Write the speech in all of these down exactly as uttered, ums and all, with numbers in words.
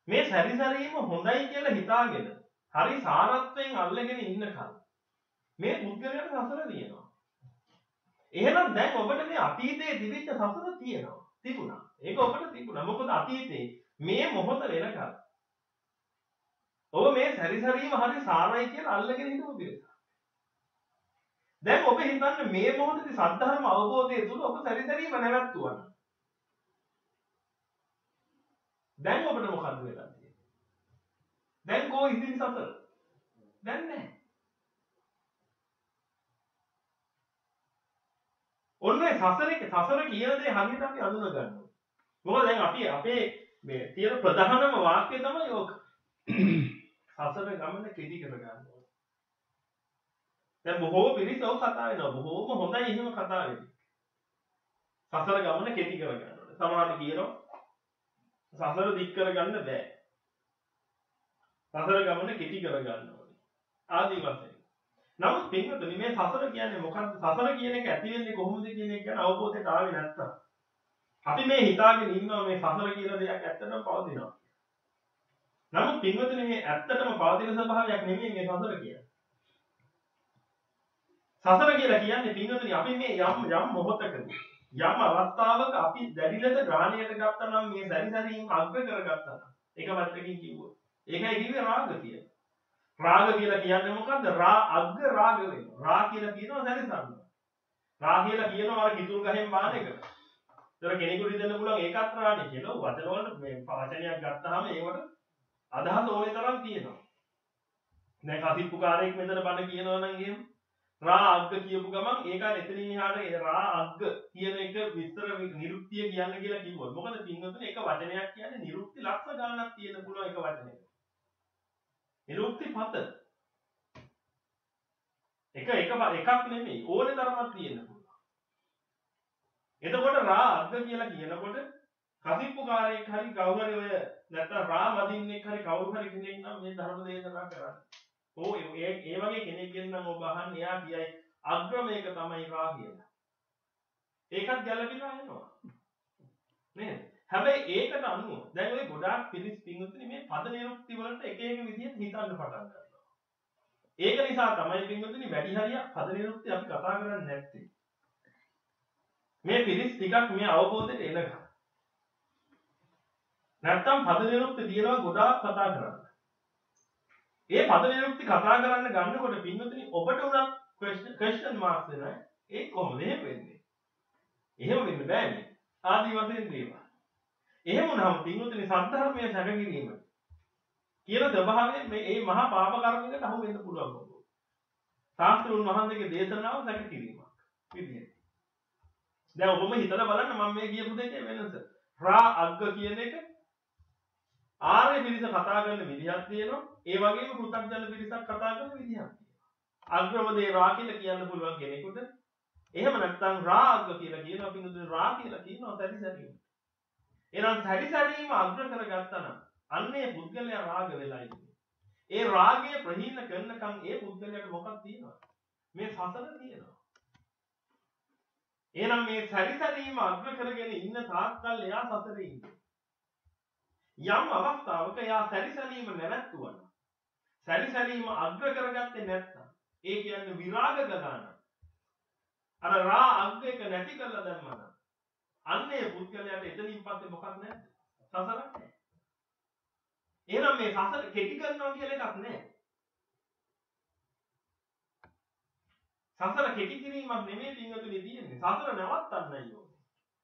මේ සැරිසැරීම හොඳයි කියලා හිතාගෙන හරි සාරත්වයෙන් අල්ලගෙන ඉන්නකම් මේ පුද්ගලයාට සසර තියෙනවා. එහෙනම් දැන් ඔබට මේ අතීතයේ තිබිච්ච සසර තියෙනවා. තිබුණා. ඒක ඔබට තිබුණා. මොකද අතීතේ මේ මොහොත වෙනකම් ඔබ මේ සැරිසැරීම හරි සාරයි කියලා අල්ලගෙන හිටපු පිළිස. දැන් ඔබ හිතන්නේ මේ මොහොතේ සද්ධර්ම අවබෝධය තුල ඔබ සැරිසැරීම නැවැත්තුවා. දැන් ඔබට මොකද වෙලා තියෙන්නේ? දැන් කෝ ඉදිරි සසර? දැන් නැහැ. ඔන්නේ සසරේ සසර කියන දේ හරියට අපි අඳුන ගන්නවා. මොකද දැන් අපි අපේ මේ තියෙන ප්‍රධානම වාක්‍යය තමයි ඕක. සසර ගමන කෙටි කර ගන්නවා. දැන් බොහෝ පිරිස ඔය කතා වෙනවා. බොහෝම හොඳයි එහෙම කතා වෙන්නේ. සසර ගමන කෙටි කර ගන්නවා. සමහරවිට කියනවා සසර දික් කර ගන්න බෑ. සසර ගමන කෙටි කර ගන්න ඕනේ. ආදී වශයෙන්. නමුත් පින්වතුනි මේ සසර කියන්නේ මොකක්ද? සසර කියන එක ඇති වෙන්නේ කොහොමද කියන එක ගැන අවබෝධයට ආවේ නැත්තම් අපි මේ හිතාගෙන ඉන්නවා මේ සසර කියන දෙයක් ඇත්තටම පවතිනවා. නමුත් පින්වතුනි මේ ඇත්තටම පවතින ස්වභාවයක් නෙමෙයි මේ සසර කියන්නේ. සසර කියලා කියන්නේ පින්වතුනි අපි මේ යම් යම් මොහොතකදී යම් අවස්ථාවක අපි දැඩි ලෙස ග්‍රහණයට ගත්තා නම් මේ සැරිසැරීම අග්‍ර කරගත්තා නම් ඒක වත්තකින් කිව්වොත් ඒකයි කිව්වේ රාග කියලා. රාග කියලා කියන්නේ මොකද්ද? රා අග්ග රාග වෙනවා. රා කියලා කියනවා සැරිසරන. රා කියලා කියනවා අර කිතුල් ගහෙන් බාන එක. ඒතර කෙනෙකුට දෙන්න පුළුවන් ඒකත් රාණි කියලා. වචන වල මේ වචනයක් ගත්තාම ඒවට අදහස ඕනේ තරම් තියෙනවා. දැන් කසිප්පුකාරයෙක් මෙතන බණ කියනවා නම් එහෙම රා අග්ග කියපු ගමන් ඒක එතනින් එහාට ඒ රා අග්ග කියන එක විස්තර නිරුක්තිය කියන්න කියලා කිව්වොත් මොකද පින්වතුනි එක වචනයක් කියන්නේ නිරුක්ති ලක්ෂ ගණනක් තියෙන පුළුවන් එක වචනයක. නිරුක්ති පත එක එක එකක් නෙමෙයි ඕනේ තරමක් තියෙන්න පුළුවන්. එතකොට රා අග්ග කියලා කියනකොට කසිප්පුකාරයෙක් හරි කවුරු හරි ඔය නැත්නම් රා මදින්නෙක් හරි කවුරු හරි කෙනෙක් නම් මේ ධර්ම දේශනා කරන්නේ. ඕ ඒ ඒ වගේ කෙනෙක්ගෙන් නම් ඔබ අහන්න එයා කියයි අග්‍රමයක තමයි රා කියලා. ඒකත් ගැළපෙනවා එනවා. නේද? හැබැයි ඒකට අනුව දැන් ඔය ගොඩාක් පිළිස් පින්වතුනි මේ පද නිරුක්ති වලට එක එක විදිහට හිතන්න පටන් ගන්නවා. ඒක නිසා තමයි පින්වතුනි වැඩි හරියක් පද නිරුක්ති අපි කතා කරන්නේ නැත්තේ. මේ පිළිස් ටිකක් මේ අවබෝධයට එනකම්. නැත්තම් පද නිරුක්ති දිනනවා ගොඩාක් කතා කරන්නේ. ඒ පද නිරුක්ති කතා කරන්න ගන්නකොට පින්වතුනි ඔබට උනත් ක්වෙස්චන් ක්වෙස්චන් මාක්ස් වෙනවා. ඒක කොහොමද එහෙම වෙන්නේ? එහෙම වෙන්න බෑනේ. ආදි වශයෙන් දේවා. එහෙම වුණාම පින්වතුනි සද්ධර්මයේ සැක කිරීම කියන ස්වභාවයෙන් මේ මේ මහා පාප කර්මයකට අහු වෙන්න පුළුවන් ඔබ. ශාස්ත්‍රුන් වහන්සේගේ දේශනාව සැක කිරීමක් විදියට. දැන් ඔබම හිතලා බලන්න මම මේ කියපු දෙකේ වෙනස. රා අග්ග කියන එක ආර්ය පිරිස කතා කරන විදිහක් තියෙනවා. ඒ වගේම පෘථග්ජන පිරිසක් කතා කරන විදිහක් තියෙනවා. අග්‍රමදේ රා කියලා කියන්න පුළුවන් කෙනෙකුට. එහෙම නැත්නම් රා අග්ග කියලා කියනවා පිටුදේ රා කියලා කියනවා සැරිසැරීම. එහෙනම් සැරිසැරීම අග්‍ර කරගත්තා නම් අන්නේ පුද්ගලයා රාග වෙලා ඉන්නේ. ඒ රාගය ප්‍රහීන කරනකම් ඒ පුද්ගලයාට මොකක්ද තියෙනවද? මේ සසර තියෙනවා. එහෙනම් මේ සැරිසැරීම අග්‍ර කරගෙන ඉන්න තාක්කල් එයා සසරේ ඉන්නේ. යම් අවස්ථාවක යා සැරිසැරීම නැවැත්තුවා නම් සැරිසැරීම අග්‍ර කරගත්තේ නැත්නම් ඒ කියන්නේ විරාග ගදාන අර රා අග්ග එක නැති කරලා දැම්මම අන්නේ පුද්ගලයාට එතනින් පස්සේ මොකක් නැද්ද? සසරක් නැහැ. එහෙනම් මේ සසර කෙටි කරනවා කියලා එකක් නැහැ. සසර කෙටි කිරීමක් නෙමෙයි පින්වතුනි තියෙන්නේ. සසර නවත්තන්නයි ඕනේ.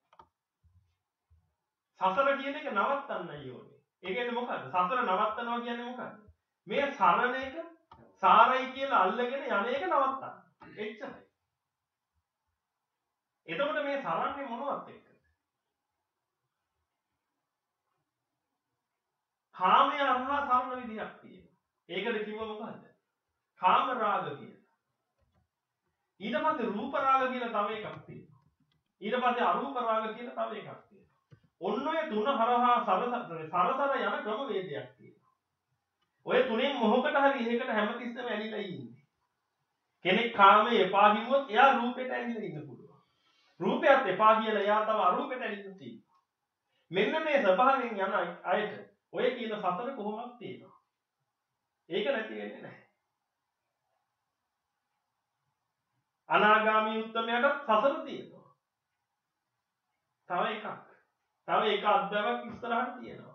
සසර කියන එක නවත්තන්නයි ඕනේ. ඒ කියන්නේ මොකද්ද? සසර නවත්තනවා කියන්නේ මොකද්ද? මේ සරණ එක සාරයි කියලා අල්ලගෙන යන එක නවත්තන්න. එච්චරයි. එතකොට මේ සරන්නේ මොනවත් එක්කද? කාමයේ අරහා සරණ විදියක් තියෙනවා. ඒකද කිව්ව මොකද්ද? කාම රාග කියලා. ඊට පස්සේ රූප රාග කියලා තව එකක් තියෙනවා. ඊට පස්සේ අරූප රාග කියලා තව එකක් තියෙනවා. ඔන්න ඔය තුන හරහා සරසර යන ක්‍රම වේදයක් තියෙනවා. ඔය තුනෙන් මොහොකට හරි එකකට හැමතිස්සෙම ඇලිලා ඉන්නේ. කෙනෙක් කාමයේ එපා කිව්වොත් එයා රූපෙට ඇලිලා ඉන්න පුළුවන්. රූපයත් එපා කියලා එයා තව අරූපෙට ඇලිලා තියෙනවා. මෙන්න මේ ස්වභාවයෙන් යන අයට ඔය කියන සසර කොහොමද තියෙනවා. ඒක නැති වෙන්නේ නැහැ. අනාගාමී උත්තමයාට සසර තියෙනවා. තව එකක්. තව එක අද්භවයක් ඉස්සරහට තියෙනවා.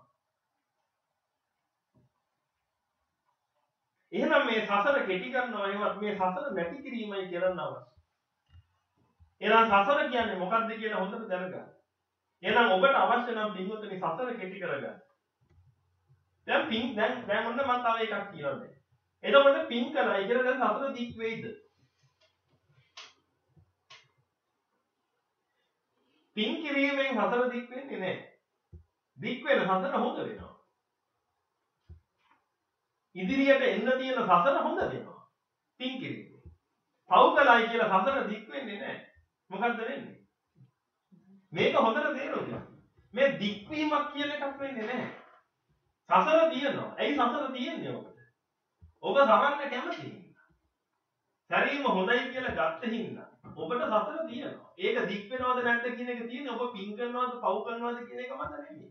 එහෙනම් මේ සසර කෙටි කරනවා එහෙමත් මේ සසර නැති කිරීමයි කරන්න අවශ්‍ය. එහෙනම් සසර කියන්නේ මොකක්ද කියලා හොඳට දැනගන්න. එහෙනම් ඔබට අවශ්‍ය නම් පින්වතුනි සසර කෙටි කරගන්න. දැන් පින් දැන් දැන් ඔන්න මම තව එකක් කියනවා. එතකොට පින් කළා කියලා දැන් සසර දික් වෙයිද? පින් කිරීමෙන් සසර දික් වෙන්නේ නැහැ. දික් වෙන සසර හොඳ වෙනවා. ඉදිරියට එන්න තියෙන සසර හොඳ වෙනවා. පින් කිරීමෙන්. පව් කළායි කියලා සසර දික් වෙන්නේ නැහැ. මොකද්ද වෙන්නේ? මේක හොඳට තේරුම් ගන්න. මේ දික් වීමක් කියලා එකක් වෙන්නේ නැහැ. සසර තියෙනවා. ඇයි සසර තියෙන්නේ ඔබට? ඔබ සරන්න කැමති හින්දා. ශරීරම හොඳයි කියලා ගත්ත හින්දා ඔබට සසර තියෙනවා. ඒක දික් වෙනවද නැද්ද කියන එක තියෙන්නේ ඔබ පින් කරනවද පව් කරනවද කියන එක මත නෙමෙයි.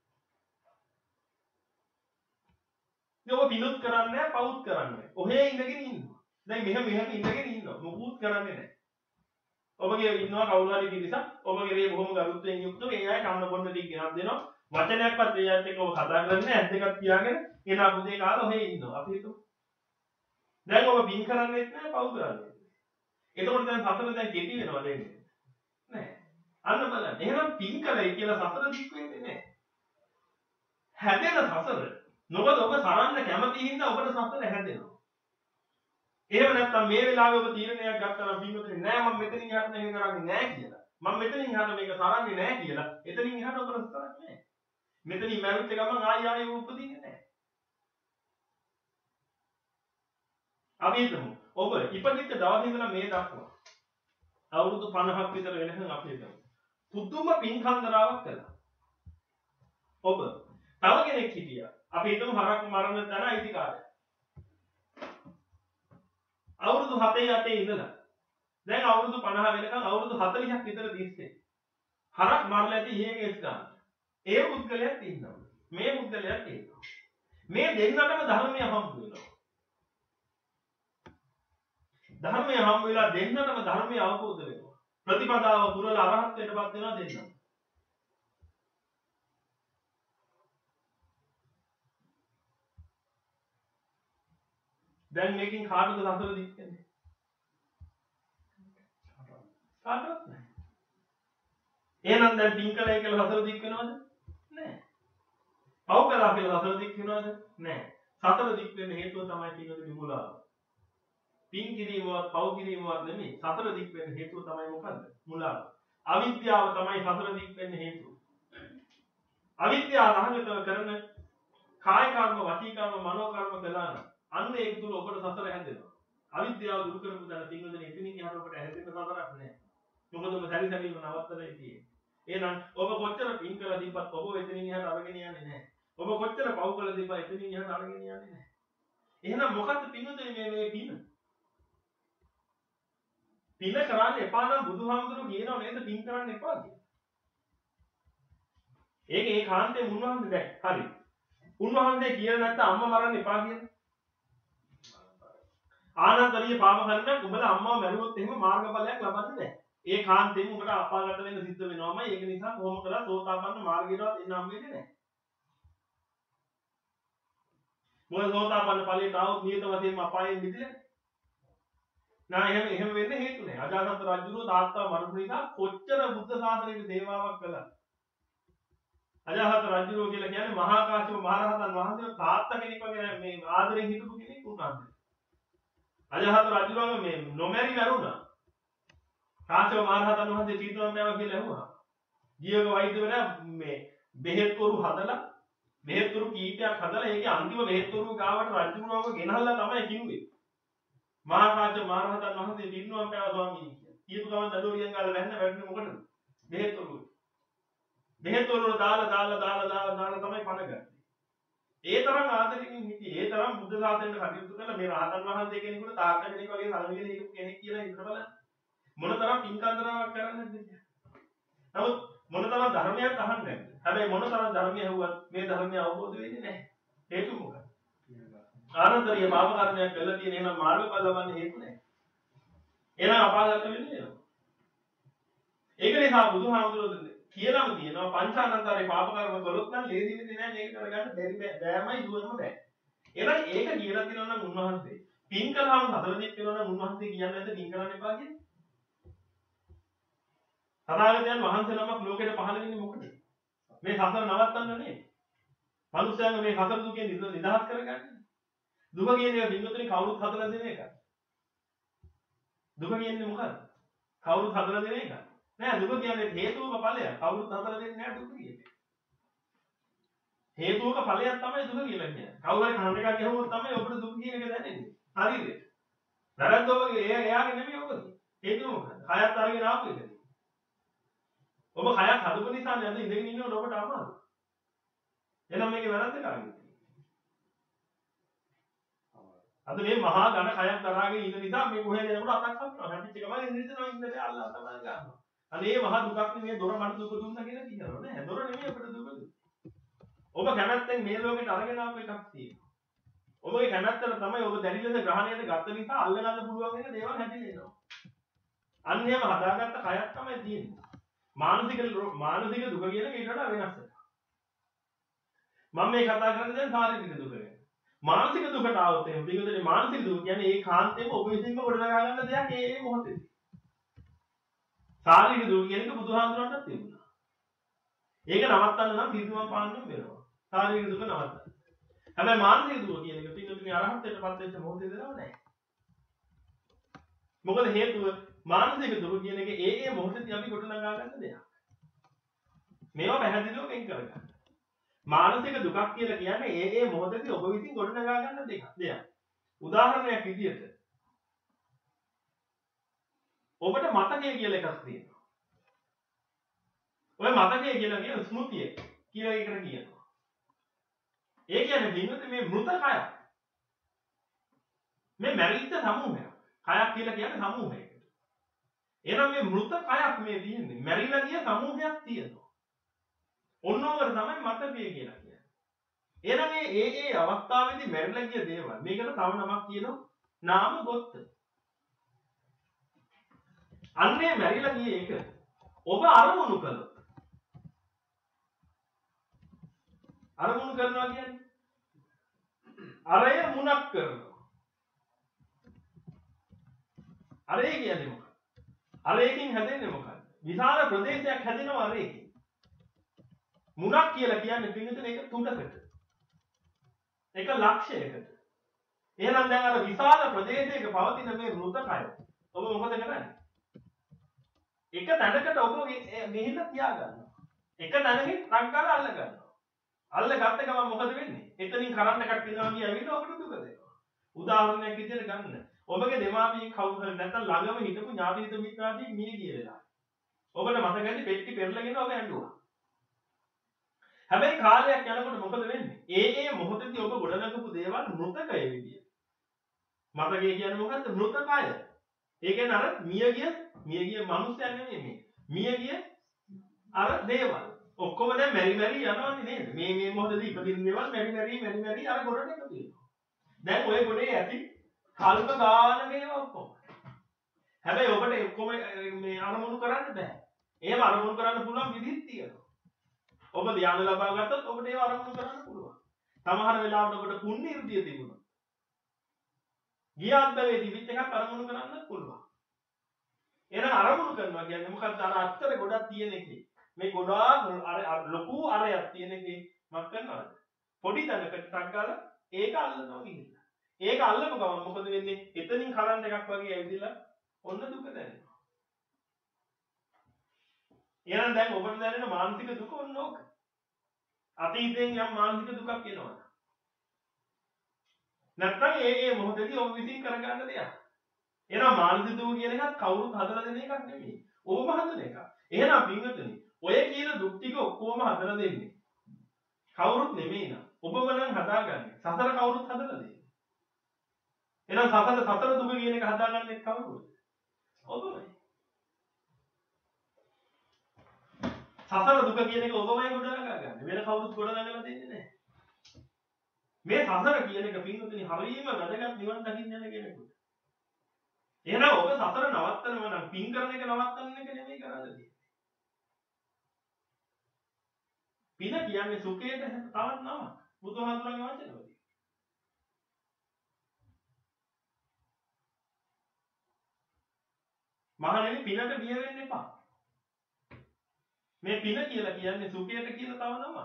ඔබ පිනුත් කරන්නේ නැහැ පවුත් කරන්නේ නැහැ. ඔහේ ඉඳගෙන ඉන්නවා. දැන් මෙහෙම මෙහෙම ඉඳගෙන ඉන්නවා. මොකුත් කරන්නේ නැහැ. ඔබගේ ඉන්නවා කවුරු හරි කිරිසක් ඔබගේ රේ බොහොම ගරුත්වයෙන් යුක්තව ඒ අය කන්න බොන්න ටික ගෙනත් දෙනවා. වචනයක්වත් ඒ අයත් එක්ක ඔබ කතා කරන්නේ නැහැ. ඇස් දෙකක් තියාගෙන එනවා පුතේ කාලා ඔහේ ඉන්නවා. අපි හිතමු. දැන් ඔබ පින් කරන්නේත් නැහැ පව් කරන්නේත් නැහැ. එතකොට දැන් සතර දැන් කෙටි වෙනවා දෙන්නේ. නැහැ. අන්න බලන්න. එහෙනම් පින් කළයි කියලා සතර දික් වෙන්නේ නැහැ. හැදෙන සසර මොකද ඔබ සරන්න කැමති හින්දා ඔබට සසර හැදෙනවා. එහෙම නැත්නම් මේ වෙලාවේ ඔබ තීරණයක් ගත්තා නම් පින්වතුනි නෑ මම මෙතනින් එහාට මේක කරන්නේ නෑ කියලා. මම මෙතනින් එහාට මේක සරන්නේ නෑ කියලා. එතනින් එහාට ඔබ කරන්නේ නෑ. මෙතනින් මැරුච්ච ගමන් ආයි ආයි උපදින්නේ නෑ. අපි හිතමු ඔබ ඉපදිච්ච දවසේ ඉඳලා මේ දක්වා අවුරුදු පනහක් විතර වෙනකන් අපි හිතමු. පුදුම පින්කන්දරාවක් කළා. ඔබ තව කෙනෙක් හිටියා. අපි හිතමු හරක් මරණ තැන අයිතිකාරය. අවුරුදු හතේ අටේ ඉඳලා දැන් අවුරුදු පනහ වෙනකන් අවුරුදු හතළිහක් විතර තිස්සේ හරක් මරලා ඇති හේගෙස් ගන්න. ඒ පුද්ගලයාත් ඉන්නවා. මේ පුද්ගලයාත් ඉන්නවා. මේ දෙන්නටම ධර්මය හම්බ වෙනවා. ධර්මය හම්බ වෙලා දෙන්නටම ධර්මය අවබෝධ වෙනවා. ප්‍රතිපදාව පුරලා අරහත්ත්වයටපත් වෙනවා දෙන්නම. දැන් මේකෙන් කාටද සසර දික් වෙන්නේ? කාටවත් නැහැ. එහෙනම් දැන් පින් කළයි කියලා සසර දික් වෙනවද? නැහැ. පව් කළා කියලා සසර දික් වෙනවද? නැහැ. සසර දික් වෙන්න හේතුව තමයි පින්වතුනි මුලාව. පින් කිරීමවත් පව් කිරීමවත් නෙමෙයි. සසර දික් වෙන්න හේතුව තමයි මොකද්ද? මුලාව. අවිද්‍යාව තමයි සසර දික් වෙන්න හේතුව. අවිද්‍යාව රහගතව කරන කාය කර්ම, වචී කර්ම, මනෝ කර්ම කළා නම් අන්න ඒක තුල ඔබට සසර හැදෙනවා. අවිද්‍යාව දුරු කරපු තැන පින්වතුනි එතනින් එහාට ඔබට හැදෙන්න සසරක් නැහැ. මොකද ඔබ සැරි සැරිම නවත්තලා ඉතියේ. එහෙනම් ඔබ කොච්චර පින් කළා දීපත් ඔබ එතනින් එහාට අරගෙන යන්නේ නැහැ. ඔබ කොච්චර පව් කළා දීපත් එතනින් එහාට අරගෙන යන්නේ නැහැ. එහෙනම් මොකද්ද පින්වතුනි මේ මේ පින? පින කරන්න එපා නම් බුදුහාමුදුරුවෝ කියනවා නේද පින් කරන්න එපා කියලා. ඒක ඒ කාන්තේ මුන්වහන්සේ දැන් හරි. උන්වහන්සේ කියලා නැත්නම් අම්මා මරන්න එපා කියලා. ආනන්දරිය පාප කරනනම් උඹලා අම්මව මැරුවොත් එහෙම මාර්ගඵලයක් ලබන්නේ නැහැ. ඒ කාන්තෙම උඹට අපාගත වෙන්න සිද්ධ වෙනවමයි. ඒක නිසා කොහොම කරලා සෝතාපන්න මාර්ගයටවත් එන්න හම් වෙන්නේ නැහැ. මොකද සෝතාපන්න ඵලයට આવොත් නියත වශයෙන්ම අපායෙන් මිදෙන්නේ. නා එහෙම එහෙම වෙන්න හේතු නැහැ. අජාසත් රජුගේ තාත්තා මරපු නිසා කොච්චර බුද්ධ ශාසනයට සේවාවක් කළා. අජාසත් රජුගේ කියලා කියන්නේ මහා කාශ්‍යප මහ රහතන් වහන්සේ තාත්තා කෙනෙක් වගේ මේ ආදරෙන් හිටපු කෙනෙක් උන්වහන්සේ. අජාසත් රජුගේ මේ නොමැරි මරුණා. කාශ්‍යප මහ රහතන් වහන්සේ තීතුම් බෑවා කියලා ඇහුවා. ජීවක වෛද්‍යවරයා මේ බෙහෙත් කරු හදලා බෙහෙත් කරු කීටයක් හදලා ඒකේ අන්තිම බෙහෙත් කරු ගාවට රජුණවක ගෙනහල්ලා තමයි කිව්වේ. මහා කාශ්‍යප මහ රහතන් වහන්සේ තීතුම් බෑවා ස්වාමීනි කියලා. කීප ගමන් දඩෝරියෙන් ගාලා වැන්න වැටෙන්නේ මොකටද? බෙහෙත් කරු. බෙහෙත් කරු දාලා දාලා දාලා දාලා දාලා තමයි පණ ගත්තේ. ඒ තරම් ආදරකින් හිටියේ. ඒ තරම් බුද්ධ ශාසනයට කටයුතු කළා මේ රහතන් වහන්සේ කෙනෙකුට තාත්තා කෙනෙක් වගේ සල්විගෙන හිටපු කෙනෙක් කියලා හිතලා බලන්න. මොනතරම් පින්කන්දරාවක් කරන්නද කියන්නේ. නමුත් මොනතරම් ධර්මයක් අහන්නේ නැද්ද? හැබැයි මොනතරම් ධර්මය ඇහුවත් මේ ධර්මය අවබෝධ වෙන්නේ නැහැ. හේතුව මොකක්ද? ආනන්තරීය පාප කර්මයක් කළා තියෙන එහෙනම් මාර්ගඵල ලබන්නේ හේතු නැහැ. එහෙනම් අපාගත වෙන්නේ නේද? ඒක නිසා බුදුහාමුදුරුවෝ කියලාම තියෙනවා පංචානන්තරේ පාප කර්ම කළොත් නම් ලේසි වෙන්නේ නැහැ මේක කරගන්න බැරි බෑමයි දුවන්න බෑ. එහෙනම් ඒක කියලා තියෙනවා නම් උන්වහන්සේ පින් කළාම හතර දික් වෙනවා නම් උන්වහන්සේ කියන්නේ නැද්ද පින් කරන්න එපා කියන්නේ? තථාගතයන් වහන්සේ නමක් ලෝකෙට පහළ වෙන්නේ මොකද? මේ සසර නවත්තන්න නෙමෙයි. මනුස්සයන්ව මේ සසර දුකෙන් නිදහස් කරගන්න. දුක කියන්නේ බින්දුතුනි කවුරුත් හදලා දෙන එකක්. දුක කියන්නේ මොකක්ද? කවුරුත් හදලා දෙන එකක්. නෑ දුක කියන්නේ හේතුක ඵලයක්. කවුරුත් හදලා දෙන්නේ නෑ දුක කියන්නේ. හේතුක ඵලයක් තමයි දුක කියලා කියන්නේ. කවුරු හරි කන එකක් ගැහුවොත් තමයි ඔබට දුක කියන එක දැනෙන්නේ. හරිද? වැරද්ද ඔබගේ එයා එයාගේ නෙමෙයි ඔබගේ. හේතුව මොකක්ද? කයත් අරගෙන ආපු එකද? ඔබ කයක් හදපු නිසා නේද ඉඳගෙන ඉන්නකොට ඔබට අමාරු. එහෙනම් මේකේ වැරද්ද කාගේද? අද මේ මහා ඝන කයක් දරාගෙන ඉන්න නිසා මේ කොහෙද යනකොට අතක් හම්බුනවා. හැදිච්ච ගමන් ඉඳිනවා ඉඳලා අල්ලා තමයි ගන්නවා. අනේ මහා දුකක් නෙමෙයි දොර මට දුක දුන්නා කියලා කියනවා නෑ. දොර නෙමෙයි අපිට දුක දුන්නේ. ඔබ කැමැත්තෙන් මේ ලෝකෙට අරගෙන ආපු එකක් තියෙනවා. ඔබගේ කැමැත්තට තමයි ඔබ දැඩි ලෙස ග්‍රහණයට ගත්ත නිසා අල්ලගන්න පුළුවන් වෙන දේවල් හැදිලා එනවා. අන්න එහෙම හදාගත්ත කයක් තමයි තියෙන්නේ. මානසික මානසික දුක කියන එක ඊට වඩා වෙනස් එකක්. මම මේ කතා කරන්නේ දැන් ශාරීරික දුක ගැන. මානසික දුකට આવොත් එහෙනම් පිටුදේ මානසික දුක කියන්නේ ඒ කාන්තේම ඔබ විසින්ම ගොඩනගා ගන්න දෙයක් ඒ ඒ මොහොතේදී. ශාරීරික දුක කියන එක බුදුහාමුදුරන්ටත් තිබුණා. ඒක නවත්තන්න නම් පිටුමන් පාන්න වෙනවා. ශාරීරික දුක නවත්තන්න. හැබැයි මානසික දුක කියන එක පිටුදේ අරහත්ත්වයට පත් වෙච්ච මොහොතේදී නෑ. මොකද හේතුව මානසික දුක කියන එක ඒ ඒ මොහොතේදී අපි ගොඩනගා ගන්න දෙයක්. මේවා පැහැදිලිව වෙන් කරගන්න. මානසික දුකක් කියලා කියන්නේ ඒ ඒ මොහොතේදී ඔබ විසින් ගොඩනගා ගන්න දෙයක්. දෙයක්. උදාහරණයක් විදිහට ඔබට මතකය කියලා එකක් තියෙනවා. ඔය මතකය කියලා කියන ස්මෘතිය කියලා එකට කියනවා. ඒ කියන්නේ බින්දුත් මේ මృత කය. මේ මැරිච්ච සමූහයක්. කයක් කියලා කියන්නේ සමූහයකට. එහෙනම් මේ මృత කයක් මේ තියෙන්නේ. මැරිලා ගිය සමූහයක් තියෙනවා. ඔන්නෝකට තමයි මතකය කියලා කියන්නේ. එහෙනම් මේ ඒ ඒ අවස්ථාවේදී මැරිලා ගිය දේවල් මේකට තව නමක් කියනවා නාම ගොත්ත. අන්නේ මැරිලා ගිය එක ඔබ අරමුණු කළොත් අරමුණු කරනවා කියන්නේ අරය මුණක් කරනවා. අරය කියන්නේ මොකක්ද? අරයකින් හැදෙන්නේ මොකක්ද? විශාල ප්‍රදේශයක් හැදෙනවා අරයකින්. මුණක් කියලා කියන්නේ පින්නතේ ඒක තුඩකට. ඒක ලක්ෂයකට. එහෙනම් දැන් අර විශාල ප්‍රදේශයක පවතින මේ මృత කය ඔබ මොකද කරන්නේ? එක තැනකට ඔබ මෙහෙම තියාගන්නවා. එක තැනකින් රක් ගාලා අල්ල ගන්නවා. අල්ල ගත්ත ගමන් මොකද වෙන්නේ? එතනින් කරන්ට් එකක් පිනවා කියවිලා ඔබට දුක දෙනවා. උදාහරණයක් විදිහට ගන්න. ඔබගේ දෙමාපියන් කවුරු හරි නැත්නම් ළඟම හිටපු ඥාති හිත මිත්‍රාදී මිය ගිය වෙලාව. ඔබට මතකයි පෙට්ටි පෙරලගෙන ඔබ ඇඬුවා. හැබැයි කාලයක් යනකොට මොකද වෙන්නේ? ඒ ඒ මොහොතේදී ඔබ ගොඩනගපු දේවල් මృతකය විදිය. මතකය කියන්නේ මොකද්ද? මృతකය. ඒ කියන්නේ අර මිය ගිය මිය ගිය මිනිස්සුන් නෙමෙයි මේ. මිය ගිය අර දේවල්. ඔක්කොම දැන් මෙරි මෙරි යනවන්නේ නේද? මේ මේ මොහොතේදී ඉපදින දේවල් මෙරි මෙරි මෙරි මෙරි අර ගොඩට එකතු වෙනවා. දැන් ඔය ගොඩේ ඇති කල්ප ගාන මේවා ඔක්කොම. හැබැයි ඔබට ඔක්කොම මේ අරමුණු කරන්න බෑ. එහෙම අරමුණු කරන්න පුළුවන් විදිහක් තියෙනවා. ඔබ ධ්‍යාන ලබා ගත්තොත් ඔබට ඒව අරමුණු කරන්න පුළුවන්. සමහර වෙලාවට ඔබට පුණ්‍ය ඉර්ධිය තිබුණා. ගියාත්මේ තිබිච්ච එකක් අරමුණු කරන්න පුළුවන්. එහෙනම් අරමුණු කරනවා කියන්නේ මොකක්ද? අර අත්තර ගොඩක් තියෙන එකේ. මේ ගොඩාක් අර ලොකු අරයක් තියෙන එකේ මක් කරනවද? පොඩි තැනකට ටක් ගාලා ඒක අල්ලනවා ගිහිල්ලා. ඒක අල්ලපු ගමන් මොකද වෙන්නේ? එතනින් කරන්ට් එකක් වගේ ඇවිදලා ඔන්න දුක දැනෙනවා. එහෙනම් දැන් ඔබට දැනෙන මානසික දුක ඔන්න ඕක. අතීතයෙන් යම් මානසික දුකක් එනවා. නැත්නම් ඒ ඒ මොහොතේදී ඔබ විසින් කරගන්න දෙයක්. එහෙනම් මානසික දුක කියන එකත් කවුරුත් හදලා දෙන එකක් නෙමෙයි. ඔබම හදන එකක්. එහෙනම් පින්වතුනි, ඔය කියන දුක් ටික ඔක්කොම හදලා දෙන්නේ. කවුරුත් නෙමෙයි නා. ඔබම නම් හදාගන්නේ. සසර කවුරුත් හදලා දෙන්නේ. එහෙනම් සසර සසර දුක කියන එක හදාගන්නේ කවුරුද? ඔබමයි. සසර දුක කියන එක ඔබමයි ගොඩනගා ගන්න. වෙන කවුරුත් ගොඩනගලා දෙන්නේ නැහැ. මේ සසර කියන එක පින්වතුනි හරියම වැදගත් නිවන් දකින්න යන කෙනෙකුට. එහෙනම් ඔබ සසර නවත්තනවා නම් පින් කරන එක නවත්තන්න එක නෙමෙයි කරන්න තියෙන්නේ. පින කියන්නේ සුඛයට තවත් නමක්. බුදුහාමුදුරන්ගේ වචනවලින්. මහණෙනි පිනට බිය වෙන්න එපා. මේ පින කියලා කියන්නේ සුඛයට කියන තව නමක්.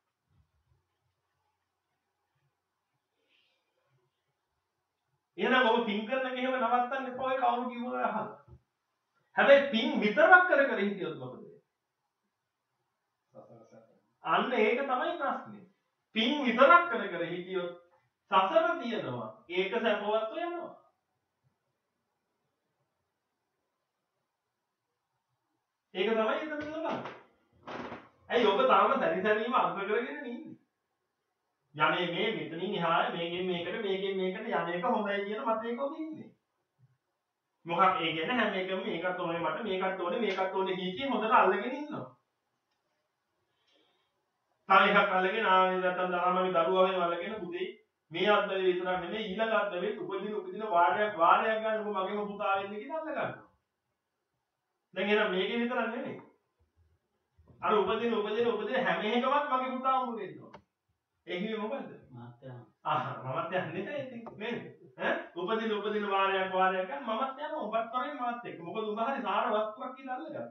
එහෙනම් ඔබ පින් කරන එක එහෙම නවත්තන්න එපා ඔය කවුරු කිව්වද අහන්න. හැබැයි පින් විතරක් කර කර හිටියොත් මොකද වෙන්නේ? අන්න ඒක තමයි ප්‍රශ්නේ. පින් විතරක් කර කර හිටියොත් සසර තියෙනවා. ඒක සැපවත් වෙනවා. ඒක තමයි එතන තියෙනවා. ඇයි ඔබ තාම සැරිසැරීම අග්‍ර කරගෙන ඉන්නේ? යන්නේ මේ මෙතනින් එහාට මේකෙන් මේකට මේකෙන් මේකට යන එක හොඳයි කියන මතයක ඔබ ඉන්නේ. මොකක් ඒ කියන්නේ හැම එකම මේකත් ඕනේ මට මේකත් ඕනේ මේකත් ඕනේ කී හොඳට අල්ලගෙන ඉන්නවා. තාම එකක් අල්ලගෙන ආයෙත් නැත්තම් දාමගේ දරුවා වගේ අල්ලගෙන පුතේ මේ අද්දවේ විතරක් නෙමෙයි ඊළඟ අද්දවේ උපදින උපදින වාරයක් වාරයක් ගන්න ඔබ මගේම පුතා වෙන්න කියලා අල්ල ගන්නවා. දැන් එහෙනම් මේකේ විතරක් නෙමෙයි. අර උපදින උපදින උපදින හැම එකමත් මගේ පුතා උඹ වෙනවා. ඒ කිව්වේ මොකද්ද? මාත්‍යා. ආහ් මමත් යන්නේ නැහැ ඉතින් නේද? ඈ උපදින උපදින වාරයක් වාරයක් ගන්න මමත් යනවා ඔබත් කරේ මාත් එක්ක. මොකද උඹ හරි සාර වස්තුවක් කියලා අල්ලගත්තා.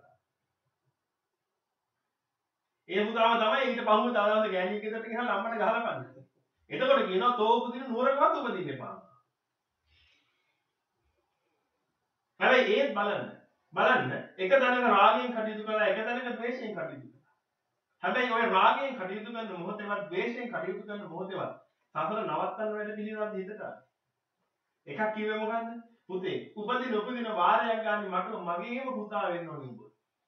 ඒ පුතාව තමයි ඊට පහුව දවස් ගෑණියෙක් ගෙදරට ගිහලා අම්මට ගහලා කන්නේ. එතකොට කියනවා තෝ උපදින නුවරකවත් උපදින්න එපා. හැබැයි ඒත් බලන්න. බලන්න එක තැනක රාගයෙන් කටයුතු කරලා එක තැනක ද්වේෂයෙන් කටයුතු කරනවා. හැබැයි ওই රාගයෙන් කටයුතු කරන මොහොතේවත් ද්වේෂයෙන් කටයුතු කරන මොහොතේවත් සසර නවත්තන්න වැඩ පිළිවෙලක් හිතට ආවා. එකක් කිව්වේ මොකද්ද? පුතේ උපදින උපදින වාරයක් ගන්න මට මගේම පුතා වෙන්න ඕනේ උඹ.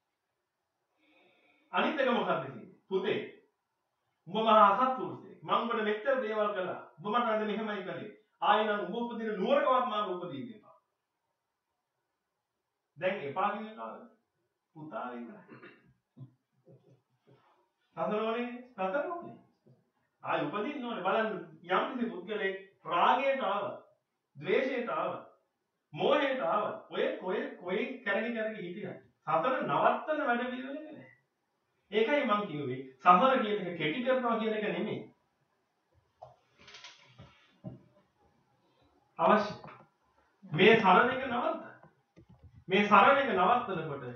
අනිත් එක මොකක්ද කියන්නේ? පුතේ උඹ මහා අසත්පුරුෂයෙක්. මම උඹට මෙච්චර දේවල් කළා. උඹ මට අද මෙහෙමයි කළේ. ආයෙනම් උඹ උපදින නුවරකවත් මාව උපදින්න එපා. දැන් එපා කියන කාලේ පුතා විතරයි. සසරෝනේ සසරෝනේ. ආයෙ උපදින්න ඕනේ. බලන්න යම් කිසි පුද්ගලෙක් රාගයට ආවා, ද්වේෂයට ආවා, මෝහයට ආවා. ඔය කොයි කොයි කරගෙන කරගෙන හිටියා. සසර නවත්තන වැඩ පිළිවෙලක නෑ. ඒකයි මම කිව්වේ සසර කියන එක කෙටි කරනවා කියන එක නෙමෙයි. අවශ්‍ය. මේ සරණ එක නවත්ත. මේ සරණ එක නවත්තනකොට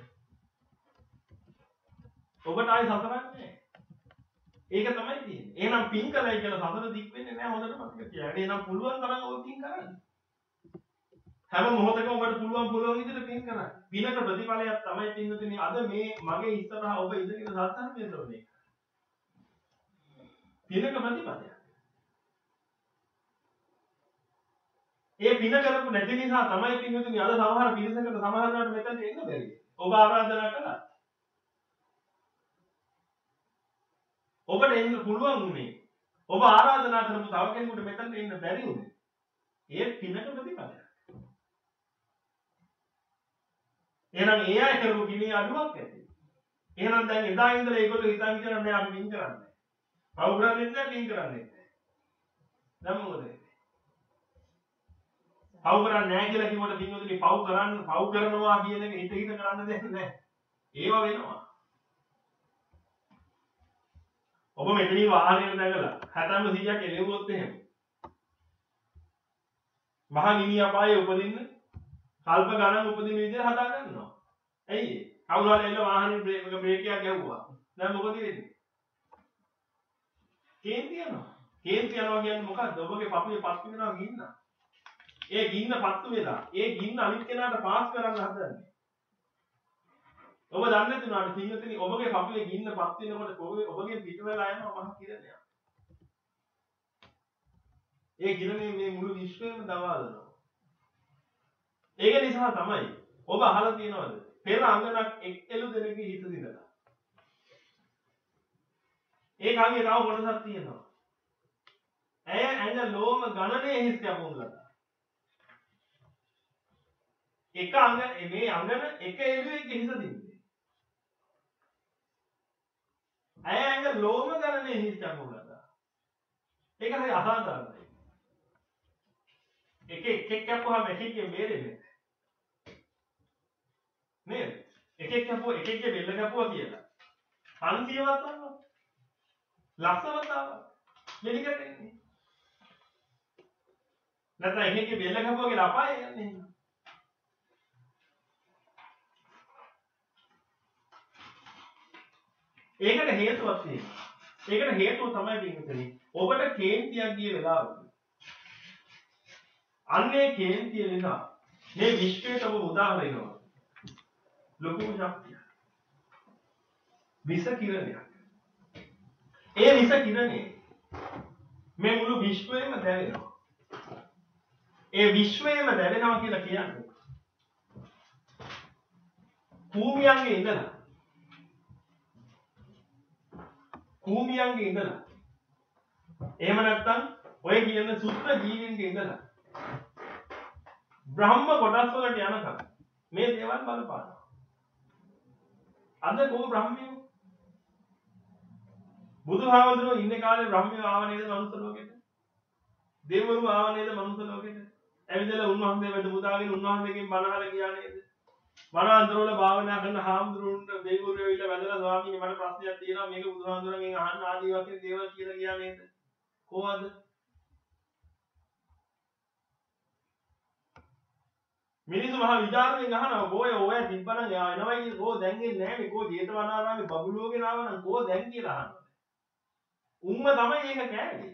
ඔබට ආයි සසරක් නෑ. ඒක තමයි තියෙන්නේ. එහෙනම් පින් කළයි කියලා සසර දික් වෙන්නේ නෑ හොඳට මතක තියාගන්න. එහෙනම් පුළුවන් තරම් ඔය පින් කරන්න. හැම මොහොතකම ඔබට පුළුවන් පුළුවන් විදිහට පින් කරන්න. පිනක ප්‍රතිඵලයක් තමයි පින්වතුනි අද මේ මගේ ඉස්සරහා ඔබ ඉඳගෙන සත්‍යන්නේ දෝනේ. පිනක ප්‍රතිඵලයක්. ඒ පින කරපු නැති නිසා තමයි පින්වතුනි අද සමහර පිරිසකට සමහරවට මෙතනට එන්න බැරි. ඔබ ආරාධනා කළා. ඔබට එන්න පුළුවන් උනේ. ඔබ ආරාධනා කරපු තව කෙනෙකුට මෙතනට එන්න බැරි උනේ. ඒ පිනක ප්‍රතිඵලයක්. එහෙනම් ඒ අය කරපු කිනේ අඩුවක් ඇති. එහෙනම් දැන් එදා ඉඳලා ඒගොල්ලෝ හිතන් හිතන නෑ අපි පින් කරන්නේ. පව් කරන්නේ නැහැ පින් කරන්නේ නැහැ. දැන් මොකද වෙන්නේ? පව් කරන්නේ නැහැ කියලා කිව්වට පින්වතුනි පව් කරන්න පව් කරනවා කියන එක හිත හිත කරන්න දෙයක් නැහැ. ඒව වෙනවා. ඔබ මෙතනින් වාහනයක නැගලා හැතැම්ම සීයක් එළෙව්වොත් එහෙම. මහා නිමි අපායේ උපදින්න කල්ප ගණන් උපදින විදිහ හදා ගන්නවා. ඇයි ඒ? කවුරු හරි එල්ල වාහනේ බ්‍රේක් බ්‍රේකයක් ගැහුවා. දැන් මොකද වෙන්නේ? කේන්ති යනවා. කේන්ති යනවා කියන්නේ මොකද්ද? ඔබගේ පපුවේ පස් වෙනවා ගින්න. ඒ ගින්න පත්තු වෙලා ඒ ගින්න අනිත් කෙනාට පාස් කරන්න හදන්නේ. ඔබ දන්නේ නැතුණාට පින්වතුනි ඔබගේ පපුවේ ගින්න පත් වෙනකොට ඔබගේ පිට වෙලා යනවා මහ කිරණයක්. ඒ කිරණේ මේ මුළු විශ්වයම දවාලනවා. ඒක නිසා තමයි ඔබ අහලා තියෙනවද? පෙර අංගනක් එක් එළු දෙනෙක්ගේ හිත දිනලා. ඒ කාගේ තව කොටසක් තියෙනවා. ඇය ඇඟ ලෝම ගණනේ හිස් කැපුම්ලා. එක අංග මේ අංගන එක එළුවෙක්ගේ හිස දින්නේ. ඇය ඇඟ ලෝම ගණනේ හිස් කැපුම්ලා. ඒක හරි අසාධාරණයි. එක එක එක කැපුවාම එක එකෙන් බේරෙන්නේ නේද? එක එක කැපුවා එක එක බෙල්ල කැපුවා කියලා. පන්සිය වතාවක් ලක්ෂ වතාවක් මෙලිකට එන්නේ. නැත්නම් එක එක බෙල්ල කැපුවා කියලා අපායේ යන්නේ. ඒකට හේතුවක් තියෙනවා. ඒකට හේතුව තමයි පින්විතනි. ඔබට කේන්තියක් ගිය වෙලාවක අන්නේ කේන්තිය නිසා මේ විශ්වයට ඔබ උදා වෙනවා. ලොකු ශක්තියක්. විස කිරණයක්. ඒ විස කිරණේ මේ මුළු විශ්වයම දැවෙනවා. ඒ විශ්වයම දැවෙනවා කියලා කියන්නේ භූමියන්ගේ ඉඳලා භූමියන්ගේ ඉඳලා එහෙම නැත්නම් ඔය කියන සුත්‍ර ජීවීන්ගේ ඉඳලා බ්‍රහ්ම කොටස් වලට යනකම් මේ දේවල් බලපානවා. අද කොහොම බ්‍රහ්මියෝ බුදුහාමුදුරුවෝ ඉන්නේ කාලේ බ්‍රහ්මියෝ ආව නේද මනුස්ස ලෝකෙට? දෙවිවරු ආව නේද මනුස්ස ලෝකෙට? ඇවිදලා උන්වහන්සේ වෙද බුදාගෙන උන්වහන්සේගෙන් බණ අහලා ගියා නේද? වනාන්තරවල භාවනා කරන හාමුදුරුවන්ට දෙවිවරු ඇවිල්ලා වැඳලා ස්වාමීනි මට ප්‍රශ්නයක් තියෙනවා මේක බුදුහාමුදුරන්ගෙන් අහන්න ආදී වශයෙන් දේවල් කියලා ගියා නේද? කොහොමද? මිනිස්සු මහා විචාරයෙන් අහනවා "ඕය ඔය තිබ්බනම් යා එනවයි කෝ දැන් එන්නේ නැහැ නේ කෝ ජේතවනාරාමේ බබළුවගෙන ආවනම් කෝ දැන් කියලා අහනවා." උම්ම තමයි ඒක කෑවේ.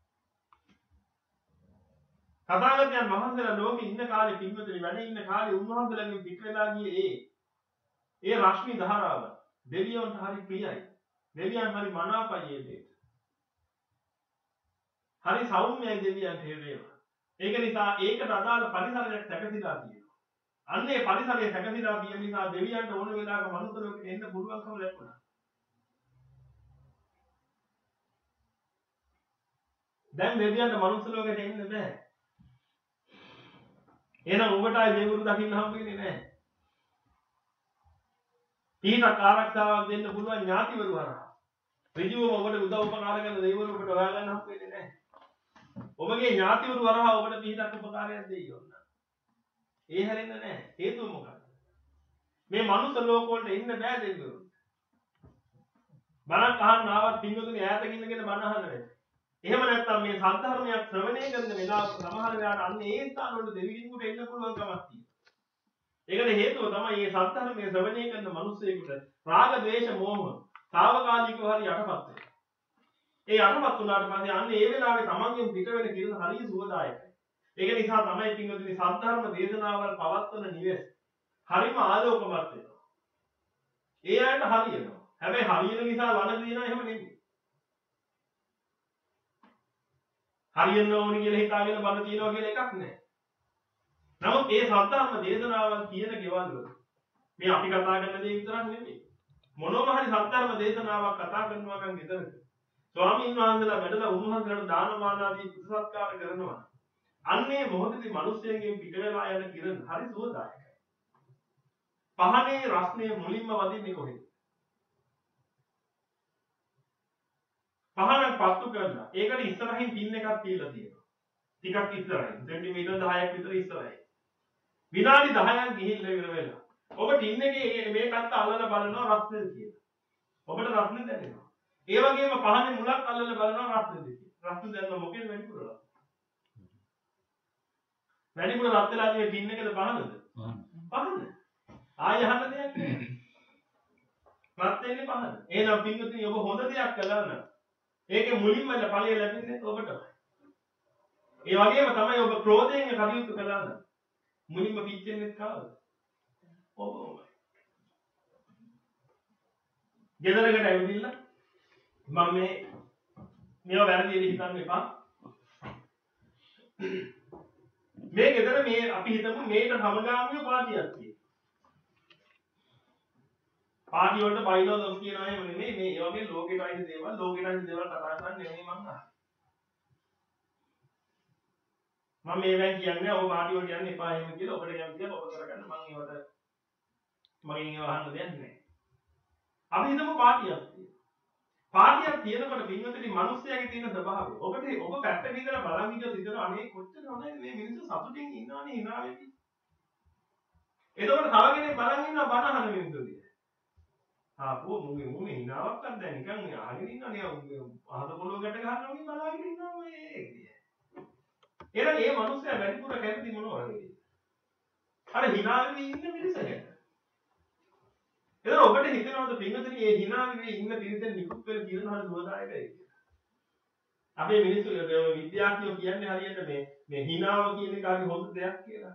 තථාගතයන් වහන්සේලා ලෝකෙ ඉන්න කාලේ පින්වතුනි වැඩ ඉන්න කාලේ උන්වහන්සේලාගෙන් පිට වෙලා ගියේ ඒ ඒ රශ්මි ධාරාව දෙවියන්ට හරි ප්‍රියයි. දෙවියන් හරි මනාපයි ඒ දෙයට. හරි සෞම්‍යයි දෙවියන්ට හේරේවා. ඒක නිසා ඒකට අදාළ පරිසරයක් සැකසීලා තියෙනවා. අන්න ඒ පරිසරය සැකසීලා තියෙන නිසා දෙවියන්ට ඕන වෙලාවක මනුස්ස ලෝකෙට එන්න පුළුවන්කම ලැබුණා. දැන් දෙවියන්ට මනුස්ස ලෝකෙට එන්න බෑ. එහෙනම් ඔබට ආයේ දෙවිවරු දකින්න හම්බ වෙන්නේ නැහැ. ඊටක් ආරක්ෂාවක් දෙන්න පුළුවන් ඥාතිවරු හරහා. ඍජුවම ඔබට උදව් උපකාර කරන දෙවිවරු ඔබට හොයාගන්න හම්බ වෙන්නේ නැහැ. ඔබගේ ඥාතිවරු වරහා ඔබට පිටක් උපකාරයක් දෙයි ඔන්න. ඒ හැරෙන්න නැහැ. හේතුව මොකක්ද? මේ මනුස්ස ලෝක වලට එන්න බෑ දෙවිවරු. බණක් අහන්න ආවත් පින්වතුනි ඈතක ඉන්නගෙන බණ අහන්න බෑ. එහෙම නැත්නම් මේ සද්ධර්මයක් ශ්‍රවණය කරන වෙලාවක සමහර වෙලාවට අන්න ඒ ස්ථාන වල දෙවියෙකුට එන්න පුළුවන් කමක් තියෙනවා. ඒකට හේතුව තමයි මේ සද්ධර්මයේ ශ්‍රවණය කරන මිනිස්සෙකුට රාග, ද්වේෂ, මෝහ తాවකාලිකව හරි යටපත් වෙනවා. ඒ යටපත් වුණාට පස්සේ අන්න ඒ වෙලාවේ තමන්ගෙන් පිට වෙන කිරණ හරිය සුවදායකයි. ඒක නිසා තමයි පින්වතුනි සද්ධර්ම දේශනාවල් පවත්වන නිවෙස් හරිම ආලෝකමත් වෙනවා. ඒ අයට හරියනවා. හැබැයි හරියන නිසා වන දිනා එහෙම නෙමෙයි. හරියන්න ඕනි කියලා හිතාගෙන බන තියනවා කියලා එකක් නැහැ. නමුත් මේ සද්ධර්ම දේශනාවල් කියන ගෙවල් වල මේ අපි කතා කරන දේ විතරක් නෙමෙයි. මොනෝම හරි සද්ධර්ම දේශනාවක් කතා කරනවා නම් විතරද ස්වාමීන් වහන්සේලා වැඩලා උන්වහන්සේලාට දානමාන ආදී පුදසත්කාර කරනවා. අන්නේ මොහොතේදී මිනිස්යෙන්ගෙන් පිට වෙලා යන කිරණ හරි සුවදායකයි. පහනේ රස්නේ මුලින්ම වදින්නේ කොහෙද? පහනක් පත්තු කරලා ඒකට ඉස්සරහින් පින් එකක් තියලා තියෙනවා. ටිකක් ඉස්සරහින් සෙන්ටිමීටර් දහයක් විතර ඉස්සරහින්. විනාඩි දහයක් ගිහිල්ලා ඉවර වෙලා. ඔබ ටින් එකේ මේ පැත්ත අල්ලලා බලනවා රස්නේ කියලා. ඔබට රස්නේ දැනෙනවා. ඒ වගේම පහනේ මුලක් අල්ලලා බලනවා රස්නේ දෙකේ. රස්නේ දැනන මොකේද වැඩිපුර රස්? වැඩිපුර රත් වෙලා තියෙන ටින් එකද පහනද? පහන. ආය අහන්න දෙයක් නැහැ. රත් වෙන්නේ පහන. එහෙනම් පින්වතුනි ඔබ හොඳ දෙයක් කළා නම් ඒකේ මුලින්ම ඵලය ලැබෙන්නේ ඔබටමයි. ඒ වගේම තමයි ඔබ ක්‍රෝධයෙන් කටයුතු කළා නම් මුලින්ම පිච්චෙන්නේ කාවද? ඔබමයි. ගෙදරකට ඇවිදින්න මම මේ මේවා වැරදි විදිහට හිතන්න එපා. මේ ගෙදර මේ අපි හිතමු මේකට සමගාමීව පාටියක් තියෙනවා. පාටි වලට බයිලා දොස් කියනවා එහෙම නෙමෙයි මේ ඒ වගේ ලෝකෙට අයිති දේවල් ලෝකෙට අයිති දේවල් කතා කරන්නේ නෙමෙයි මම අහන්නේ. මම මේවෙන් කියන්නේ ඔබ පාටි වලට යන්න එපා එහෙම කියලා ඔබට යන්න කියලා ඔබ කරගන්න මම ඒවට මගෙන් ඒව අහන්න දෙයක් නැහැ. අපි හිතමු පාටියක් තියෙනවා. පාටියක් තියෙනකොට පින්වතුනි මිනිස්යාගේ තියෙන ස්වභාවය. ඔබට ඔබ පැත්තක ඉඳලා බලන් හිටියොත් හිතනවා අනේ කොච්චර හොඳයි මේ මිනිස්සු සතුටින් ඉන්නවනේ hina වෙවි. එතකොට තව කෙනෙක් බලන් ඉන්නවා බන අහන මිනිස්සු දිහා. ආපෝ මුගේ මුනේ hinaවක් අද්දා නිකන් මේ අහගෙන ඉන්නවනේ අහද පොළොව ගැට ගන්නවා වගේ බලාගෙන ඉන්නවා මේ. එහෙනම් මේ මිනිස්සයා වැඩිපුර කැමති මොනවද? අර hina වෙවි ඉන්න මිනිස්සුන්ට. එතන ඔබට හිතෙනවද පින්වතුනි මේ hina වෙවි ඉන්න පිරිසෙන් නිකුත් වෙන තීරණ හරි දුවදායකයි කියලා. අපේ මිනිස්සු විද්‍යාඥයෝ කියන්නේ හරියට මේ මේ hinaව කියන එක හරි හොඳ දෙයක් කියලා.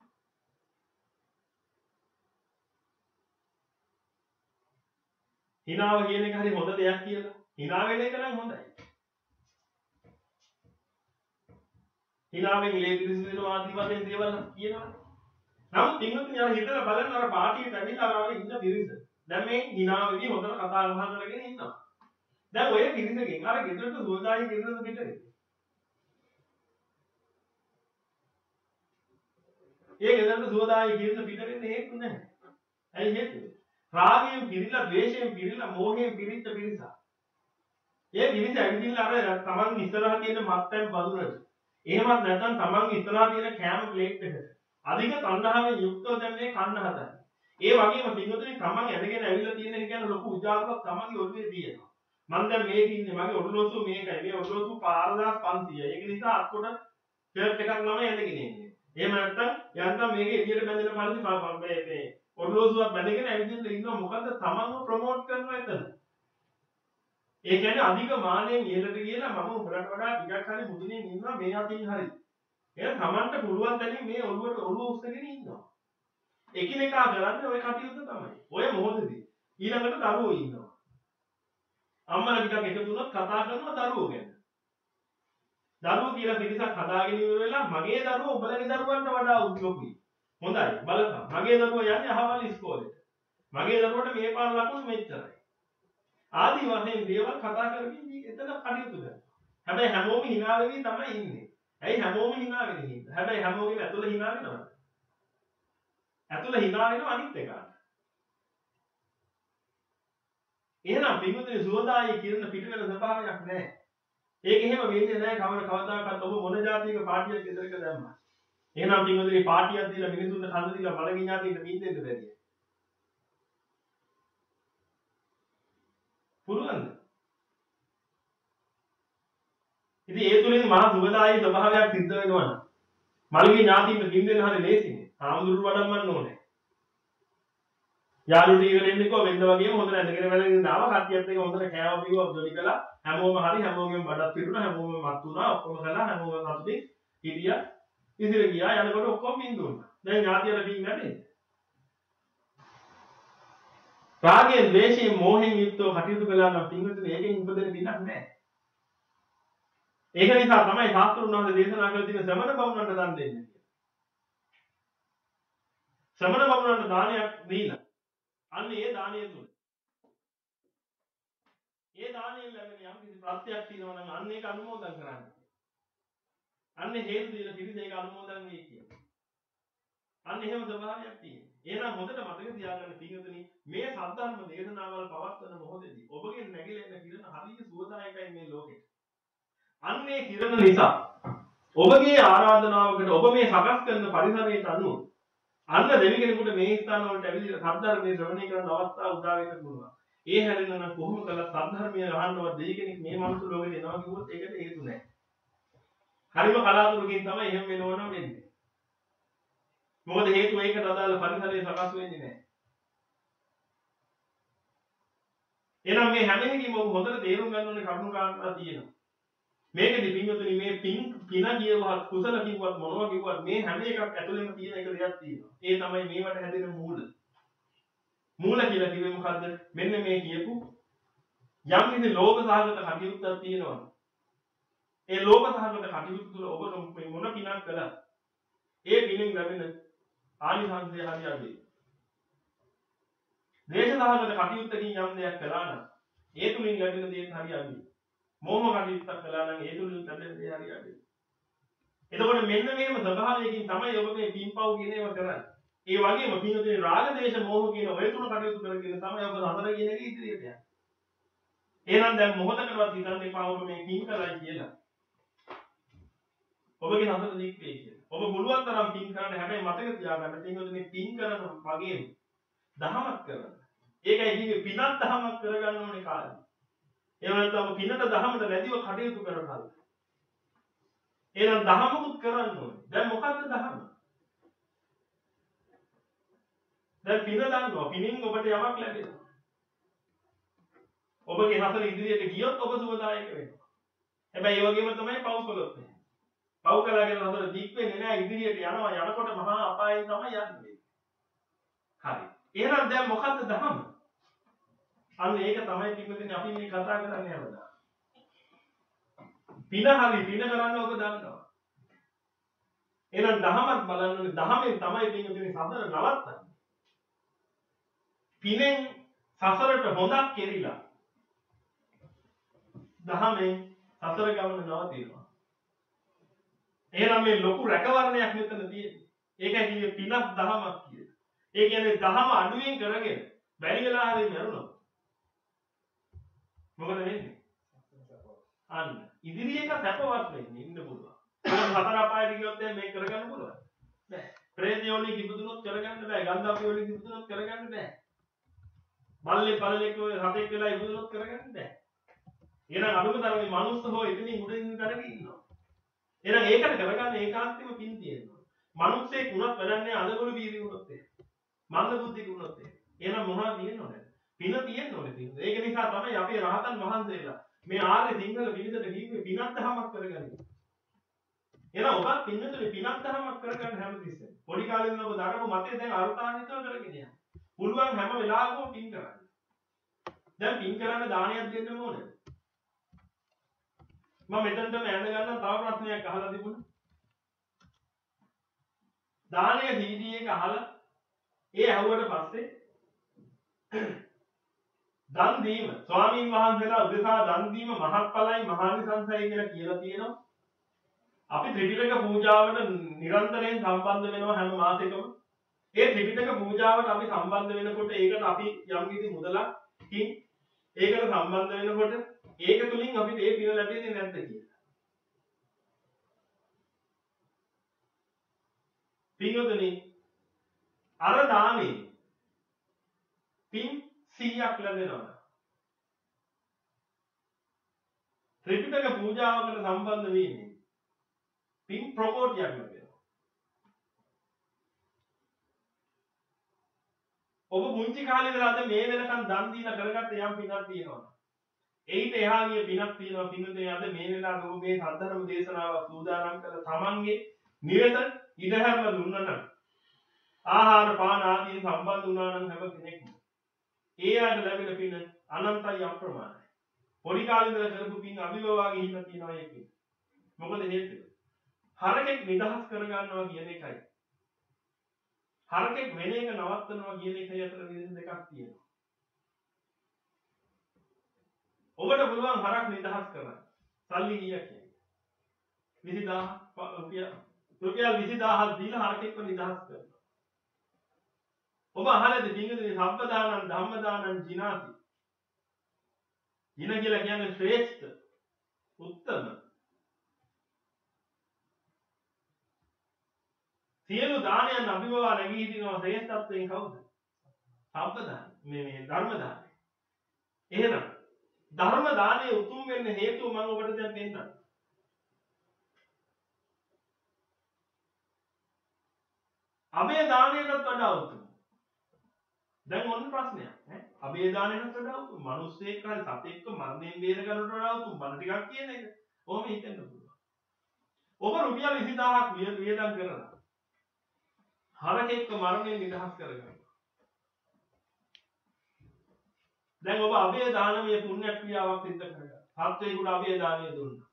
hinaව කියන එක හරි හොඳ දෙයක් කියලා. hina වෙන එක නම් හොඳයි. hinaවෙන් ලේ පිරිසිදුනවා ආදී වශයෙන් දේවල් කියනවා. නමුත් පින්වතුනි අර හිතලා බලන්න අර පාටියට ඇවිල්ලා ආව ඉන්න පිරිස. දැන් මේ hina වෙවි හොඳට කතා බහ කරගෙන ඉන්නවා. දැන් ඔය පිරිසකින් අර ගෙදරට සුවදායි ගෙදරට පිටරේ. ඒ ගෙදරට සුවදායි ගෙදරට පිටරෙන්නේ හේතු නැහැ. ඇයි හේතුව? රාගයෙන් පිරිලා, ද්වේෂයෙන් පිරිලා, මෝහයෙන් පිරිච්ච පිරිස. ඒ පිරිස ඇවිදින්න අර තමන් ඉස්සරහා තියෙන මත්පැන් බඳුනට. එහෙමත් නැත්නම් තමන් ඉස්සරහා තියෙන කෑම ප්ලේට් එකට. අධික තණ්හාවෙන් යුක්තව දැන් මේ කන්න හදන්නේ. ඒ වගේම පින්වතුනි තමන් ඇදගෙන ඇවිල්ලා තියෙන එක කියන්නේ ලොකු උජාරුවක් තමන්ගේ ඔළුවේ තියෙනවා. මම දැන් මේක ඉන්නේ මගේ ඔළුවසු මේකයි. මේ ඔළුවසු පාරදාස් පන්සීයයි. ඒක නිසා අත්කොට ෂර්ට් එකක් ළමයි ඇඳගෙන ඉන්නේ. එහෙම නැත්නම් යන්තම් මේක එළියට බැඳෙන පරිදි මේ මේ ඔළුවසුවක් බැඳගෙන ඇවිදින්න ඉන්නවා. මොකද තමන්ව ප්‍රොමෝට් කරනවා එතන. ඒ කියන්නේ අධික මානෙන් ඉහළට ගියලා මම උඹලට වඩා ටිකක් හරි මුදිනේ ඉන්නවා මේ අතින් හරි. එහෙනම් තමන්ට පුළුවන් තැනින් මේ ඔළුවට ඔළුව උස්සගෙන ඉන්නවා. එකිනෙකා කරන්නේ ওই කටයුත්ත තමයි. ඔය මොහොතේදී ඊළඟට දරුවෝ ඉන්නවා. අම්මලා ටිකක් එකතු වුණොත් කතා කරනවා දරුවෝ ගැන. දරුවෝ කියලා පිරිසක් හදාගෙන ඉවර වෙලා මගේ දරුවෝ උඹලගේ දරුවන්ට වඩා උද්‍යෝගී. හොඳයි බලපන්. මගේ දරුවෝ යන්නේ අහවල් ඉස්කෝලේට. මගේ දරුවට මේ පාර ලකුණු මෙච්චරයි. ආදි වශයෙන් දේවල් කතා කරමින් එතන කටයුතු කරනවා. හැබැයි හැමෝම hina වෙවි තමයි ඉන්නේ. ඇයි හැමෝම hina වෙන්නේ ඉන්නේ? හැබැයි හැමෝගෙම ඇතුළ hina වෙනවද? ඇතුළ hina වෙනව අනිත් එකට. එහෙනම් පින්වතුනි සුවදායි කිරණ පිට වෙන ස්වභාවයක් නැහැ. ඒක එහෙම වෙන්නේ නැහැ කවර කවදාකවත් ඔබ මොන જાතියක පාටියක් ගෙදරක දැම්මා. එහෙනම් පින්වතුනි පාටියක් දීලා මිනිසුන්ට කන්න දීලා මලගින්නාටින්ට මින්දෙන්න බැරිය. පුළුවන්ද? ඉතින් ඒ තුලින් මහා සුවදායි ස්වභාවයක් සිද්ධ වෙනවා. මල්ගේ ඥාතියින්ට මින්දෙන්න හරිය ලේසිනේ. ආමුදුරු වඩම්මන්න ඕනේ. යාළුවෝ ටික දෙන්නෙක්ව වෙන්න වගේම හොඳ නැදගෙන වැලෙන් දාව කට්ටියත් එක හොඳට කෑව බිව්ව ජොලි කළා හැමෝම හරි හැමෝගෙම බඩක් පිරුණා හැමෝම මත් වුණා ඔක්කොම කළා හැමෝම සතුටින් හිටියා ඉතින් ගියා යනකොට ඔක්කොම බින්දුණා දැන් ඥාතියලා බින් නැනේ රාගයෙන් ද්වේෂයෙන් මෝහයෙන් යුක්තව කටයුතු කළා නම් පින්විතනේ ඒකෙන් උපදින පිනක් නැහැ ඒක නිසා තමයි ශාස්ත්‍රුන් වහන්සේ දේශනා කළ තියෙන ශ්‍රමණ බමුණන්ට දන් දෙන්නේ ශ්‍රමණ බමුණන්ට දානයක් දීලා අන්න ඒ දානය තුල ඒ දානයෙන් ලැබෙන යම් කිසි ප්‍රත්‍යක් තියෙනවා නම් අන්න ඒක අනුමෝදන් කරන්න. අන්න හේතු දීලා පිළිස ඒක අනුමෝදන් වෙයි කියන්නේ. අන්න එහෙම ස්වභාවයක් තියෙනවා. එහෙනම් හොඳට මතක තියාගන්න පින්වතුනි මේ සද්ධර්ම දේශනාවල් පවත්වන මොහොතේදී ඔබගෙන් නැగిලා එන කිරණ හරිය සුවදායකයි මේ ලෝකෙට. අන්න ඒ කිරණ නිසා ඔබගේ ආරාධනාවකට ඔබ මේ සකස් කරන පරිසරයට අනුව අන්න දෙවි කෙනෙකුට මේ ස්ථාන වලට ඇවිල්ලා සද්ධර්මයේ ශ්‍රවණය කරන අවස්ථාව උදා වෙන්න පුළුවන්. ඒ හැරෙන්න නම් කොහොම කළත් සද්ධර්මයේ අහන්නවත් දෙවි කෙනෙක් මේ මනුස්ස ලෝකෙට එනවා කිව්වොත් ඒකට හේතු නැහැ. හරිම කලාතුරකින් තමයි එහෙම වෙනවනම් වෙන්නේ. මොකද හේතුව ඒකට අදාළ පරිසරය සකස් වෙන්නේ නැහැ. එහෙනම් මේ හැම එකකින්ම ඔබ හොඳට තේරුම් ගන්න ඕනේ කරුණු කාරණා තියෙනවා. මේකෙදි පින්වතුනි මේ පින් පින කියවත් කුසල කිව්වත් මොනවා කිව්වත් මේ හැම එකක් ඇතුළෙම තියෙන එක දෙයක් තියෙනවා. ඒ තමයි මේවට හැදෙන මූල. මූල කියලා කිව්වේ මොකද්ද? මෙන්න මේ කියපු යම් කිසි ලෝභ සහගත කටයුත්තක් තියෙනවා. ඒ ලෝභ සහගත කටයුතු තුළ ඔබ මොන පිනක් කළා? ඒ පිනෙන් ලැබෙන ආනිසංසය හරියන්නේ. ද්වේෂ සහගත කටයුත්තකින් යම් දෙයක් කළා නම් ඒ තුලින් ලැබෙන දේ හරියන්නේ. මෝහ කටයුත්තක් කළා නම් ඒ තුලින් ලැබෙන දේ හරියන්නේ. එතකොට මෙන්න මේම ස්වභාවයකින් තමයි ඔබ මේ පින්පව් කියන ඒවා කරන්නේ. ඒ වගේම පින්වතුනි රාග දේශ මොහ කියන ඔය තුන කටයුතු කරගෙන තමයි ඔබ හතර කියන එක ඉදිරියට යන්නේ. එහෙනම් දැන් මොහොතකටවත් හිතන්න එපා ඔබ මේ පින් කරයි කියලා. ඔබගේ සසර දික් වේ කියලා. ඔබ පුළුවන් තරම් පින් කරන්න. හැබැයි මතක තියාගන්න පින්වතුනි පින් කරන වගේම දහමක් කරන්න. ඒකයි කිව්වේ පිනක් දහමක් කරගන්න ඕනේ කාලේ. ඒ නැත්නම් පිනට දහමට නැදිව කටයුතු කරනවා. එහෙනම් දහමකුත් කරන්න ඕනේ. දැන් මොකද්ද දහම? දැන් පින දන්නවා. පිනින් ඔබට යමක් ලැබෙනවා. ඔබගේ හතර ඉදිරියට ගියොත් ඔබ සුවදායක වෙනවා. හැබැයි ඒ වගේම තමයි පව් කළොත්. පව් කළාගෙන හතර දික් වෙන්නේ නැහැ ඉදිරියට යනවා යනකොට මහා අපායෙන් තමයි යන්නේ. හරි. එහෙනම් දැන් මොකද්ද දහම? අන්න ඒක තමයි පින්වතුනි අපි මේ කතා කරන්නේ හැමදාම. පින හරි පින කරන්න ඔබ දන්නවා. එහෙනම් දහමත් බලන්න ඕනේ. දහමෙන් තමයි පින්වතුනි සසර නවත්තන්නේ. පිනෙන් සසරට හොඳක් කෙරිලා. දහමෙන් සසර ගමන නවතිනවා. එහෙනම් මේ ලොකු රැකවරණයක් මෙතන තියෙන්නේ. ඒකයි කිව්වේ පිනක් දහමක් කියලා. ඒ කියන්නේ දහම අඩුවෙන් කරගෙන බැරි වෙලා හරි මරුණා. මොකද වෙන්නේ? අන්න ඉදිරි එක සැපවත් වෙන්නේ ඉන්න පුළුවන්. ඒක හතර අපායට ගියොත් මේක කරගන්න පුළුවන්. බෑ. ප්‍රේතයෝනි කිපුදුනොත් කරගන්න බෑ. ගන්ධාපියෝනි කිපුදුනොත් කරගන්න බෑ. බල්ලේ පළලෙක් හතෙක් වෙලා ඉපදුනොත් කරගන්න බෑ. එහෙනම් අනුම තරමේ මනුස්ස හෝ එතනින් උඩින් කරගෙන ඉන්නවා. එහෙනම් ඒකට කරගන්න ඒකාන්තෙම පින් තියෙනවා. මනුස්සයෙක් උනත් වැඩන්නේ අදගොළු බීරි උනොත් එහෙම. මන්ද බුද්ධික උනොත් එහෙම. එහෙනම් මොනවද තියෙනවද? පින තියෙන්න ඕනේ පින්. ඒක නිසා තමයි අපේ රහතන් වහන්සේලා මේ ආර්ය සිංහල පිළිසෙට කිව්වේ පිනක් දහමක් කරගන්න. එහෙනම් ඔබත් පින්නතේ පිනක් දහමක් කරගන්න හැමතිස්සෙම. පොඩි කාලේ ඉඳන් ඔබ දරපු මතේ දැන් අර්ථාන්විතව කරගෙන යන්න. පුළුවන් හැම වෙලාවකම පින් කරන්න. දැන් පින් කරන්න දානයක් දෙන්න ඕනේ. මම මෙතනටම යන්න ගන්න තව ප්‍රශ්නයක් අහලා තිබුණා. දානය සීඩී එක අහලා ඒ ඇහුවට පස්සේ දන් දීම ස්වාමීන් වහන්සේලා උදෙසා දන් දීම මහත්ඵලයි මහානිසංසයි කියලා කියලා තියෙනවා. අපි ත්‍රිපිටක පූජාවට නිරන්තරයෙන් සම්බන්ධ වෙනවා හැම මාසෙකම. ඒ ත්‍රිපිටක පූජාවට අපි සම්බන්ධ වෙනකොට ඒකට අපි යම් කිසි මුදලකින් ඒකට සම්බන්ධ වෙනකොට ඒක තුලින් අපිට ඒ පින ලැබෙන්නේ නැද්ද කියලා. පින්වතුනි අර දානේ පින් සීයක් ලැබෙනවා. ත්‍රිපිටක පූජාවකට සම්බන්ධ වීමෙන් පින් ප්‍රකෝටියක් ලැබෙනවා. ඔබ මුංචි කාලේ ඉඳලා අද මේ වෙනකන් දන් දීලා කරගත්ත යම් පිනක් තියෙනවා. ඒිට එහා ගිය පිනක් තියෙනවා. පින්වතුනි අද මේ වෙලාවට ඔබ මේ සද්ධර්ම දේශනාව සූදානම් කළ තමන්ගේ නිවෙත ඉඩහැරලා දුන්නා නම් ආහාර පාන ආදී සම්බන්ධ වුණා නම් හැම කෙනෙක්ම ඒ ආයත ලැබෙන පින අනන්තයි අප්‍රමාණයි. පොඩි කාලේ ඉඳලා කරපු පින් අභිභවා ගිහින් තියෙනවා ඒකේ. මොකද හේතුව? හරකෙක් නිදහස් කරගන්නවා කියන එකයි. හරකෙක් වෙන එක නවත්තනවා කියන එකයි අතර වෙනස දෙකක් තියෙනවා. ඔබට පුළුවන් හරක් නිදහස් කරන්න. සල්ලි කීයක් කියන්නේ? විසිදාහක් රුපියල් රුපියල් විසිදාහක් දීලා හරකෙක්ව නිදහස් කරනවා. ඔබ අහලාද පින්වතුනි සම්පදානං ධම්මදානං ජිනාති. ජින කියලා කියන්නේ ශ්‍රේෂ්ඨ උත්තම සියලු දානයන් අභිභවා නැගී හිටිනවා ශ්‍රේෂ්ඨත්වයෙන් කවුද? සම්පදාන මේ මේ ධර්ම දානය. එහෙනම් ධර්ම දානයේ උතුම් වෙන්න හේතුව මම ඔබට දැන් දෙන්නම්. අබේ දානයටත් වඩා උතුම්. දැන් ඔන්න ප්‍රශ්නයක් ඈ අබේ දානයටත් වඩා උතුම් මිනිස්සෙක් හරි සතෙක්ව මරණයෙන් බේර ගන්නට වඩා උතුම් බණ ටිකක් කියන එක. ඔහොම හිතෙන්න පුළුවන්. ඔබ රුපියල් විසිදාහක් වියදම් කරලා හරකෙක්ව මරණයෙන් නිදහස් කරගන්න. දැන් ඔබ අබේ දානමය පුණ්‍ය ක්‍රියාවක් සිද්ධ කරගන්න. සත්වේකුට අබේ දානය දුන්නා.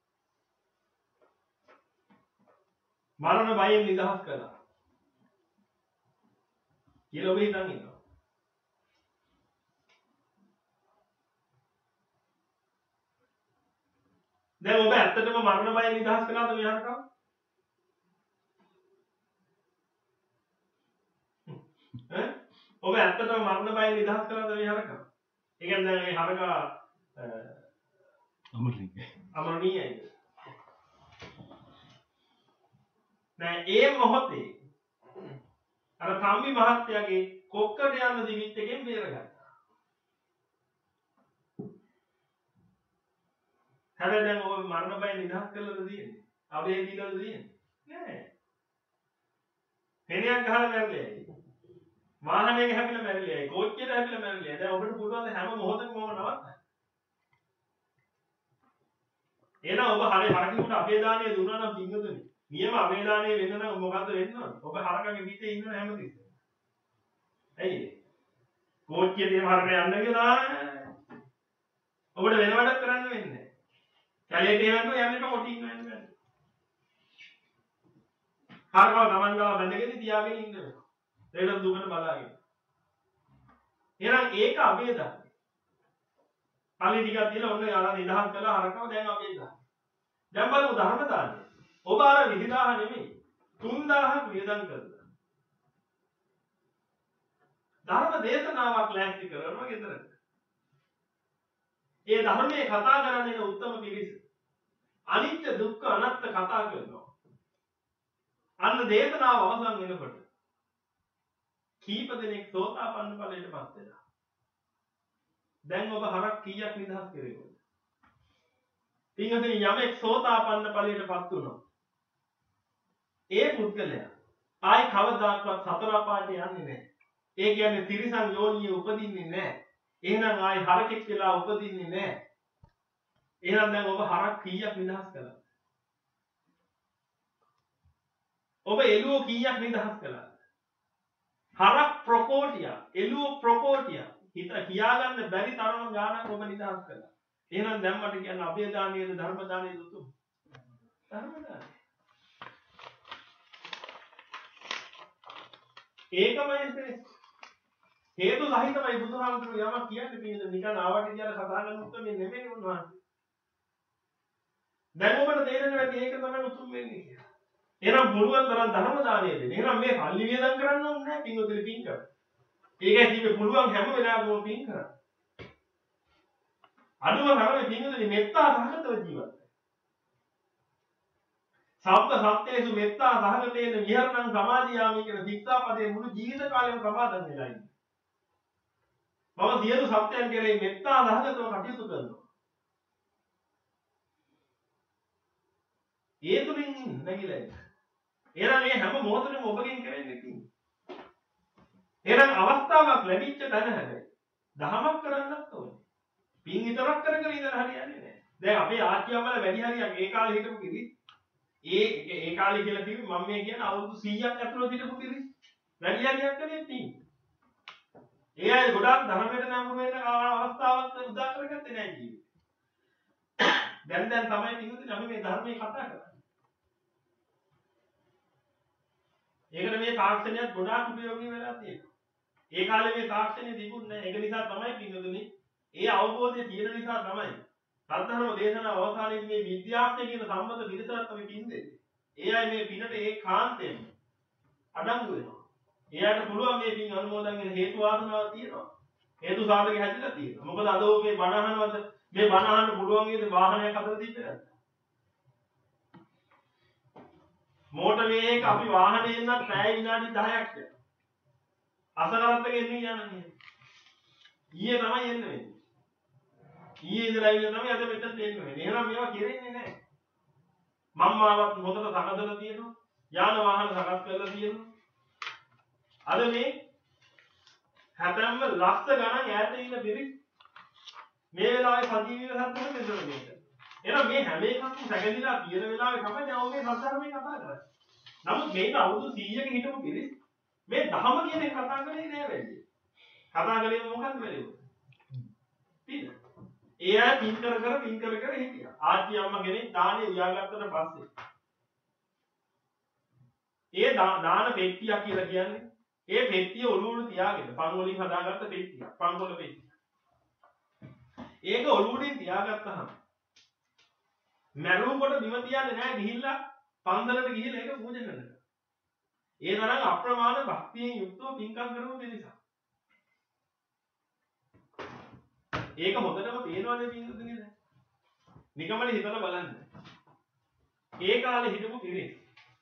මරණ බයෙන් නිදහස් කළා. කියලා ඔබ හිතන් ඉන්නවා. දැන් ඔබ ඇත්තටම මරණ බයෙන් නිදහස් කළාද මේ හරකව? ඈ ඔබ ඇත්තටම මරණ බයෙන් නිදහස් කළාද මේ හරකව? ඒ කියන්නේ දැන් මේ හරකා අමරණීය. අමරණීයයි. දැන් ඒ මොහොතේ අර තම්බි මහත්තයාගේ කොක්කට යන දිවිත් එකෙන් බේරගත්තා. හැබැයි දැන් ඔය මරණ බය නිදහස් කළාද තියෙන්නේ? අබේ දීලාද තියෙන්නේ? නෑ. හෙනියක් ගහලා මැරිලා. වාහනයක හැපිලා මැරිලා. කෝච්චියට හැපිලා මැරිලා. දැන් ඔබට පුළුවන් ද හැම මොහොතකම ඔබ නවත්තන්න. එහෙනම් ඔබ හරි හරකිනුට අපේ දාණය දුන්නා නම් පින්වතුනි. නියම අපේ දාණය වෙන්න නම් මොකද්ද වෙන්න ඕන? ඔබ හරකගේ පිටේ ඉන්න හැමතිස්සෙම. ඇයි? කෝච්චියට එහෙම හරකට යන්න කියලා ඔබට වෙන වැඩක් කරන්න වෙන්නේ නැහැ. කැලේට එවන්න යන්න එපා කොටින් වෙන්න බෑ. හරකව ගමන් ගාව බැඳගෙන තියාගෙන ඉන්න වෙනවා. ඒකට දුකට බලාගෙන. එහෙනම් ඒක අපේ දාණය. පළි ටිකක් දීලා ඔන්න යාලා නිදහස් කළා හරකව දැන් අපේ දාණය. දැන් බලමු ධර්ම දාණය. ඔබ අර විහිදාහ නෙමෙයි තුන් දහසක් වියදම් කරලා. ධර්ම දේශනාවක් ලෑස්ති කරනවා ගෙදරට. ඒ ධර්මයේ කතා කරන්නේ උත්තම පිරිස. අනිත්‍ය දුක්ඛ අනාත්ම කතා කරනවා. අන්න දේශනාව අවසන් වෙනකොට කීප දෙනෙක් සෝතාපන්න ඵලයටපත් වෙනවා. දැන් ඔබ හරක් කීයක් නිදහස් කරේවද? පින්වතුනි යමෙක් සෝතාපන්න ඵලයටපත් වුණා. ඒ පුද්ගලයා ආයි කවදාකවත් සතර අපායට යන්නේ නැහැ. ඒ කියන්නේ තිරිසන් යෝනියේ උපදින්නේ නැහැ. එහෙනම් ආයි හරකෙක් වෙලා උපදින්නේ නැහැ. එහෙනම් දැන් ඔබ හරක් කීයක් නිදහස් කළාද? ඔබ එළුව කීයක් නිදහස් කළාද? හරක් ප්‍රකෝටිය, එළුව ප්‍රකෝටිය. හිත කියාගන්න බැරි තරම් ගාණක් ඔබ නිදහස් කළා. එහෙනම් දැන් මට කියන්න අපේ දානයේද ධර්ම දානයේද උතුම්? ධර්ම දානය. ඒකමයි ඉතින් හේතු සහිතවයි බුදුහාමුදුරුවෝ යමක් කියන්නේ පිළිද නිකන් ආවට කියලා කතා කරන උත්තරේ නෙමෙයි උන්වහන්සේ. දැන් ඔබට තේරෙනවා මේක තමයි උතුම් වෙන්නේ කියලා. එහෙනම් පුළුවන් තරම් ධර්ම දානය දෙන්න. එහෙනම් මේ සල්ලි වියදම් කරන්න ඕනේ නැහැ පින්වතුනි පින් කර. ඒකයි කිව්වේ පුළුවන් හැම වෙලාවෙම පින් කරන්න. අනුව කරන්නේ පින්වතුනි මෙත්තා සහගතව ජීවත්. සබ්බ සත්‍යේසු මෙත්තා සහගතේන විහරණං සමාදියාමි කියන ශික්ෂාපදයේ මුළු ජීවිත කාලෙම සමාදන් වෙලා ඉන්නේ. මම සියලු සත්‍යයන් කෙරෙහි මෙත්තා සහගතව කටයුතු කරනවා. ඒ තුලින් නැగిලා ඉන්න. එහෙනම් මේ හැම මොහොතකම ඔබගෙන් කරන්නේ තියෙන්නේ. එහෙනම් අවස්ථාවක් ලැබිච්ච තැන හැබැයි දහමක් කරන්නත් ඕනේ. පින් විතරක් කර කර ඉඳලා හරියන්නේ නැහැ. දැන් අපේ ආච්චි අම්මලා වැඩි හරියක් ඒ කාලේ හිටපු කිරි ඒ ඒ කාලේ කියලා කිව්වේ මම මේ කියන අවුරුදු සීයක් ඇතුළත හිටපු කිරි වැඩි හරියක් කරේ පින්. ඒ අය ගොඩාක් ධර්මයට නම්බු වෙන අවස්ථාවක් උදා කරගත්තේ නැහැ ජීවිතේ. දැන් දැන් තමයි පින්වතුනි අපි මේ ධර්මයේ කතා කරන්නේ. ඒකට මේ තාක්ෂණයත් ගොඩාක් උපයෝගී වෙලා තියෙනවා. ඒ කාලේ මේ තාක්ෂණය තිබුණේ නැහැ. ඒක නිසා තමයි පින්වතුනි ඒ අවබෝධය තියෙන නිසා තමයි සද්ධර්ම දේශනාව අවසානයේදී මේ විද්‍යාඥ කියන සම්මත පිළිසරත් අපි පින් දෙන්නේ. ඒ අය මේ පිනට ඒ කාන්තෙන් අඩංගු වෙනවා. ඒ අයට පුළුවන් මේ පින් අනුමෝදන් වෙන හේතු වාසනාවක් තියෙනවා. හේතු සාධක හැදිලා තියෙනවා. මොකද අද ඔබේ බණ අහනවද මේ බණ අහන්න පුළුවන් වේද වාහනයක් අතර තිබ්බේ නැත්නම්. මෝටර් වේගයක අපි වාහනේ එන්නත් පැය විනාඩි දහයක් යනවා. අසකරත්තක එන්නේ යන්නේ. ඊයේ තමයි එන්නේ වෙන්නේ. ඊයේ ඉඳලා ඉන්න තමයි අද මෙතන එන්නේ වෙන්නේ. එහෙනම් මේවා කෙරෙන්නේ නැහැ. මම්මාවත් මොකද සකසලා තියෙනවා. යාන වාහන සකස් කරලා තියෙනවා. අද මේ හැතැම්ම ලක්ෂ ගණන් ඈත ඉන්න පිරිස් මේ වෙලාවේ සජීවීව සම්පූර්ණ මෙතන මේක. එහෙනම් මේ හැම එකක්ම සැකදීලා තියෙන වෙලාවේ තමයි දැන් ඔගේ සත්‍ධර්මයේ කතා කරන්නේ. නමුත් මේක අවුරුදු සීයක හිටපු පිරිස් මේ ධහම කියන එක කතා කරේ නෑ වැඩි. කතා කරේ මොකක්ද වෙලෙන්නේ? පින. ඒ අය පින් කර කර පින් කර කර හිටියා. ආච්චි අම්මා කෙනෙක් දානේ උයාගත්තට පස්සේ ඒ දාන පෙට්ටියක් කියලා කියන්නේ ඒ පෙට්ටිය ඔළුවට තියාගෙන පන් වලින් හදාගත්ත පෙට්ටියක්. පන් වල පෙට්ටිය. ඒක ඔළුවටින් තියාගත්තාම මැරුම් කොට බිම තියන්නේ නැහැ ගිහිල්ලා පන්දලට ගිහිල්ලා ඒක පූජා කරනවා. ඒ තරම් අප්‍රමාණ භක්තියෙන් යුක්තව පින්කම් කරන නිසා. ඒක හොඳටම පේනවනේ පින්වතුනි දැන්. නිකම්මනේ හිතලා බලන්න. ඒ කාලේ හිටපු පිරිස්.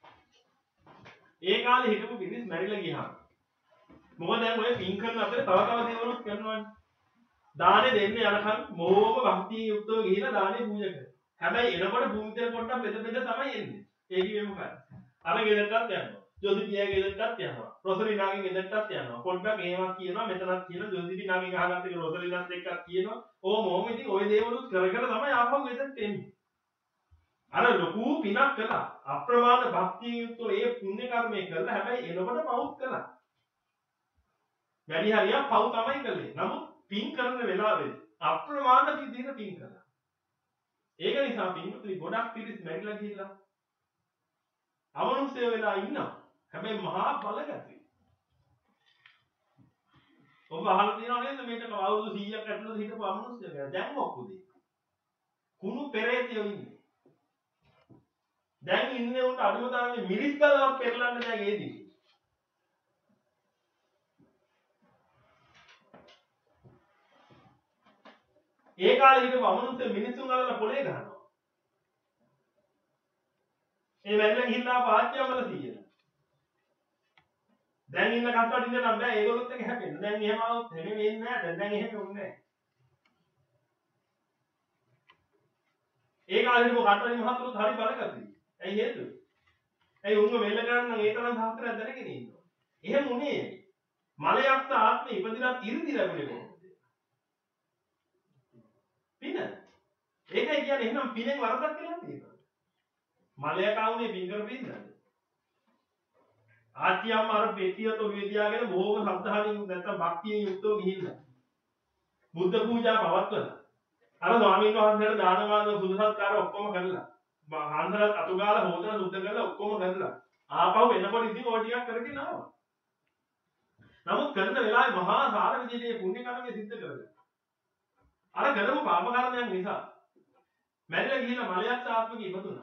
ඒ කාලේ හිටපු පිරිස් මැරිලා ගියා. මොකද දැන් ඔය පින් කරන අතරේ තව තව දේවලුත් කරනවානේ. දානේ දෙන්නේ යනකම් මොෝම භක්තිය යුක්තව ගිහිලා දානේ පූජා කරනවා. හැබැයි එනකොට භූමිතර පොට්ටක් බෙද බෙද තමයි එන්නේ. ඒ කිව්වේ මොකක්ද? අර ගෙදරටත් යනවා. ජොසිපියා ගෙදරටත් යනවා. රොසලිනාගේ ගෙදරටත් යනවා. පොඩ්ඩක් එහෙමත් කියනවා මෙතනත් කියනවා ජොසිපිනාගෙන් අහගත්ත එක රොසලිනාත් එක්කත් කියනවා. ඕම ඕම ඉතින් ওই දේවලුත් කර කර තමයි ආපහු ගෙදරට එන්නේ. අර ලොකු පිනක් කළා. අප්‍රමාද භක්තිය යුක්තව ඒ පුණ්‍ය කර්මය කළා. හැබැයි එනකොට පවුත් කළා. වැඩි හරියක් පව් තමයි කළේ. නමුත් පින් කරන වෙලාවෙදී අප්‍රමාද විදිහට පින් කළා. ඒක නිසා පින්වතුනි ගොඩක් පිරිස් මැරිලා ගිහිල්ලා අමනුෂ්‍ය වෙලා ඉන්නවා. හැබැයි මහා බලගතියි. ඔබ අහලා තියෙනව නේද මේක අවුරුදු සීයක් ඇතුළත හිටපු අමනුෂ්‍ය ගැන? දැන් මොකද? කුණු පෙරේතයෝ ඉන්නේ. දැන් ඉන්නේ උන්ට අඩුම තරමේ මිරිස් ගලවක් පෙරලන්න දැන් ඒදී. ඒ කාලේ හිටපු අමනුෂ්‍ය මිනිසුන් අල්ලලා පොලේ ගහනවා. ඒ වැරලා ගිහිල්ලා පාච්චියවල තියෙන. දැන් ඉන්න කට්ටියට ඉන්න නම් බෑ ඒගොල්ලොත් එක හැපෙන්න. දැන් එහෙම આવුත් එහෙම වෙන්නේ නැහැ. දැන් එහෙම වුන්නේ නැහැ. ඒ කාලේ හිටපු කට්ටිය මහතුරුත් හරි බලගතියි. ඇයි හේතුව? ඇයි උන්ව වෙල්ල ගන්න නම් ඒ තරම් සාස්ත්‍රයක් දැනගෙන ඉන්නවා. එහෙම උනේ. මලයක්ෂ ආත්මේ ඉපදිනත් ඉරිදි ලැබුණේ කොහොමද? පින. ඒකයි කියන්නේ එහෙනම් පිනෙන් වරදක් කියලා තියෙනවා. මලයා කවුනේ පින් කරපින්නද? ආච්චියම්ම අර පෙට්ටියත විද්‍යාවගෙන බොහොම ශ්‍රද්ධාවෙන් නැත්තම් භක්තියෙන් යුක්තව ගිහිල්ලා බුද්ධ පූජා පවත්වලා අර ස්වාමීන් වහන්සේට දානවාද සුදු සත්කාර ඔක්කොම කරලා හන්දරත් අතුගාලා හොදලා සුද්ධ කරලා ඔක්කොම කරලා ආපහු එනකොට ඉතින් ඔය ටිකක් කරගෙන ආවා. නමුත් කරන වෙලාවේ මහා සාර විදිහේ පුණ්‍ය කර්මය සිද්ධ කරගත්තා. අර කරපු පාප කර්මයන් නිසා මැරිලා ගිහිල්ලා මලයක්ෂ ආත්මක ඉපදුණා.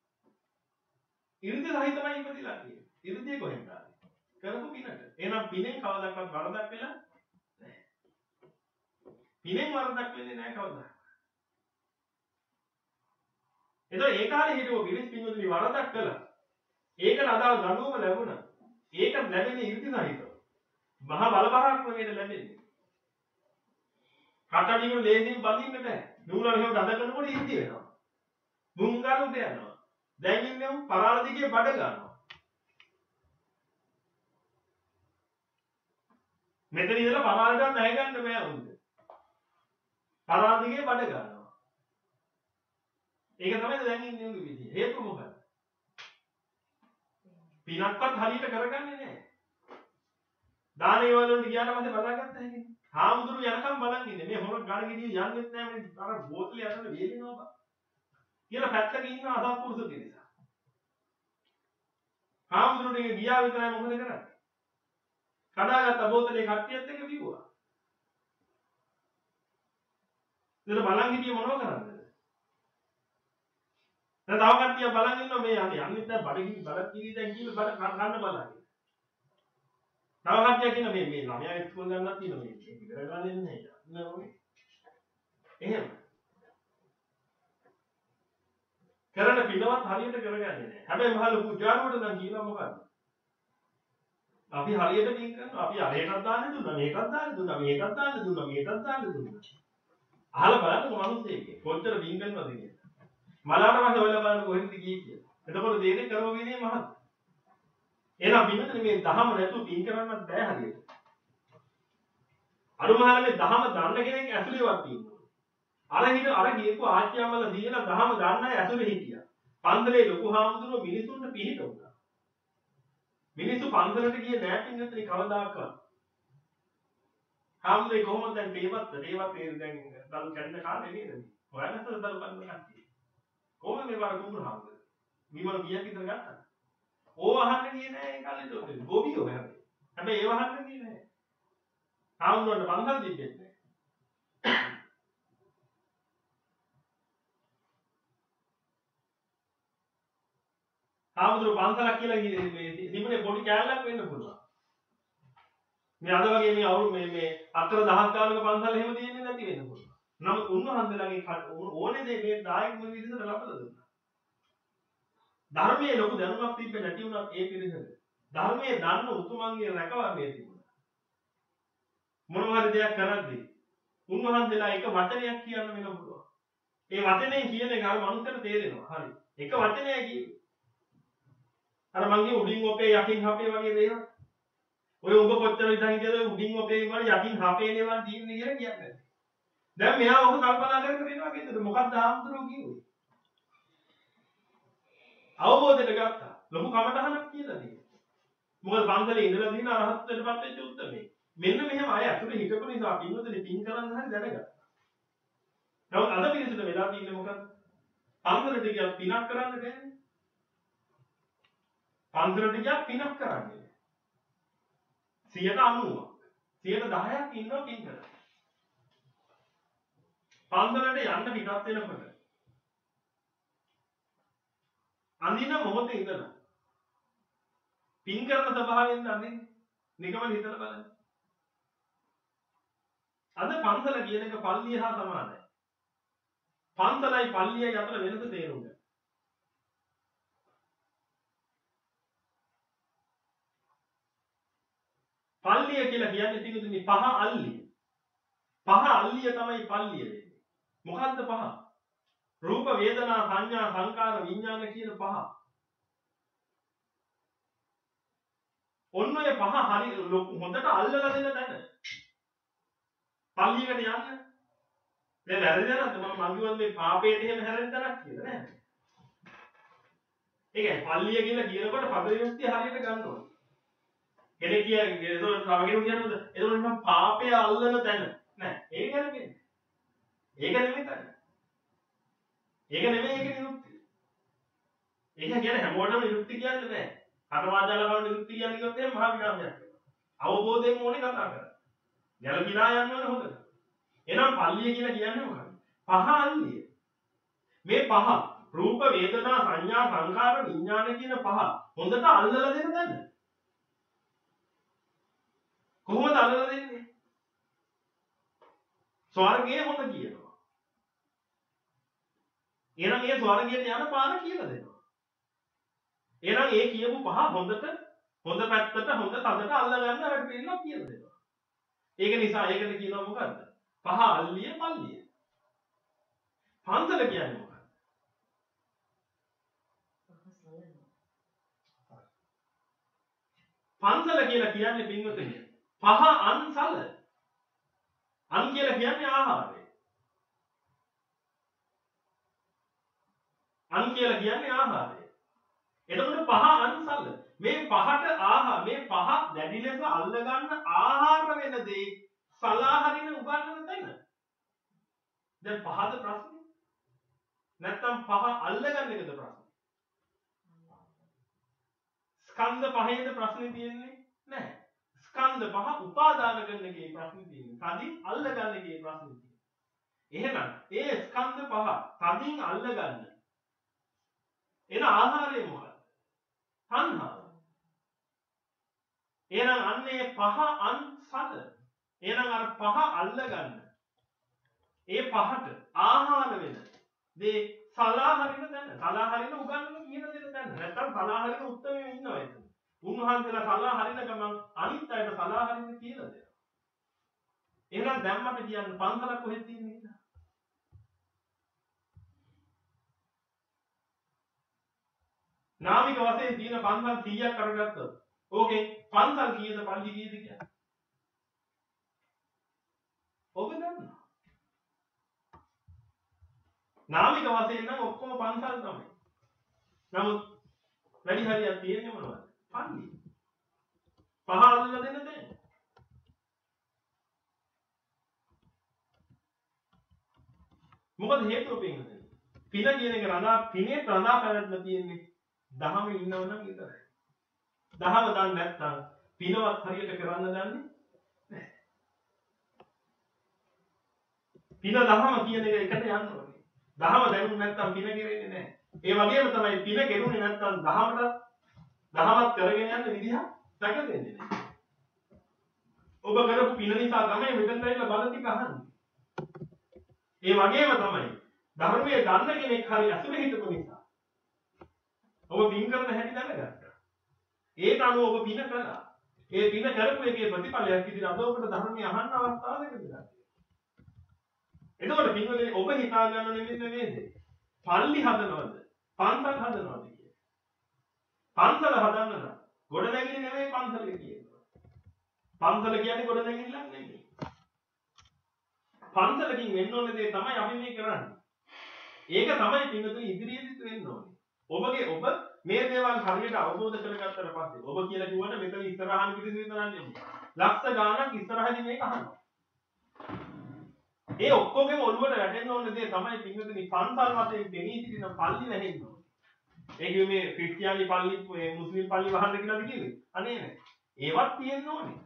ඉරිදි සහිතමයි ඉපදිලා තියෙන්නේ. ඉරිදිය කොහෙන්ද ආවේ? කරපු පිනට. එහෙනම් පිනෙන් කවදාවත් වරදක් වෙලා නැහැ. පිනෙන් වරදක් වෙන්නේ නැහැ කවදා. එතකොට ඒ කාලේ හිටව පිරිස් පින්වතුනි වරදක් කළා. ඒකට අදාළ දඬුවම ලැබුණා. ඒක ලැබෙන්නේ ඉරිදි සහිතව. මහා බලපරාක්‍රමයෙන් ලැබෙන්නේ. කටඩියු ලේසියෙන් බඳින්න බෑ. නූල මෙහෙම දඩ කරනකොට ඉරිදි වෙනවා. මුංගලුට යනවා. දැන් ඉන්නේ පරාල දිගේ බඩ ගන්නවා. මෙතන ඉඳලා පරාලට නැහැ ගන්න බෑ උන්ද. පරාල දිගේ බඩ ගන්නවා. ඒක තමයි දැන් ඉන්නේ උගේ විදිය. හේතුව මොකක්ද? පිනක්වත් හරියට කරගන්නේ නැහැ. දානේ වලට ගියාට පස්සේ බලාගත්ත හැකිනේ. හාමුදුරු යනකම් බලන් ඉන්නේ. මේ හොර ගණ ගෙඩිය යන්නෙත් නැහැ මේ අර බෝතලේ අතන වේලිනවා බා. කියලා පැත්තක ඉන්න අසත්පුරුෂ කෙනෙක්. හාමුදුරුවෝ ගියා විතරයි මොකද කරන්නේ? කඩාගත්ත බෝතලේ කට්ටියත් එක්ක බිව්වා. ඉතින් බලන් හිටියේ මොනව කරන්නද? දැන් තව කට්ටිය බලන් ඉන්නවා මේ යන්නේ යන්නේ දැන් බඩගිනි බඩ කිරි දැන් කිව්වේ බඩ කන්න බලන්නේ. තව කට්ටිය කියන මේ මේ ළමයා ඉස්කෝල ගන්නත් තියෙනවා මේ මේක ඉවර ගන්න නැහැ නේද? එහෙම. කරන පිනවත් හරියට කරගන්නේ නැහැ. හැබැයි මහ ලොකු උජාරුවට නම් කියනවා මොකද්ද? අපි හරියට පින් කරනවා. අපි අරයටත් දාන්න දුන්නා, මේකත් දාන්න දුන්නා, මේකත් දාන්න දුන්නා, මේකත් දාන්න දුන්නා. අහලා බලන්නකො මිනිස්සෙක්ගේ කොච්චර පින් කරනවද කියලා. මලාට මම ඔයලා බලන්න කොහෙන්ද ගියේ කියලා. එතකොට දෙන්නේ කරවගෙනේ මහත්. එහෙනම් පින්නතේ මේ දහම නැතුව පින් කරන්නත් බෑ හරියට. අනුමහල මේ දහම දන්න කෙනෙක් ඇතුළේවත් තියෙනවා. අර හිට අර ගියපු ආච්චියම්මලා දීලා දහම දන්නයි ඇතුළේ හිටියා. පන්දලේ ලොකු හාමුදුරුවෝ මිනිසුන්ට පිහිට වුණා. මිනිස්සු පන්සලට ගියේ නෑ පින්නතේ කවදාකවත්. හාමුදුරුවෝ කොහොමද දැන් මේවත් මේවත් ඒ දැන් දල් කැඩෙන කාලේ නේද? හොයන්නත් දල් බලන්න කට්ටිය. කොහොමද මේ වර කුඹුර හාමුදුරුවෝ? විමල ගියක් විතර ගත්තා. ඕව අහන්න ගියේ නෑ ඒ කාලේ තෝ. ගෝවියෝ හැබැයි. හැබැයි ඒව අහන්න ගියේ නෑ. හාමුදුරුවන්ට පන්සල් දෙන්නේ නෑ. හාමුදුරුවෝ පන්සලක් කියලා මේ තිබුණේ පොඩි කෑල්ලක් වෙන්න පුළුවන්. මේ අද වගේ මේ අවුරු මේ මේ අතර දහස් ගානක පන්සල් එහෙම තියෙන්නේ නැති වෙන්න පුළුවන්. නමුත් උන්වහන්සේලාගේ ඕනේ දේ මේ දායක මුල් විදිහට ලබලා දුන්නා. ධර්මයේ ලොකු දැනුමක් තිබ්බ නැති වුණත් ඒ පිළිසෙද ධර්මයේ දන්න උතුමන්ගේ රැකවරණය තිබුණා. මොනවා හරි දෙයක් කරද්දී උන්වහන්සේලා එක වචනයක් කියන්න වෙන පුළුවන්. ඒ වචනේ කියන එක අර මනුස්සයට තේරෙනවා. හරි. එක වචනයක් කිව්වේ. අර මංගේ උඩින් ඔපේ යකින් හපේ වගේ දේවල්. ඔය උඹ කොච්චර ඉඳන් හිටියද උඩින් ඔපේ වල යකින් හපේ නේවන් තියෙන්නේ කියලා කියන්නේ. දැන් මෙයා ඔක කල්පනා කර කර ඉනවා කියද මොකක්ද ආම්තුරෝ කිව්වේ? අවබෝධයට ගත්තා. ලොකු කමටහනක් කියලා දෙනවා. මොකද පන්සලේ ඉඳලා දින අරහත්ත්වයටපත් වෙච්ච උත්තරේ. මෙන්න මෙහෙම අය අතුරේ හිටපු නිසා පින්වතුනි පින් කරන්න හරි දැනගත්තා. නමුත් අද පිළිසෙට වෙලා තියෙන්නේ මොකක්ද? පන්සලට ගියා පිනක් කරන්න බෑනේ. පන්සලට ගියා පිනක් කරන්නේ. සියයට අනූවක්. සියයට දහයක් ඉන්නවා පින් කරලා. පන්සලට යන්න පිටත් වෙනකොට අඳින මොහොතේ ඉඳලා පින් කරන ස්වභාවයෙන් අඳින්නේ. නිකමල හිතලා බලන්න. අද පන්සල කියන එක පල්ලිය හා සමානයි. පන්සලයි පල්ලියයි අතර වෙනස තේරුම් ගන්න. පල්ලිය කියලා කියන්නේ පිටුතුනි පහ අල්ලිය. පහ අල්ලිය තමයි පල්ලිය වෙන්නේ. මොකද්ද පහ? රූප වේදනා සංඥා සංකාර විඥාන කියන පහ. ඔන්න ඔය පහ හරි හොඳට අල්ලලා දෙන්න තැන. පල්ලියකට යන්න. දැන් වැරදිද නැද්ද මම මංගිවල් මේ පාපේට එහෙම හැරෙන්න තරක් කියලා නෑ. ඒකයි පල්ලිය කියලා කියනකොට පද විමුක්තිය හරියට ගන්න ඕනේ. කෙනෙක් කියන්නේ ඒක තවගෙන කියනොත් එතකොට මම පාපය අල්ලන තැන නෑ. ඒක නෙමෙයි. ඒක නෙමෙයි තැන. ඒක නෙමෙයි ඒක නිරුක්තිය. ඒක කියන්නේ හැමෝටම නිරුක්ති කියන්නේ නෑ. අතවාදාලා බලන නිරුක්ති කියන්නේ කිව්වොත් එහෙනම් මහා විනාශයක් වෙනවා. අවබෝධයෙන් ඕනේ කතා කරන්නේ. ගැලපිලා යන්න ඕනේ හොඳට. එහෙනම් පල්ලිය කියලා කියන්නේ මොකක්ද? පහ අල්ලිය. මේ පහ රූප වේදනා සංඥා සංකාර විඥාන කියන පහ හොඳට අල්ලලා දෙන්න දැන්. කොහොමද අල්ලලා දෙන්නේ? ස්වර්ගයේ හොඳ කියනවා. එහෙනම් මේ ස්වර්ගයට යන පාර කියලා දෙනවා. එහෙනම් ඒ කියපු පහ හොඳට හොඳ පැත්තට හොඳ තදට අල්ල ගන්න වැඩ පිළිවෙලක් කියලා දෙනවා. ඒක නිසා ඒකට කියනවා මොකද්ද? පහ අල්ලිය පල්ලිය. පන්සල කියන්නේ මොකක්ද? පන්සල කියලා කියන්නේ පින්වතුනි පහ අන්සල. අන් කියලා කියන්නේ ආහාරය. අන් කියලා කියන්නේ ආහාරය. එතකොට පහ අන්සල. මේ පහට ආහාර මේ පහ දැඩි ලෙස අල්ල ගන්න ආහාර වෙන දේ සලාහරින උගන්නන තැන. දැන් පහද ප්‍රශ්නේ? නැත්තම් පහ අල්ලගන්න එකද ප්‍රශ්නේ? ස්කන්ධ පහේද ප්‍රශ්නේ තියෙන්නේ? නැහැ. ස්කන්ධ පහ උපාදාන කරන එකේ ප්‍රශ්නේ තියෙන්නේ. තදින් අල්ලගන්න එකේ ප්‍රශ්නේ තියෙන්නේ. එහෙනම් ඒ ස්කන්ධ පහ තදින් අල්ලගන්න එන ආහාරය මොකක්ද? තණ්හාව. එහෙනම් අන්නේ පහ අන්සල. එහෙනම් අර පහ අල්ලගන්න ඒ පහට ආහාර වෙන දේ සලාහරින තැන. සලාහරින උගන්වන කියන දේ තැන. නැත්තම් සලාහරින උත්තරේ ඉන්නවා එතන. උන්වහන්සේලා සලාහරින ගමන් අනිත් අයට සලාහරින කියලා දෙනවා. එහෙනම් දැන් මට කියන්න පන්සලක් කොහෙද තියෙන්නේ කියලා? නාමික වශයෙන් තියෙන පන්සල් සීයක් අරගත්තොත් ඕකේ පන්සල් කීයද පල්ලි කීයද කියන්නේ? ඔබ දන්නවා. නාමික වශයෙන් නම් ඔක්කොම පන්සල් තමයි. නමුත් වැඩි හරියක් තියෙන්නේ මොනවද? පල්ලි. පහ අල්ලලා දෙන්න දෙන්න. මොකද හේතුව පින්නේ? පින කියන එක රඳා පිනේ රඳා පැවැත්ම තියෙන්නේ දහම ඉන්නව නම් විතරයි. දහම දන්නේ නැත්නම් පිනවත් හරියට කරන්න දන්නේ නැහැ. පින දහම කියන එක එකට යන්න ඕනේ. දහම දැනුනේ නැත්නම් පින කෙරෙන්නේ නැහැ. ඒ වගේම තමයි පින කෙරුනේ නැත්නම් දහමට දහමත් කරගෙන යන්න විදිහ සැකසෙන්නේ නැහැ. ඔබ කරපු පින නිසා තමයි මෙතන ඇවිල්ලා බල ටික අහන්නේ. ඒ වගේම තමයි ධර්මයේ දන්න කෙනෙක් හරි අසුර හිතපු නිසා ඔබ පින් කරන හැටි දැනගත්තා. ඒක අනුව ඔබ පින කළා. ඒ පින කරපු එකේ ප්‍රතිඵලයක් විදිහට අද ඔබට ධර්මයේ අහන්න අවස්ථාවක් ලැබෙනවා. එතකොට පින්වලේ ඔබ හිතා ගන්න නෙමෙයි නේද? පල්ලි හදනවද? පන්සල් හදනවද කියන්නේ? පන්සල හදන්න නම් ගොඩනැගිලි නෙමෙයි පන්සල කියන්නේ. පන්සල කියන්නේ ගොඩනැගිල්ලක් නෙමෙයි. පන්සලකින් වෙන්න ඕනේ දේ තමයි අපි මේ කරන්නේ. ඒක තමයි පින්වතුනි ඉදිරියේදීත් වෙන්න ඕනේ. ඔබගේ ඔබ මේ දේවල් හරියට අවබෝධ කරගත්තට පස්සේ ඔබ කියලා කිව්වට මෙතන ඉස්සරහන් පිටින් විතරක් නෙමෙයි. ලක්ෂ ගාණක් ඉස්සරහදී මේක අහනවා. ඒ ඔක්කොගෙම ඔළුවට වැටෙන්න ඕන දේ තමයි පින්වතුනි පන්සල් වශයෙන් පෙනී සිටින පල්ලි වැහෙන්න ඕනේ. ඒ කිව්වේ මේ ක්‍රිස්තියානි පල්ලි මුස්ලිම් පල්ලි වහන්න කියලාද කිව්වේ? අනේ නෑ. ඒවත් තියෙන්න ඕනේ.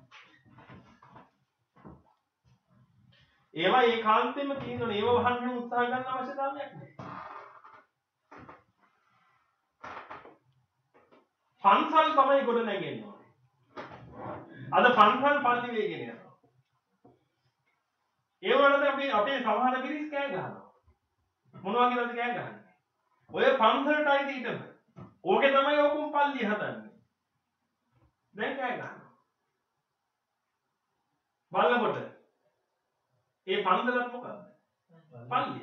ඒවා ඒකාන්තයෙන්ම තියෙන්න ඕනේ. ඒව වහන්න උත්සාහ ගන්න අවශ්‍යතාවයක් නෑ. පන්සල් තමයි ගොඩ නැගෙන්න ඕනේ. අද පන්සල් පල්ලි වේගෙන යනවා. ඒ වුණාට අපි අපේ සමහර පිරිස් කෑ ගහනවා. මොනවා කියලාද කෑ ගහන්නේ? ඔය පන්සලටයි දීටම. ඕකේ තමයි ඔකුම් පල්ලි හදන්නේ. දැන් කෑ ගහනවා. බලනකොට ඒ පන්සලත් මොකද්ද? පල්ලිය.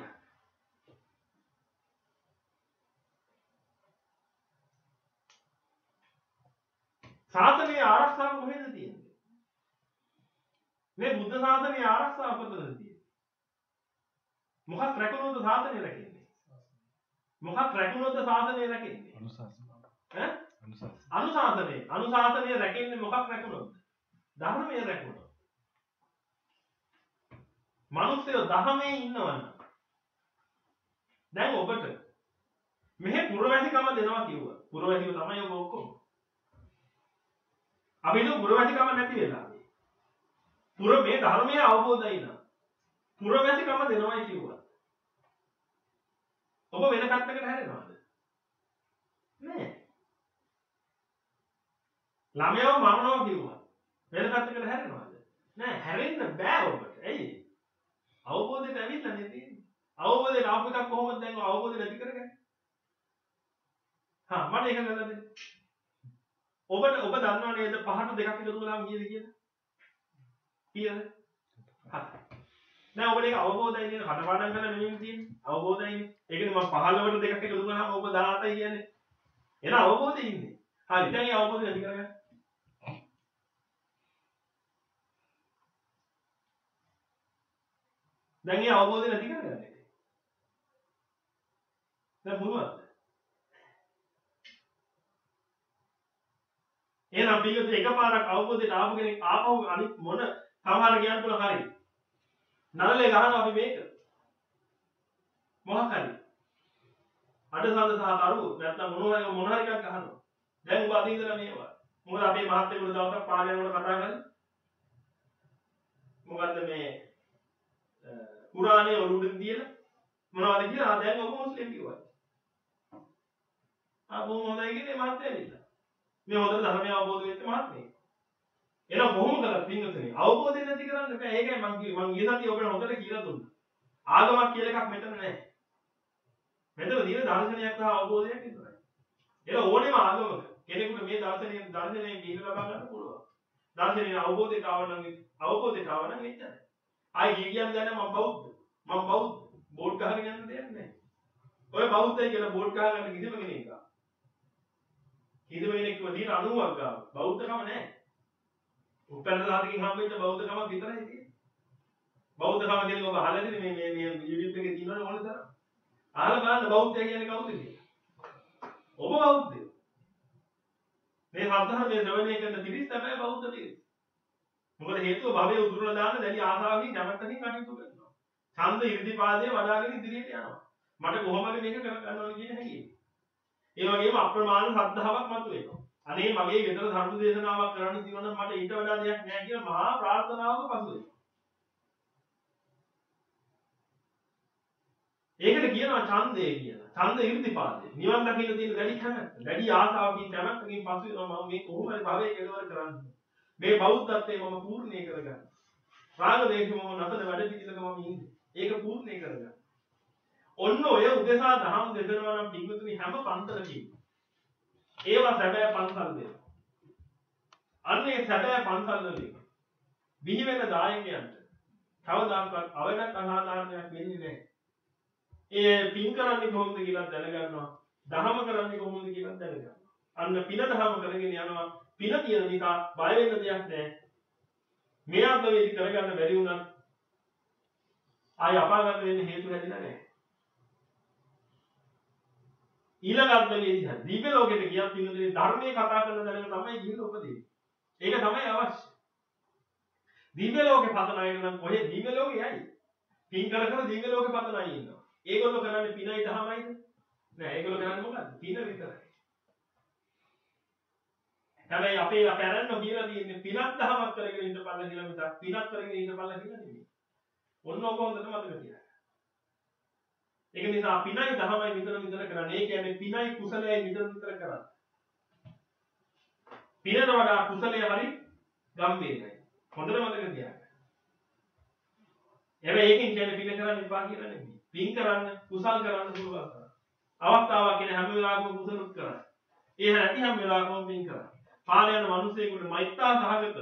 ශාසනයේ ආරක්ෂාව කොහෙද තියෙන්නේ? මේ බුද්ධ ශාසනයේ ආරක්ෂාව කොතනද තියෙන්නේ? මොකක් රැකුණොත්ද ශාසනය රැකෙන්නේ? මොකක් රැකුණොත්ද ශාසනය රැකෙන්නේ? අනුශාසන. ඈ? අනුශාසන. අනුශාසනය. අනුශාසනය රැකෙන්නේ මොකක් රැකුණොත්ද? ධර්මය රැකුණොත්. මිනිස්සු ධර්මයේ ඉන්නවනම් දැන් ඔබට මෙහෙ පුරවැසිකම දෙනවා කිව්වා. පුරවැසිකම තමයි ඔබ ඔක්කොම. අපි නු පුරවැසිකම නැති වෙලා. පුර මේ ධර්මයේ අවබෝධයි නා. පුරවැසිකම දෙනවයි කිව්වා. ඔබ වෙන පැත්තකට හැරෙනවද? නෑ. ළමයව මරනවා කිව්වා. වෙන පැත්තකට හැරෙනවද? නෑ, හැරෙන්න බෑ ඔබට. ඇයි? අවබෝධයට ඇවිල්ලා නේ තියෙන්නේ. අවබෝධයට ආපු එකක් කොහොමද දැන් අවබෝධය නැති කරගන්නේ? හා මට ඒක ගන්න දෙන්න. ඔබට ඔබ දන්නව නේද පහට දෙකක් එකතු කළාම කීයද කියලා? කීයද? හත. දැන් ඔබට ඒක අවබෝධයි නේද? කටපාඩම් කරලා නෙමෙයි තියෙන්නේ. අවබෝධයිනේ. ඒ කියන්නේ මම පහළොවට දෙකක් එකතු කළාම ඔබ දාහටයි කියන්නේ. එන අවබෝධය ඉන්නේ. හරි. දැන් ඒ අවබෝධය නැති කරගන්න. දැන් ඒ අවබෝධය නැති කරගන්න. දැන් පුළුවන්ද? එහෙනම් පිළිවෙත එකපාරක් අවබෝධයට ආපු කෙනෙක් ආපහු අනිත් මොන සමහර කියන්න පුළුවන් හරි. නළලේ ගහනවා අපි මේක. මොකක් හරි. අඩසඳ සහ කරුව නැත්නම් මොනවා හරි මොන හරි එකක් ගහනවා. දැන් ඔබ අද ඉඳලා මේවා. මොකද අපේ මහත්යෙකුට දවසක් පාඩම් වල කතා කරලා මොකද්ද මේ කුරානේ ඔළුවෙන් තියලා මොනවද කියලා දැන් ඔබ මුස්ලිම් කිව්වා. ආ බොහොම හොඳයි කියන්නේ මහත්යෙලා. මේ හොඳට ධර්මය අවබෝධ වෙච්ච මහත්මයෙක්. එහෙනම් කොහොම කරත් පින්වතුනි අවබෝධය නැති කරන්න බෑ. ඒකයි මම කිව්වේ මම ඊයේ සතියේ ඔබට හොඳට කියලා දුන්නා. ආගමක් කියලා එකක් මෙතන නැහැ. මෙතන දින දර්ශනයක් සහ අවබෝධයක් විතරයි. ඒක ඕනෙම ආගමක කෙනෙකුට මේ දර්ශනයෙන් දර්ශනයෙන් ගිහින් ලබා ගන්න පුළුවන්. දර්ශනයේ අවබෝධයට ආව නම් අවබෝධයට ආව නම් එච්චරයි. ආයි ගිය කියන්නේ දැන් මම බෞද්ධ. මම බෞද්ධ. බෝඩ් ගහගෙන යන්න දෙයක් නැහැ. ඔය බෞද්ධයි කියලා බෝඩ් ගහගන්න කිසිම කෙනෙක් ගා. කිසිම කෙනෙක් වදින අනුවක් ගාව. බෞද්ධකම නැහැ. උපැන්න සාධකකින් හම්බෙච්ච බෞද්ධකම විතරයි තියෙන්නේ. බෞද්ධකම කියන්නේ ඔබ අහලා තියෙන්නේ මේ මේ මේ YouTube එකේ තියෙනවනේ ඕන තරම්. අහලා බලන්න බෞද්ධය කියන්නේ කවුද කියලා. ඔබ බෞද්ධයෝ. මේ සම්පූර්ණ මේ ශ්‍රවණය කරන පිරිස තමයි බෞද්ධ පිරිස. මොකද හේතුව භවයේ උදුරලා දාන දැඩි ආසාවකින් කැමැත්තකින් කටයුතු කරනවා. ඡන්ද ඉර්ධිපාදයේ වඩාගෙන ඉදිරියට යනවා. මට කොහොමද මේක කර ගන්න ඕන කියන හැඟීම. ඒ වගේම අප්‍රමාණ ශ්‍රද්ධාවක් මතුවෙනවා. අනේ මගේ ගෙදර ධර්ම දේශනාවක් කරන්න තියෙනවා නම් මට ඊට වඩා දෙයක් නැහැ කියලා මහා ප්‍රාර්ථනාවක පසු වෙනවා. ඒකට කියනවා ඡන්දය කියලා. ඡන්ද ඉර්ධිපාදේ. නිවන් දකින්න තියෙන දැඩි කැමැත්ත. දැඩි ආසාවකින් කැමැත්තකින් පසු වෙනවා මම මේ කොහොමද භවයේ කෙලවර කරන්නේ. මේ බෞද්ධත්වයේ මම පූර්ණේ කරගන්න. රාග දේශ මොහ නැසද වැඩ පිළිලක මම ඉන්නේ. ඒක පූර්ණේ කරගන්න. ඔන්න ඔය උදෙසා දහම් දෙදෙනවා නම් පින්වතුනි හැම පන්සලකින්ම ඒවා සැබෑ පන්සල් දෙනවා. අන්නේ සැබෑ පන්සල් වලින් බිහි වෙන දායකයන්ට කවදාකවත් අවඩක් අසාධාරණයක් වෙන්නේ නැහැ. ඒ පින් කරන්නේ කොහොමද කියලා දැනගන්නවා. දහම කරන්නේ කොහොමද කියලා දැනගන්නවා. අන්න පින දහම කරගෙන යනවා. පින තියෙන නිසා බය වෙන්න දෙයක් නැහැ. මේ ආත්මෙදි කරගන්න බැරි වුණත් ආය අපාගත වෙන්න හේතු හැදිලා නැහැ. ඊළඟ ආත්මෙදි දිව්‍ය ලෝකෙට ගියත් පින්වතුනි ධර්මයේ කතා කරන දැනග තමයි ගිහින් උපදින්නේ. ඒක තමයි අවශ්‍ය. දිව්‍ය ලෝකේ පතන අය නම් කොහෙද දිව්‍ය ලෝකේ යයි? පින් කර කර දිව්‍ය ලෝකේ පතන අය ඉන්නවා. ඒගොල්ලෝ කරන්නේ පිනයි දහමයිද? නෑ ඒගොල්ලෝ කරන්නේ මොකද්ද? පින විතරයි. හැබැයි අපේ අපරන්න කියලා තියෙන්නේ පිනක් දහමක් කරගෙන ඉන්න බල්ල කියලා මිසක් පිනක් කරගෙන ඉන්න බල්ල කියලා නෙමෙයි. ඔන්න ඔබ හොඳට මතක තියාගන්න. ඒක නිසා පිනයි දහමයි විතර විතර කරන්නේ. ඒ කියන්නේ පිනයි කුසලයයි විතර විතර කරන්නේ. පිනට වඩා කුසලය හරි ගම්භීරයි. හොඳට මතක තියාගන්න. හැබැයි ඒකෙන් කියන්නේ පින කරන්න එපා කියලා නෙමෙයි. පින් කරන්න, කුසල් කරන්න පුළුවන් කරන්න. අවස්ථාවක් කියන හැම වෙලාවකම කුසලුත් කරන්න. ඒ නැති හැම වෙලාවකම පින් කරන්න. පාර යන මිනිසෙකුට මෛත්‍රා සහගත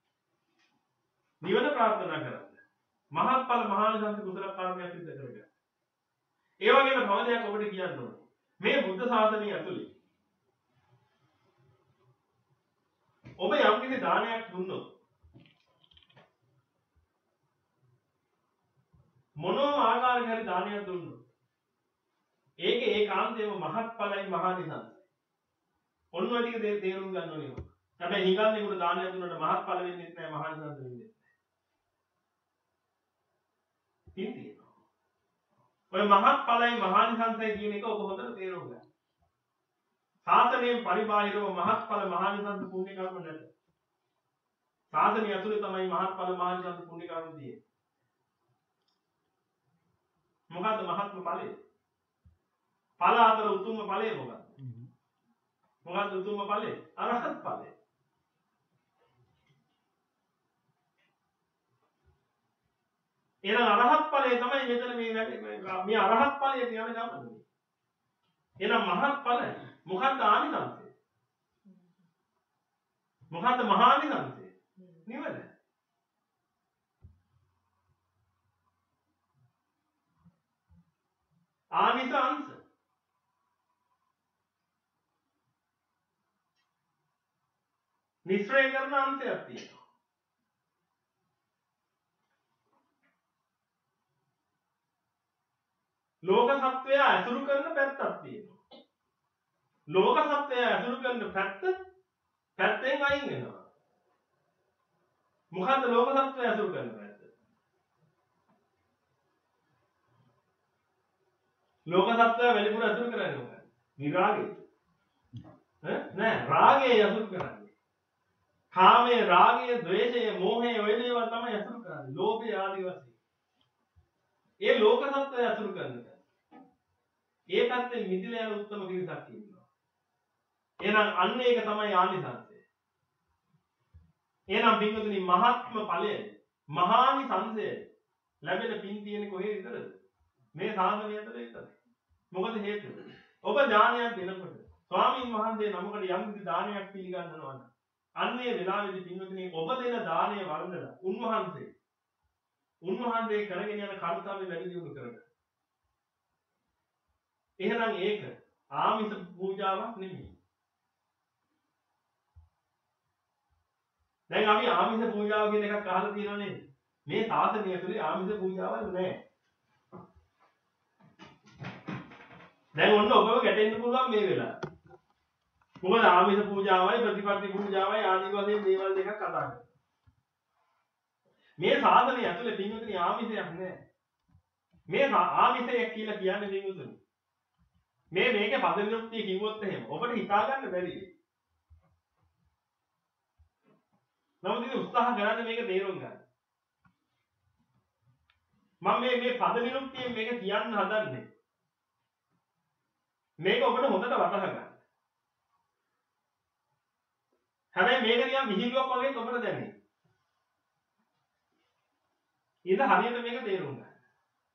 නිවන ප්‍රාර්ථනා කරන්න. මහත්ඵල මහානිසංස කුසල කර්මයක් සිදු කරගන්න. ඒ වගේම තව දෙයක් ඔබට කියන්න ඕනේ. මේ බුද්ධ ශාසනය ඇතුලේ ඔබ යම් කිසි දානයක් දුන්නොත් මොනම ආකාරයක හරි දානයක් දුන්නොත් ඒකේ ඒකාන්තයෙන්ම මහත්ඵලයි මහානිසංසයි. ඔන්න ඔය ටික තේරුම් ගන්න ඕනේ. හැබැයි හිඟන්නේකට දානයක් දුන්නට මහත්ඵල වෙන්නේ නැහැ මහානිසංස වෙන්නේ නැහැ. තියෙනවා. ඔය මහත්ඵලයි මහානිසංසයි කියන එක ඔබ හොඳට තේරුම් ගන්න. ශාසනයෙන් පරිබාහිරව මහත්ඵල මහානිසංස පුණ්‍ය කර්ම නැත. ශාසනය ඇතුලේ තමයි මහත්ඵල මහානිසංස පුණ්‍ය කර්ම තියෙන්නේ. මොකද්ද මහත්ම ඵලය? ඵල අතර උතුම්ම ඵලය මොකක්ද? මොකද්ද උතුම්ම ඵලය? අරහත් ඵලය. එහෙනම් අරහත් ඵලය තමයි මෙතන මේ මේ අරහත් ඵලය කියන ගමන. එහෙනම් මහත් ඵලය. මොකද්ද ආනිසංසය? මොකද්ද මහානිසංසය? නිවන. ආනිසංස මිශ්‍රය කරන අංශයක් තියෙනවා. ලෝක සත්වය ඇසුරු කරන පැත්තක් තියෙනවා. ලෝක සත්වය ඇසුරු කරන පැත්ත පැත්තෙන් අයින් වෙනවා. මොකද්ද ලෝක සත්වය ඇසුරු කරන පැත්ත? ලෝක සත්වය වැඩිපුර ඇසුරු කරන්නේ මොකක්ද? විරාගය. ඈ නෑ රාගය ඇසුරු කරන්නේ. කාමයේ රාගය, ද්වේෂය, මෝහය ඔය දේවල් තමයි ඇසුරු කරන්නේ. ලෝභය ආදී වශයෙන්. ඒ ලෝක සත්වය ඇසුරු කරනවා. ඒ පැත්තෙන් මිදිලා යන උත්තම කිරිසක් ඉන්නවා. එහෙනම් අන්න ඒක තමයි ආනිසංසය. එහෙනම් පින්වතුනි මහත්ම ඵලය, මහානිසංසය ලැබෙන පින් තියෙන්නේ කොහේ විතරද? මේ සාසනය ඇතුළේ විතරයි. මොකද හේතුව? ඔබ දානයක් දෙනකොට ස්වාමීන් වහන්සේ නමකට යම් කිසි දානයක් පිළිගන්නවා නම් අන්නේ වෙලාවේදී පින්වතුනි ඔබ දෙන දාණය වර්ධලා උන්වහන්සේ උන්වහන්සේ කරගෙන යන කර්තව්‍ය වැඩි දියුණු කරගන්න. එහෙනම් ඒක ආමිෂ පූජාවක් නෙමෙයි. දැන් අපි ආමිෂ පූජාව කියන එකක් අහලා තියෙනව නේද? මේ ශාසනය ඇතුලේ ආමිෂ පූජාවල් නැහැ. දැන් ඔන්න ඔබව ගැටෙන්න පුළුවන් මේ වෙලාව. මොකද ආමිෂ පූජාවයි ප්‍රතිපත්ති පූජාවයි ආදී වශයෙන් දේවල් දෙකක් කතා කරනවා. මේ ශාසනය ඇතුලේ පින්වතුනි ආමිෂයක් නැහැ. මේ ආමිෂයක් කියලා කියන්නේ පින්වතුනි. මේ මේකේ පද විමුක්තිය කිව්වොත් එහෙම ඔබට හිතා ගන්න බැරි. නමුත් ඉතින් උත්සාහ කරන්න මේක තේරුම් ගන්න. මම මේ මේ පද විමුක්තියෙන් මේක කියන්න හදන්නේ. මේක ඔබට හොඳට වටහා ගන්න. හැබැයි මේක නිකන් විහිළුවක් වගේ ඔබට දැනෙන්නේ. ඊට හරියට මේක තේරුම් ගන්න.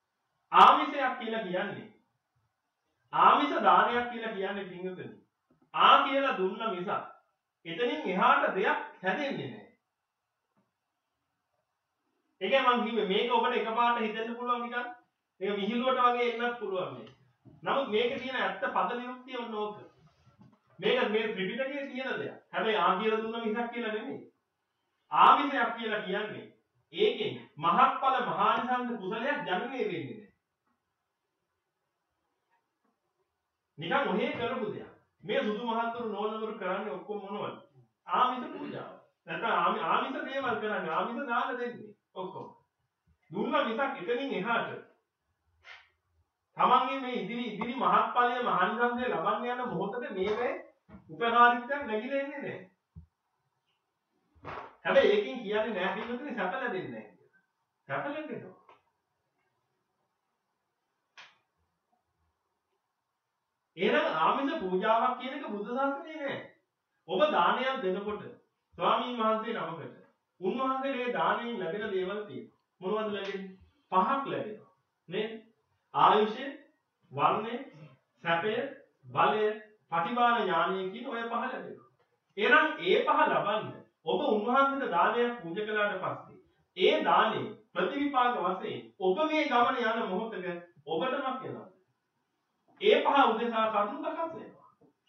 ආමිෂයක් කියලා කියන්නේ ආමිෂ දානයක් කියලා කියන්නේ පින්වතුනි. ආ කියලා දුන්න මිසක් එතනින් එහාට දෙයක් හැදෙන්නේ නැහැ. ඒකයි මම කිව්වේ මේක ඔබට එකපාරට හිතෙන්න පුළුවන් නිකන්. මේක විහිළුවට වගේ එන්නත් පුළුවන් මේ. නමුත් මේකේ තියෙන ඇත්ත පද නිරුක්තිය ඔන්න ඕක. මේක මේ ත්‍රිපිටකයේ තියෙන දෙයක්. හැබැයි ආ කියලා දුන්න මිසක් කියලා නෙමෙයි. ආමිෂයක් කියලා කියන්නේ ඒකෙන් මහත්ඵල මහානිසංස කුසලයක් ජනනය වෙන්නේ නැහැ. නිකන් ඔහේ කරපු දෙයක්. මේ සුදු මහත්තුරු නෝනවරු කරන්නේ ඔක්කොම මොනවද? ආමිෂ පූජාව. නැත්නම් ආමිෂ දේවල් කරන්නේ ආමිෂ දාන දෙන්නේ ඔක්කොම. දුන්න මිසක් එතනින් එහාට තමන්ගේ මේ ඉදිරි ඉදිරි මහත්ඵලයේ මහානිසංසය ලබන්න යන මොහොතේ මේකේ උපකාරීත්වයක් නැగిලා එන්නේ නැහැ. හැබැයි ඒකෙන් කියන්නේ නැහැ පිටුතුනේ සැප ලැබෙන්නේ නැහැ කියලා. සැප ලැබෙනවා. එහෙනම් ආමිෂ පූජාවක් කියන එක බුද්ධ ශාසනයේ නෑ. ඔබ දානයක් දෙනකොට ස්වාමීන් වහන්සේ නමකට උන්වහන්සේට ඒ දාණයෙන් ලැබෙන දේවල් තියෙනවා. මොනවද ලැබෙන්නේ? පහක් ලැබෙනවා. නේද? ආයුෂය, වර්ණය, සැපය, බලය, පටිභාන ඥානය කියන ඔය පහ ලැබෙනවා. එහෙනම් ඒ පහ ලබන්න ඔබ උන්වහන්සේට දානයක් පූජා කළාට පස්සේ ඒ දානේ ප්‍රතිවිපාක වශයෙන් ඔබ මේ ගමන යන මොහොතක ඔබටම වෙනවා. ඒ පහ උදෙසා කරුණු සකස් වෙනවා.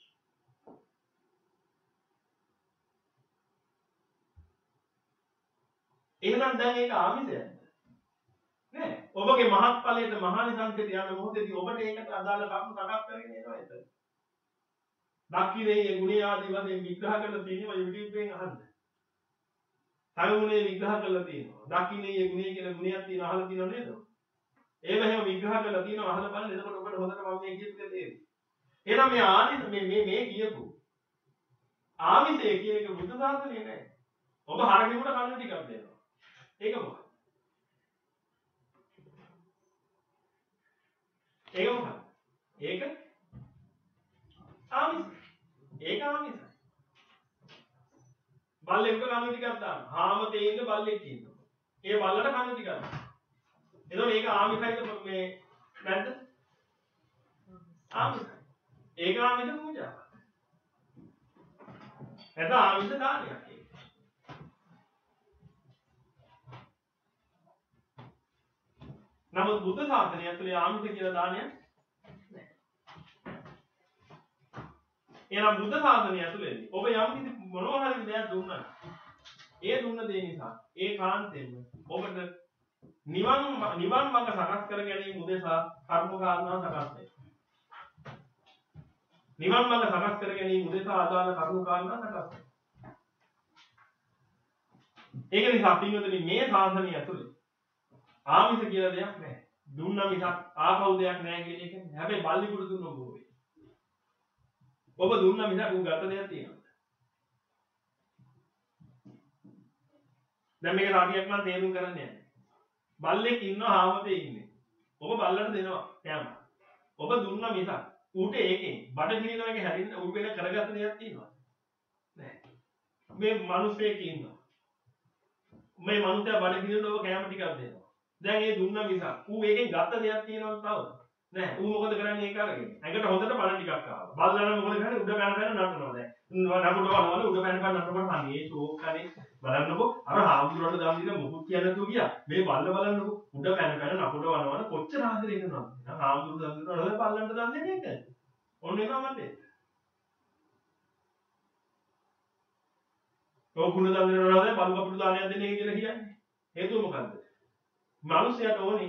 එහෙනම් දැන් ඒක ආමිෂයක්ද? නෑ. ඔබගේ මහත්ඵලයට මහානිසංසයට යන මොහොතේදී ඔබට ඒකට අදාළ කරුණු සකස් කරගෙන එනවා එතන. දක්ඛිනේ ගුණය ආදී වශයෙන් විග්‍රහ කරලා තියෙනවා YouTube එකෙන් අහන්න. සංගුණේ විග්‍රහ කරලා තියෙනවා. දක්ඛිනේ ගුණය කියලා ගුණයක් තියෙන අහලා තියෙනව නේද? ඒව එහෙම විග්‍රහ කරලා තියෙනවා අහලා බලන්න. එතකොට ඔබට හොඳට මම මේ කියපු දේ තේරෙයි. එහෙනම් මේ ආදි මේ මේ මේ කියපු ආමිෂය කියන එක බුද්ධ ශාසනයේ නෑ. ඔබ හරකෙකුට කන්න ටිකක් දෙනවා. ඒක මොකක්ද? ඒක මොකක්ද? ඒක ආමිෂ. ඒක ආමිෂ. බල්ලෙකුට කන්න ටිකක් දාන්න. හාම තේින්න බල්ලෙක් ඉන්නවා. ඒ බල්ලට කන්න ටිකක් දාන්න. එතකොට මේක ආමිෂයිද මේ නැද්ද? ආමිෂයි. ඒක ආමිෂ පූජාවක්. එතන ආමිෂ දානයක් ඒක. නමුත් බුද්ධ ශාසනය ඇතුලේ ආමිෂ කියලා දානයක් නැහැ. එහෙනම් බුද්ධ ශාසනය ඇතුලේදී ඔබ යම් කිසි මොනවා හරි දෙයක් දුන්නා. ඒ දුන්න දේ නිසා ඒ කාන්තෙම ඔබට නිවන් නිවන් මඟ සකස් කර ගැනීම උදෙසා කර්ම කාරණා සකස් වෙනවා. නිවන් මඟ සකස් කර ගැනීම උදෙසා ආදාළ කර්ම කාරණා සකස් වෙනවා. ඒක නිසා පින්වතුනි මේ ශාසනය ඇතුලේ ආමිෂ කියලා දෙයක් නැහැ. දුන්න මිසක් ආපහු දෙයක් නැහැ කියන එක. හැබැයි බල්ලිකුට දුන්න ඔබ වෙයි. ඔබ දුන්න මිසක් උන් ගත දෙයක් තියෙනවා. දැන් මේක රාජ්‍යයක් නම් තේරුම් කරන්න යන්නේ. බල්ලෙක් ඉන්නවා හාමතේ ඉන්නේ. ඔබ බල්ලට දෙනවා කෑම. ඔබ දුන්න මිසක් ඌට ඒකෙන් බඩ ගිනිනවා එක හැදින්න ඌ වෙන කරගත්ත දෙයක් තියෙනවා. නෑ. මේ මිනිස්සෙක් ඉන්නවා. මේ මිනිස්සයා බඩ ගිනිනකොට ඔබ කෑම ටිකක් දෙනවා. දැන් ඒ දුන්න මිසක් ඌ ඒකෙන් ගත්ත දෙයක් තියෙනවද තව? නෑ. ඌ මොකද කරන්නේ ඒක අරගෙන? ඇඟට හොඳට බඩ ටිකක් ආවා. බල්ලලා මොකද කරන්නේ? උඩ පැන පැන නටනවා දැන්. නටනවා වල උඩ පැන පැන නටනකොට අනේ ෂෝක් කරේ බලන්නකෝ අර හාමුදුරුවෝ දන් දීලා මොකුත් කියන්නේ නැතුව ගියා. මේ බල්ල බලන්නකෝ උඩ පැන පැන නපුඩ වනවන කොච්චර ආදරේ කරනවද? නම් හාමුදුරුවෝ දන් දෙනවා නේද බල්ලන්ට දන් දෙන්නේ නැහැ. ඔන්න එනවා මතේ. ඔය කුණ දන් දෙනවා නේද බල්ල කපුරු දානයක් දෙන්නේ කියලා කියන්නේ. හේතුව මොකද්ද? මිනිස්සයාට ඕනේ.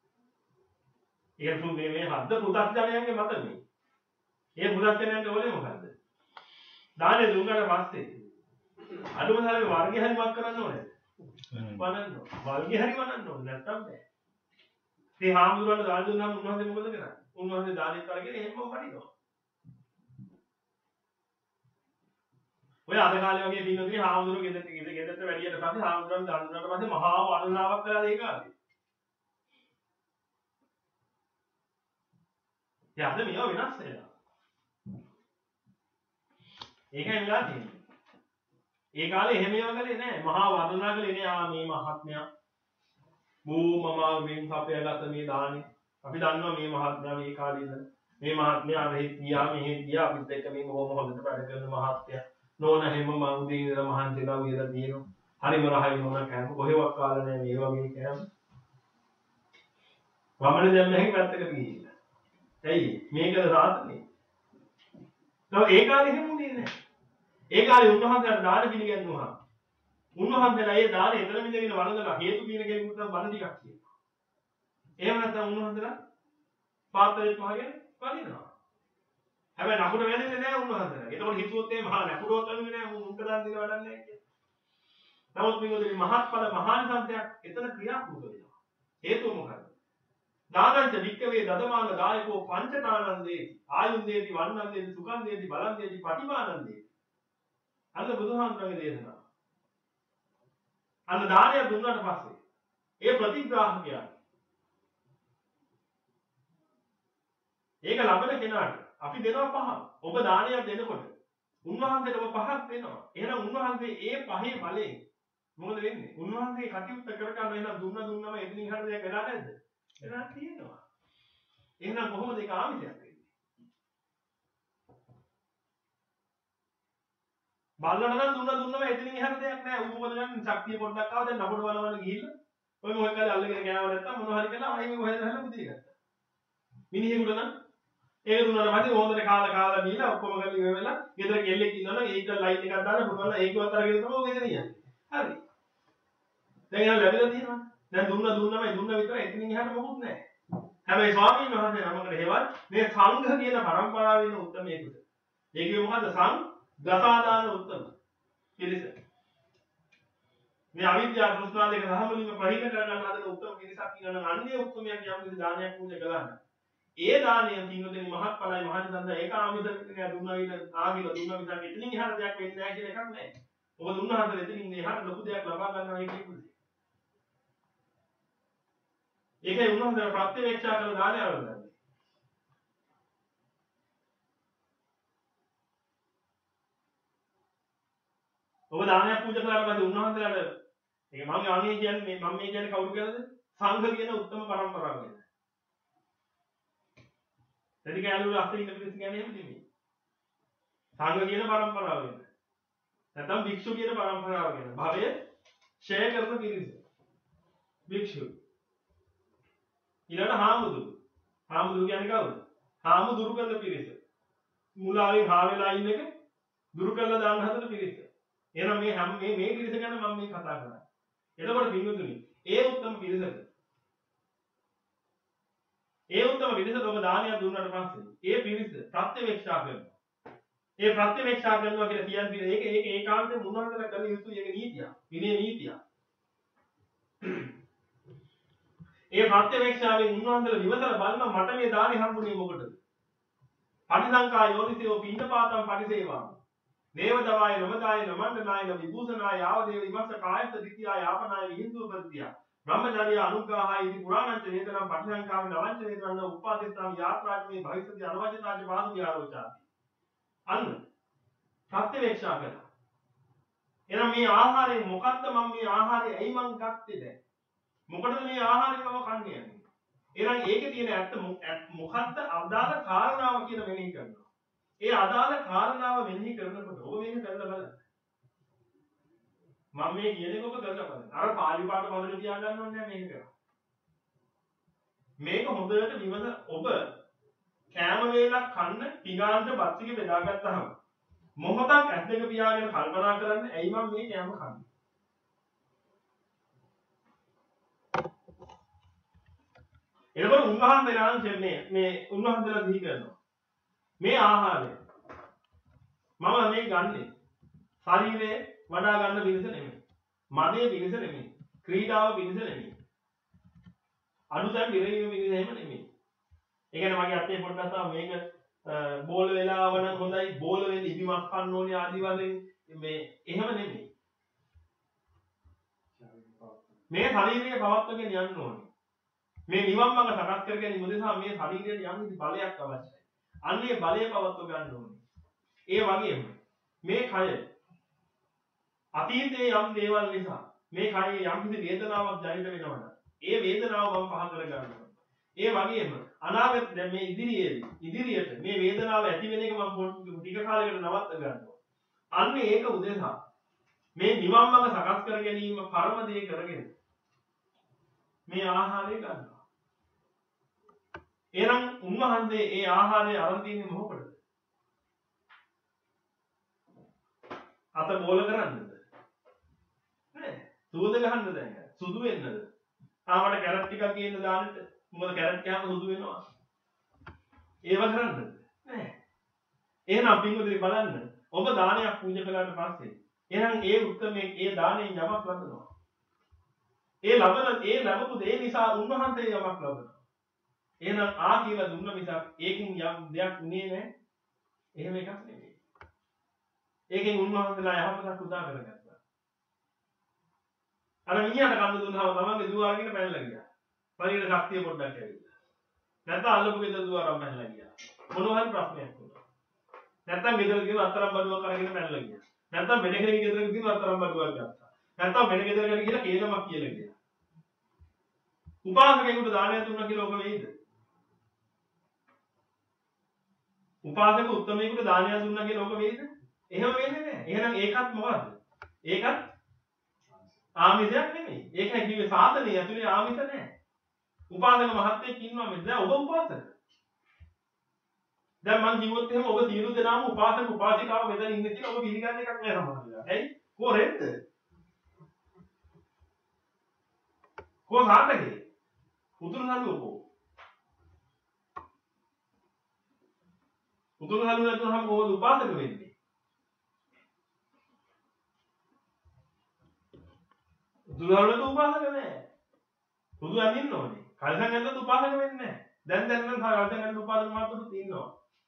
ඒ මේ මේ හද්ද පු탁ජනයන්ගේ මත මේ. ඒ පු탁ජනයන්ට ඕනේ මොකද්ද? දානේ දුන්නාට පස්සේ අඩුම තරමේ වර්ගය හරි වක් කරන්න ඕනේ. වනන්න. වර්ගය හරි වනන්න ඕනේ නැත්තම් බෑ. ඉතින් හාමුදුරුවන්ට දාන දුන්නාම උන්වහන්සේ මොකද කරන්නේ? උන්වහන්සේ දානෙත් අරගෙන එහෙම වඩිනවා. ඔය අද කාලේ වගේ පින්නදී හාමුදුරුවෝ ගෙදරට ගෙදරට වැඩියට පස්සේ හාමුදුරුවන් දාන දුන්නාට පස්සේ මහා වර්ණනාවක් කළා ඒ කාලේ. ඉතින් අද මේවා වෙනස් වෙනවා. ඒකයි වෙලා තියෙන්නේ. ඒ කාලේ එහෙම ඒවා කළේ නෑ. මහා වර්ණනා කළේ නෑ. ආ මේ මහත්මයා මූ මම වෙන් සපයාගත්ත මේ දානේ අපි දන්නවා මේ මහත්මයා මේ කාලේ ඉඳන් මේ මහත්මයා මෙහි ගියා මෙහි ගියා අපිත් එක්ක මේ බොහොම හොඳට වැඩ කරන මහත්මයා. නෝන හැම මම උදේ ඉඳලා මහන්සිලා උයලා තියෙනවා. හරිම රහයි නෝන කෑම කොහෙවත් කාලා නැහැ මේ වගේ කෑම. වමනේ දැන් මෙහි පැත්තකට ගිහිල්ලා. ඇයි මේකද සාසනේ? නෝ ඒ කාලේ එහෙම උනේ නැහැ. ඒ කාලේ උන්වහන්සේට දාන පිළිගන්නවා. උන්වහන්සේලා ඒ දාන එතන මිදගෙන වළඳලා හේතු කියන කෙනෙකුට නම් බණ ටිකක් කියනවා. එහෙම නැත්නම් උන්වහන්සේලා පාත්‍රෙත් වහගෙන වදිනවා. හැබැයි නකුට වෙන්නේ නැහැ උන්වහන්සේලා. ඒතකොට හිතුවොත් මේ මහා නකුඩවත් අනුනේ නැහැ උන්ට දාන දෙන වැඩක් නැහැ කියලා. නමුත් මේකේ මහත්ඵල මහානිසංසයක් එතන ක්‍රියාත්මක වෙනවා. හේතුව මොකක්ද? දානංච වික්කවේ දදමාන දායකෝ පංචකානන්දේ ආයුන්දේති වන්නන්දේති සුඛන්දේති බලන්දේති පටිමානන්දේ. අන්න බුදුහාමුදුරන්ගේ දේශනාව. අන්න දානය දුන්නාට පස්සේ ඒ ප්‍රතිග්‍රාහකයා ඒක ලබන කෙනාට අපි දෙනවා පහක්. ඔබ දානයක් දෙනකොට උන්වහන්සේට ඔබ පහක් දෙනවා. එහෙනම් උන්වහන්සේ ඒ පහේ බලයෙන් මොකද වෙන්නේ? උන්වහන්සේ කටයුත්ත කරගන්න එහෙනම් දුන්න දුන්නම එතනින් හරිය දෙයක් වෙලා නැද්ද? වෙලා තියෙනවා. එහෙනම් කොහොමද ඒක ආමිෂයක් වෙන්නේ? බල්ලට නම් දුන්න දුන්නම එතනින් එහාට දෙයක් නැහැ. ඌ මොකද කරන්නේ? ශක්තිය පොඩ්ඩක් ආව දැන් නපුඩ බලවන්න ගිහිල්ලා ඔය මොකක් හරි අල්ලගෙන ගෑව නැත්තම් මොනවා හරි කළා ආයෙ කොහෙද හැල බුදිය ගත්තා. මිනිහෙකුට නම් ඒක දුන්නාට පස්සේ හොඳට කාලා කාලා දීලා ඔක්කොම කරලා ඉවර වෙලා ගෙදර කෙල්ලෙක් ඉන්නවනම් ඒක ලයිට් එකක් දාලා පුරවලා ඒකවත් අරගෙන තමයි ඔය ගෙදර යන්නේ. හරි. දැන් යා ලැබිලා තියෙනවා. දැන් දුන්න දුන්නමයි දුන්න විතර එතනින් එහාට මොකුත් නැහැ. හැබැයි ස්වාමීන් වහන්සේ නමකට හේවත් මේ සංඝ කියන පරම්පරාවේ ඉන්න උත්තරමේකට. ඒකේ මොකද්ද සංඝ දසාදාන උත්තම. පිළිස. මේ අවිද්‍යාව තෘෂ්ණා දෙක සහමුලින්ම ප්‍රහීන කරගන්න හදන උත්තම පිළිසක් කියනවා අන්නේ උත්තමයන් යම් කිසි දානයක් පූජා කළා නම් ඒ දානය තිනුදෙනි මහත්ඵලයි මහනිසන්ද ඒක ආමිෂ විතරක් දුන්නා විතර ආගිල දුන්නා විතර එතනින් එහාට දෙයක් වෙන්නේ නැහැ කියන එකක් නැහැ. ඔබ දුන්නා හතර එතනින් එහාට ලොකු දෙයක් ලබා ගන්නවා කියන්නේ. ඒකයි උන්වහන්සේ ප්‍රත්‍යවේක්ෂා කරන දානය ආරම්භ. ඔබ දානයක් පූජා කළාට පස්සේ උන්වහන්සේලාට ඒක මම අනේ කියන්නේ මේ මම මේ කියන්නේ කවුරු කියලාද? සංඝ කියන උත්තම පරම්පරාව ගැන. එදික යාළුවෝ අස්සේ ඉන්න පිරිස කියන්නේ එහෙම නෙමෙයි. සංඝ කියන පරම්පරාව ගැන. නැත්නම් භික්ෂු කියන පරම්පරාව ගැන. භවය ෂෙයා කරන පිරිස. භික්ෂු. ඊළඟ හාමුදුරු. හාමුදුරු කියන්නේ කවුද? හාමුදුරු කරන පිරිස. මුලාවේ හා වෙලා ඉන්න එක දුරු කරලා දාන්න හදන පිරිස. එහෙනම් මේ හැම මේ මේ පිරිස ගැන මම මේ කතා කරන්නේ. එතකොට පින්වතුනි, ඒ උත්තම පිරිසට ඒ උත්තම පිරිසට ඔබ දානයක් දුන්නාට පස්සේ ඒ පිරිස ප්‍රත්‍යවේක්ෂා කරනවා. ඒ ප්‍රත්‍යවේක්ෂා කරනවා කියලා කියන්නේ ඒක ඒක ඒකාන්තයෙන් මුනහතර කළ යුතු ඒක නීතියක්. විනය නීතියක්. ඒ ප්‍රත්‍යවේක්ෂාවෙන් උන්වහන්සේලා විමසලා බලනවා මට මේ දානි හම්බුනේ මොකටද? පටිසංකා යෝනිසෝ පින්නපාතම් පටිසේවා. දේවදවාය නමදාය නමණ්ඩනාය විභූෂනාය ආවදේව විමස්ස කායත දිත්‍යා යාපනාය විහිඳු ප්‍රතිය. බ්‍රහ්මචර්ය අනුග්‍රහයි ඉති පුරාණංච වේදනම් පටිසංකාවෙන් අවංච වේදනං උපාදිතාම් යාත්‍රාජ්මේ භවිෂ්‍යති අනවජිතාච පාදු විහාරෝචාති. අන්න ප්‍රත්‍යවේක්ෂා කළා. එහෙනම් මේ ආහාරය මොකද්ද මම මේ ආහාරය ඇයි මං ගත්තේ දැන්? මොකටද මේ ආහාරය මම කන්නේ යන්නේ? එහෙනම් ඒකේ තියෙන ඇත්ත මොකද්ද අදාළ කාරණාව කියලා මෙනෙහි කරනවා. ඒ අදාළ කාරණාව මෙනෙහි කරනකොට ඔබ මේක කරලා බලන්න. මම මේ කියන එක ඔබ කරලා බලන්න. අර පාලි පාඩ මොළේ තියා ගන්න ඕනේ නැහැ මේක කරා. මේක හොඳට විමස ඔබ කෑම වේලක් කන්න පිඟානට බත් ටික බෙදාගත්තාම මොහොතක් ඇස් දෙක පියාගෙන කල්පනා කරන්න ඇයි මම මේ කෑම කන්නේ? එතකොට උන්වහන්සේලා මේ මේ උන්වහන්සේලා දිහි කරනවා. මේ ආහාරය මම මේ ගන්නෙ ශරීරේ වඩා ගන්න පිණිස නෙමෙයි. මදේ පිණිස නෙමෙයි. ක්‍රීඩාව පිණිස නෙමෙයි. අනුසම් විරේම පිණිස එහෙම නෙමෙයි. ඒ කියන්නේ මගේ අතේ පොඩ්ඩක් තමයි මේක බෝල වෙලාව නම් හොඳයි බෝල වෙන්න ඉබිමක් ගන්න ඕනේ ආදි වශයෙන් මේ එහෙම නෙමෙයි. මේ ශරීරයේ පවත්වගෙන යන්න ඕනේ. මේ නිවන් මඟ සකස් කර ගැනීම උදෙසා මේ ශරීරයට යම් කිසි බලයක් අවශ්‍යයි. අන්නේ බලය පවත්ව ගන්න ඕනේ. ඒ වගේම මේ කය අතීතයේ යම් දේවල් නිසා මේ කයේ යම් කිසි වේදනාවක් ජනිත වෙනවා නම් ඒ වේදනාව මම පහ කර ගන්නවා. ඒ වගේම අනාගත දැන් මේ ඉදිරියේදී ඉදිරියට මේ වේදනාව ඇති වෙන එක මම ටික කාලයකට නවත්ත ගන්නවා. අන්න ඒක උදෙසා මේ නිවන් මඟ සකස් කර ගැනීම පරම දේ කරගෙන මේ ආහාරය ගන්නවා. එහෙනම් උන්වහන්සේ ඒ ආහාරය අරන් තින්නේ මොකටද? අත බෝල කරන්නද? නෑ. සුවඳ ගහන්නද දැන්? සුදු වෙන්නද? ආවට කැරට් ටිකක් ගේන්න දාන්නට. මොකද කැරට් කෑම සුදු වෙනවා. ඒව කරන්නද? නෑ. එහෙනම් පින්වතුනි බලන්න. ඔබ දානයක් පූජා කළාට පස්සේ එහෙනම් ඒ උත්තරමේ ඒ දාණයෙන් යමක් ලබනවා. ඒ ලබන ඒ ලැබපු දේ නිසා උන්වහන්සේ යමක් ලබනවා. එහෙනම් ආ කියලා දුන්න මිසක් ඒකින් යම් දෙයක් උනේ නැහැ. එහෙම එකක් නෙමෙයි. ඒකෙන් උන්වහන්සේලා යහපතක් උදා කරගත්තා. අර මිනිහට කන්න දුන්නාම තමන්ගේ දුව අරගෙන පැනලා ගියා. පරිණ ශක්තිය පොඩ්ඩක් ඇවිල්ලා. නැත්නම් අල්ලපු ගෙදර දුව අරන් පැනලා ගියා. මොනවා හරි ප්‍රශ්නයක් වුණා. නැත්නම් ගෙදර ගිහින් අතරම් බඩුවක් අරගෙන පැනලා ගියා. නැත්නම් වෙන කෙනෙක් ගෙදර ගිහින් අතරම් බඩුවක් ගත්තා. නැත්නම් වෙන ගෙදරකට ගිහලා කේලමක් කියලා ගියා. උපාසකයෙකුට දානයක් දුන්නා කියලා ඔක වෙයිද? උපාසක උත්තමයෙකුට දානයක් දුන්නා කියලා ඔක වෙයිද? එහෙම වෙන්නේ නැහැ. එහෙනම් ඒකත් මොකද්ද? ඒකත් ආමිෂයක් නෙමෙයි. ඒකයි කිව්වේ සාධනය ඇතුලේ ආමිෂ නැහැ. උපාසක මහත්තයෙක් ඉන්නවා මෙතන. දැන් ඔබ උපාසක. දැන් මං කිව්වොත් එහෙම ඔබ සියලු දෙනාම උපාසක උපාසිකාව මෙතන ඉන්නේ කියලා ඔබ පිළිගන්න එකක් නෑ සමහරවිට. ඇයි? කොහෙන්ද? කො සාතකේ? උතුරු නළුවකෝ. උතුරු නළුව නැතුනම කොහොමද උපාසක වෙන්නේ? උතුරු නළුවට උපාසක නෑ. සුදු අඳින්න ඕනේ. කල්සන් ඇඳලා උපාසක වෙන්නේ නෑ. දැන් දැන් නම් කල්සන් ඇඳලා උපාසක මාතුරු තියෙනවා.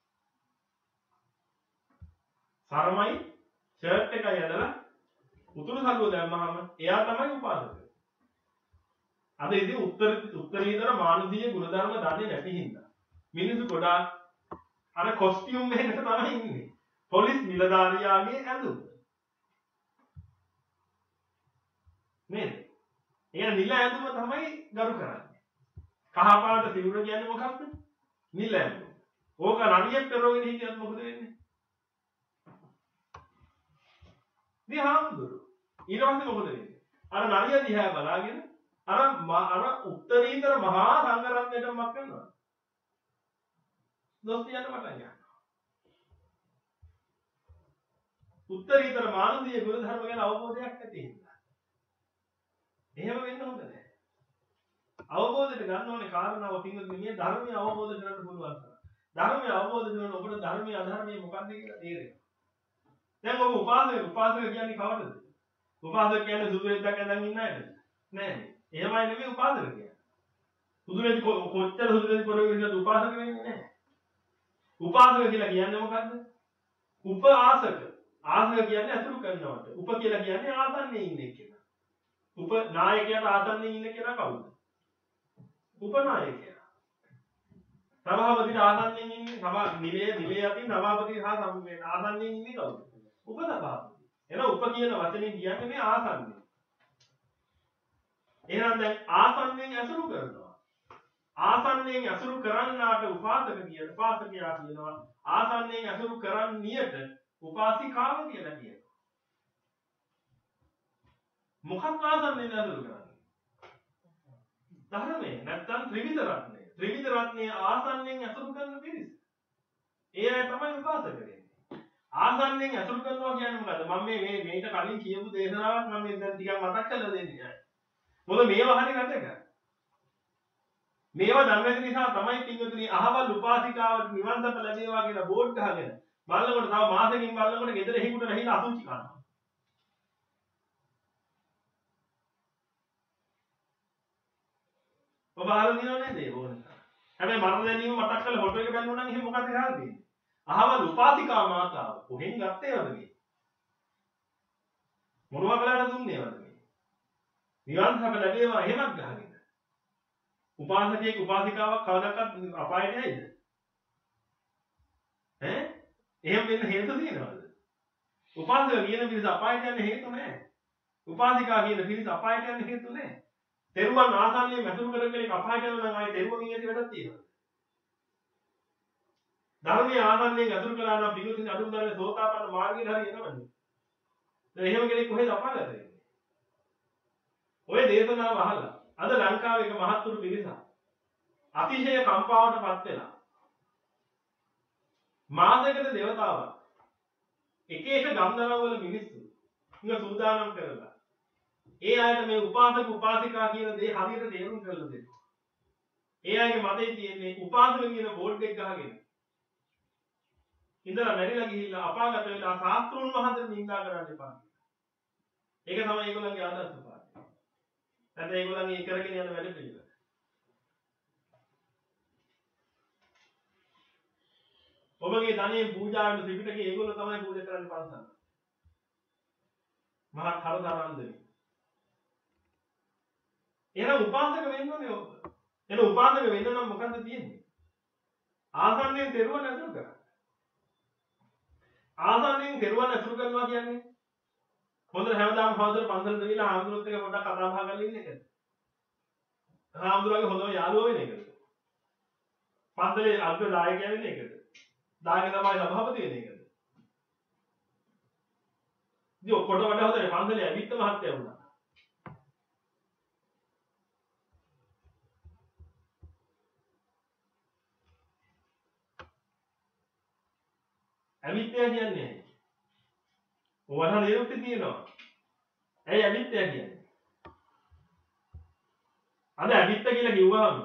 සරමයි ෂර්ට් එකයි ඇඳලා උතුරු සළුව දැම්මහම එයා තමයි උපාසක. අද ඉතින් උත්තර උත්තරීතර මානවීය ගුණධර්ම දන්නේ නැති හින්දා මිනිස්සු ගොඩාක් අර කොස්ටියුම් එකකට තමයි ඉන්නේ. පොලිස් නිලධාරියාගේ ඇඳුම. නේද? ඒ නිල ඇඳුම තමයි ගරු කරන්නේ. කහ පාට සිවුර කියන්නේ මොකක්ද? නිල ඇඳුම. ඕක නඩියක් කරවගෙන හිටියත් මොකද වෙන්නේ? දී හාමුදුරු. ඊට පස්සේ මොකද වෙන්නේ? අර නඩිය දිහා බලාගෙන අර අර උත්තරීතර මහා සංඝරත්නයට මක් කරනවා. දොස් කියන්න පටන් ගන්නවා. උත්තරීතර මානවීය ගුණධර්ම ගැන අවබෝධයක් නැති හින්දා. එහෙම වෙන්න හොඳ නැහැ. අවබෝධයට ගන්න ඕනේ කාරණාව පින්වත්නි මේ ධර්මය අවබෝධ කරගන්න පුළුවන් තරම්. ධර්මය අවබෝධ කරනකොට ඔබට ධර්මයේ අධර්මයේ මොකක්ද කියලා තේරෙනවා. දැන් ඔබ උපාසක උපාසක කියන්නේ කවටද? උපාසක කියන්නේ සුදු රෙද්දක් ඇඳන් ඉන්න අයද? නෑ. එහෙමයි නෙමෙයි උපාසක කියන්නේ. සුදු රෙදි කොච්චර සුදු රෙදි පොරවෙ ඉන්නද උපාසක වෙන්නේ නෑ. උපාසක කියලා කියන්නේ මොකද්ද? උපාසක. ආසක කියන්නේ අසුරු කරනවට. උප කියලා කියන්නේ ආසන්නයේ ඉන්නේ කියලා. උප නායකයාට ආසන්නයේ ඉන්න කෙනා කවුද? උපනායකයා. සභාපතිට ආසන්නයෙන් ඉන්නේ සභා නිලයේ නිලයේ යටින් සභාපති හා සම්මේලන ආසන්නයෙන් ඉන්නේ කවුද? උපසභාපති. එහෙනම් උප කියන වචනේ කියන්නේ මේ ආසන්නය. එහෙනම් දැන් ආසන්නයෙන් ඇසුරු කරනවා. ආසන්නයෙන් ඇසුරු කරන්නාට උපාසක කියන උපාසකයා කියනවා. ආසන්නයෙන් ඇසුරු කරන්නියට උපාසිකාව කියලා කියනවා. මොකක්ද ආසන්නයෙන් ඇසුරු කරන්නේ? ධර්මයේ නැත්තම් ත්‍රිවිධ රත්නය. ත්‍රිවිධ රත්නයේ ආසන්නයෙන් ඇසුරු කරන පිරිස. ඒ අය තමයි උපාසක වෙන්නේ. ආසන්නයෙන් ඇසුරු කරනවා කියන්නේ මොකද්ද? මම මේ මේ මේකට කලින් කියපු දේශනාවක් මම දැන් ටිකක් මතක් කරලා දෙන්නේ. මොකද මේවා හරිය ගැටක. මේවා දන්නේ නැති නිසා තමයි පින්වතුනි අහවල් උපාසිකාවට නිවන් දප ලැබේවා කියලා බෝඩ් ගහගෙන බලනකොට තව මාසෙකින් බලනකොට ගෙදර එහිකුට රැහිලා අසුචි කරනවා. ඔබ අහලා දිනව නේද ඒක ඕන. හැබැයි මරණ දැනීම මතක් කරලා ෆොටෝ එක බලනවා නම් එහෙම මොකද කරලා තියෙන්නේ? අහවල් උපාසිකා මාතාව කොහෙන් ගත්තේවද මේ? මොනවා කළාට දුන්නේවද මේ? නිවන් සප ලැබේවා එහෙමත් ගහගෙන. උපාසකයෙක් උපාසිකාවක් කවදාවත් අපායට යයිද? ඈ? එහෙම වෙන්න හේතු තියෙනවද? උපාසක කියන පිරිස අපායට යන්න හේතු නැහැ. උපාසිකා කියන පිරිස අපායට යන්න හේතු නැහැ. තෙරුවන් ආසන්නයේ මැසුරු කරගෙන කපා කරනවා නම් ආයේ තෙරුවන්ගෙන් ඇති වැඩක් තියෙනවා. ධර්මයේ ආසන්නයෙන් අතුරු කළා නම් පිටුසින් අඳුන් දාන්නේ සෝතාපන්න මාර්ගයට හරි එනවනේ. දැන් එහෙම කෙනෙක් කොහෙද අපාගත වෙන්නේ? ඔය දේශනාව අහලා අද ලංකාවේ එක මහත්තුරු පිරිසක් අතිශය කම්පාවටපත් වෙලා මාදකද දේවතාවක් එක එක ගම්දරව් වල මිනිස්සු ඉංග සූදානම් කරලා ඒ අයට මේ උපාසක උපාසිකා කියන දේ හරියට තේරුම් කරලා දෙන්න. ඒ අයගේ මතේ තියෙන්නේ උපාසක කියන බෝඩ් එක ගහගෙන ඉඳලා මැරිලා ගිහිල්ලා අපාගත වෙලා සාස්ත්‍රුන් වහන්සේට නිඳා කරන්න එපා. ඒක තමයි ඒගොල්ලන්ගේ ආදර්ශ පාඩය. නැත්නම් ඒගොල්ලන්ගේ කරගෙන යන වැඩ පිළිවෙල. ඔබගේ ධනෙන් පූජාවට ත්‍රිපිටකය ඒගොල්ලෝ තමයි පූජා කරන්නේ පන්සල්. මහා කරදරන්දේ. එහෙනම් උපාසක වෙන්න ඕනේ ඔබ. එහෙනම් උපාසක වෙන්න නම් මොකද්ද තියෙන්නේ? ආසන්නයෙන් තෙරුවන් ඇසුරු කරන්න. ආසන්නයෙන් තෙරුවන් ඇසුරු කරනවා කියන්නේ හොඳට හැමදාම හවසට පන්සලට ගිහලා හාමුදුරුවොත් එක්ක පොඩ්ඩක් කතා බහ කරලා ඉන්න එකද? හාමුදුරුවගේ හොඳම යාළුවා වෙන එකද? පන්සලේ අග්‍ර දායකයා වෙන එකද? දායක තමයි සභාපති වෙන එකද? ඉතින් ඔක්කොට වඩා හොඳයි පන්සලේ අවිත්ත මහත්තයා වුණා. අවිත්‍ය කියන්නේ ඔයාලා නිරුක්ති තියෙනවා. ඇයි අවිත්‍ය කියන්නේ? අද අවිත්‍ය කියලා කිව්වහම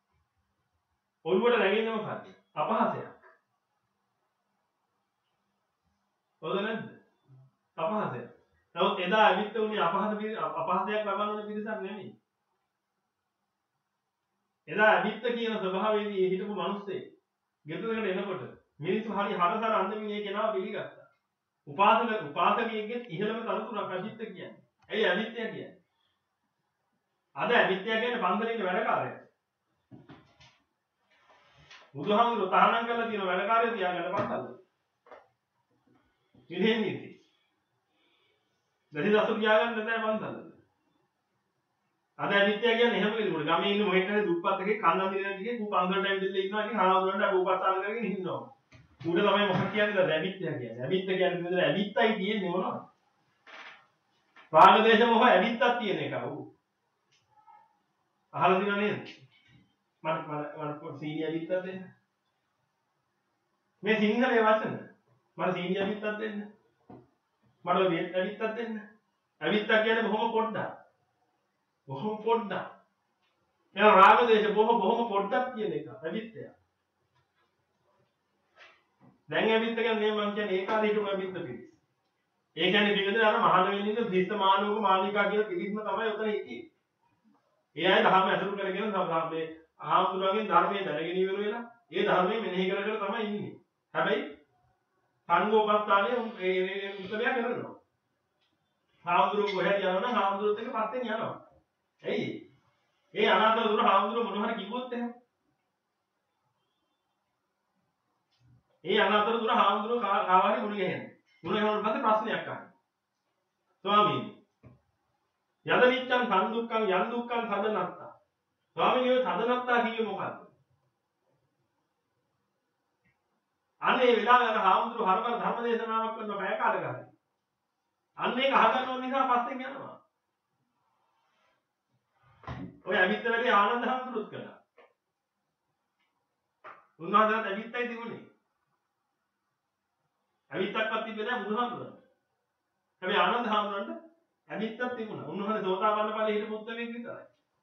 ඔළුවට නැගෙන්නේ මොකක්ද? අපහාසයක්. හොඳ නැද්ද? අපහාසයක්. නමුත් එදා අවිත්‍ය උනේ අපහාස අපහාසයක් ලබන්න පිරිසක් නෙමෙයි. එදා අවිත්‍ය කියන ස්වභාවයේදී හිටපු මිනිස්සේ ගෙදරකට එනකොට මිනිස්සු හරි හරසර අන්දමින් ඒ කෙනාව පිළිගත්තා. උපාසක උපාසකයෙක්ගේ ඉහළම තනතුරක් අවිත්‍ය කියන්නේ. ඇයි අවිත්‍ය කියන්නේ? අද අවිත්‍ය කියන්නේ පන්සලේ වැඩකාරයෙක්. බුදුහාමුදුරුවෝ තහනම් කරලා තියෙන වැඩකාරයෝ තියාගන්න පන්සල. ඉන්නේ නීති. දැඩි දසු තියාගන්න නැහැ පන්සල. අද අවිත්‍ය කියන්නේ එහෙම කෙනෙකුට ගමේ ඉන්න මොකෙක් හරි දුප්පත් එකේ කන්න දිනන දිගේ කු පන්සලට ඇවිදලා ඉන්නවා ඉතින් හාමුදුරන්ට උපස්ථාන කරගෙන ඉන්නවා. උඩ තමයි මොකක් කියන්නේ රැබිත්‍ය කියන්නේ. රැබිත්‍ය කියන්නේ මෙතන ඇවිත්තයි තියෙන්නේ මොනවද? රාගදේශ මොහ ඇවිත්තක් තියෙන එක උ. අහලා දිනව නේද? මට මට මට සීනි ඇවිත්තක් දෙන්න. මේ සිංහලයේ වචන. මට සීනි ඇවිත්තක් දෙන්න. මට ඔය ඇවිත්තක් දෙන්න. ඇවිත්තක් කියන්නේ බොහොම පොඩ්ඩක්. බොහොම පොඩ්ඩක්. ඒ රාගදේශ බොහොම බොහොම පොඩ්ඩක් කියන එක ඇවිත්තය. දැන් ඇවිත් කියන්නේ මම කියන්නේ ඒ කාලේ හිටපු ඇවිත් පිළිස්. ඒ කියන්නේ පිළිදෙන අර මහාන වෙන්න ඉන්න විස්ත මානවක මාලිකා කියන පිළිස්ම තමයි උතන හිටියේ. ඒ අය දහම ඇසුරු කරගෙන මේ ආහාමුදුරගෙන් ධර්මයේ දැනගෙන ඉවර වෙලා ඒ ධර්මයේ මෙනෙහි කර කර තමයි ඉන්නේ. හැබැයි සංඝෝපස්ථානයේ ඒ උත්තරය කරනවා. ආහාමුදුර කොහෙද යනවනම් ආහාමුදුරත් එක්ක පස්සෙන් යනවා. ඇයි? ඒ අනාථ දුර ආහාමුදුර මොන හරි කිව්වොත් එහෙම ඒ අනාතර දුර හාමුදුරුවෝ කාවාරි මුණ ගැහෙනවා. මුණ ගැහුණාට පස්සේ ප්‍රශ්නයක් අහනවා. ස්වාමීනි. යද නිච්ඡං සං දුක්ඛං යන් දුක්ඛං සදනත්තා. ස්වාමීනි ඔය සදනත්තා කිව්වේ මොකද්ද? අනේ වෙලාවේ අර හාමුදුරුවෝ හරවර ධර්ම දේශනාවක් කරන බය කාලේ ගහයි. අන්න ඒක අහගන්න ඕන නිසා පස්සෙන් යනවා. ඔය අවිත්ත වැඩි ආනන්ද හාමුදුරුවෝත් කළා. උන්වහන්සේට අවිත්තයි තිබුණේ. අවිත්තක්වත් තිබ්බේ නැහැ බුදුහාමුදුරන්ට. හැබැයි ආනන්ද හාමුදුරන්ට අවිත්තක් තිබුණා. උන්වහන්සේ සෝතාපන්න ඵලයේ හිටපු උත්තරෙක් විතරයි.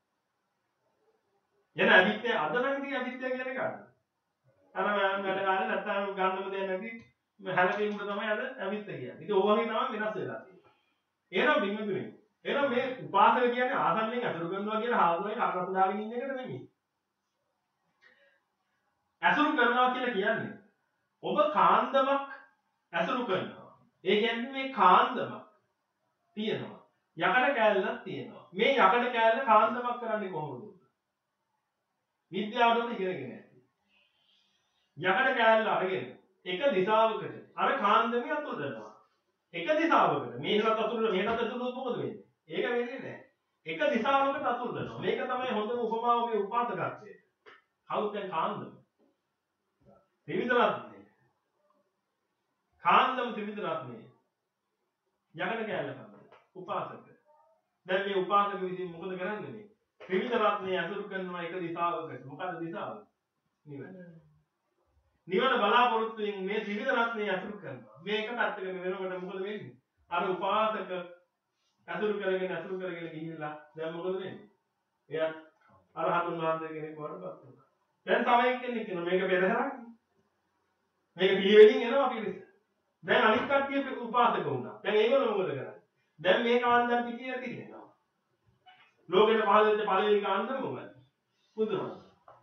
එන අවිත්තය අද නම් ඉතින් අවිත්තය කියන්නේ ගන්න. අර වැඩ ගන්න නැත්තම් ගන්නම දෙයක් නැති හැලපෙන්න තමයි අද අවිත්ත කියන්නේ. ඉතින් ඕවා වගේ තමයි වෙනස් වෙලා තියෙන්නේ. එහෙනම් බින්දුනේ. එහෙනම් මේ උපාසක කියන්නේ ආසන්නෙන් අසුරු කරනවා කියලා හාමුදුරනේ කරකස දාගෙන ඉන්න එකට නෙමෙයි. අසුරු කරනවා කියලා කියන්නේ ඔබ කාන්දමක් අසුරු කරනවා. ඒ කියන්නේ මේ කාන්දමක් තියෙනවා. යකඩ කෑල්ලක් තියෙනවා. මේ යකඩ කෑල්ල කාන්දමක් කරන්නේ කොහොමද? විද්‍යාවට ඉගෙනගෙන ඇති. යකඩ කෑල්ල අරගෙන එක දිශාවකට අර කාන්දමේ අතුරු කරනවා. එක දිශාවකට මේකට අතුරු මෙහෙට අතුරු මොකද වෙන්නේ? ඒක වෙන්නේ නැහැ. එක දිශාවකට අතුල් වෙනවා. මේක තමයි හොඳම උපමාව මේ උපාසකත්වය. කවුද දැන් කාන්දම? ත්‍රිවිධ රත්නය. කාන්දම ත්‍රිවිධ රත්නය. යකඩ කැලල තමයි. උපාසක. දැන් මේ උපාසක විසින් මොකද කරන්නේ මේ? ත්‍රිවිධ රත්නය අසුරු කරනවා එක දිශාවකට. මොකද දිශාව? නිවන. නිවන බලාපොරොත්තු වෙන මේ ත්‍රිවිධ රත්නය අසුරු කරනවා. මේක පැත්තක වෙනකොට මොකද වෙන්නේ? අර උපාසක අසුරු කරගෙන අසුරු කරගෙන ගිහිල්ලා දැන් මොකද වෙන්නේ? එයා අරහතුන් වහන්සේ කෙනෙක් වඩපත් වෙනවා. දැන් තව එක්කෙනෙක් කියනවා මේක පෙරහැරක්. මේක පිළිවෙලින් එනවා පිළිස. දැන් අනිත් කට්ටිය උපාසක වුණා. දැන් ඒගොල්ලෝ මොකද කරන්නේ? දැන් මේ කාන්දම් පිටිය තියෙනවා. ලෝකෙට පහළ වෙච්ච පළවෙනි කාන්දම මොකක්ද? බුදුහාම.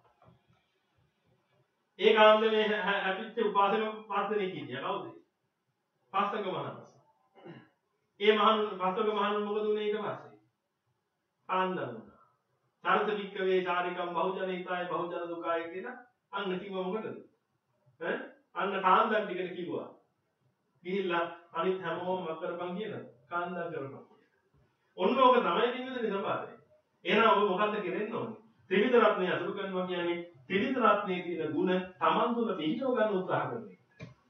ඒ කාන්දමේ හැපිච්ච උපාසක පස් දෙනෙක් ඉන්දියා කවුද? පස්සක මහණස්. ඒ මහණු පස්සක මහණු මොකද උනේ ඊට පස්සේ? කාන්දම් වුණා. සාරත වික්කවේ චාරිකම් බහුජන හිතාය බහුජන දුකාය කියලා අන්න කිව්ව මොකටද? ඈ අන්න කාන්දම් ටිකට කිව්වා. ගිහිල්ලා අනිත් හැමෝම මත් කරපන් කියලා කාන්දම් කරනවා. ඔන්න ඕක තමයි කිව්වේ සපාරේ. එහෙනම් ඔබ මොකද්ද කරෙන්න ඕනේ? ත්‍රිවිධ රත්නය අසුරු කරනවා කියන්නේ ත්‍රිවිධ රත්නයේ තියෙන ಗುಣ Taman තුල පිහිටව ගන්න උත්සාහ කරන එක.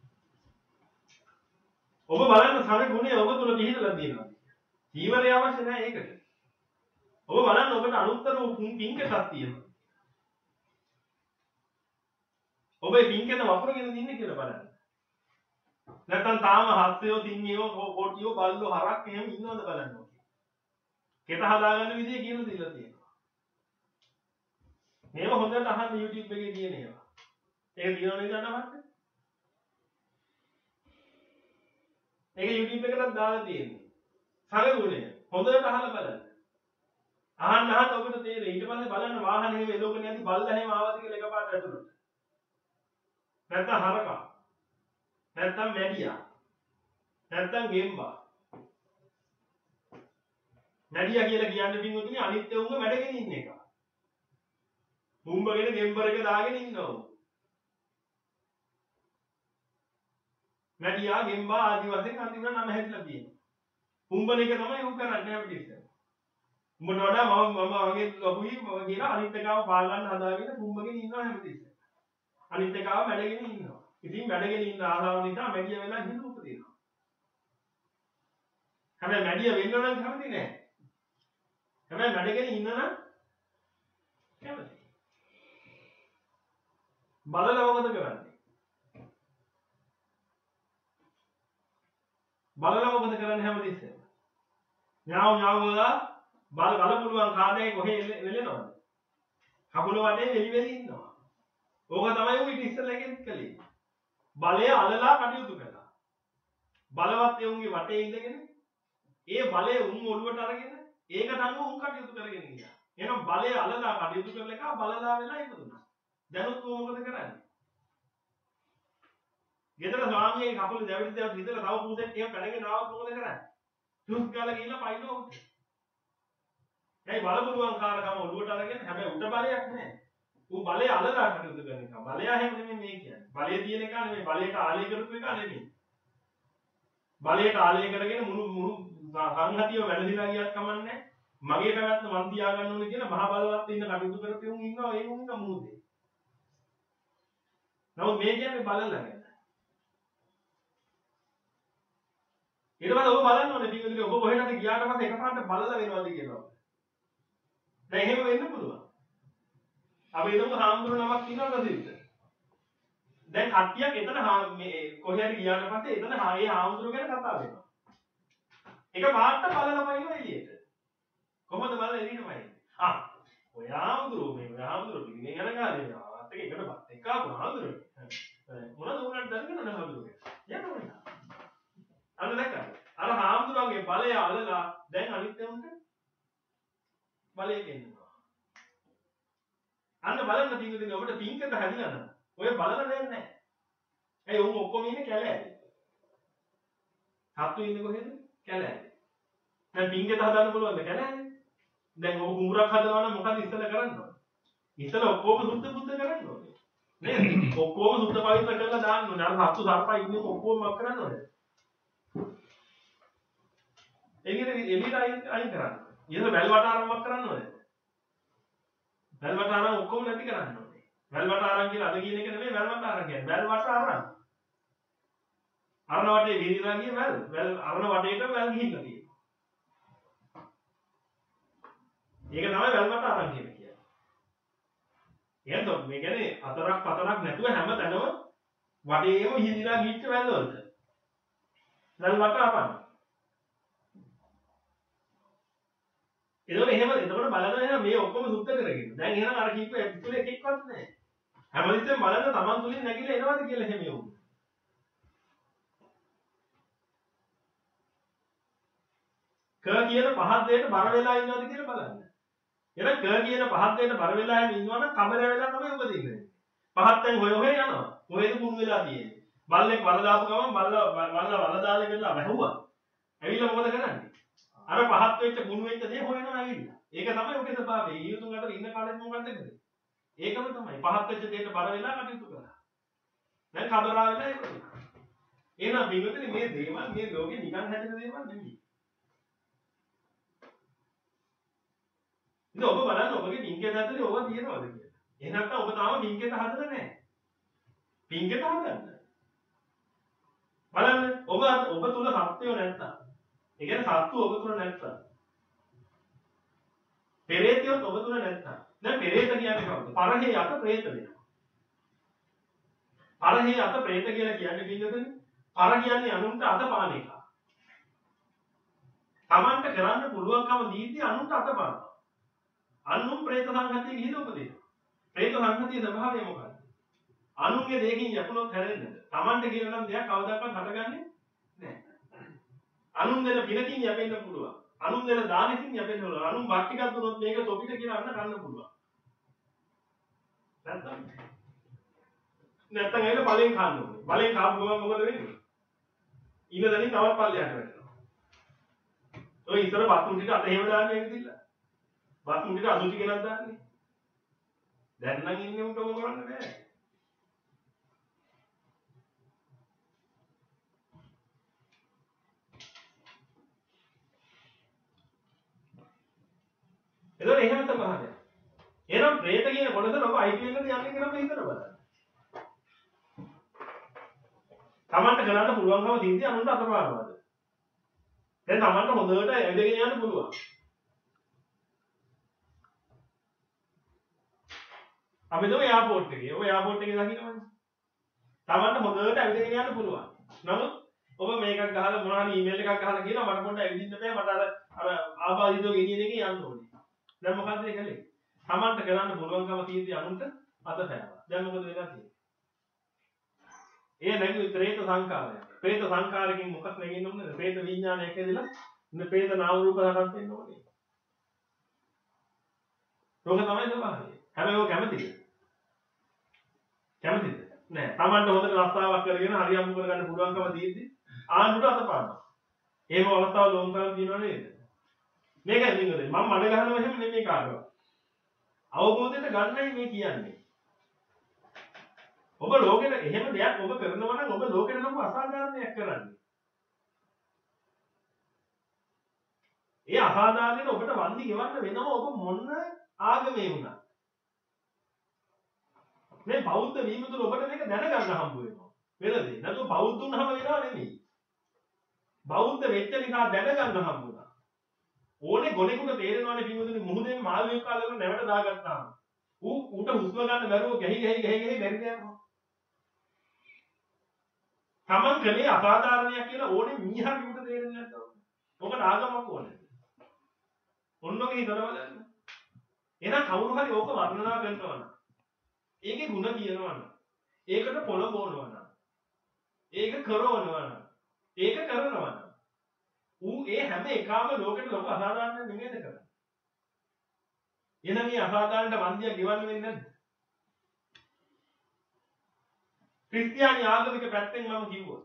ඔබ බලන්න සම ගුණය ඔබ තුල පිහිටලා තියෙනවා. ජීවරය අවශ්‍ය නැහැ ඒකට. ඔබ බලන්න ඔබට අනුත්තර වූ පින්කසක් තියෙනවා. ඔබ මේ පින්කස වපුරගෙන ඉන්නේ කියලා බලන්න. නැත්නම් තාම හස්තයෝ තින්නියෝ කොටියෝ බල්ලෝ හරක් එහෙම ඉන්නවද බලන්න ඕක. කෙත හදාගන්න විදිය කියලා දීලා තියෙනවා. මේව හොඳට අහන්න YouTube එකේ තියෙන ඒවා. ඒක දිනව නේද අන්නවත්? ඒක YouTube එකකට දාලා තියෙනවා. සරගුණය හොඳට අහලා බලන්න. අහන්න අහන්න ඔබට තේරෙයි. ඊට පස්සේ බලන්න වාහනේ එහෙම එලෝකනේ යද්දි බල්ලා එහෙම ආවද කියලා එකපාරට ඇතුළට. නැත්නම් හරකා. නැත්නම් මැඩියා. නැත්නම් ගෙම්බා. මැඩියා කියලා කියන්නේ පින්වතුනි අනිත් උන්ව වැඩගෙන ඉන්න එක. මුම්බගෙන ගෙම්බර එක දාගෙන ඉන්නවා. මැඩියා ගෙම්බා ආදි වශයෙන් අන්තිමට නම හැදලා තියෙනවා. මුම්බන එක තමයි උන් කරන්නේ අපිට ඉස්සර. උඹට වඩා මම මම වගේ ලොකුයි මම කියලා අනිත් එකව පා ගන්න හදාගෙන මුම්බගෙන ඉන්නවා හැමතිස්සෙම. අනිත් එකව මැඩගෙන ඉන්නවා. ඉතින් මැඩගෙන ඉන්න ආසාව නිසා මැඩියා වෙලා හිඳු උපදිනවා. හැබැයි මැඩියා වෙන්න නම් කැමති නෑ. හැබැයි මැඩගෙන ඉන්න නම් කැමති. බලලා මොකද කරන්නේ? බලලා මොකද කරන්නේ හැමතිස්සෙම? ඥාව ඥාව වල බල බල පුළුවන් කාදේ කොහේ වෙලෙනවද? කකුල වටේ වෙලි වෙලි ඉන්නවා. ඕක තමයි උන් ඊට ඉස්සෙල්ලා එකෙන් කළේ. බලය අලලා කටයුතු කළා. බලවත් ඒ උන්ගේ වටේ ඉඳගෙන ඒ බලය උන් ඔළුවට අරගෙන ඒකට අනුව උන් කටයුතු කරගෙන ගියා. එහෙනම් බලය අලලා කටයුතු කරල එක බලලා වෙලා ඉපදුනා. දැනුත් උන් මොකද කරන්නේ? ගෙදර ස්වාමියේ කකුල දැවිලි දැවිලි හිතලා තව පුසෙක් එහෙම පැනගෙන ආවොත් මොකද කරන්නේ? චුස් ගාලා ගිහිල්ලා පයින්නෝ. ඒ බලපුරුවන් කාරකම ඔළුවට අරගෙන හැබැයි උඩ බලයක් නැහැ. ඌ බලය අලලා කටයුතු කරන එක. බලය හැම නෙමෙයි මේ කියන්නේ. බලය තියෙන එක නෙමෙයි බලයට ආලය කරපු එක නෙමෙයි. බලයට ආලය කරගෙන මුළු මුළු සංහතිය වැඩිලා ගියත් කමන්නේ. මගේ පැවැත්ම මන් තියා ගන්න ඕනේ කියලා මහ බලවත් ඉන්න කටයුතු කරපු උන් ඉන්නවා ඒ උන්ක මූදේ. නමුත් මේ කියන්නේ බලලා ගැන. ඊට පස්සේ ඔබ බලන්න ඕනේ පිටුදේ ඔබ කොහෙටද ගියාට පස්සේ එකපාරට බලලා වෙනවද කියලා. දැන් එහෙම වෙන්න පුළුවන්. අපි හිතමු හාමුදුරු නමක් ඉන්නවද සිද්ද? දැන් කට්ටියක් එතන මේ කොහේ හරි ගියාට පස්සේ එතන ඒ හාමුදුරු ගැන කතා වෙනවා. එක පාට බලලා පයින්නවා එළියට. කොහොමද බලලා එළියට පයින්නේ? ආ ඔය හාමුදුරු මේ හාමුදුරු පිටින් යන කාලේ ආවත් එක එකට බත් එක්ක ආපු හාමුදුරු. මොනවද උගලට දැනගෙන නැහැ හාමුදුරු. යනවා. අන්න දැක්කද? අර හාමුදුරුවන්ගේ බලය අලලා දැන් අනිත් උන්ට බලය දෙන්නවා. අන්න බලන්න පින්විතනේ ඔබට පින්කත හැදිලා නම් ඔය බලන දෙයක් නැහැ. ඒ උන් ඔක්කොම ඉන්නේ කැලෑවේ. හත්තු ඉන්නේ කොහෙද? කැලෑවේ. දැන් පින්කත හදන්න පුළුවන්ද කැලෑවේ? දැන් ඔබ කුඹුරක් හදනවා නම් මොකද ඉස්සෙල්ලා කරන්න ඕනේ? ඉස්සෙල්ලා ඔක්කොම සුද්ධ බුද්ධ කරන්න ඕනේ. නේද? ඔක්කොම සුද්ධ පවිත්‍ර කරලා දාන්න ඕනේ. අර හත්තු සර්පා ඉන්නේ ඔක්කොම මක් කරන්න ඕනේ. එළියට එළියට අයින් අයින් කරන්න. ඊළඟ වැල් වටාරම්මක් කරන්න ඕනේ. වැල් වටාරම් ඔක්කොම නැති කරන්න ඕනේ. වැල් වටාරම් කියලා අද කියන එක නෙමෙයි වැල් වටාරම් කියන්නේ. වැල් වටාරම්. අරණ වටේ විහිදලා ගිය වැල්. වැල් අරණ වටේට වැල් ගිහිල්ලා තියෙනවා. ඒක තමයි වැල් වටාරම් කියන්නේ. එහෙනම් මේ කියන්නේ හතරක් හතරක් නැතුව හැම තැනම වටේම විහිදලා ගිහිච්ච වැල් වලට. වැල් වටාරම්. එතකොට එහෙම එතකොට බලන්න එහෙනම් මේ ඔක්කොම සුද්ධ කරගෙන. දැන් එහෙනම් අර කීප ඇතුලේ එකෙක්වත් නැහැ. හැමතිස්සෙම බලන්න Taman තුලින් නැගිලා එනවද කියලා එහෙම යවුන. ක කියන පහත් දෙයට බර වෙලා ඉන්නවද කියලා බලන්න. එහෙනම් ක කියන පහත් දෙයට බර වෙලා එහෙම ඉන්නවනම් කබර වෙලා තමයි උපදින්නේ. පහත් දැන් හොය හොය යනවා. කොහෙද කුණු වෙලා තියෙන්නේ? බල්ලෙක් වල දාපු ගමන් බල්ල බල්ල වල දාලා ගිහලා වැහුවා. ඇවිල්ලා මොකද කරන්නේ? අර පහත් වෙච්ච කුණු වෙච්ච දේ හොයනවා ඇවිල්ලා. ඒක තමයි ඔකේ ස්වභාවය. ඊයුතුන් අතර ඉන්න කාලෙත් මොකක්ද කරන්නේ? ඒකම තමයි. පහත් වෙච්ච දෙයට බර වෙලා කටයුතු කරා. දැන් කබරා වෙලා ඒක. එහෙනම් මේකෙදි මේ දේවල් මේ ලෝකේ නිකන් හැදෙන දේවල් නෙමෙයි. ඉතින් ඔබ බලන්න ඔබගේ පින්කෙත ඇතුලේ ඔබ තියනවද කියලා. එහෙනම් නැත්නම් ඔබ තාම පින්කෙත හදලා නැහැ. පින්කෙත හදන්න. බලන්න ඔබ ඔබ තුල සත්‍යය නැත්තම්. ඒ කියන්නේ සත්තු ඔබ තුල නැත්තම්. පෙරේතයොත් ඔබ තුල නැත්තම්. දැන් පෙරේත කියන්නේ කවුද? පරහේ යත ප්‍රේත වෙනවා. පරහේ යත ප්‍රේත කියලා කියන්නේ කිව්වද? පර කියන්නේ අනුන්ට අත පාන එක. Tamanට කරන්න පුළුවන්කම දීදී අනුන්ට අත පානවා. අනුන් ප්‍රේත සංගතිය ගිහින් උපදිනවා. ප්‍රේත සංගතියේ ස්වභාවය මොකක්ද? අනුන්ගේ දෙයකින් යකුණොත් හැරෙන්නද? Tamanට කියලා නම් දෙයක් කවදාකවත් හටගන්නේ නැහැ. අනුන් දෙන පිනකින් යැපෙන්න පුළුවන්. අනුන් දෙන දානකින් යැපෙන්න පුළුවන්. අනුන් වාක්‍යිකක් දුනොත් මේක තොපිට කියලා අන්න ගන්න පුළුවන්. නැත්නම් නැත්නම් ඒක බලෙන් කන්න ඕනේ. බලෙන් කාපු ගමන් මොකද වෙන්නේ? ඊන දැනින් තවත් පල්ලයට වැටෙනවා. ඔය ඉතර බත්තුන් ටික අත හේව දාන්නේ ඇවිදින්න. බත්තුන් ටික අසුචි ගෙනත් දාන්නේ. දැන් නම් ඉන්නේ උන්ට මොකද කරන්න බෑ. එතකොට එහෙම තමයි. එහෙනම් പ്രേත කියන කොටසට ඔබ අයිති වෙන්නද යන්නේ කියලා ඔබ හිතන බලන්න. Tamanට කරන්න පුළුවන්කම තියෙද්දි අනුන්ට අතපාරවද? දැන් Tamanට හොඳට ඇවිදගෙන යන්න පුළුවන්. අපි දෝ එයාපෝට් එකේ. ඔය එයාපෝට් එකේ දකින්නවනේ. Tamanට හොඳට ඇවිදගෙන යන්න පුළුවන්. නමුත් ඔබ මේකක් ගහලා මොනවා හරි ඊමේල් එකක් ගහලා කියනවා මට පොඩ්ඩක් ඇවිදින්න බෑ මට අර අර ආබාධිතෝ ගෙනියන එකේ යන්න ඕනේ. දැන් මොකද්ද ඒ කලේ? Tamanට කරන්න පුළුවන්කම තියෙද්දි අනුන්ට අත පෑවා. දැන් මොකද වෙලා තියෙන්නේ? ඒ නැගි ප්‍රේත සංකාරය. ප්‍රේත සංකාරයෙන් මොකක් නැගෙන්න ඕනද? ප්‍රේත විඥානයක් ඇදලා ඉන්න ප්‍රේත නාම රූප හදන්න වෙන්න ඕනේ. රෝග තමයි ස්වභාවය. හැබැයි ඔය කැමතිද? කැමතිද? නෑ. Tamanට හොඳට රස්සාවක් කරගෙන හරියම්ම කරගන්න පුළුවන්කම තියෙද්දි ආණ්ඩුවට අතපානවා. එහෙම අවස්ථාවල ලෝන් කරන් දිනව නේද? මේක ඇදින්ගද මම මඩ ගහනවා එහෙම නෙමෙයි කාටවත්. අවබෝධයට ගන්නයි මේ කියන්නේ. ඔබ ලෝකෙට එහෙම දෙයක් ඔබ කරනවා නම් ඔබ ලෝකෙට ලොකු අසාධාරණයක් කරන්නේ. ඒ අසාධාරණයට ඔබට වන්දි ගෙවන්න වෙනව ඔබ මොන ආගමේ වුණා. මේ බෞද්ධ වීම තුළ ඔබට මේක දැනගන්න හම්බ වෙනවා. වෙනදී නැතු බෞද්ධ වුණාම වෙනව නෙමෙයි. බෞද්ධ වෙච්ච නිසා දැනගන්න හම්බ වුණා. ඕනේ ගොනෙකුට තේරෙනවානේ පින්වතුනි මුහුදෙන් මාළුවෙක් කාලේකට නැවට දාගත්තාම ඌ ඌට හුස්ම ගන්න බැරුව ගැහි ගැහි ගැහි ගැහි මැරිලා යනවා. Taman කලේ අසාධාරණයක් කියලා ඕනේ මීහාගේ උට තේරෙන්නේ නැද්ද? ඔකට ආගමක් ඕනේ. ඔන්නෝගේ හිතනවා බලන්න. එහෙනම් කවුරු හරි ඕක වර්ණනා කරනවා නම් ඒකේ ಗುಣ කියනවා නම් ඒකට පොළඹවනවා නම් ඒක කරවනවා නම් ඒක කරනවා නම් ඌ ඒ හැම එකම ලෝකෙට ලොකු අසාධාරණයක් නෙමෙයිද කරන්නේ. එන මේ අසාධාරණට වන්දියක් ගෙවන්න වෙන්නේ නැද්ද? ක්‍රිස්තියානි ආගමික පැත්තෙන් මම කිව්වොත්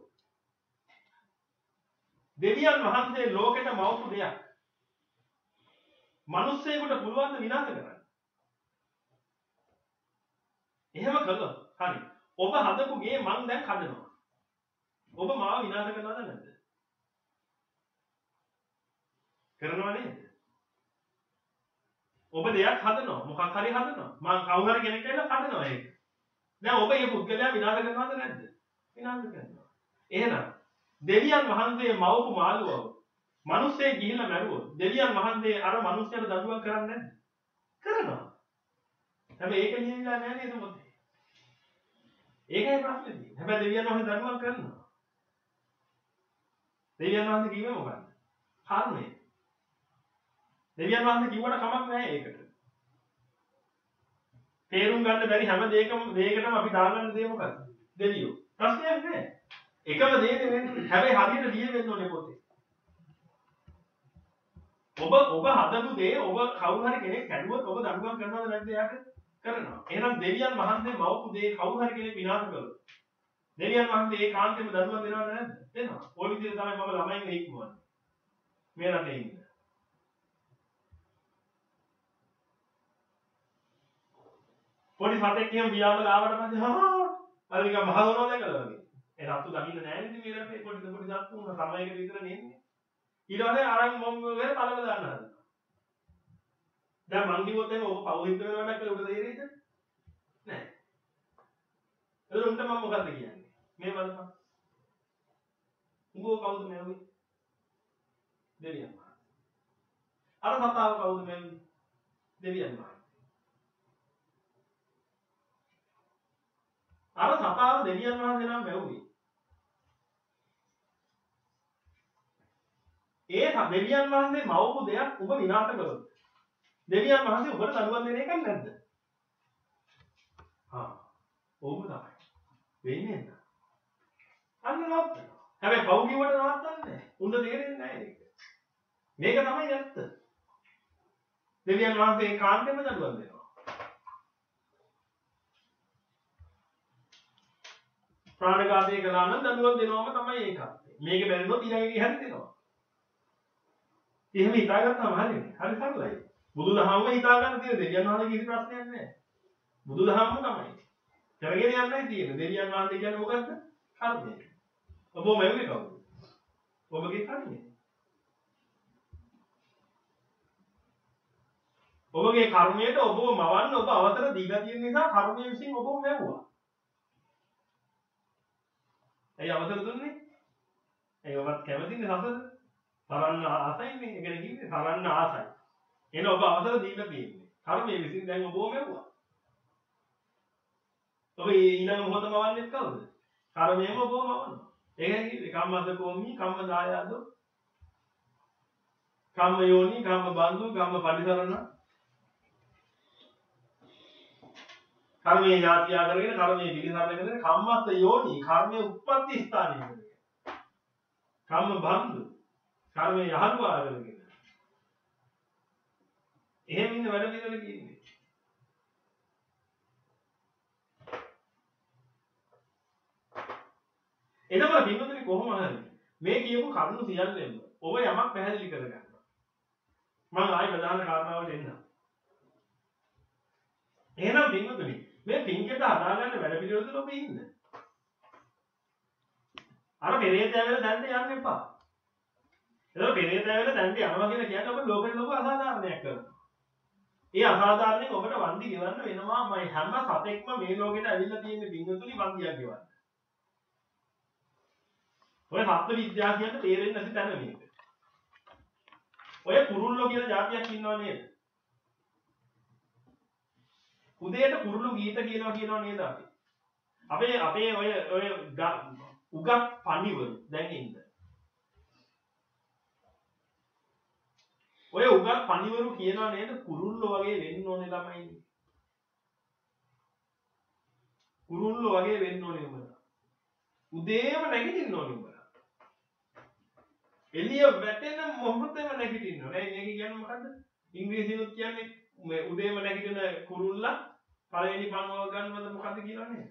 දෙවියන් වහන්සේ ලෝකෙට මවපු දෙයක් මිනිස්සෙකුට පුළුවන් ද විනාශ කරන්න? එහෙම කළොත් හරි. ඔබ හදපු ගේ මං දැන් හදනවා. ඔබ මාව විනාශ කරනවද නැද්ද? කරනව නේද? ඔබ දෙයක් හදනවා. මොකක් හරි හදනවා. මං කවුරු හරි කෙනෙක් කියලා කඩනවා ඒක. දැන් ඔබ මේ පුද්ගලයා විනාශ කරනවද නැද්ද? විනාශ කරනවා. එහෙනම් දෙවියන් වහන්සේ මවපු මාළුවව මිනිස්සේ ගිහිල්ලා මැරුවොත් දෙවියන් වහන්සේ අර මිනිස්සයාට දඬුවම් කරන්නේ නැද්ද? කරනවා. හැබැයි ඒක ලියවිලා නැහැ නේද මොකද? ඒකයි ප්‍රශ්නේ තියෙන්නේ. හැබැයි දෙවියන් වහන්සේ දඬුවම් කරනවා. දෙවියන් වහන්සේ කිව්වේ මොකක්ද? කර්මය. දෙවියන් වහන්සේ කිව්වට කමක් නැහැ ඒකට. තේරුම් ගන්න බැරි හැම දෙයකම දෙයකටම අපි දාගන්න දේ මොකක්ද? දෙවියෝ. ප්‍රශ්නයක් නැහැ. එකම දේ නෙවෙයි. හැබැයි හරියට ලිය වෙන්න ඕනේ පොතේ. ඔබ ඔබ හදපු දේ ඔබ කවුරු හරි කෙනෙක් කැඩුවොත් ඔබ දඬුවම් කරනවද නැද්ද යාට? කරනවා. එහෙනම් දෙවියන් වහන්සේ මවපු දේ කවුරු හරි කෙනෙක් විනාශ කළොත් දෙවියන් වහන්සේ ඒ කාන්තේම දඬුවම් දෙනවද නැද්ද? දෙනවා. ඔය විදිහට තමයි මම ළමයින්ව හික්මුවන්නේ. මේ රටේ ඉන්න. පොඩි සතෙක් එහෙම වියාවල ආවට පස්සේ හා අර නිකන් මහ දොරව දැකලා වගේ. ඒ රත්තු දකින්න නැහැ නේද මේ රටේ පොඩි පොඩි සත්තු උන සමයකට විතර නෙන්නේ. ඊට පස්සේ අරන් මොම් වෙල තලව දාන්න හදනවා. දැන් මං කිව්වොත් එහෙම ඔබ පෞහිත වෙනවා කියලා උඩ තේරෙයිද? නැහැ. ඒක උන්ට මම මොකද්ද කියන්නේ? මේ බලපන්. උඹව කවුද මැරුවේ? දෙවියන් වහන්සේ. අර සතාව කවුද මැරුවේ? දෙවියන් වහන්සේ. අර සතාව දෙවියන් වහන්සේ නම් මැව්වේ. ඒ දෙවියන් වහන්සේ මවපු දෙයක් ඔබ විනාශ කළොත් දෙවියන් වහන්සේ ඔබට දඬුවම් දෙන එකක් නැද්ද? හා. ඕක තමයි. වෙන්නේ නැහැ. අන්න නවත්තනවා. හැබැයි පව් කිව්වට නවත්තන්නේ නැහැ. උන්ට තේරෙන්නේ නැහැ ඒක. මේක තමයි ඇත්ත. දෙවියන් වහන්සේ කාන්තේම දඬුවම් දෙනවා. ප්‍රාණඝාතය කළා නම් දඬුවම් දෙනවම තමයි ඒක. මේක බැරිනොත් ඊළඟට හැරි දෙනවා. එහෙම හිතාගත්තාම හරියනේ. හරි සරලයි. බුදුදහමම හිතා ගන්න තියෙන දෙවියන් වහන්සේ කිසි ප්‍රශ්නයක් නැහැ. බුදුදහමම තමයි. කරගෙන යන්නයි තියෙන්නේ. දෙවියන් වහන්සේ කියන්නේ මොකද්ද? කර්මය. ඔබ මෙව්වේ කවුද? ඔබගේ කර්මය. ඔබගේ කර්මයට ඔබව මවන්න ඔබ අවසර දීලා තියෙන නිසා කර්මය විසින් ඔබව මැව්වා. ඇයි අවසර දුන්නේ? ඇයි ඔබත් කැමතිනේ සසර? තරන්න ආසයිනේ. ඒකනේ කිව්වේ තරන්න ආසයි. එන ඔබ අවසර දීලා තියෙන්නේ. කර්මය විසින් දැන් ඔබව මැව්වා. ඔබ ඊළඟ මොහොතම වන්නේ කවුද? කර්මයම ඔබව මවනවා. ඒකයි කිව්වේ කම්මද කෝමි කම්ම දායාදෝ කම්ම යෝනි කම්ම බන්දු කම්ම පරිසරණ කර්මයේ ඥාතිය කරගෙන කර්මයේ පිළිසරණ කරගෙන කම්මස්ස යෝනි කර්මයේ උත්පත්ති ස්ථානය කරගෙන කම්ම බන්දු කර්මයේ යහළුවා කරගෙන එහෙම ඉන්න වැඩ පිළිවෙල කියන්නේ. එතකොට බින්දුනේ කොහොම හරි මේ කියපු කරුණු සියල්ලෙම ඔබ යමක් පැහැදිලි කරගන්න. මම ආයි ප්‍රධාන කාරණාවට එන්නම්. එහෙනම් බින්දුනේ මේ පින්කෙට හදාගන්න වැඩ පිළිවෙලද ඔබ ඉන්න. අර පෙරේතය වෙල දැන්න යන්න එපා. ඒක පෙරේතය වෙල දැන්න යනවා කියලා කියන්නේ ඔබ ලෝකෙට ලොකු අසාධාරණයක් කරනවා. ඒ අසාධාරණයෙන් ඔබට වන්දි ගෙවන්න වෙනවාමයි. හැම සතෙක්ම මේ ලෝකෙට ඇවිල්ලා තියෙන බින්දුතුනි වන්දියක් ගෙවන්න. ඔය සත්ත්ව විද්‍යාව කියන්නේ තේරෙන්නේ නැති තැන මේක. ඔය කුරුල්ලෝ කියලා જાතියක් ඉන්නව නේද? උදේට කුරුළු ගීත කියනවා කියනවා නේද අපි? අපේ අපේ ඔය ඔය උගත් පණිවරු දැන් ඉන්න. ඔය උගත් පණිවරු කියනවා නේද කුරුල්ලෝ වගේ වෙන්න ඕනේ ළමයි. කුරුල්ලෝ වගේ වෙන්න ඕනේ උඹලා. උදේම නැගිටින්න ඕනේ උඹලා. එළිය වැටෙන මොහොතේම නැගිටින්න ඕනේ. මේක කියන්නේ මොකද්ද? ඉංග්‍රීසියෙත් කියන්නේ මේ උදේම නැගිටින කුරුල්ලා පළවෙනි පණුව ගන්නවද මොකද්ද කියලා නේද?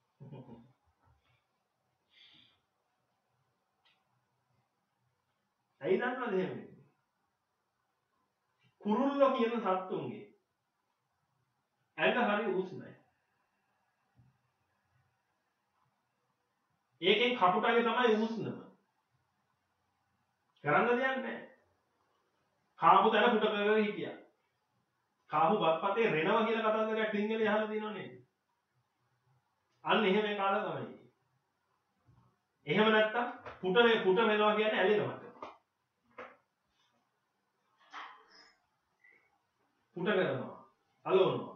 ඇයි දන්නවද එහෙම? කුරුල්ලෝ කියන සත්තුන්ගේ ඇඟ හරි උස්නයි. ඒකෙන් කපුටගේ තමයි උස්නම. කරන්න දෙයක් නැහැ. කාපු තැන පුට කරගෙන හිටියා. කාහු බත්පතේ රෙනවා කියලා කතන්දරයක් සිංහලේ අහලා තියෙනව නේද? අන්න එහෙම කාලා තමයි. එහෙම නැත්තම් පුට වේ පුට වෙනවා කියන්නේ ඇලෙනවට. පුට කරනවා. අලවනවා.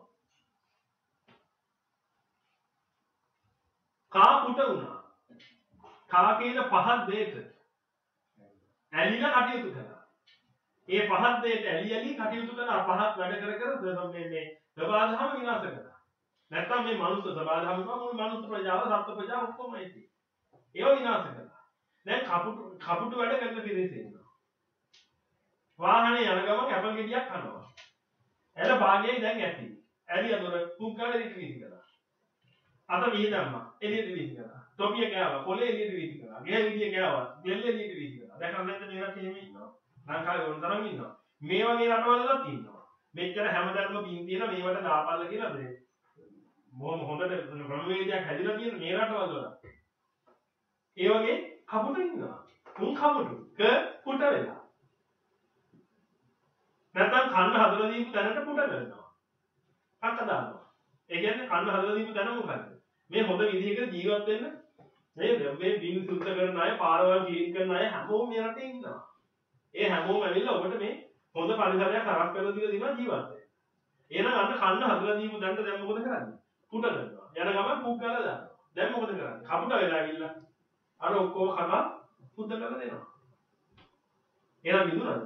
කා පුට වුණා. කා කියන පහත් දෙයට ඇලිලා කටයුතු කරනවා. ඒ පහත් දෙයට ඇලි ඇලි කටයුතු කරන පහත් වැඩ කර කර මේ මේ සබාධම විනාශ කරනවා. නැත්තම් මේ මනුස්ස සබාධම මුළු මනුස්ස ප්‍රජාව සත්ත්ව ප්‍රජාව ඔක්කොම ඇති. ඒව විනාශ කරනවා. දැන් කපුටු කපුටු වැඩ කරන පිරිස ඉන්නවා. වාහනේ යන ගමන් ඇපල් ගෙඩියක් කනවා. එළ භාගයේ දැන් ඇති. ඇලි අතර පුංකාලේ රිට්‍රීට් කරනවා. අත විහි දැම්මා. එළියට විහි කරනවා. ටොපිය ගෑවා. කොලේ එළියට විහි කරනවා. ගේ විදිය ගෑවා. දෙල්ල එළියට විහි කරනවා. දැන් නැත්නම් මේ රටේ එහෙම ඉන්නවා. ලංකාවේ වුණ තරම් ඉන්නවා. මේ වගේ රටවලත් ඉන්නවා. මෙච්චර හැමදාම බින් තියෙන මේවට දාපල්ල කියලා මේ මොහොම හොඳට ක්‍රමවේදයක් හැදිලා තියෙන මේ රටවල වල. ඒ වගේ කපුටු ඉන්නවා. උන් කපුටු ක පුට වෙලා. නැත්නම් කන්න හදලා දීපු තැනට පුට කරනවා. අක්ක දානවා. ඒ කියන්නේ කන්න හදලා දීපු තැන මොකද්ද? මේ හොඳ විදිහකට ජීවත් වෙන්න නේද? මේ බින් සුද්ධ කරන අය, පාරවල් ක්ලීන් කරන අය හැමෝම මේ රටේ ඉන්නවා. ඒ හැමෝම ඇවිල්ලා ඔබට මේ හොඳ පරිසරයක් හරස් කරලා දීලා දිනවා ජීවත් වෙන්න. එහෙනම් අන්න කන්න හදලා දීපු තැනට දැන් මොකද කරන්නේ? පුට කරනවා. යන ගමන් පුක් ගාලා දානවා. දැන් මොකද කරන්නේ? කපුට වෙලා ඇවිල්ලා අර ඔක්කොම කනවා සුද්ධ කරලා දෙනවා. එහෙනම් මිදුණාද?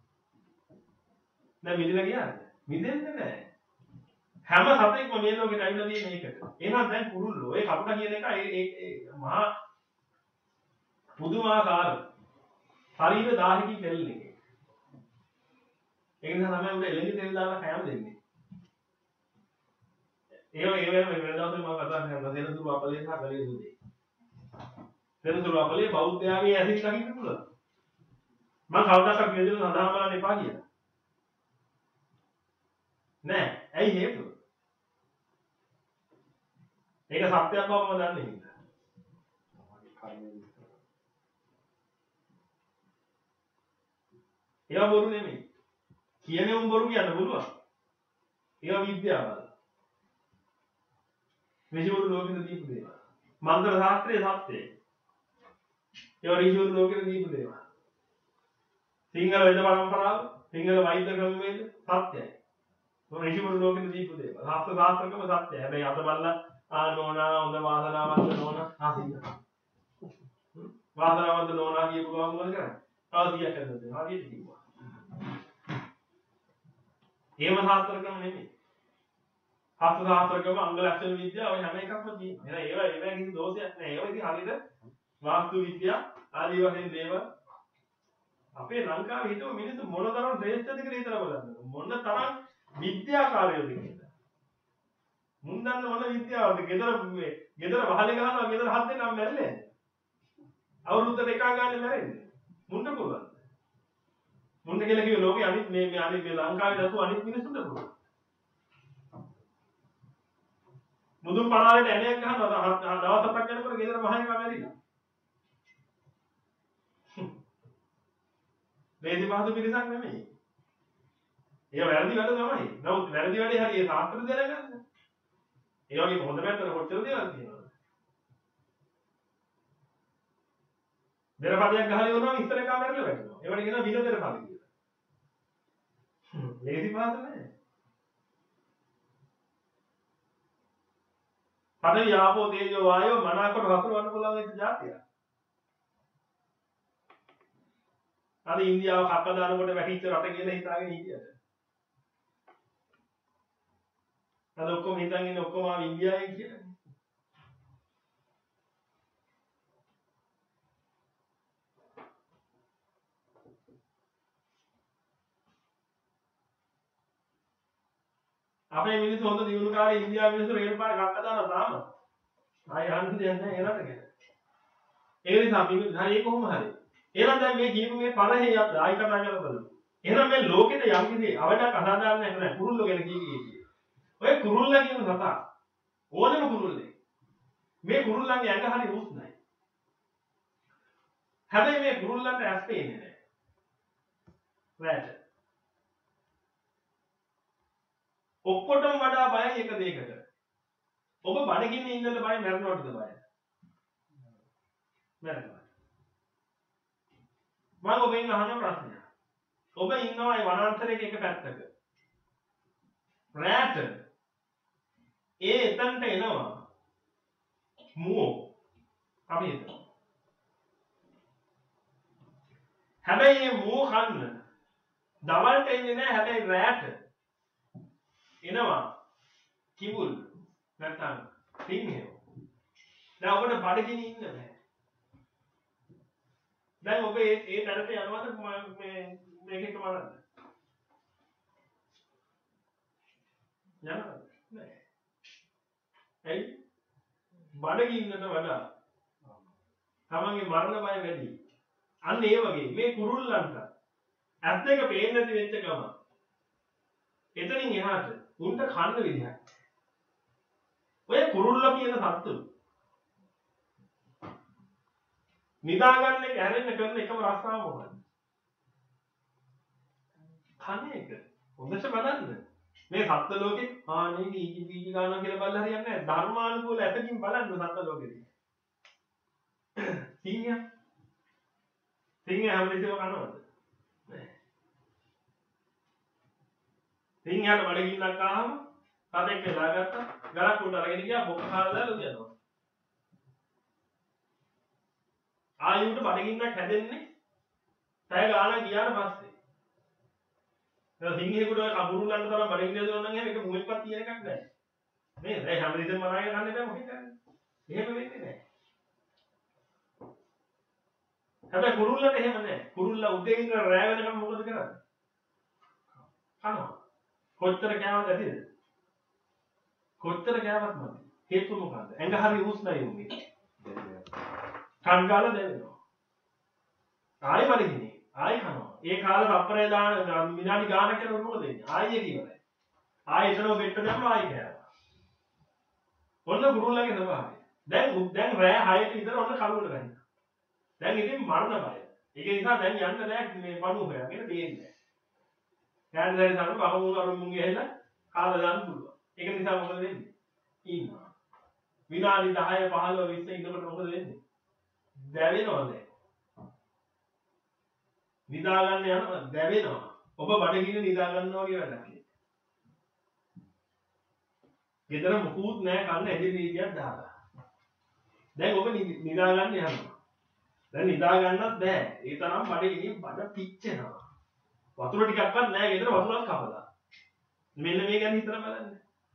දැන් මිදලා ගියාද? මිදෙන්නේ නැහැ. හැම සතෙක්ම මේ ලෝකෙට ඇවිල්ලා තියෙන එකට. එහෙනම් දැන් කුරුල්ලෝ ඒ කපුට කියන එක ඒ ඒ මහා පුදුමාකාර ශරීර දාහකින් දෙල්ලේ. ඒක නිසා තමයි උඩ එළඟි තෙල් දාලා කෑම දෙන්නේ. ඒව ඒ වෙන වෙන දවසේ මම කතා කරනවා දෙනතුරු අපලේ සහ ගලේ දුදේ. දෙනතුරු අපලේ බෞද්ධයාගේ ඇසින් දකින්න පුළුවන්. මම කවදාකවත් ගෙදර සඳහන් කරන්න එපා කියලා. නෑ. ඇයි හේතුව? ඒක සත්‍යයක් බව මම දන්නේ නැහැ. ඒවා බොරු නෙමෙයි. කියන්නේ උන් බොරු කියන්න පුළුවන්. ඒවා විද්‍යාවල්. ඍජුවරු ලෝකෙට දීපු දේවල්. මන්ත්‍ර ශාස්ත්‍රයේ සත්‍යය. ඒවා ඍජුවරු ලෝකෙට දීපු දේවල්. සිංහල වේද පරම්පරාව, සිංහල වෛද්‍ය ක්‍රමවේද සත්‍යයි. ඍජුවරු ලෝකෙට දීපු දේවල්. ශාස්ත්‍ර ශාස්ත්‍රකම සත්‍යයි. හැබැයි අත බලලා ආ නෝනා හොඳ වාසනාවන්ත නෝනා ආසින්න. වාසනාවන්ත නෝනා කියපු ගමන් මොකද කරන්නේ? ආදියක් හදන්න දෙනවා. ආදියට කිව්වා. ඒව ශාස්ත්‍රකම නෙමෙයි. ශාස්ත්‍ර ශාස්ත්‍රකම අංග ලක්ෂණ විද්‍යාව ඔය හැම එකක්ම තියෙනවා. එහෙනම් ඒවා ඒවා කිසි දෝෂයක් නැහැ. ඒවා ඉතින් හරියට වාස්තු විද්‍යාව ආදී වශයෙන් දේවල් අපේ ලංකාවේ හිටව මිනිස්සු මොන තරම් ශ්‍රේෂ්ඨද කියලා හිතලා බලන්න. මොන තරම් විද්‍යාකාරයෝද කියලා. මුන් දන්න මොන විද්‍යාවද? ගෙදර මේ ගෙදර වහලේ ගහනවා ගෙදර හත් දෙනාම මැරෙන්නේ. අවුරුද්දට එකක් ගන්න මැරෙන්නේ. මුන්ට පුළුවන්. මුන්ට කියලා කිව්ව ලෝකේ අනිත් මේ මේ අනිත් මේ ලංකාවේ දසු අනිත් මිනිස්සුන්ට පුළුවන්. මුදුන් පරාලේට ඇණයක් ගහනවා දවස් හතක් යනකොට ගෙදර මහ එකා මැරිලා. වේදි පහසු පිරිසක් නෙමෙයි. ඒ වැරදි වැඩ තමයි. නමුත් වැරදි වැඩේ හරිය සාත්‍ත්‍ය දැනගන්න. ඒ වගේ හොඳ පැත්තට කොච්චර දේවල් තියෙනවද? දෙරපදයක් ගහලා ඉවරනවා ඉස්සර එකා මැරිලා වැටෙනවා. ඒවට කියනවා විල දෙරපද කියලා. හ්ම් වේදි පහසු නෑ. පඨවි ආපෝ තේජෝ වායෝ මනාකොට හසුරවන්න පුළුවන් වෙච්ච જાතිය. අද ඉන්දියාව කක්ක දානකොට වැටිච්ච රට කියලා හිතාගෙන හිටියද? අද ඔක්කොම හිතන් ඉන්නේ ඔක්කොම ආව ඉන්දියාවෙන් කියලා. අපේ මිනිස්සු හොඳ දියුණු කාලේ ඉන්දියාවේ මිනිස්සු රේල් පාර කක්ක දානවා තාම. ආයෙ අහන්න දෙයක් නැහැ ඒ රට ගැන. ඒ නිසා අපි හරි ඒක කොහොම හරි. එහෙනම් දැන් මේ කියපු මේ පරහේ යද්ද ආයි කතා කරලා බලමු. එහෙනම් මේ ලෝකෙට යම් කිසි අවඩක් අසාධාරණයක් නැහැ කුරුල්ලෝ ගැන කී කී. ඔය කුරුල්ලා කියන සතා ඕනම කුරුල්ලේ. මේ කුරුල්ලන්ගේ ඇඟ හරි උස්නයි. හැබැයි මේ කුරුල්ලන්ට ඇස් පේන්නේ නැහැ. රැට. ඔක්කොටම වඩා බයයි එක දෙයකට. ඔබ බඩගින්නේ ඉන්නද බය මැරෙනවටද බය? මැරෙනවා. මම ඔබෙන් අහන ප්‍රශ්නයක්. ඔබ ඉන්නවා ඒ වනාන්තරයක එක පැත්තක. රැට ඒ එතනට එනවා. මුවෝ අපි හිතමු. හැබැයි මේ මුවෝ කන්න දවල්ට එන්නේ නැහැ. හැබැයි රැට එනවා කිඹුල් නැත්නම් සිංහයෝ. දැන් ඔබට බඩගිනි ඉන්න බෑ. දැන් ඔබ ඒ ඒ තරට යනවාද මේ මේකක මරන්න? යනවාද? නෑ. ඇයි? බඩගින්නට වඩා තමන්ගේ මරණ බය වැඩි. අන්න ඒ වගේ මේ කුරුල්ලන්ට ඇස් දෙක පේන්නේ නැති වෙච්ච ගම. එතනින් එහාට උන්ට කන්න විදිහක්. ඔය කුරුල්ල කියන සත්තු නිදාගන්න එක හැරෙන්න කරන එකම රස්සාව මොකක්ද? කන එක. හොඳට බලන්න. මේ සත්ත්ව ලෝකේ ආනේ කීකි කීකි ගන්නවා කියලා බලලා හරියන්නේ නැහැ. ධර්මානුකූල ඇතකින් බලන්න සත්ත්ව ලෝකෙදී. සිංහයා සිංහයා හැමදේම කනවද? නැහැ. සිංහයාට බඩගින්නක් ආවම සතෙක් වෙලා ගත්තා. ගලක් උඩ අරගෙන ගියා බොක්ක කාලා දාලා යනවා. ආයුට බඩගින්නක් හැදෙන්නේ පැය ගානක් ගියාට පස්සේ. ඒ සිංහෙකුට කබුරුලන්න තරම් බඩගින්න හදුවා නම් එහෙම ඒක මුවෙක්වත් තියෙන එකක් නැහැ. නේද? ඒ හැමදේම මරාගෙන කන්න බෑ මොකද කරන්නේ? එහෙම වෙන්නේ නැහැ. හැබැයි කුරුල්ලට එහෙම නැහැ. කුරුල්ලා උදේ ඉඳලා රෑ වෙනකම් මොකද කරන්නේ? කනවා. කොච්චර කෑවද ඇතිද? කොච්චර කෑවත් මදි. හේතුව මොකද්ද? ඇඟ හරි උස්නයි උන්නේ. කන් ගාලා දැවෙනවා. ආයෙ බඩගිනි. ආයෙ කනවා. ඒ කාලේ තප්පරේ දාන විනාඩි ගානක් යනකොට මොකද වෙන්නේ? ආයෙ ඒක ඉවරයි. ආයෙ එතනම බෙට්ට දැම්ම ආයෙ කෑවා. ඔන්න කුරුල්ලගේ ස්වභාවය. දැන් දැන් රෑ හයට විතර ඔන්න කලුවට වැහිලා. දැන් ඉතින් මරණ බය. ඒක නිසා දැන් යන්න බෑ මේ පණුව හොයාගෙන දෙන්නේ. කෑන් දැරි තමයි බහමුණු අරුමුන්ගේ ඇහෙලා කාලා දාන්න පුළුවන්. ඒක නිසා මොකද වෙන්නේ? ඉන්නවා. විනාඩි දහය පහළොව විස්ස ඉන්නකොට මොකද වෙන්නේ? දැවෙනවද? නිදා ගන්න යනවා දැවෙනවා. ඔබ බඩගින්න නිදා ගන්නවා වගේ වැඩක්. ගෙදර මොකුත් නැහැ කන්න ඇදි වීදියක් දාලා. දැන් ඔබ නිදා ගන්න යනවා. දැන් නිදා ගන්නත් බෑ. ඒ තරම් බඩගිනි බඩ පිච්චෙනවා. වතුර ටිකක්වත් නැහැ ගෙදර වතුරක් කපලා. මෙන්න මේ ගැන හිතලා බලන්න.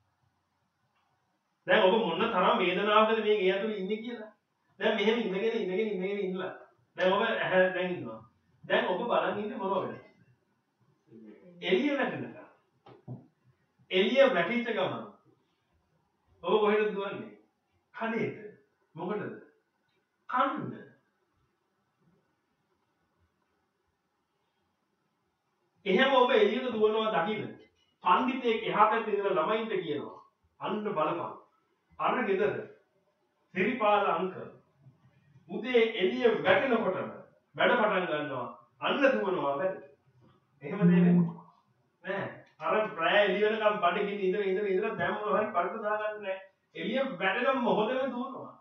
දැන් ඔබ මොන තරම් වේදනාවකද මේ ගේ ඇතුලේ ඉන්නේ කියලා. දැන් මෙහෙම ඉඳගෙන ඉඳගෙන ඉඳගෙන ඉන්නලා. දැන් ඔබ ඇහැ දැන් ඉන්නවා. දැන් ඔබ බලන් ඉන්නේ මොනවද? එළිය වැටෙනවා. එළිය වැටිච්ච ගමන් ඔබ කොහෙද දුවන්නේ? කඩේට. මොකටද? කන්න. එහෙම ඔබ එළියට දුවනවා දකින්න. පඬිතෙක් එහා පැත්තේ ඉඳලා ළමයින්ට කියනවා. අන්න බලපන්. අර ගෙදර සිරිපාල අංකල් උදේ එළිය වැටෙනකොටම වැඩ පටන් ගන්නවා. අන්න දුවනවා වැඩ. එහෙම දෙන්නේ නෑ. අර ප්‍රය එළිය වෙනකම් බඩගින්න ඉඳලා ඉඳලා ඉඳලා දැන් මොනවා හරි පඩට දාගන්න නෑ. එළිය වැටෙන මොහොතේම දුවනවා.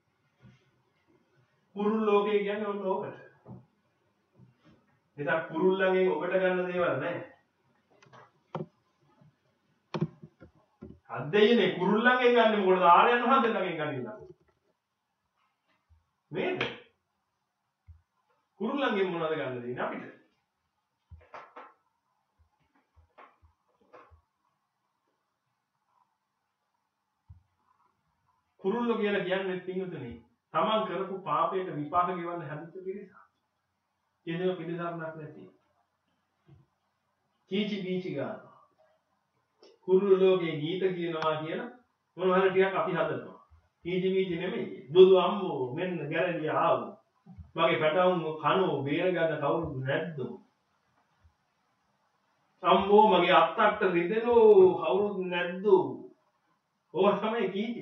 කුරුල් ලෝකේ කියන්නේ ඔන්න ඕකට. එතන කුරුල්ලන්ගෙන් ඔබට ගන්න දේවල් නෑ. අද්දෙයනේ කුරුල්ලන්ගෙන් ගන්න මොකටද ආර්යයන් වහන්සේලාගෙන් ගන්නිලා. නේද? කුරුල්ලන්ගෙන් මොනවද ගන්න දෙන්නේ අපිට? කුරුල්ලෝ කියලා කියන්නේ පින්වතුනි තමන් කරපු පාපයට විපාක ගෙවන්න හැදිච්ච පිරිසක්. ඒකේ පිළිසරණක් නැති. කීචි බීචි ගන්න. කුරුල්ලෝගේ ගීත කියනවා කියන මොනවා හරි ටිකක් අපි හදනවා. කීචි බීචි නෙමෙයි. බුදු අම්මෝ මෙන්න ගැරන්ඩි ආවෝ. මගේ පැටවුන් කනෝ බේර ගන්න කවුරුද නැද්ද? අම්මෝ මගේ අත්තට රිදෙනෝ කවුරුද නැද්ද? ඕවා තමයි කීචි.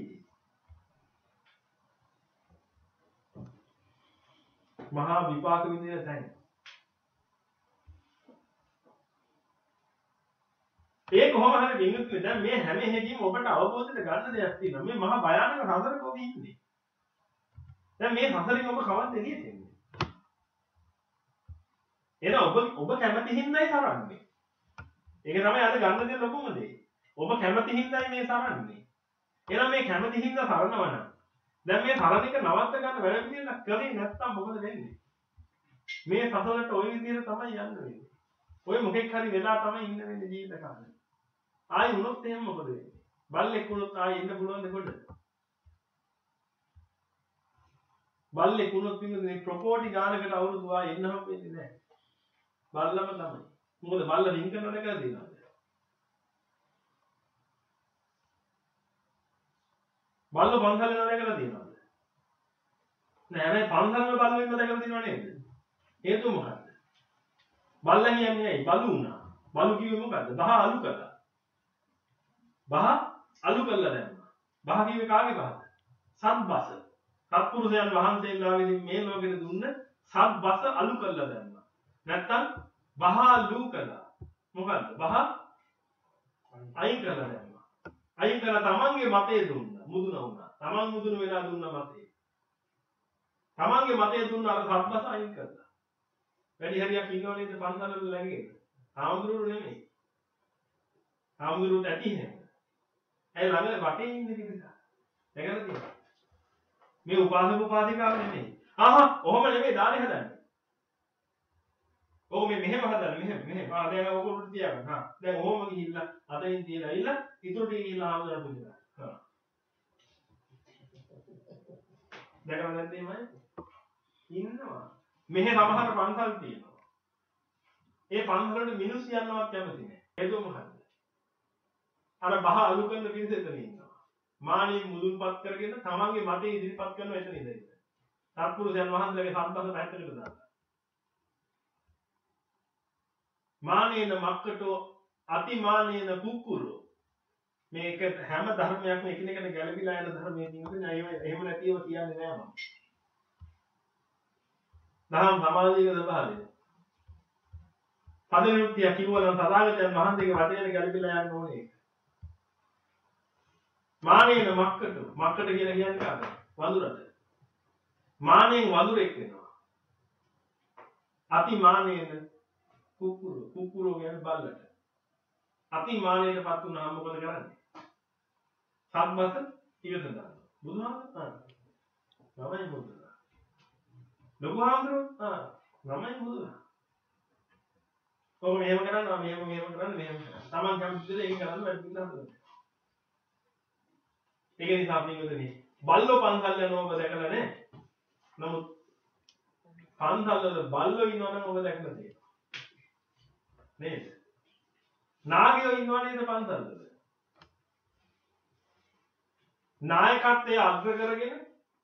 මහා විපාක විදියට දැන් ඒ කොහොම හරි වින්දුනේ දැන් මේ හැම එකකින්ම ඔබට අවබෝධයට ගන්න දෙයක් තියෙනවා. මේ මහා භයානක සසරක ඔබ ඉන්නේ. දැන් මේ සසරින් ඔබ කවද්ද එළියට එන්නේ? එහෙනම් ඔබ ඔබ කැමති හින්දායි සරන්නේ. ඒක තමයි අද ගන්න දෙන ලොකුම දේ. ඔබ කැමති හින්දායි මේ සරන්නේ. එහෙනම් මේ කැමති හින්දා සරනවා නම් දැන් මේ සරණ එක නවත්ත ගන්න වැඩ පිළිවෙල කරේ නැත්නම් මොකද වෙන්නේ? මේ සසලට ওই විදිහට තමයි යන්න වෙන්නේ. ඔය මොකෙක් හරි වෙලා තමයි ඉන්න වෙන්නේ ජීවිත කාලේ. ආයි වුණොත් එහෙම මොකද වෙන්නේ? බල්ලෙක් වුණොත් ආයි ඉන්න පුළුවන්ද කොට? බල්ලෙක් වුණොත් ඉන්නේ ප්‍රොපෝටි ගානකට අවුරුදු ආයි එන්න හම් වෙන්නේ නැහැ. බල්ලම තමයි. මොකද බල්ල රින් කරනවද කියලා දිනනද? බල්ල පන්සල් යනවා දැකලා තියෙනවද? නෑ නෑ පන්සල් වල බල්ලෝ ඉන්න දැකලා තියෙනව නේද? හේතුව මොකද්ද? බල්ලා කියන්නේ ඇයි? බලු වුණා. බලු කිව්වේ මොකද්ද? බහ අලු කළා. බහ අලු කළා දැම්මා. බහ කිව්වේ කාගේ බහද? සත්බස. සත්පුරුෂයන් වහන්සේලා විසින් මේ ලෝකෙට දුන්න සත්බස අලු කළා දැම්මා. නැත්තම් බහ අලු කළා. මොකද්ද? බහ අයින් කළා දැම්මා. අයින් කළා තමන්ගේ මතය දුන්නා. මුදුන වුණා. තමන් මුදුන වෙලා දුන්න මතය. තමන්ගේ මතය දුන්න අර සත්බස අයින් කළා. වැඩි හරියක් ඉන්නව නේද පන්සල් වල ළඟේ? ආම්දුරු නෙමෙයි. ආම්දුරුට ඇති නේද? ඇයි ළඟ වටේ ඉන්නේ කිව්වා? දැකලා තියෙනවා. මේ උපාසක උපාසිකාව නෙමෙයි. ආහා, ඔහොම නෙමෙයි දානේ හදන්නේ. ඔහොම මේ මෙහෙම හදන්නේ මෙහෙම මෙහෙම. ආ දැන් ඔක උඩට තියාගන්න. හා. දැන් ඔහොම ගිහිල්ලා අතින් තියලා ඇවිල්ලා ඉතුරු ටික ගිහිල්ලා ආම්දුරට පුදිනවා. හා. දැකලා නැද්ද එහෙමයි? ඉන්නවා. මෙහෙ සමහර පන්සල් තියෙනවා. ඒ පන්සල් වලට මිනිස්සු යන්නවත් කැමති නෑ. හේතුව මොකද්ද? අර බහ අලු කරන පිරිස එතන ඉන්නවා. මානෙ මුදුන්පත් කරගෙන තමන්ගේ මතය ඉදිරිපත් කරන එතන ඉඳලා. සත්පුරුෂයන් වහන්සේලාගේ සම්බන්ධ පැත්තකට දාලා. මානේන මක්කටෝ අතිමානේන කුක්කුරෝ. මේක හැම ධර්මයක්ම එකිනෙකට ගැළපීලා යන ධර්මයේ තියෙනවා. එහෙම නැතිව කියන්නේ නෑ මම. දහම් සමාධියක ස්වභාවය. පදවිමුක්තිය කිව්වනම් සදාගතයන් වහන්සේගේ වචනයට ගැළපීලා යන්න ඕනේ ඒක. මානේන මක්කට මක්කට කියලා කියන්නේ කාටද? වඳුරට. මානෙන් වඳුරෙක් වෙනවා. අති මානේන කුකුරු කුකුරෝ කියන්නේ බල්ලට. අති මානේටපත් වුණාම මොකද කරන්නේ? සම්බත ඉවත දානවා. බුදුහාමුදුරුවෝ තමයි බුදුහාමුදුරුවෝ. ලොකු හාමුදුරුවෝ ආ ළමයි බුදුහාමුදුරුවෝ. ඔව් මෙහෙම කරනවා මෙහෙම මෙහෙම කරන්න මෙහෙම කරන්න. Taman කැමති දේ ඒක කරන්න වැඩි පිළිගන්නවා. ඒක නිසා අපි මෙතන බල්ලෝ පන්සල් යනවා ඔබ දැකලා නැහැ. නමුත් පන්සල් වල බල්ලෝ ඉන්නවනම් ඔබ දැකලා තියෙනවා. නේද? නාගයෝ ඉන්නව නේද පන්සල් වල? නායකත්වයේ අග්‍ර කරගෙන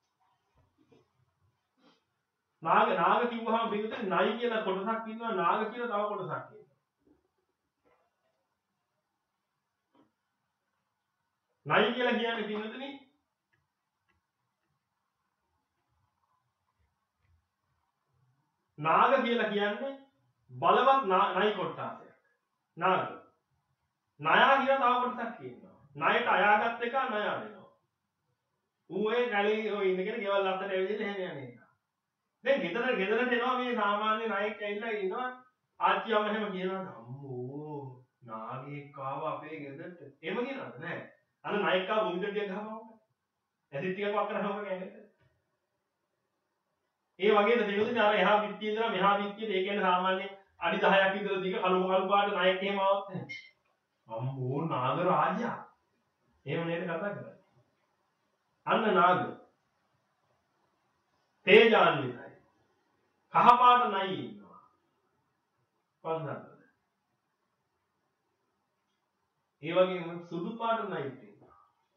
නාග නාග කිව්වහම බින්දුනේ නයි කියලා කොටසක් ඉන්නවා නාග කියලා තව කොටසක් ඉන්නවා. නයි කියලා කියන්නේ බින්දුනේ නාග කියලා කියන්නේ බලවත් නයි කොටසක්. නාග. ණයා කියලා තව කොටසක් ඉන්නවා. ණයට අයාගත් එක ණය වෙනවා. ඌ ඒ කැලේ ඔය ඉඳගෙන ගෙවල් අතර ඇවිදින්න එහෙම යන්නේ. දැන් ගෙදර ගෙදරට එනවා මේ සාමාන්‍ය ණයෙක් ඇවිල්ලා ඉන්නවා ආච්චි අම්ම එහෙම කියනවා අම්මෝ නාගයෙක් ආවා අපේ ගෙදරට. එහෙම කියනවද නැහැ. අර ණයෙක් ආව මුන්දටියක් ගහපම. ඇසිඩ් ටිකක් වක් කරනවම කෑගට. ඒ වගේද දෙවියන්ගේ අර එහා පිටියේ ඉඳලා මෙහා පිටියට ඒ කියන්නේ සාමාන්‍ය අඩි දහයක් විතර දිග කළු කළු පාට ණයෙක් එහෙම ආවත් නැහැ. අම්මෝ නාග රාජයා. එහෙම නේද කතා කරන්නේ. අන්න නාග. තේජාන්විතයි. කහ පාට නයි ඉන්නවා. පන්සල්. ඒ වගේම සුදු පාට නයි ඉන්නවා.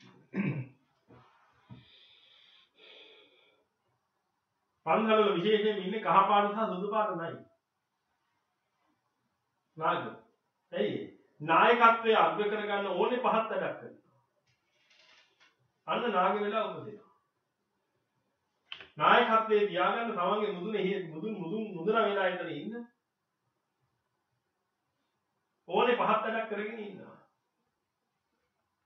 පන්සල් වල විශේෂයෙන් ඉන්නේ කහ පාට සහ සුදු පාට නයි. නාග. එයි නායකත්වයේ අග්‍ර කරගන්න ඕනේ පහත් වැඩක් කරනවා. අන්න නාග වෙලා උපදිනවා. නායකත්වයේ තියාගන්න තමන්ගේ මුදුනේ මුදුන් මුදුන් මුදුන වෙලා ඉඳලා ඉන්න ඕනේ පහත් වැඩක් කරගෙන ඉන්නවා.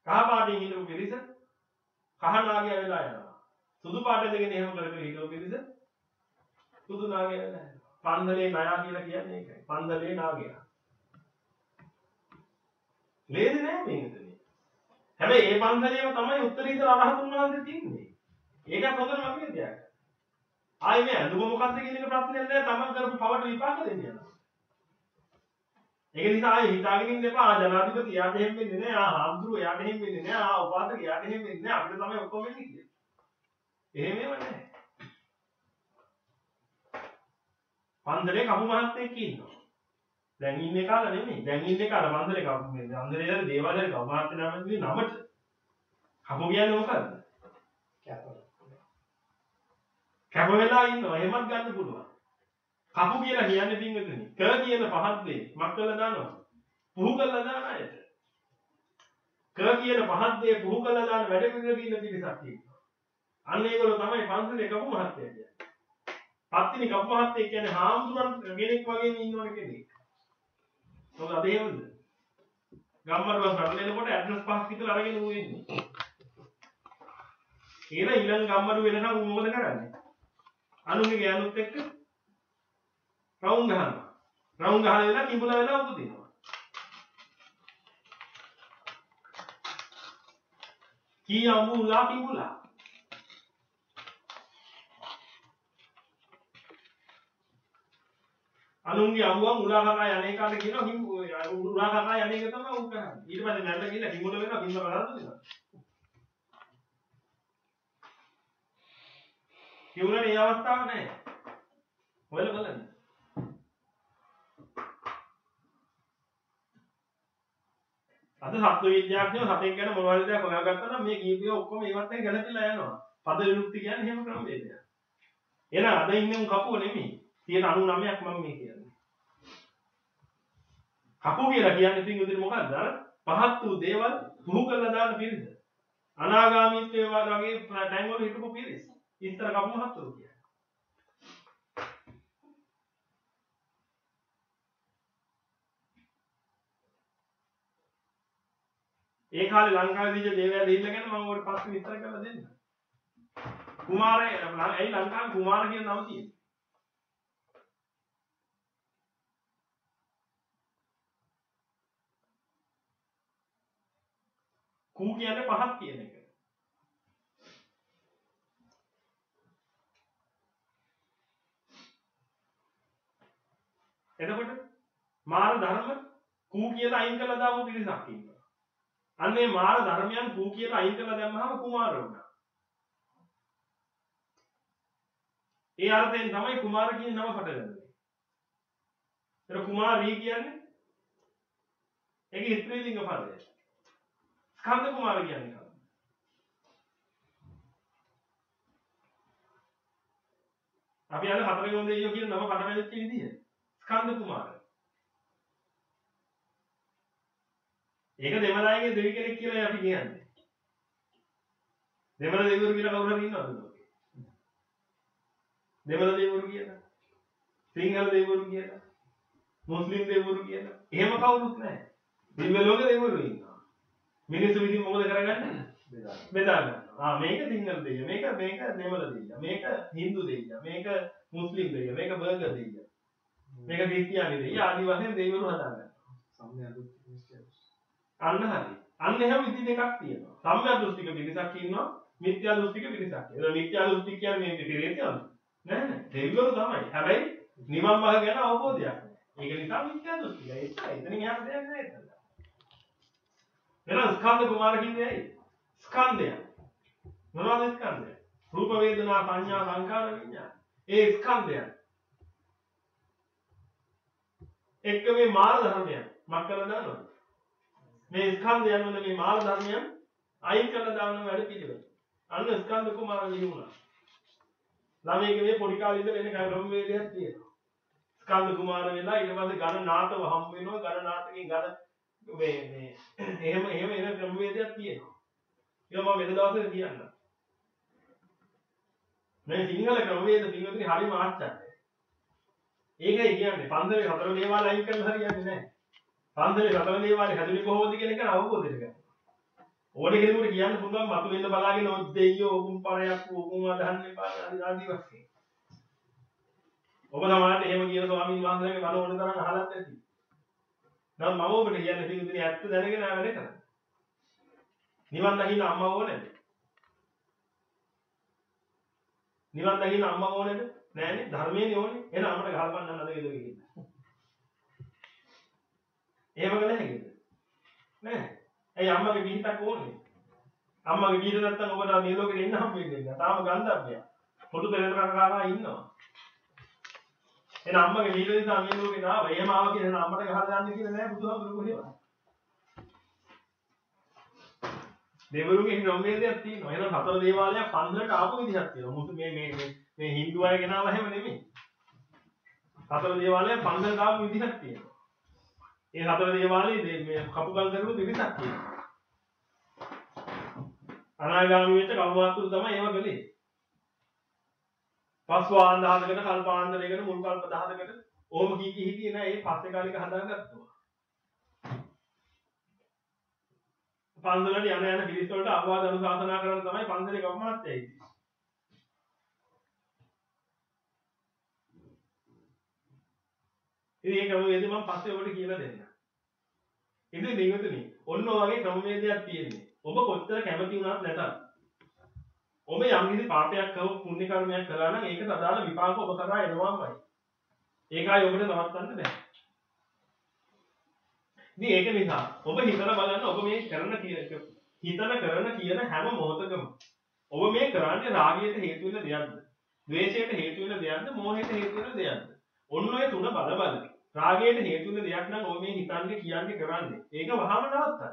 කහ පාටින් හිටපු පිරිස කහ නාගය වෙලා යනවා. සුදු පාට දෙකෙන් එහෙම කර කර හිටපු පිරිස සුදු නාගය වෙලා යනවා. පන්දලේ ණයා කියලා කියන්නේ ඒකයි. පන්දලේ නාගයා. ලේසි නෑ මේකනේ. හැබැයි ඒ පන්දලේම තමයි උත්තරීතර අරහතුන් වහන්සේ තින්නේ. ඒකත් හොඳම අපි දෙයක්. ආයේ මේ අඳුම මොකක්ද කියන එක ප්‍රශ්නයක් නෑ. තමන් කරපු පවට විපාක දෙන්න යනවා. ඒක නිසා ආයේ හිතාගෙන ඉන්න එපා. ආ ජනාධිපති යාට එහෙම වෙන්නේ නෑ. ආ හාමුදුරුවෝ යාට එහෙම වෙන්නේ නෑ. ආ උපාසක යාට එහෙම වෙන්නේ නෑ. අපිට තමයි ඔක්කොම වෙන්නේ කියලා. එහෙම ඒව නෑ. පන්දලේ කපු මහත්තයෙක් ඉන්නවා. දැන් ඉන්නේ කාලා නෙමෙයි. දැන් ඉන්නේ කාලා පන්දලේ කපු මේ පන්දලේ දේවාලේ කපු මහත්තය නමදී නමට. කපු කියන්නේ මොකද්ද? කැප. කැප වෙලා ඉන්නවා. එහෙමත් ගන්න පුළුවන්. කපු කියලා කියන්නේ පින්වතුනි. ක කියන පහත් දේ මක් කළා දානවා. පුහු කළා දාන අයට. ක කියන පහත් දේ පුහු කළා දාන වැඩ පිළිවෙලක ඉන්න පිරිසක් ඉන්නවා. අන්න ඒගොල්ලෝ තමයි පන්සලේ කපු මහත්තයා කියන්නේ. පත්තිනි කපු මහත්තයෙක් කියන්නේ හාමුදුරන් කෙනෙක් වගේම ඉන්නවනේ කෙනෙක්. මොකද අද එහෙමද? ගම්මරුවන් රටලෙනකොට ඇඩ්‍රස් පහක් විතර අරගෙන ඌ ඉන්නේ. ඊළ ඊළඟ ගම්මරු වෙනකම් ඌ මොකද කරන්නේ? අනුන්ගේ ගෑනුත් එක්ක රවුම් ගහනවා. රවුම් ගහලා වෙලා කිඹුලා වෙලා උපදිනවා. කී අමුලා කිඹුලා. අනුන්ගේ අමුවන් උලා කකා යන්නේ කාට කියනවා කිඹු උලා කකා යන්නේ එක තමයි උන් කරන්නේ. ඊට පස්සේ නැල්ල ගිහලා කිඹුල වෙනවා කිඹුල බලන්න දෙනවා. කිඹුලේ මේ අවස්ථාව නැහැ. හොයලා බලන්න. අද සත්ව විද්‍යාඥයෝ සතෙක් ගැන මොනවද දෙයක් හොයාගත්තා නම් මේ කීපිය ඔක්කොම ඒවත් එක්ක ගැලපිලා යනවා. පද විමුක්ති කියන්නේ එහෙම ක්‍රමවේදයක්. එහෙනම් අද ඉන්නේ උන් කපුව නෙමෙයි. සියයට අනූනවයක් මම මේ කියන්නේ. කපුව කියලා කියන්නේ ඉතින් උදේ මොකක්ද? අර පහත් වූ දේවල් පුහු කරලා දාන පිරිස. අනාගාමීත්වයේ වගේ ටැන් වල හිටපු පිරිස. ඉස්තර කපු මහත්තුරු කියන්නේ. ඒ කාලේ ලංකාවේ දීජ දේවයා දෙන්න ගැන මම ඔයාලට පස්සේ විස්තර කරලා දෙන්න. කුමාරය ඇයි ලංකාවේ කුමාර කියන නම තියෙන්නේ? කූ කියන්නේ පහත් කියන එක. එතකොට මාර ධර්ම කූ කියලා අයින් කළා දාපු පිරිසක් ඉන්නවා. අන්නේ මාර ධර්මයන් කූ කියලා අයින් කළා දැම්මහම කුමාර වුණා. ඒ අර්ථයෙන් තමයි කුමාර කියන නම පටලගන්නේ. ඒක කුමාරී කියන්නේ ඒක ස්ත්‍රී ලිංග පදයක්. ස්කන්ධ කුමාර කියන්නේ කවුද? අපි අර හතරේ ගොන් දෙයියෝ කියන නම පටලැවිච්ච විදිය. ස්කන්ධ කුමාර. ඒක දෙමළායිගේ දෙවි කෙනෙක් කියලා අපි කියන්නේ. දෙමළ දෙවිවරු කියලා කවුරු හරි ඉන්නවද ලෝකේ? දෙමළ දෙවිවරු කියලා. සිංහල දෙවිවරු කියලා. මුස්ලිම් දෙවිවරු කියලා. එහෙම කවුරුත් නැහැ. දිව්‍ය ලෝකේ දෙවිවරු ඉන්නවා. මිනිස්සු විසින් මොකද කරගන්නේ? බෙදා බෙදා ගන්නවා. ආ මේක සිංහල දෙවියෝ. මේක මේක දෙමළ දෙවියෝ. මේක හින්දු දෙවියෝ. මේක මුස්ලිම් දෙවියෝ. මේක බර්ගර් දෙවියෝ. මේක ක්‍රිස්තියානි දෙවියෝ. ආදි වශයෙන් දෙවිවරු හදාගන්නවා. සම්මිය දෘෂ්ටි. අන්න හරි. අන්න එහෙම විදි දෙකක් තියෙනවා. සම්මිය දෘෂ්ටික පිරිසක් ඉන්නවා. මිත්‍යා දෘෂ්ටික පිරිසක්. ඒක මිත්‍යා දෘෂ්ටි කියන්නේ මේ පෙරේතයන්. නෑ නෑ. දෙවිවරු තමයි. හැබැයි නිවන් මාර්ග ගැන අවබෝධයක් නෑ. ඒක නිසා මිත්‍යා දෘෂ්ටිය. ඒක එතනින් යන්න දෙයක් නෑ එතන. එහෙනම් ස්කන්ධ කුමාර කියන්නේ ඇයි? ස්කන්ධය. මොනවද ස්කන්ධය? රූප වේදනා සංඥා සංකාර විඤ්ඤාණ. ඒ ස්කන්ධය. එක්ක මේ මාන ධර්මයන් මක් කරලා දානවා. මේ ස්කන්ධයන් වල මේ මාන ධර්මයන් අයින් කරලා දාන වැඩ පිළිවෙල. අන්න ස්කන්ධ කුමාර නියුණා. ළමයිගේ මේ පොඩි කාලේ ඉඳලා එන ක්‍රම වේදයක් තියෙනවා. ස්කන්ධ කුමාර වෙලා ඊට පස්සේ ඝන නාටව හම් වෙනවා. ඝන නාටකෙන් ඝන මේ මේ එහෙම එහෙම එන ක්‍රම වේදයක් තියෙනවා. ඒක මම වෙන දවසක කියන්නම්. මේ සිංහල ක්‍රම වේද පින්වතුනි හරිම ආශ්චර්යයි. ඒකයි කියන්නේ පන්සලේ හතර දේවාල අයින් කරලා හරියන්නේ නැහැ. පන්සලේ හතර දේවාලේ හැදුනේ කොහොමද කියන එක අවබෝධ කරගන්න. ඕනේ කෙනෙකුට කියන්න පුළුවන් මතු වෙන්න බලාගෙන ඔය දෙයියෝ ඔකුම් පරයක් ඔකුම් අදහන්න එපා ආදී වශයෙන්. ඔබ සමාජයට එහෙම කියන ස්වාමීන් වහන්සේලාගේ බණ ඕන තරම් අහලත් ඇති. නම් මම ඔබට කියන්නේ පිටුදිනේ ඇත්ත දැනගෙන වැඩ කරන්න. නිවන් දකින්න අම්මා ඕනේද? නිවන් දකින්න අම්මා ඕනේද? නෑනේ ධර්මයේනේ ඕනේ. එහෙනම් අපිට ගහපන්නන්න අද ගෙදර ගිහින්. එහෙම කළ හැකිද? නෑ. ඇයි අම්මගේ පිහිටක් ඕනේ? අම්මගේ පිහිට නැත්තම් ඔබට මේ ලෝකෙට එන්න හම්බ වෙන්නේ නැහැ. තාම ගන්ධබ්බය. පොදු පෙරේත කරකාරා ඉන්නවා. එහෙනම් අම්මගේ පිහිට නිසා මේ ලෝකෙට ආවා. එහෙම ආව කියන අම්මට ගහලා යන්න කියලා නෑ බුදුහාමුදුරුවෝ කොහෙවත්. දෙවරුන්ගේ ක්‍රමවේදයක් තියෙනවා. එහෙනම් හතර දේවාලයක් පන්සලට ආපු විදිහක් තියෙනවා. මුතු මේ මේ මේ මේ හින්දු අය ගෙනාව හැම නෙමෙයි. හතර දේවාලයක් පන්සලට ආපු විදිහක් තියෙනවා. ඒ හතර දේවාලේ මේ කපුකල් කරපු විදිහක් තියෙනවා. අනාගාමී වෙච්ච කවුවාතුරු තමයි ඒව කළේ. පස්වාන් දහසකට කල්පාන්තරයකට මුල් කල්ප දහසකට ඕම කී කී හිටියේ නෑ. ඒ පස්සේ කාලෙක හදාගත්තා. පන්සලට යන යන පිරිස් වලට අවවාද අනුශාසනා කරන තමයි පන්සලේ ගම්මානත් ඇයි. ඉතින් ඒ ක්‍රමවේදය මම පස්සේ ඔබට කියලා දෙන්නම්. ඉතින් දෙවිතුනි ඔන්න ඔය වගේ ක්‍රමවේදයක් තියෙන්නේ. ඔබ කොච්චර කැමති වුණත් නැතත් ඔබ යම් කිසි පාපයක් කරව පුණ්‍ය කර්මයක් කළා නම් ඒකට අදාළ විපාක ඔබ කරා එනවාමයි. ඒකයි ඔබට නවත්තන්න බෑ. ඉතින් ඒක නිසා ඔබ හිතලා බලන්න ඔබ මේ කරන හිතන කරන කියන හැම මොහොතකම ඔබ මේ කරන්නේ රාගයට හේතු වෙන දෙයක්ද? ද්වේෂයට හේතු වෙන දෙයක්ද? මෝහයට හේතු වෙන දෙයක්ද? ඔන්න ඔය තුන බල බල රාගයට හේතු වෙන දෙයක් නම් ඔය මේ හිතන්නේ කියන්නේ කරන්නේ. ඒක වහම නවත්තන්න.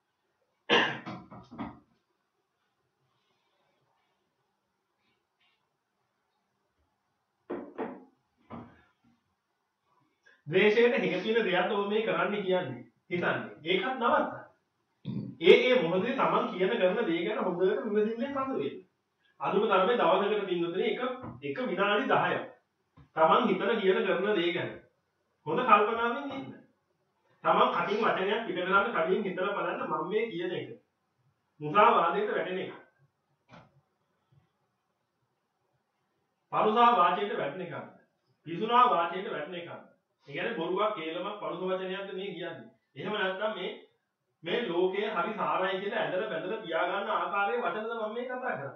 ද්වේෂයට හේතු වෙන දෙයක් ඔබ මේ කරන්නේ කියන්නේ. හිතන්නේ. ඒකත් නවත්තන්න. ඒ ඒ මොහොතේ Taman කියන කරන දේ ගැන හොඳට විමසිල්ලෙන් හසු වෙන්න. අදුම තරමේ දවසකට පින්වතුනි එක එක විනාඩි දහයක් Taman හිතන කියන කරන දේ ගැන හොඳ කල්පනාවෙන් ඉන්න. Taman කටින් වචනයක් පිට කරන්න කලින් හිතලා බලන්න මම මේ කියන එක. මුසාවාදයට වැටෙන එක. පරුසා වාචයට වැටෙන එක. පිසුනා වාචයට වැටෙන එක. ඒ කියන්නේ බොරුවක් කේලමක් පරුස වචනයක්ද මේ කියන්නේ. එහෙම නැත්නම් මේ මේ ලෝකය හරි සාරයි කියලා ඇදලා බැඳලා පියා ගන්න ආකාරයේ වචනද මම මේ කතා කරන්නේ.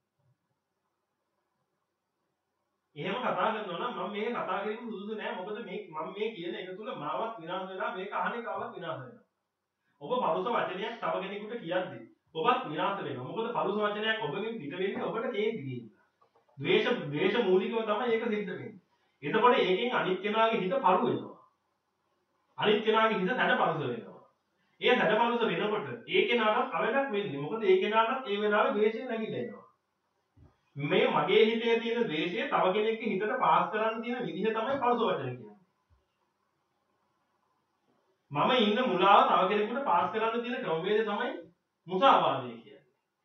එහෙම කතා කරනවා නම් මම මේ කතා කිරීම සුදුසු නෑ. මොකද මේ මම මේ කියන එක තුල මාවත් විනාශ වෙනවා, මේක අහන එකවත් විනාශ වෙනවා. ඔබ පරුස වචනයක් තව කෙනෙකුට කියද්දි ඔබත් විනාශ වෙනවා. මොකද පරුස වචනයක් ඔබගෙන් පිට වෙන්නේ ඔබට කේන්ති ගිහින්. ද්වේෂ ද්වේෂ මූලිකව තමයි ඒක සිද්ධ වෙන්නේ. එතකොට ඒකෙන් අනිත් කෙනාගේ හිත පරු වෙනවා. අනිත් කෙනාගේ හිත සැඩ පරුස වෙනවා. ඒ සැඩ පරුස වෙනකොට ඒ කෙනාට අවලක් වෙන්නේ. මොකද ඒ කෙනාට ඒ වෙලාවේ ද්වේෂය නැගිලා එනවා. මේ මගේ හිතේ තියෙන ද්වේෂය තව කෙනෙක්ගේ හිතට පාස් කරන්න තියෙන විදිහ තමයි පරුස වචන කියන්නේ. මම ඉන්න මුලාව තව කෙනෙකුට පාස් කරන්න තියෙන ක්‍රමවේදය තමයි මුසාවාදය කියන්නේ.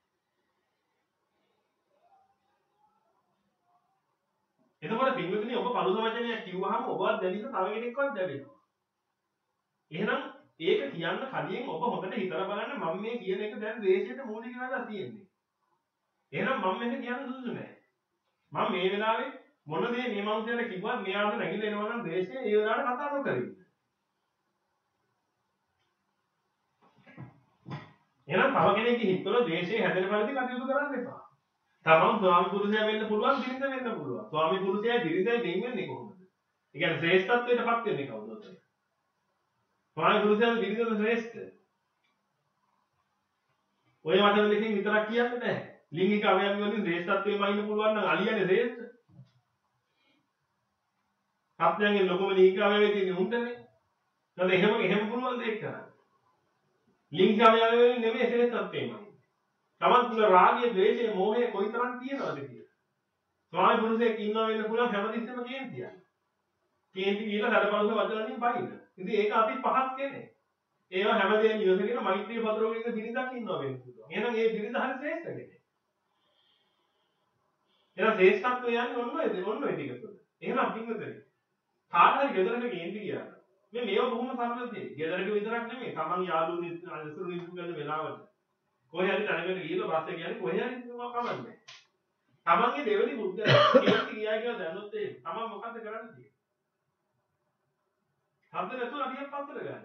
එතකොට පින්විතනි ඔබ පරුස වචනයක් කිව්වහම ඔබවත් දැනෙන්න තව කෙනෙක්වත් දැනෙනවා. එහෙනම් ඒක කියන්න කලින් ඔබ හොඳට හිතලා බලන්න මම මේ කියන එක දැන් ද්වේෂයට මූලික වෙලා තියෙන්නේ. එහෙනම් මම මේක කියන්න සුදුසු නෑ. මම මේ වෙලාවේ මොන දේ මේ මනුස්සයාට කිව්වත් මෙයාට නැගිලා එනවා නම් ද්වේෂය ඒ වෙලාවට කතා නොකරින්න. එහෙනම් තව කෙනෙක්ගේ හිතවල ද්වේෂය හැදෙන පරිදි කටයුතු කරන්න එපා. තමන් ස්වාමි පුරුෂයා වෙන්න පුළුවන්, බිරිඳ වෙන්න පුළුවන්. ස්වාමි පුරුෂයා බිරිඳයි දෙන් වෙන්නේ කොහොමද? ඒ කියන්නේ ශ්‍රේෂ්ඨත්වයටපත් වෙන්නේ කවුද? ස්වාමි පුරුෂයාද බිරිඳද ශ්‍රේෂ්ඨ? ඔය වචන දෙකෙන් විතරක් කියන්නේ නැහැ. ලිංගික අවයව වලින් ශ්‍රේෂ්ඨත්වයෙන්ම ඉන්න පුළුවන් නම් අලියනේ ශ්‍රේෂ්ඨ. අප්ඥාගේ ලොකම ලිංගික අවයවයේ තියෙන උන්ටනේ. නැත්නම් එහෙම එහෙම පුළුවන් දෙයක් කරන්න. ලිංගික අවයව වලින් නෙමෙයි ශ්‍රේෂ්ඨත්වයෙන්මයි. තමන් තුල රාගය, ද්වේෂය, මෝහය කොයිතරම් තියෙනවද කියලා. ස්වාමි පුරුෂයෙක් ඉන්නවා වෙන්න පුළුවන් හැමතිස්සෙම කේන්තියක්. කේන්ති කියලා සැඩපරුස වචනකින් බයින. ඉතින් ඒක අපි පහත් කෙනෙක්. ඒවා හැමදේම ඉවසගෙන මෛත්‍රී පතරෝගෙන ඉන්න බිරිඳක් ඉන්නවා වෙන්න පුළුවන්. එහෙනම් ඒ බිරිඳ හරි ශ්‍රේෂ්ඨ කෙනෙක්. එහෙනම් ශ්‍රේෂ්ඨත්වය යන්නේ ඔන්න ඔය ඔන්න ඔය ටික තුළ. එහෙනම් පින්වතුනි කාට හරි ගෙදරක කේන්ති ගියා. මේ මේව බොහොම සරල දෙයක්. ගෙදරක විතරක් නෙමෙයි. Taman යාළුවෝ අසුරු නිසු කරන වෙලාවට කොහේ හරි තැනකට ගිහලා බස් එක යන්නේ කොහේ හරි මොකක් කමන්නේ. තමන්ගේ දෙවෙනි බුද්ධ කේන්ති ගියා කියලා දැනුත් ඒ තමන් මොකද්ද කරන්න තියෙන්නේ? හද නැතුව අඩියක් පත්තර ගන්න.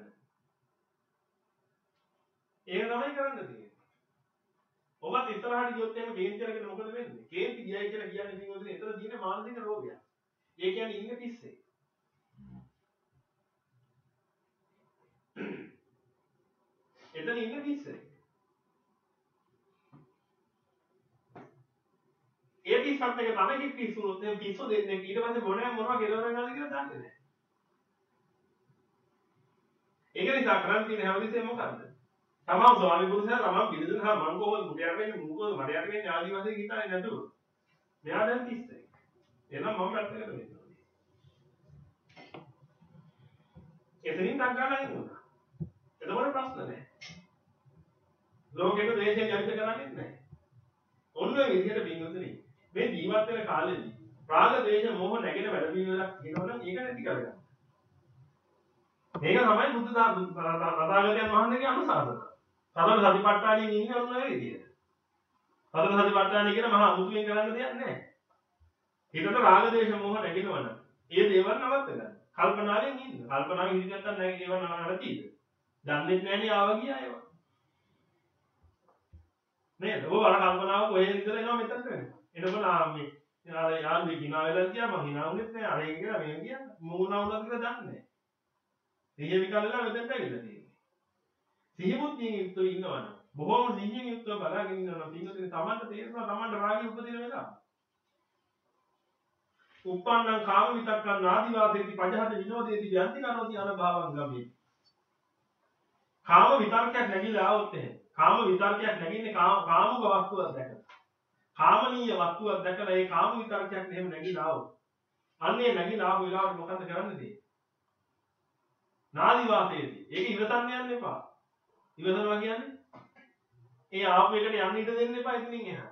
ඒක තමයි කරන්න තියෙන්නේ. ඔබත් ඉස්සරහට ගියොත් එහෙම කේන්ති අරගෙන මොකද වෙන්නේ? කේන්ති ගියයි කියලා කියන්නේ පින්වතුනි එතන තියෙන මානසික රෝගයක්. ඒ කියන්නේ ඉන්නේ පිස්සේ. එතන ඉන්නේ පිස්සේ. ඒ පිස්සත් එක තමයි පිස්සුනොත් එහෙනම් පිස්සු දෙන්නේ ඊට පස්සේ මොනවා මොනවා කෙලවර ගන්නද කියලා දන්නේ නැහැ. ඒක නිසා කරන් තියෙන හැමදෙස්සෙම මොකද්ද? තමන් ස්වාමි පුරුෂයා තමන් පිළිදෙන හා මම කොහොමද මුටයට වෙන්නේ මොකද මට යට වෙන්නේ ආදි වශයෙන් හිතන්නේ නැතුව. මෙයා දැන් පිස්සේ. එහෙනම් මම පැත්තකට වෙන්න ඕනේ. එතනින් තංගාලා ඉන්නවා. එතකොට ප්‍රශ්න නැහැ. ලෝකෙට දේශේ ජනිත කරන්නේ නැහැ. ඔන්න ඔය විදිහට බින්දුතුනි මේ ජීවත් වෙන කාලෙදී රාග දේශ මොහ නැගෙන වැඩ පිළිවෙලක් කියනවනම් ඒක නැති කරගන්න. මේක තමයි බුද්ධ තථාගතයන් වහන්සේගේ අනුශාසන. සතර සතිපට්ඨානයෙන් ඉන්නේ ඔන්න ඔය විදිහට. සතර සතිපට්ඨානය කියන මහා අමුතුවෙන් කරන්න දෙයක් නැහැ. හිතට රාග දේශ මොහ නැගෙනවනම් ඒ දේවල් නවත්ත ගන්න. කල්පනාවෙන් ඉන්න. කල්පනාවෙන් ඉඳි නැත්නම් නැගේ ඒව නැවතීද? දන්නේ නැණි ආව ගියා ඒවා. නේද? ඔය අර කල්පනාව කොහෙද ඉඳලා එනවා මෙතනට වෙනවා. එනකොට ආ මේ යාර යාළුවෙක් hina වෙලා ගියා මං hina වුණෙත් නෑ අර ඒක කියලා මේ ගියා මොනවා වුණාද කියලා දන්නේ නෑ. සිහිය විකල්ලා මෙතනට ඇවිල්ලා තියෙන්නේ. සිහිය බුද්ධියෙන් යුක්තව ඉන්නවනම් බොහොම සිහියෙන් යුක්තව බලාගෙන ඉන්නවනම් පින්වතුනි තමන්ට තේරෙනවා තමන්ට රාගය උපදින වෙලාව. උප්පන්නං කාම විතක්කං ආදිවාසේති පජහත විනෝදේති යන්ති කරෝති අනභවං ගමේ. කාම විතර්කයක් නැගිලා આવොත් එහෙම කාම විතර්කයක් නැගින්නේ කාම කාමක වස්තුවක් දැකලා. කාමනීය වස්තුවක් දැකලා ඒ කාම විතර්කයක් එහෙම නැගිලා આવොත්. අන්නේ නැගිලා ආව වෙලාවට මොකද කරන්නේද? නාදි වාසයේදී. ඒක ඉවසන්න යන්න එපා. ඉවසනවා කියන්නේ ඒ ආපු එකට යන්න ඉඩ දෙන්න එපා ඉතින් එහා.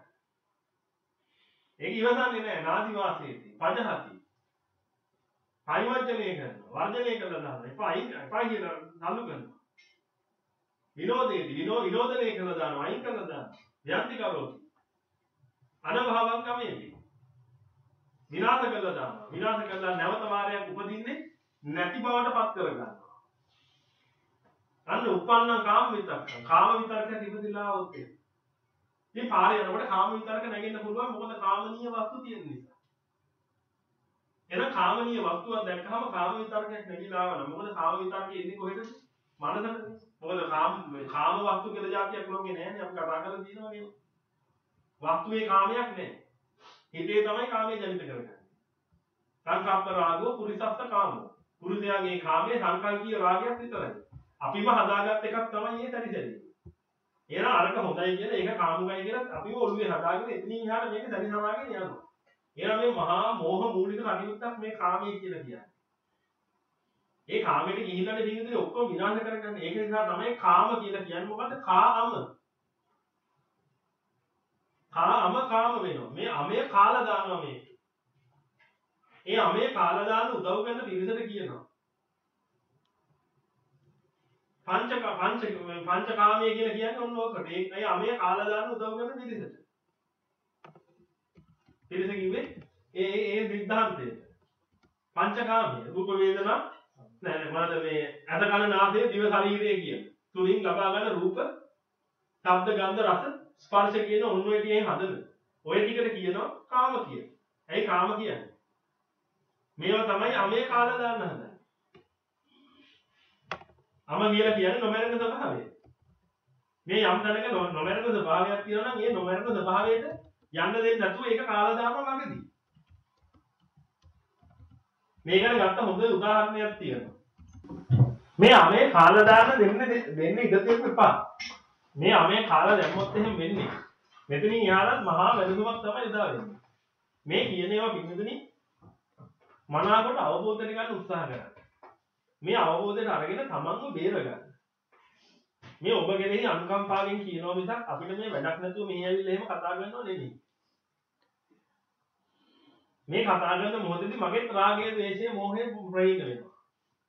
ඒක ඉවසන්නේ නැහැ නාදි වාසයේදී. පජහති. පරිවර්ජනය කරනවා. වර්ජනය කළා දාන්න එපා. එපා කියලා නලු කරනවා. විනෝදේදී විනෝ විනෝදනය කළා දානවා. අයින් කළා දානවා. යන්ති කරෝති. අනභවං ගමේදී. විනාශ කළා දානවා. විනාශ කළා නැවත වාරයක් උපදින්නේ නැති බවට පත් කර ගන්නවා. අන්න උපන්න කාම විතර්ක. කාම විතර්කයට ඉපදිලා આવොත් ඒ. මේ පාරේ යනකොට කාම විතර්ක නැගෙන්න පුළුවන් මොකද කාමනීය වස්තු තියෙන නිසා. එහෙනම් කාමනීය වස්තුවක් දැක්කහම කාම විතර්කයක් නැగిලා ආවනම් මොකද කාම විතර්කයේ ඉන්නේ කොහෙද? මනසට. මොකද කාම කාම වස්තු කියලා જાතියක් ලෝකේ නැහැ නේ අපි කතා කරලා තියෙනවා නේද? වස්තුවේ කාමයක් නැහැ. හිතේ තමයි කාමයේ ජනිත කරගන්නේ. සංකප්ප රාගෝ පුරිසස්ස කාමෝ. පුරුෂයාගේ කාමයේ සංකල්පීය රාගයක් විතරයි. අපිම හදාගත් එකක් තමයි මේ සැරිසැරිය. එහෙනම් අරක හොඳයි කියලා ඒක කාමුකයි කියලා අපිම ඔළුවේ හදාගෙන එතනින් එහාට මේක සැරිසමාගෙන යනවා. එහෙනම් මේ මහා මෝහ මූලික කටයුත්තක් මේ කාමයේ කියලා කියන්නේ. ඒ කාමයට ගිහිල්ලානේ දිනදේ ඔක්කොම විනාශ කරගන්නේ. ඒක නිසා තමයි කාම කියලා කියන්නේ මොකද්ද? කාම. කාම කාම වෙනවා. මේ අමේ කාලා දානවා මේක. ඒ අමේ කාලා දාන උදව් කරන පිරිසට කියනවා. පංචක පංච පංචකාමයේ කියලා කියන්නේ ඔන්න ඔකට. ඒ අමේ කාලා දාන උදව් කරන පිරිසට. පිරිස කිව්වේ ඒ ඒ සිද්ධාන්තයට. පංචකාමයේ රූප වේදනා නෑ මොනවද මේ අද කන නාසය දිව ශරීරය කියන. තුලින් ලබා ගන්න රූප, ශබ්ද, ගන්ධ, රස, ස්පර්ශ කියන ඔන්න ඔය ටිකෙන් හදන. ඔය ටිකට කියනවා කාම කියලා. ඇයි කාම කියන්නේ? මේවා තමයි අමේ කාලා දාන්න හදන්නේ. අම කියලා කියන්නේ නොමැරෙන ස්වභාවය. මේ යම් තැනක නොමැරෙන ස්වභාවයක් තියෙනවා නම් ඒ නොමැරෙන ස්වභාවයට යන්න දෙන්නේ නැතුව ඒක කාලා දානවා ළඟදී. මේකට ගත්ත හොඳ උදාහරණයක් තියෙනවා. මේ අමේ කාලා දාන දෙන්න දෙන්න ඉඩ දෙන්න එපා. මේ අමේ කාලා දැම්මොත් එහෙම වෙන්නේ. මෙතනින් යාලත් මහා වැදගත්කමක් තමයි එදා වෙන්නේ. මේ කියන ඒවා පිළිඳින්නේ මනාවට අවබෝධ කරගන්න උත්සාහ කරන්න. මේ අවබෝධයට අරගෙන තමන්ව බේර ගන්න. මේ ඔබ කෙරෙහි අනුකම්පාවෙන් කියනවා මිසක් අපිට මේ වැඩක් නැතුව මෙහි ඇවිල්ලා එහෙම කතා කරනව නෙමෙයි. මේ කතා කරන මොහොතේදී මගේ රාගය, ද්වේෂය, මෝහය ප්‍රහීන වෙනවා.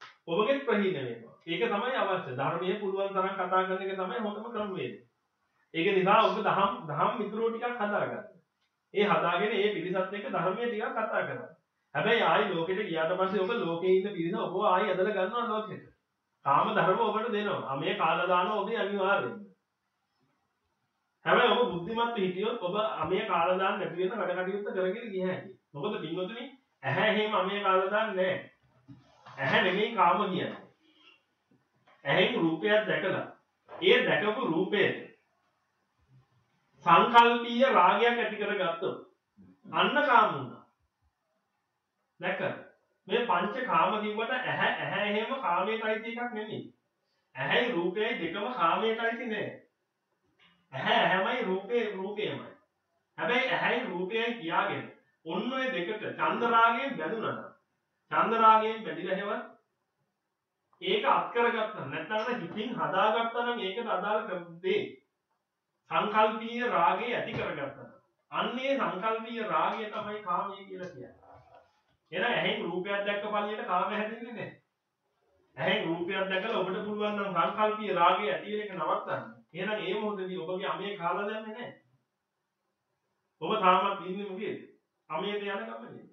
ඔබගෙත් ප්‍රහීන වෙනවා. ඒක තමයි අවශ්‍ය. ධර්මයේ පුළුවන් තරම් කතා කරන එක තමයි හොඳම ක්‍රමවේදය. ඒක නිසා ඔබ දහම් දහම් මිතුරෝ ටිකක් හදාගන්න. ඒ හදාගෙන ඒ පිරිසත් එක්ක ධර්මයේ ටිකක් කතා කරන්න. හැබැයි ආයි ලෝකෙට ගියාට පස්සේ ඔබ ලෝකේ ඉන්න පිරිස ඔබ ආයි ඇදලා ගන්නවා ලෝකෙට. කාම ධර්ම ඔබට දෙනවා. මේ කාලා දානවා ඔබේ අනිවාර්යයෙන්. හැබැයි ඔබ බුද්ධිමත් හිටියොත් ඔබ අමේ කාලා දාන්න නැති වෙන වැඩ කටයුත්ත කරගෙන ගිය හැකියි. මොකද පින්වතුනි ඇහැ එහෙම අමේ කාලා දාන්නේ නැහැ. ඇහැ නෙමෙයි කාම කියන්නේ. ඇහෙන් රූපයක් දැකලා ඒ දැකපු රූපයට සංකල්පීය රාගයක් ඇති කරගත්තොත් අන්න කාම වුණා. දැක මේ පංච කාම කිව්වට ඇහැ ඇහැ එහෙම කාමයටයි එකක් නෙමෙයි. ඇහැයි රූපයයි දෙකම කාමයටයි නෑ. ඇහැ ඇහැමයි රූපේ රූපයමයි. හැබැයි ඇහැයි රූපයයි කියාගෙන ඔන්න ඔය දෙකට චන්දරාගයෙන් බැඳුනා නම් චන්දරාගයෙන් බැඳිලා හැවත් ඒක අත් කරගත්තා නැත්නම් හිතින් හදාගත්තා නම් ඒකට අදාළ දෙේ සංකල්පීය රාගය ඇති කරගත්තා. අන්නේ සංකල්පීය රාගය තමයි කාමය කියලා කියන්නේ. එහෙනම් ඇහෙන් රූපයක් දැක්ක පළියට කාම හැදෙන්නේ නැහැ. ඇහෙන් රූපයක් දැකලා ඔබට පුළුවන් නම් සංකල්පීය රාගය ඇති වෙන එක නවත්තන්න. එහෙනම් ඒ මොහොතේදී ඔබගේ අමේ කාලා දැම්මේ නැහැ. ඔබ තාමත් ඉන්නේ මොකේද? අමේට යන ගමනේ.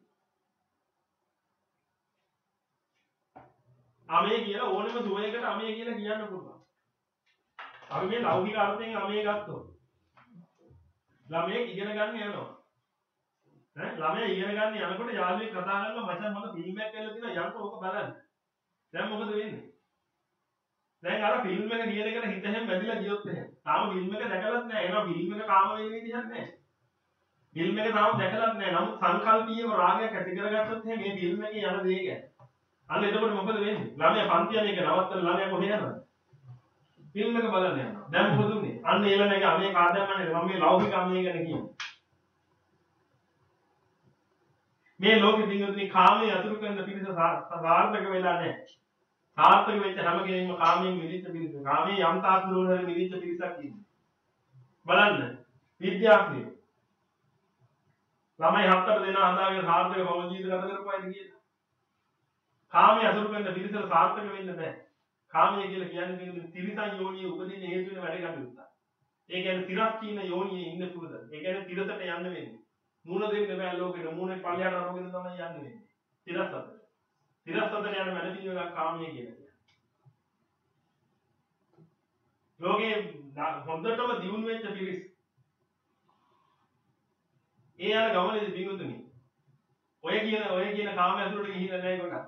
අමේ කියලා ඕනෙම සුවයකට අමේ කියලා කියන්න පුළුවන්. අපි මේ ලෞකික අර්ථයෙන් අමේ ගත්තොත් ළමයෙක් ඉගෙන ගන්න යනවා. ඈ ළමයා ඉගෙන ගන්න යනකොට යාළුවෙක් කතා කරනවා මචං මම ෆිල්ම් එකක් කරලා තියෙනවා යන්න ඕක බලන්න. දැන් මොකද වෙන්නේ? දැන් අර ෆිල්ම් එක කියන එකට හිත හැම වැදිලා ගියොත් එහෙම. තාම ෆිල්ම් එක දැකලත් නැහැ. එහෙනම් ෆිල්ම් එක කාම වෙන විදිහක් නැහැ. ෆිල්ම් එක තාම දැකලත් නැහැ. නමුත් සංකල්පීයව රාගයක් ඇති කරගත්තොත් එහෙනම් මේ ෆිල්ම් එකේ යන දේ ගැන. අන්න එතකොට මොකද වෙන්නේ? ළමයා පන්ති යන එක නවත්තලා ළමයා කොහෙ යනවද? ෆිල්ම් එක බලන්න යනවා. දැන් මොකද උනේ? අන්න ඊළඟ එක අමේ කාදම්මනේ මම මේ ලෞකික අමේ ගැන කියන්නේ. මේ ලෝකෙ දිනුනේ කාමයේ අතුරු කරන පිරිස සාර්ථක වෙලා නැහැ. සාර්ථක වෙච්ච හැම කෙනෙක්ම කාමයෙන් මිදිච්ච පිරිස. කාමයේ යම් තාක් දුරවල මිදිච්ච පිරිසක් ඉන්නේ. බලන්න විද්‍යාඥයෝ ළමයි හතර දෙනා හදාගෙන සාර්ථක භව ජීවිත ගත කරපුවායිද කියලා. කාමයේ අතුරු කරන පිරිස සාර්ථක වෙන්න බෑ. කාමය කියලා කියන්නේ තිරිසන් යෝනියේ උපදින හේතු වෙන වැඩ කටයුත්ත. ඒ කියන්නේ තිරස්චීන යෝනියේ ඉන්න පුරුද. ඒ කියන්නේ තිරසට යන්න වෙන්නේ. මූණ දෙන්න බෑ ලෝකෙට. මූණේ පල්ලයට අරගෙන තමයි යන්න වෙන්නේ. තිරසට. තිරසට යන වැඩ පිළිවෙලක් කාමය කියලා කියන්නේ. ලෝකේ හොඳටම දියුණු වෙච්ච පිරිස්. ඒ යන ගමනේදී බිඳුතුනි. ඔය කියන ඔය කියන කාම ඇතුළට ගිහිල්ලා නැහැ කොටක්.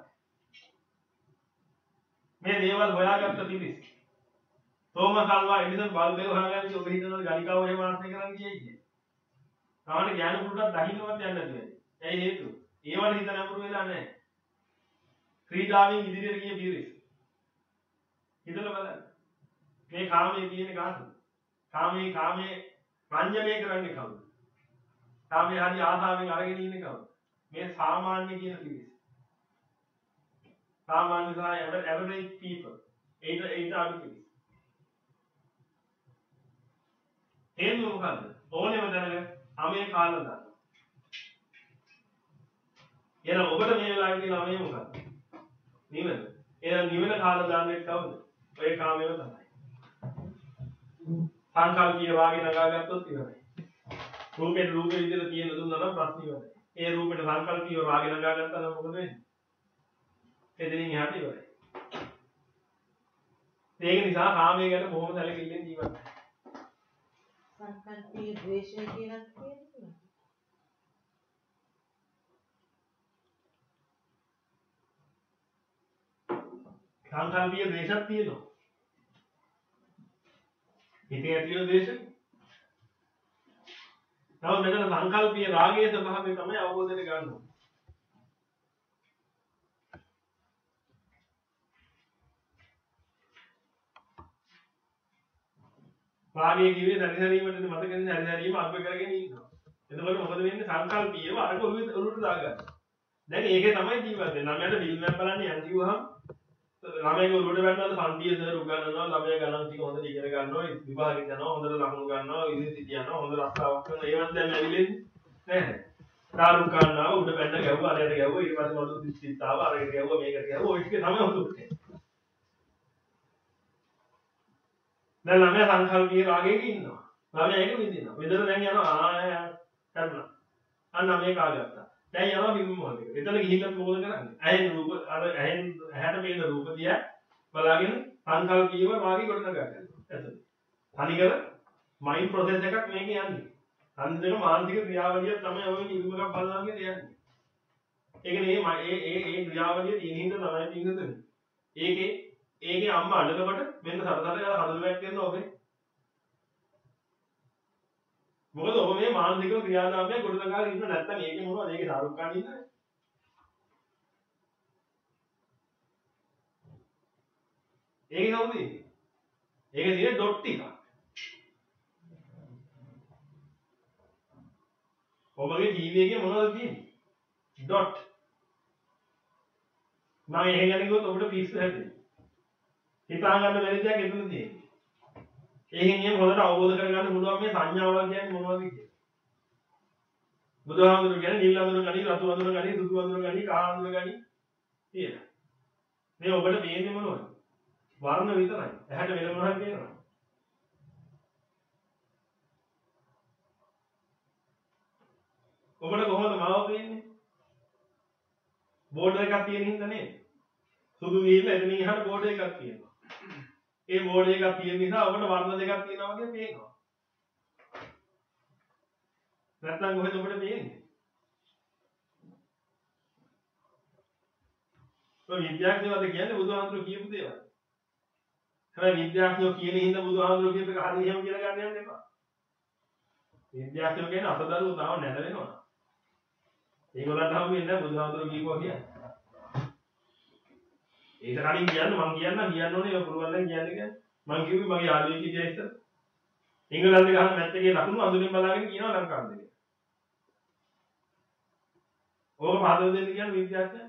මේ දේවල් හොයාගත්ත පිරිස්. තෝමස් අල්වා එඩිසන් බල්බ් එක හොයාගන්නේ ඔබ හිතනවාද ගණිකාව එහෙම ආශ්‍රය කරන්න කියයි කියන්නේ. තාමනේ ඥාන පුරුටක් දකින්නවත් යන්නේ නැති වෙයි. ඇයි හේතුව? ඒවට හිත නැඹුරු වෙලා නැහැ. ක්‍රීඩාවෙන් ඉදිරියට ගිය පිරිස්. හිතලා බලන්න. මේ කාමයේ තියෙන කාටද? කාමයේ කාමයේ රංජනය කරන්නේ කවුද? කාමයේ හරි ආසාවෙන් අරගෙන ඉන්නේ කවුද? මේ සාමාන්‍ය කියන පිරිස්. सामान्य सा average people eight eight आदि के हेन लोग आते ओने बताने हमें खाल लगा ये ना ओबट में लाइन की हमें मुका नीवे ये ना नीवे ना खाल लगा ने कब वो एक काम में बताना सांकाल की आवाज़ नगा कर तो तीन है रूपे रूपे इधर तीन तो ना ना प्राप्ति होता है ये रूपे सांकाल की आवाज़ नगा करता ना मुकदमे එදිනින් එහාට ඉවරයි. ඒක නිසා කාමයේ ගැන බොහොම සැලකිල්ලෙන් ජීවත් වෙන්න. සංකල්පීය ද්වේෂය කියලා කියන්නේ. සංකල්පීය ද්වේෂයක් තියෙනවා. හිතේ ඇති වෙන ද්වේෂය. නමුත් මෙතන සංකල්පීය රාගයේ ස්වභාවය තමයි අවබෝධයට ගන්න ඕනේ. රාගයේ කිව්වේ සැරිසැරීමට මතකන්නේ සැරිසැරීම අග්ග කරගෙන ඉන්නවා. එතකොට මොකද වෙන්නේ සංකල්පීයව අරක ඔළුවේ ඔළුවට දාගන්න. දැන් ඒකේ තමයි ජීවත් වෙන්නේ. ළමයාට ෆිල්ම් එකක් බලන්න යන් කිව්වහම ළමයාගේ ඔළුවට වැටෙනවා පන්තියේ සර් උගන්වනවා ළමයා ගණන් ටික හොඳට ඉගෙන ගන්නවා විභාගෙට යනවා හොඳට ලකුණු ගන්නවා යුනිවර්සිටි යනවා හොඳ රස්සාවක් කරනවා ඒවත් දැන් ඇවිලෙන්නේ නැහැ. තාරු ගන්නවා උඩ පැන්න ගැව්වා අරයට ගැව්වා ඊට පස්සේ මොළු දිස්සිත් ආවා අරයට ගැව්වා මේකට ගැව්වා ඔය ටික තමයි හොඳුන්නේ. දැන් ළමයා සංකල්පීය රාගයක ඉන්නවා. ළමයා ඒක විඳිනවා. විඳලා දැන් යනවා ආය කරනවා. අන්න මේක ආගත්තා. දැන් යනවා හිමි මොහොතේ. එතන ගිහිල්ලා මොකද කරන්නේ? ඇහෙන් රූප අර ඇහෙන් ඇහැට පේන රූප දිහා බලාගෙන සංකල්පීව වාගේ ගොඩනගා ගන්නවා. එතන. තනිකර මයින්ඩ් ප්‍රොසෙස් එකක් මේකේ යන්නේ. අන්තිම මානසික ක්‍රියාවලිය තමයි ඔය ඉල්ම එකක් බලනවා කියන්නේ යන්නේ. ඒ කියන්නේ මේ ඒ ඒ ඒ ක්‍රියාවලිය තියෙන හින්දා තමයි පින්නතුනේ. ඒකේ ඒකේ අම්මා අඬනකොට මෙන්න සරසර ගාලා හදලුවක් කරනවා ඔබේ. මොකද ඔබ මේ මානසික ක්‍රියාදාමයක් ගොඩනගාගෙන ඉන්න නැත්නම් ඒකේ මොනවද? ඒකේ සාරුක් ගන්න ඉන්නනේ. ඒකේ කවුද ඉන්නේ? ඒකේ තියෙන ඩොට් ටික. ඔබගේ ටීවී එකේ මොනවද තියෙන්නේ? ඩොට්. මම එහෙ යන ගියොත් ඔබට පිස්සු හැදෙනවා. හිතා ගන්න බැරි දෙයක් එතන තියෙන්නේ. ඒකෙන් නියම හොඳට අවබෝධ කරගන්න පුළුවන් මේ සංඥාවල් කියන්නේ මොනවද කියලා. බුදුහාමුදුරු කියන්නේ නිල් අඳුර ගනි, රතු අඳුර ගනි, සුදු අඳුර ගනි, කහ අඳුර ගනි කියලා. මේ ඔබට පේන්නේ මොනවද? වර්ණ විතරයි. ඇහැට වෙන මොනවද කියනවා? ඔබට කොහොමද මාව පේන්නේ? බෝඩ් එකක් තියෙන හින්දා නේද? සුදු නිල එතනින් එහාට බෝඩ් එකක් තියෙනවා. ඒ බෝඩ් එකක් තියෙන නිසා ඔබට වර්ණ දෙකක් තියෙනවා වගේ පේනවා. නැත්නම් කොහෙද ඔබට පේන්නේ? ඔය විද්‍යාඥයෝද කියන්නේ බුදුහාමුදුරුවෝ කියපු දේවල්. හැබැයි විද්‍යාඥයෝ කියන හින්දා බුදුහාමුදුරුවෝ කියපු එක හරි එහෙම කියලා ගන්න යන්න එපා. විද්‍යාඥයෝ කියන්නේ අසදරුවෝ තාම නැද වෙනවා. ඒගොල්ලන්ට හම් වෙන්නේ නැහැ බුදුහාමුදුරුවෝ කියපුවා කියන්නේ. ඒක කලින් කියන්න මම කියන්න කියන්න ඕනේ ඒක පුළුවන් නම් කියන්නේ කියන්නේ. මම කිව්වේ මගේ යාළුවෙක් කිව්වා ඉතින්. එංගලන්තේ ගහන මැච් එකේ ලකුණු අඳුරින් බලාගෙන කියනවා ලංකාවේ. ඕක පහදලා දෙන්න කියන්නේ විද්‍යාඥයන්.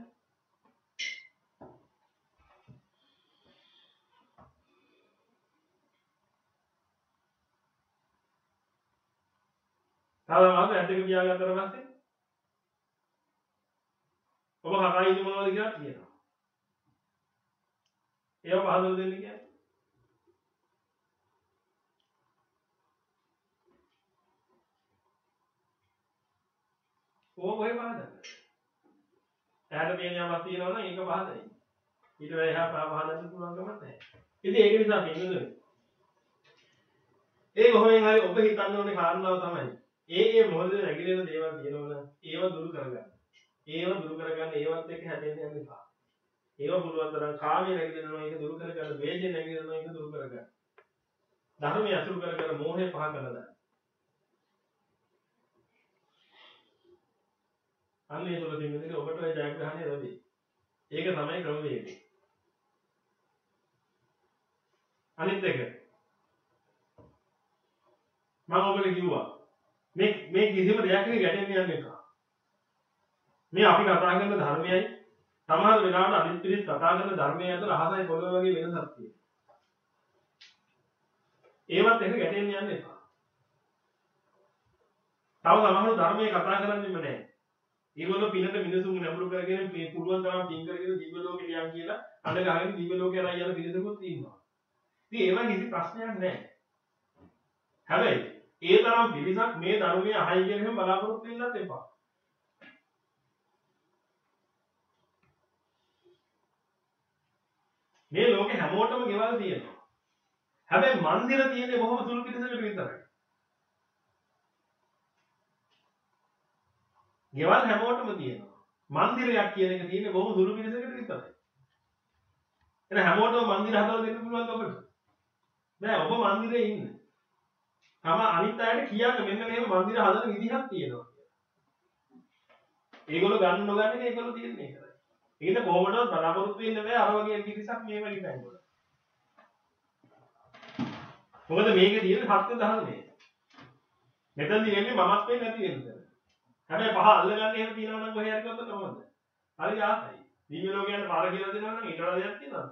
තාම ඇද්දක පියාගත්තට පස්සේ ඔබ කකා ඉන්නේ මොනවද කියලා කියනවා. ඒව පහදලා දෙන්න කියන්නේ. ඕක ඔය පහදන්න. ඇහැට පේන යමක් තියෙනවා නම් ඒක පහදයි. ඊට වැඩි එහා පහදන්න පුළුවන් කමක් නැහැ. ඉතින් ඒක නිසා පින්නදුනේ. ඒ කොහොමෙන් හරි ඔබ හිතන්න ඕනේ කාරණාව තමයි. ඒ ඒ මොහොතේ නැගිටින දේවල් තියෙනවනේ ඒව දුරු කරගන්න. ඒව දුරු කරගන්න ඒවත් එක්ක හැදෙන්න යන්න එපා. ඒව පුළුවන් තරම් කාමයේ නැගිටිනවා ඒක දුරු කරගන්න, වේදේ නැගිටිනවා ඒක දුරු කරගන්න. ධර්මයේ අසුරු කර කර මෝහය පහ කරලා අන්න ඒ තුල තියෙන ඔබට ඔය ජයග්‍රහණය ලැබෙයි. ඒක තමයි ක්‍රමවේදය. අනිත් එක මම ඔබට කිව්වා මේ මේ කිසිම දෙයක් එක ගැටෙන්න යන්න එපා. මේ අපි කතා කරන ධර්මයයි සමහර වෙලාවට අනිත් පිළිස් කතා කරන ධර්මයයි අතර අහසයි පොළොව වගේ වෙනසක් තියෙනවා. ඒවත් එක ගැටෙන්න යන්න එපා. තව සමහර ධර්මයේ කතා කරන්නේම නැහැ. ඒගොල්ලෝ පිනට මිනිසුන් නැඹුරු කරගෙන මේ පුළුවන් තරම් පින් කරගෙන දිව්‍ය ලෝකෙට යන් කියලා අඬ ගහගෙන දිව්‍ය ලෝකයට යන පිරිසකුත් ඉන්නවා. ඉතින් ඒවා කිසි ප්‍රශ්නයක් නැහැ. හැබැයි ඒ තරම් පිරිසක් මේ ධර්මයේ අහයි කියන හැම බලාපොරොත්තු වෙන්නත් එපා. මේ ලෝකේ හැමෝටම ගෙවල් තියෙනවා. හැබැයි මන්දිර තියෙන්නේ බොහොම සුළු පිරිසකට විතරයි. ගෙවල් හැමෝටම තියෙනවා. මන්දිරයක් කියන එක තියෙන්නේ බොහොම සුළු පිරිසකට විතරයි. එහෙනම් හැමෝටම මන්දිර හදලා දෙන්න පුළුවන්ද ඔබට? නෑ ඔබ මන්දිරේ ඉන්න. තම අනිත් අයට කියන්න මෙන්න මෙහෙම මන්දිර හදන විදිහක් තියෙනවා කියලා. ඒගොල්ලෝ ගන්න නොගන්න එක ඒගොල්ලෝ තියන්නේ කරයි. ඒකද කොහොමදවත් බලාපොරොත්තු වෙන්න බෑ අර වගේ පිරිසක් මේ වගේ තැන්වල. මොකද මේකේ තියෙන සත්‍ය ධර්මය. මෙතනදී වෙන්නේ මමත් වෙන්නේ නැති වෙන්නේ. හැබැයි පහ අල්ලගන්න එහෙම තියනවා නම් කොහේ හරි ගත්තොත් නෝනද? හරි ආසයි. දිව්‍ය ලෝකයන්ට පාර කියලා දෙනවා නම් ඊට වඩා දෙයක් තියෙනවද?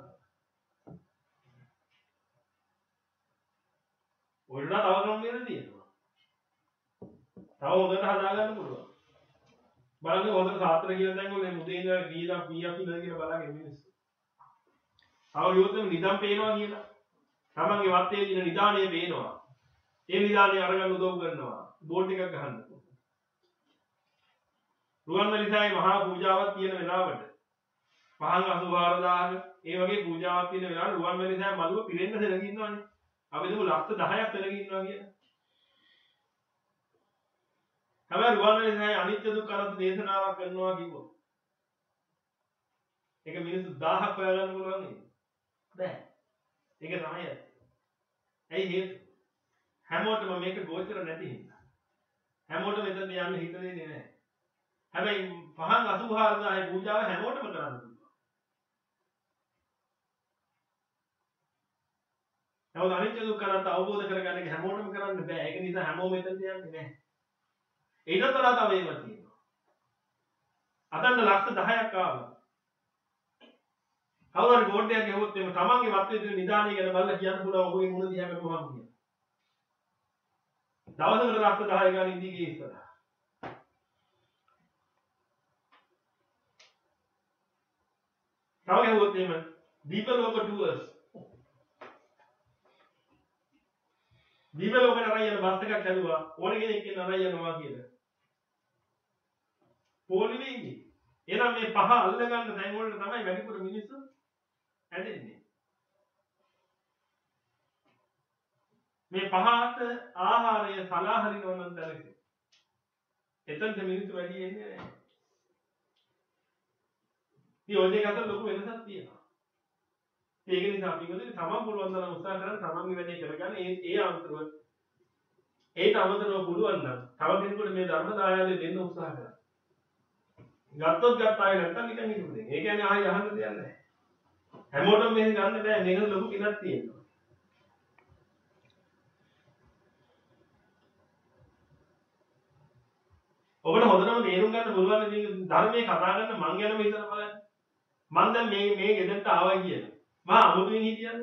ඔයලා තව ක්‍රමයකට තියෙනවා. තව හොඳට හදාගන්න පුළුවන්. බලන්න හොඳට සාත්‍ර කියන තැන් වල මුදේ ඉඳලා කීයක් කීයක් ඉන්නද කියලා බලන්න මිනිස්සු. තව යොතම නිදම් පේනවා කියලා. තමන්ගේ වත්තේ දින නිදාණය පේනවා. ඒ නිදානේ අරගන්න උදව් කරනවා. බෝඩ් එකක් ගහන්න. රුවන්වැලිසෑයේ මහා පූජාවක් තියෙන වෙලාවට පහන් අසූහාරදාහක ඒ වගේ පූජාවක් තියෙන වෙලාවට රුවන්වැලිසෑය මළුව පිරෙන්න සෙනග ඉන්නවනේ. අපි දුමු ලක්ෂ දහයක් සෙනග ඉන්නවා කියලා. හැබැයි රුවන්වැලිසෑයේ අනිත්‍ය දුක්ඛ අනාත්ම දේශනාවක් කරනවා කිව්වොත් ඒක මිනිස්සු දහයක් හොයාගන්න පුළුවන් නේද? බෑ. ඒක තමයි ඇත්ත. ඇයි හේතුව? හැමෝටම මේක ගෝචර නැති හින්දා. හැමෝටම මෙතන යන්න හිත දෙන්නේ නැහැ. හැබැයි පහන් අසූහාරදාහේ පූජාව හැමෝටම කරන්න පුළුවන්. නමුත් අනිත්‍ය දුක්ඛ අනාත්ම අවබෝධ කරගන්න එක හැමෝටම කරන්න බෑ. ඒක නිසා හැමෝම මෙතනට යන්නේ නැහැ. ඊට වඩා තව ඒවා තියෙනවා. අදන්න ලක්ෂ දහයක් ආවා. කවුරු හරි බෝඩ් එකක් ගෙවුවොත් එimhe තමන්ගේ වත් විදිහේ නිදානිය ගැන බලලා කියන්න පුළුවන් ඔබගේ මුණ දිහා බලපුවාම කියලා. දවසකට ලක්ෂ දහය ගාන ඉඳී ගියේ ඉස්සරහ. තව ගෙවුවොත් එimhe දීප ලෝක ටුවර්ස්. දීප ලෝකේ නරය යන බස් එකක් හැදුවා ඕන කෙනෙක් ඉන්න නරය යනවා කියලා. පොලිමේ ඉන්නේ. එහෙනම් මේ පහ අල්ල ගන්න තැන් වලට තමයි වැඩිපුර මිනිස්සු හැදෙන්නේ. මේ පහට ආහාරය සලාහරිනව නම් දැනගන්න. එතනට මිනිස්සු වැඩි එන්නේ නැහැ. ඉතින් ඔය දෙක අතර ලොකු වෙනසක් තියෙනවා. ඒක නිසා අපි මොකද තමන් පුළුවන් තරම් උත්සාහ කරන් තමන්ගේ වැඩේ කරගන්න. ඒ ඒ අන්තරව ඒට අමතරව පුළුවන් නම් තව කෙනෙකුට මේ ධර්ම දායාදේ දෙන්න උත්සාහ කරන්න. ගත්තොත් ගත්තායි නැත්තම් නිකන් හිටු දෙන්න. ඒ කියන්නේ ආයෙ අහන්න දෙයක් නැහැ. හැමෝටම මේක ගන්න බෑ. මේක ලොකු පිනක් තියෙනවා. ඔබට හොඳටම තේරුම් ගන්න පුළුවන් මේ ධර්මයේ කතා කරන මං ගැනම හිතලා බලන්න. මං දැන් මේ මේ ගෙදරට ආවා කියලා. මහා අමුතුවෙන් හිටියද?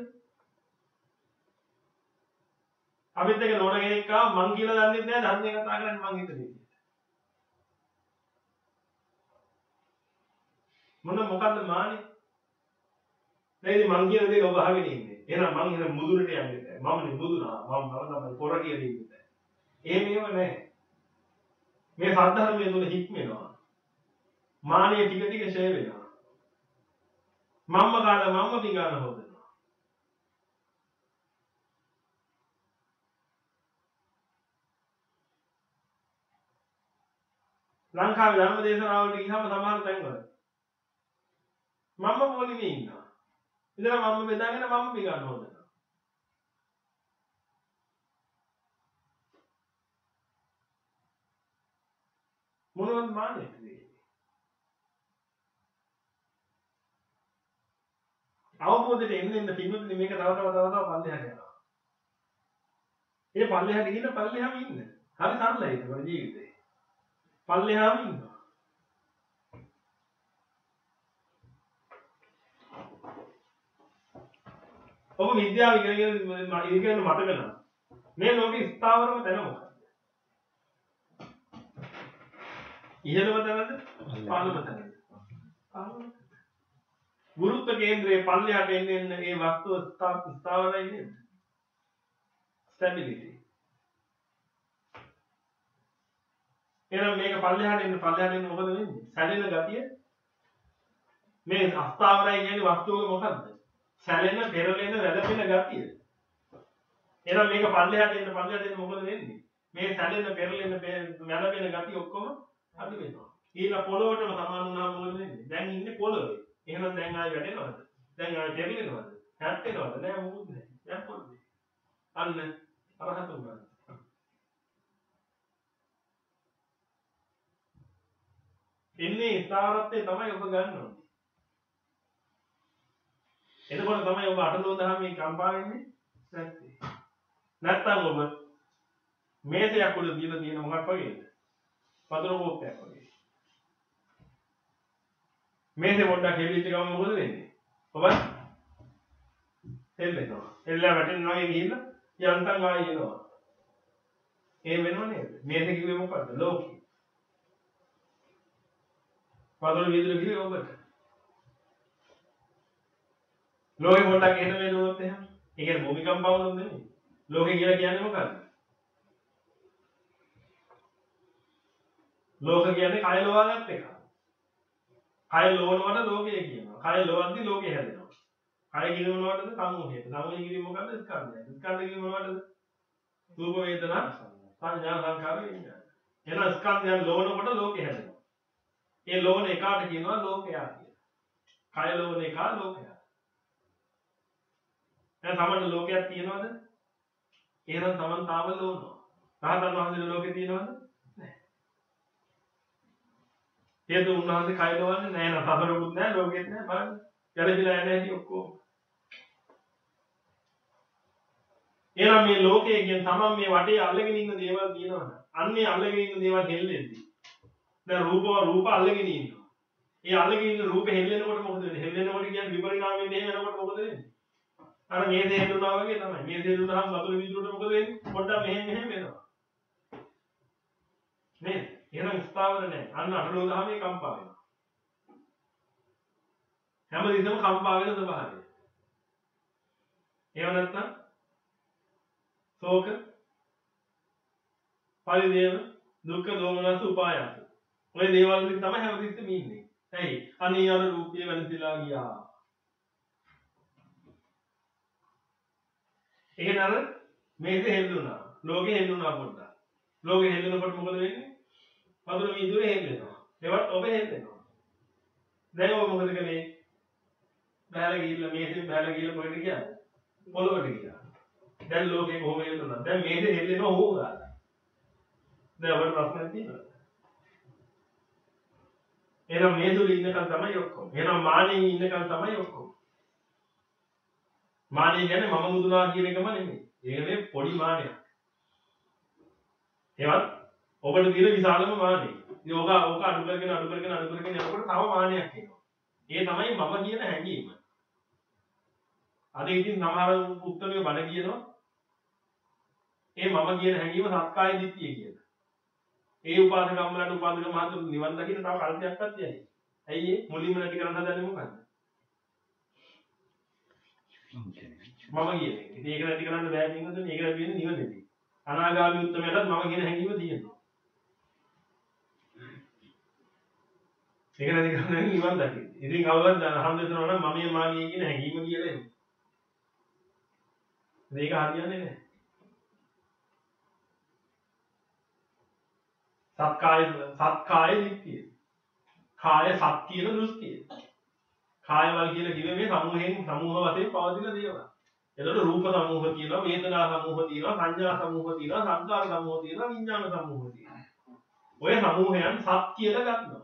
අපිත් එක නෝන කෙනෙක් ආව මං කියලා දන්නේ නැහැ ධර්මයේ කතා කරන්නේ මං හිතන්නේ. මොන මොකද්ද මානේ? නේද මං කියන දේ ඔබ අහගෙන ඉන්නේ. එහෙනම් මං එහෙනම් මුදුරට යන්නේ නැහැ. මම නේ මුදුනා. මම මම තමයි පොර කියලා ඉන්නේ. එහෙම ඒව නැහැ. මේ සද්ධර්මයේ තුල හික්මෙනවා. මානිය ටික ටික ෂේ වෙනවා. මම්ම කාලා මම්ම පිඟාන හොදනවා. ලංකාවේ ධර්ම දේශනාවලට ගියාම සමහර තැන්වල මම්ම පොලිමේ ඉන්නවා. ඉතින් මම්ම බෙදාගෙන මම්ම පිඟාන හොදනවා. මොනවද මානෙද? අවබෝධයට එන්න එන්න පින්වතුනි මේක තව තව තව තව පල්ලෙහාට යනවා. ඒ පල්ලෙහාට ගිහින් පල්ලෙහාම ඉන්න. හරි සරලයි ඒක වගේ ජීවිතේ. පල්ලෙහාම ඉන්නවා. ඔබ විද්‍යාව ඉගෙනගෙන ඉගෙන මතක නම් මේ ලෝකේ ස්ථාවරම තැන මොකක්ද? ඉහළම තැනද? පහළම තැනද? පහළම. ගුරුත්ව කේන්ද්‍රයේ පල්ලෙහාට එන්න එන්න ඒ වස්තුව ස්ථාවරයි නේද? ස්ටැබිලිටි. එහෙනම් මේක පල්ලෙහාට එන්න පල්ලෙහාට එන්න මොකද වෙන්නේ? සැලෙන ගතිය. මේ අස්ථාවරයි කියන්නේ වස්තුවක මොකද්ද? සැලෙන, පෙරලෙන, වැළපෙන ගතිය. එහෙනම් මේක පල්ලෙහාට එන්න පල්ලෙහාට එන්න මොකද වෙන්නේ? මේ සැලෙන, පෙරලෙන, වැළපෙන ගතිය ඔක්කොම අඩු වෙනවා. ඊළඟ පොළොවටම සමාන වුණාම මොකද වෙන්නේ? දැන් ඉන්නේ පොළොවේ. එහෙනම් දැන් ආයෙ වැටෙනවද? දැන් ආයෙ පෙරලෙනවද? හැප්පෙනවද? නෑ මොකුත් නෑ. දැන් පොළොවේ. අන්න අරහත උගන්න. එන්නේ ස්ථාවරත්වයේ තමයි ඔබ ගන්න ඕනේ. එතකොට තමයි ඔබ අටලෝ දහමේ කම්පා වෙන්නේ නැත්තේ. නැත්තම් ඔබ මේසයක් උඩ තියලා තියෙන මොකක් වගේද? පතර කෝප්පයක් වගේ. මේසේ පොඩ්ඩක් හෙල්ලිච්ච ගමන් මොකද වෙන්නේ? ඔබ හෙල්ලෙනවා. හෙල්ලලා වැටෙනවා වගේ ගිහිල්ලා යන්තම් ආයෙ එනවා. ඒ වෙනව නේද? මේසේ කිව්වේ මොකද්ද? ලෝකේ. පතර විදුලි කිව්වේ ඔබට. ලෝකේ පොඩ්ඩක් එහෙම වෙනවොත් එහෙම. ඒ කියන්නේ භූමිකම්ප වුණොත් නෙමෙයි. ලෝකේ කියලා කියන්නේ මොකක්ද? ලෝක කියන්නේ කය ලෝවාගත් එක. කය ලෝවනවට ලෝකය කියනවා. කය ලෝවද්දි ලෝකේ හැදෙනවා. කය ගිනවනවටද සමූහය. සමූහය කිරීම මොකද්ද? ස්කන්ධය. ස්කන්ධ කිරීම මොනවටද? රූප වේදනා සංඥා සංකාර විඥාන. එහෙනම් ස්කන්ධයන් ලෝවනකොට ලෝකේ හැදෙනවා. ඒ ලෝවන එකාට කියනවා ලෝකයා කියලා. කය ලෝවන එක ලෝකයා. දැන් තමන්ට ලෝකයක් තියෙනවද? එහෙනම් තමන් තාම ලෝවනවා. රහතන් වහන්සේලා ලෝකේ තියෙනවද? හේතු උන්වහන්සේ කය ලෝවන්නේ නැහැ නේද? සසරකුත් නැහැ ලෝකෙත් නැහැ බලන්න. ගැලවිලා යන්නේ නැති ඔක්කොම. එහෙනම් මේ ලෝකයේ කියන තමන් මේ වටේ අල්ලගෙන ඉන්න දේවල් තියෙනවද? අන්නේ අල්ලගෙන ඉන්න දේවල් හෙල්ලෙද්දි. දැන් රූපව රූප අල්ලගෙන ඉන්නවා. ඒ අල්ලගෙන ඉන්න රූප හෙල්ලෙනකොට මොකද වෙන්නේ? හෙල්ලෙනකොට කියන්නේ විපරිණාමයෙන් එහෙම වෙනකොට මොකද වෙන්නේ? අර මේ දේ හෙල්ලුණා වගේ තමයි. මේ දේ හෙල්ලුණාම වතුර විදුරට මොකද වෙන්නේ? පොඩ්ඩක් මෙහෙම මෙහෙම වෙනවා. නේද? එහෙනම් ස්ථාවර නැහැ. අන්න අටලෝ දහමේ කම්පා වෙනවා. හැමදෙයක්ම කම්පා වෙන ස්වභාවය. එහෙම නැත්නම් ශෝක, පරිදේව, දුක්ඛ, දෝමනස, උපායාස. ඔය දේවල් වලින් තමයි හැමදෙයක්ම ඉන්නේ. ඇයි? අනේ අර රූපය වෙනසිලා ගියා. එහෙනම් අර මේක හෙල්ලුණා. ලෝකෙ හෙල්ලුණා පොඩ්ඩක්. ලෝකෙ හෙල්ලෙනකොට මොකද වෙන්නේ? වතුර වීදුරේ හෙල්ලෙනවා. ඒවත් ඔබ හෙල්ලෙනවා. දැන් ඔබ මොකද කළේ? බහැලා ගිහිල්ලා මේසෙන් බහැලා ගිහිල්ලා කොහෙද ගියාද? පොළොවට ගියා. දැන් ලෝකෙ කොහොම හෙල්ලුණා? දැන් මේසෙ හෙල්ලෙනවා හොගා. දැන් ඔබට ප්‍රශ්නයක් තියෙනවද? එහෙනම් මේ දුර ඉන්නකන් තමයි ඔක්කොම. එහෙනම් මානෙන් ඉන්නකන් තමයි ඔක්කොම. මානෙ කියන්නේ මම මුදුනා කියන එකම නෙමෙයි. ඒක නේ පොඩි මානයක්. ඒවත් ඔබට තියෙන විශාලම මානෙ. ඉතින් ඕක ඕක අඩු කරගෙන අඩු කරගෙන අඩු කරගෙන යනකොට තව මානයක් එනවා. ඒ තමයි මම කියන හැඟීම. අද ඉතින් සමහර උත්තරේ බණ කියනවා. ඒ මම කියන හැඟීම සක්කාය දිට්ඨිය කියලා. ඒ උපාසකම්මලට උපාසක මහතුරු නිවන් දකින්න තව කල්පයක්වත් යයි. ඇයි ඒ මුලින්ම නැති කරන්න හදන්නේ මොකද්ද? මම කියන්නේ. ඉතින් ඒක නැති කරන්න බෑ කියනකොට මේක නැති වෙන්නේ නිවනේදී. අනාගාමී උත්තමයටත් මම කියන හැඟීම තියෙනවා. ඒක නැති කරන්නේ නිවන් දකින්න. ඉතින් කවුරුත් අහම් දෙනවා නම් මම මේ මාගේ කියන හැඟීම කියලා එන්නේ. මේක හරියන්නේ නැහැ. සත්කාය සත්කාය දිට්ඨිය. කාය සත් කියන දෘෂ්ටිය. කායවල කියලා කිව්වේ මේ සමූහයෙන් සමූහ වශයෙන් පවතින දේවල්. එතකොට රූප සමූහ තියෙනවා, වේදනා සමූහ තියෙනවා, සංඥා සමූහ තියෙනවා, සංකාර සමූහ තියෙනවා, විඥාන සමූහ තියෙනවා. ඔය සමූහයන් සත් කියලා ගන්නවා.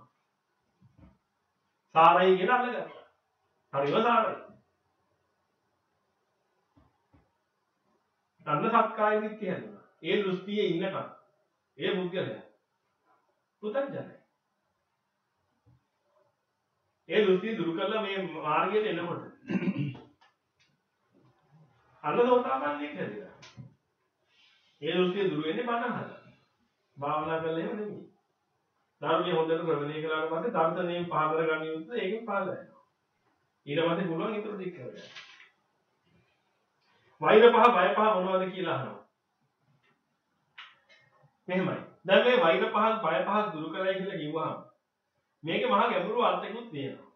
සාරයි කියලා අල්ලගත්තා. හරිම සාරයි. අන්න සත්කාය දිට්ඨිය හැදුනා. ඒ දෘෂ්ටියේ ඉන්නකම් ඒ බුද්ධලයා පුතග්ජනයි. ඒ දෘෂ්ටිය දුරු කරලා මේ මාර්ගයට එනකොට අන්න සෝතාපන්නෙක් හැදෙනවා. ඒ දෘෂ්ටිය දුරු වෙන්නේ බණ අහලා. භාවනා කළා එහෙම නෙමෙයි. ධර්මයේ හොඳට ශ්‍රවණය කළාට පස්සේ දර්ශනයෙන් පහ කරගන්න යුත්තේ ඒකෙන් පහළ වෙනවා. ඊට පස්සේ පුළුවන් ඊටු ටික කරගන්න. වෛර පහ බය පහ මොනවද කියලා අහනවා. මෙහෙමයි. දැන් මේ වෛර පහ බය පහ දුරු කරලා කියලා කිව්වහම මේකේ මහා ගැඹුරු අර්ථයක්ත් තියෙනවා.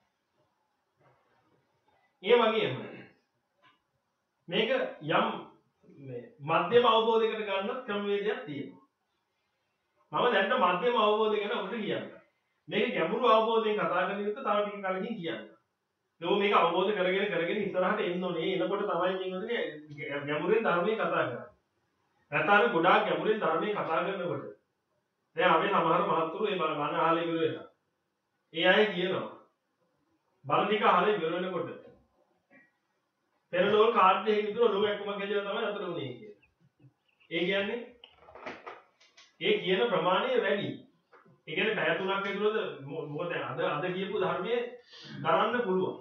ඒ වගේම මේක යම් මේ මධ්‍යම අවබෝධයකට ගන්න ක්‍රමවේදයක් තියෙනවා. මම දැන් මධ්‍යම අවබෝධය ගැන ඔබට කියන්නම්. මේක ගැඹුරු අවබෝධයෙන් කතා කරන විදිහට තව ටික කලකින් කියන්නම්. ඒක මේක අවබෝධ කරගෙන කරගෙන ඉස්සරහට එන්න ඕනේ. එනකොට තමයි කියන්නේ ගැඹුරෙන් ධර්මයේ කතා කරන්නේ. නැත්නම් ගොඩාක් ගැඹුරෙන් ධර්මයේ කතා කරනකොට දැන් අපි සමහර මහත්තුරු ඒ බණ අහලා ඉවර වෙනවා. ඒ අය කියනවා බණ ටික අහලා ඉවර වෙනකොට පෙරලෝක කාඩ් එකේ විතර ඔළුව එක්කම ගෙදලා තමයි අතර උනේ කියලා. ඒ කියන්නේ ඒ කියන ප්‍රමාණය වැඩි. ඒ කියන්නේ පැය තුනක් විතරද මොකද අද අද කියපු ධර්මයේ දරන්න පුළුවන්.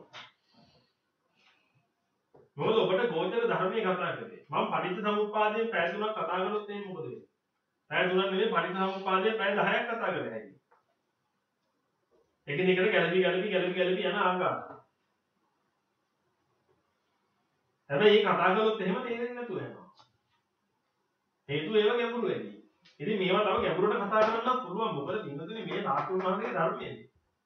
මොකද ඔබට ගෝචර ධර්මයේ කතා කරේ. මම පටිච්චසමුප්පාදයෙන් පැය තුනක් කතා කරොත් එහෙනම් මොකද වෙන්නේ? පැය තුනක් නෙමෙයි පටිච්චසමුප්පාදයෙන් පැය දහයක් කතා කරලා හැකියි. එකිනෙකට ගැළපි ගැළපි ගැළපි ගැළපි යන ආකාර. හැබැයි මේ කතා කළොත් එහෙම තේරෙන්නේ නැතුව යනවා. හේතුව ඒව ගැඹුරු වෙන්නේ. ඉතින් මේවා තව ගැඹුරට කතා කරන්නත් පුළුවන්. මොකද පින්වතුනි මේ ධාතුන් වහන්සේගේ ධර්මයේදී.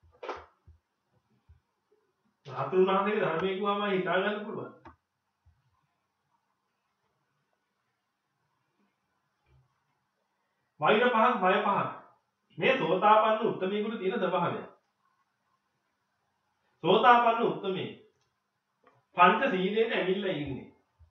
ධාතුන් වහන්සේගේ ධර්මයේ කිව්වම හිතා ගන්න පුළුවන්. වෛර පහක් බය පහක්. මේ සෝතාපන්න උත්තමයෙකුට තියෙන ස්වභාවය. සෝතාපන්න උත්තමේ පංච සීලයට ඇවිල්ලා ඉන්නේ.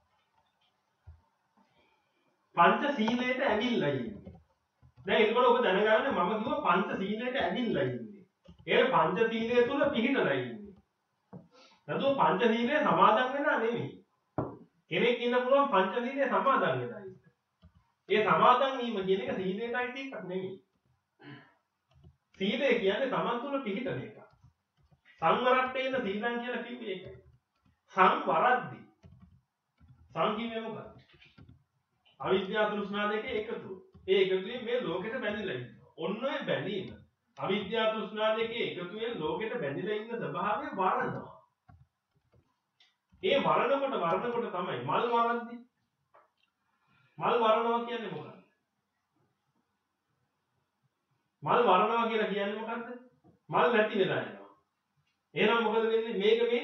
පංච සීලයට ඇවිල්ලා ඉන්නේ. දැන් ඒකවල ඔබ දැනගන්න මම කිව්වා පංච සීලයට ඇවිල්ලා ඉන්නේ. ඒ පංච සීලය තුල පිහිටලා ඉන්නේ. නැතුව පංච සීලය සමාදන් වෙනා නෙමෙයි. කෙනෙක් ඉන්න පුළුවන් පංච සීලය සමාදන් වෙලා ඉන්න. ඒ සමාදන් වීම කියන එක සීලයට අයිති එකක් නෙමෙයි. සීලය කියන්නේ Taman තුල පිහිටන එක. සංවරත්තේන සීලං කියලා කිව්වේ ඒකයි. සංවරද්දි. සංකීමේ මොකක්ද? අවිද්‍යාව තෘෂ්ණා දෙකේ එකතු. ඒ එකතුවේ මේ ලෝකෙට බැඳිලා ඉන්නවා. ඔන්න ඔය බැඳීම. අවිද්‍යාව තෘෂ්ණා දෙකේ එකතුවෙන් ලෝකෙට බැඳිලා ඉන්න ස්වභාවය වරනවා. ඒ වරනකොට වරනකොට තමයි මල් වරද්දි. මල් වරනවා කියන්නේ මොකක්ද? මල් වරනවා කියලා කියන්නේ මොකක්ද? මල් නැති වෙලා යනවා. එහෙනම් මොකද වෙන්නේ? මේක මේ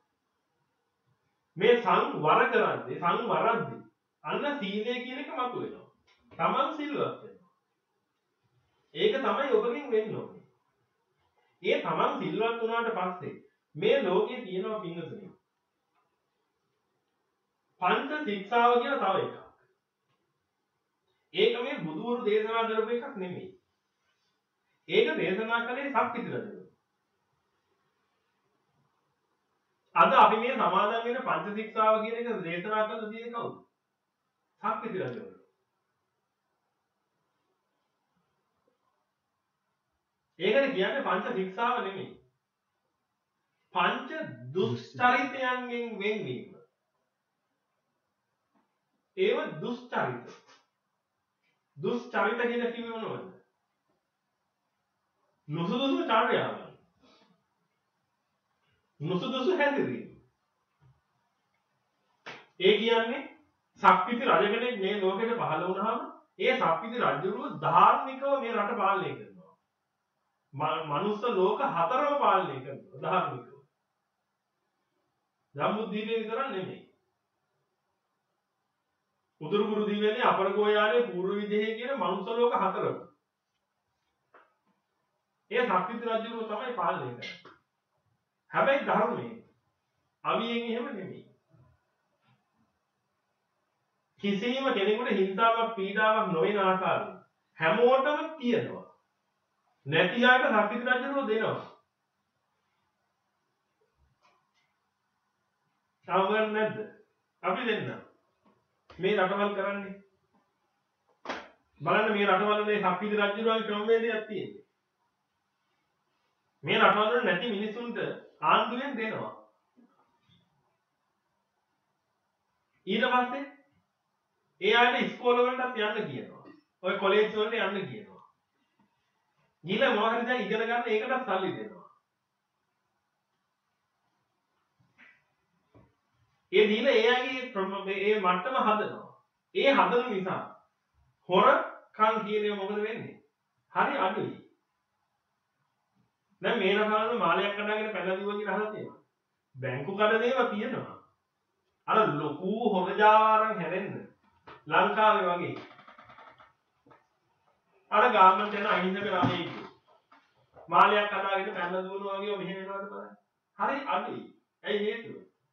මේ සංවර කරන්නේ සංවරද්දි. අන්න සීලය කියන එක මතුවෙනවා. Taman සිල්වත් වෙනවා. ඒක තමයි ඔබකින් වෙන්න ඕනේ. ඒ Taman සිල්වත් වුණාට පස්සේ මේ ලෝකේ තියෙනවා පින්වතුනි. පංච ශික්ෂාව කියලා තව එකක්. ඒක මේ බුදුවරු දේශනා කරපු එකක් නෙමෙයි. ඒක දේශනා කළේ සක්විති රජුණෝ. අද අපි මේ සමාදන් වෙන පංච ශික්ෂාව කියන එක දේශනා කළ දේ කවුද? සක්විති රජුණෝ. ඒකට කියන්නේ පංච ශික්ෂාව නෙමෙයි. පංච දුෂ්චරිතයන්ගෙන් වෙන්වීම. ඒව දුෂ්චරිත. දුෂ්චරිත කියන කිව්වේ මොනවද? නුසුදුසු චර්යාව. නුසුදුසු හැදිරීම. ඒ කියන්නේ සක්විති රජ කෙනෙක් මේ ලෝකෙට පහළ වුණාම ඒ සක්විති රජුරුව ධාර්මිකව මේ රට පාලනය කරනවා. මනුස්ස ලෝක හතරම පාලනය කරනවා ධාර්මිකව. ජම්බුද්දීපේ විතරක් නෙමෙයි. උතුරුකුරු දිවයිනේ අපරගෝයානේ පූර්ව විදේහේ කියන මනුස්ස ලෝක හතරම. ඒ සක්විති රජුරුව තමයි පාලනය කරන්නේ. හැබැයි ධර්මයේ අවියෙන් එහෙම නෙමෙයි. කිසිම කෙනෙකුට හිංසාවක් පීඩාවක් නොවන ආකාරයෙන් හැමෝටම තියෙනවා. නැති අයට සක්විති රජුරුව දෙනවා. සමහර නැද්ද? අපි දෙන්න. මේ රටවල් කරන්නේ. බලන්න මේ රටවල මේ සක්විති රජුරුවන්ගේ ක්‍රමවේදයක් තියෙනවා. මේ රටවල නැති මිනිසුන්ට ආණ්ඩුවෙන් දෙනවා. ඊට පස්සේ ඒ අයට ඉස්කෝල වලටත් යන්න කියනවා. ඔය කොලෙජ් වලට යන්න කියනවා. ගිහලා මොනවා හරි දැන් ඉගෙන ගන්න ඒකටත් සල්ලි දෙනවා. ඒ දීලා ඒ අයගේ ඒ මට්ටම හදනවා. ඒ හදන නිසා හොරකම් කියන්නේ මොකද වෙන්නේ? හරි අඩුයි. දැන් මේ රටවල මාලයක් කඩාගෙන පැනලා දිවුවා කියලා අහලා තියෙනවා. බැංකු කඩන ඒවා තියෙනවා. අර ලොකු හොරජාවාරම් හැරෙන්න ලංකාවේ වගේ. අර ගාමන්ට් යන අහිංසක ළමයෙක් මාලයක් කඩාගෙන පැනලා දුවනවා වගේ මෙහෙම වෙනවද බලන්න. හරි අඩුයි. ඇයි හේතුව?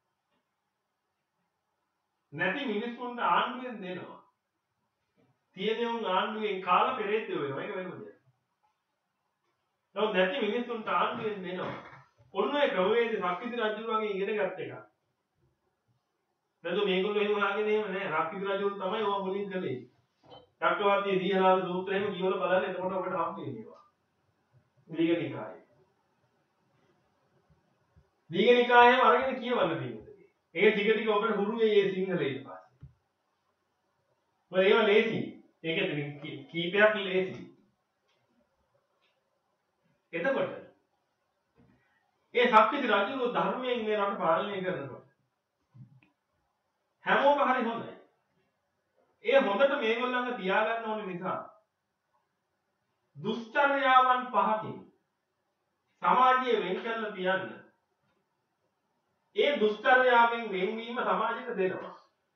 නැති මිනිස්සුන්ට ආණ්ඩුවෙන් දෙනවා. තියෙන උන් ආණ්ඩුවෙන් කාලා පෙරේත් වෙනවා. ඒක වෙනම දෙයක්. නමුත් නැති මිනිස්සුන්ට ආණ්ඩුවෙන් දෙනවා. ඔන්න ඔය ක්‍රමවේදී සක්විති රජුරුවන්ගේ ඉගෙන ගත්ත එක. නැත්නම් මේගොල්ලෝ එහෙම ආගෙන එහෙම නෑ. සක්විති රජුරු තමයි ඕවා මුලින් කළේ. චක්කවර්ති දීහලාද සූත්‍රය එහෙම කියවල බලන්න එතකොට ඔබට හම්බෙන්නේ ඒවා. දීඝනිකායේ. දීඝනිකායේම අරගෙන කියවන්න තියෙනවා. ඒක ටික ටික ඔබට හුරු වෙයි මේ සිංහලේ ඊට පස්සේ. මොකද ඒවා ලේසි. ඒක කීපයක් ලේසි. එතකොට ඒ සක්විති රජුගේ ධර්මයෙන් මේ රට පාලනය කරනකොට හැමෝම හරි හොඳයි. ඒ හොඳට මේගොල්ලන්ව තියාගන්න ඕන නිසා දුෂ්චර්යාවන් පහකින් සමාජයේ වෙන් කරලා තියන්න. ඒ දුෂ්චර්යාවෙන් වෙන්වීම සමාජයට දෙනවා.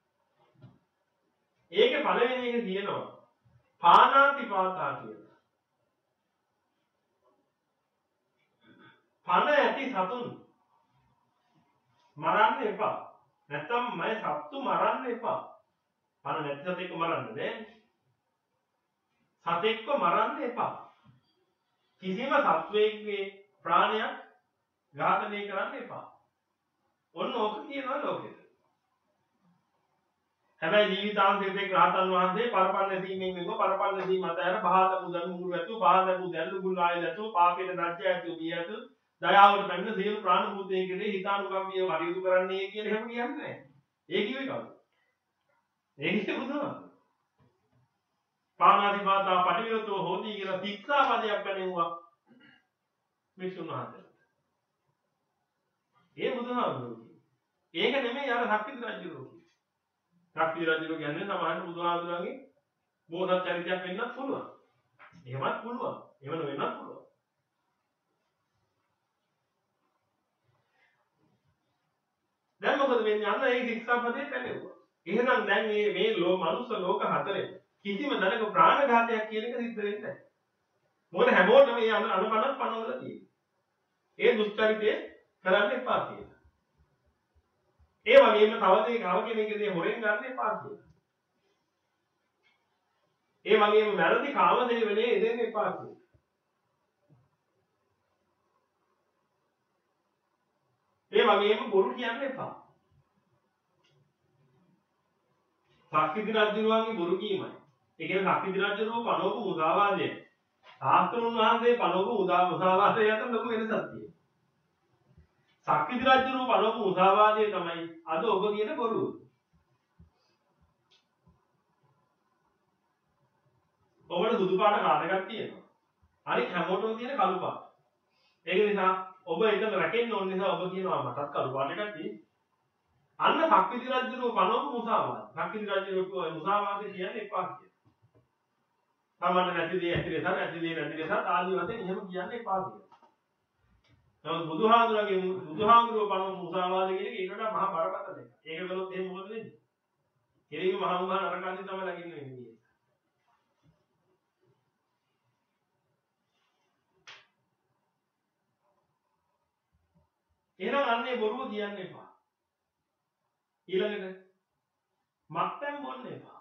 ඒකේ පළවෙනි එක කියනවා පාණාතිපාතා කියලා. පණ ඇති සතුන් මරන්න එපා. නැත්තම් මම සත්තු මරන්න එපා. පණ නැති සතෙක්ව මරන්න බෑ. සතෙක්ව මරන්න එපා. කිසිම සත්වයකගේ ප්‍රාණයක් ඝාතනය කරන්න එපා. ඔන්න ඕක කියනවා ලෝකෙට. හැබැයි ජීවිතාන්තයේ රහතන් වහන්සේ පරපන්න සීමෙන් වෙව පරපන්න සීම අතර බහාත පුදන් මුළු ඇතු බහාත පුදන් ගුල්ලාය ඇතු පාපේට දැජ්ජ ඇතු බිය ඇතු දයාවට පැමිණ සියලු ප්‍රාණ භූතයේ කෙරේ හිතානුකම්පිය කටයුතු කරන්නේ කියලා එහෙම කියන්නේ නැහැ. ඒ කිව්වේ කවුද? ඒ කිව්වේ බුදුහාම. පාණාතිපාතා පටිවිරතෝ හෝති කියලා ශික්ෂා පදයක් ගන්නවා. වික්ෂුන් වහන්සේලා. ඒ බුදුහාමුදුරුවෝ. ඒක නෙමෙයි අර ශක්තිද රජුරෝ. ශක්තිද රජුරෝ කියන්නේ සමහර බුදුහාමුදුරුවන්ගේ බෝසත් චරිතයක් වෙන්නත් පුළුවන්. එහෙමත් පුළුවන්. එහෙම නොවෙන්නත් පුළුවන්. දැන් මොකද වෙන්නේ? අන්න ඒ ශික්ෂා පදේ පැනෙවුවා. එහෙනම් දැන් මේ මේ ලෝ මනුස්ස ලෝක හතරේ කිසිම දැනක ප්‍රාණඝාතයක් කියන එක සිද්ධ වෙන්නේ නැහැ. මොකද හැමෝටම මේ අන අනපනක් පනවලා තියෙන්නේ. ඒ දුෂ්චරිතය කරන්න එපා කියලා. ඒ වගේම තව දෙයක් කව කෙනෙක්ගේ හොරෙන් ගන්න එපා කියලා. ඒ වගේම වැරදි කාමසේවනයේ යෙදෙන්න එපා කියලා. ඒ වගේම බොරු කියන්න එපා. ශක්තිද රජුගේ බොරු කීමයි. ඒ කියන්නේ ශක්තිද රජුගේ පනෝපු මුදාවාදය. සාස්ත්‍රුන් වහන්සේ පනෝපු උදා මුදාවාදය අතර ලොකු වෙනසක් තියෙනවා. ශක්තිද රජුගේ පනෝපු මුදාවාදය තමයි අද ඔබ කියන බොරුව. ඔබට සුදු පාට කාඩ් එකක් තියෙනවා. අනික හැමෝටම තියෙන කළු පාට. ඒක නිසා ඔබ එතන රැකෙන්න ඕන නිසා ඔබ කියනවා මටත් කළු පාට එකක් තියෙනවා. අන්න ශක්තිද රජුගේ පනෝපු මුසාවාද. ශක්තිද රජුගේ මුසාවාද කියන්නේ එපා කියලා. සාමාන්‍ය නැති දේ ඇති ලෙස නැති දේ නැති ලෙස ආදී වශයෙන් එහෙම කියන්න එපා කියලා. නමුත් බුදුහාමුදුරගේ බුදුහාමුදුරුවෝ පනෝපු මුසාවාද කියන එක ඒකට මහා බරපතල දෙයක්. ඒක කළොත් එහෙම මොකද වෙන්නේ? කෙලින්ම මහා මුහා නරකාදී තමයි ලගින්න වෙන්නේ. එහෙනම් අන්නේ බොරුව කියන්න එපා. ඊළඟට මත්පැන් බොන්න එපා.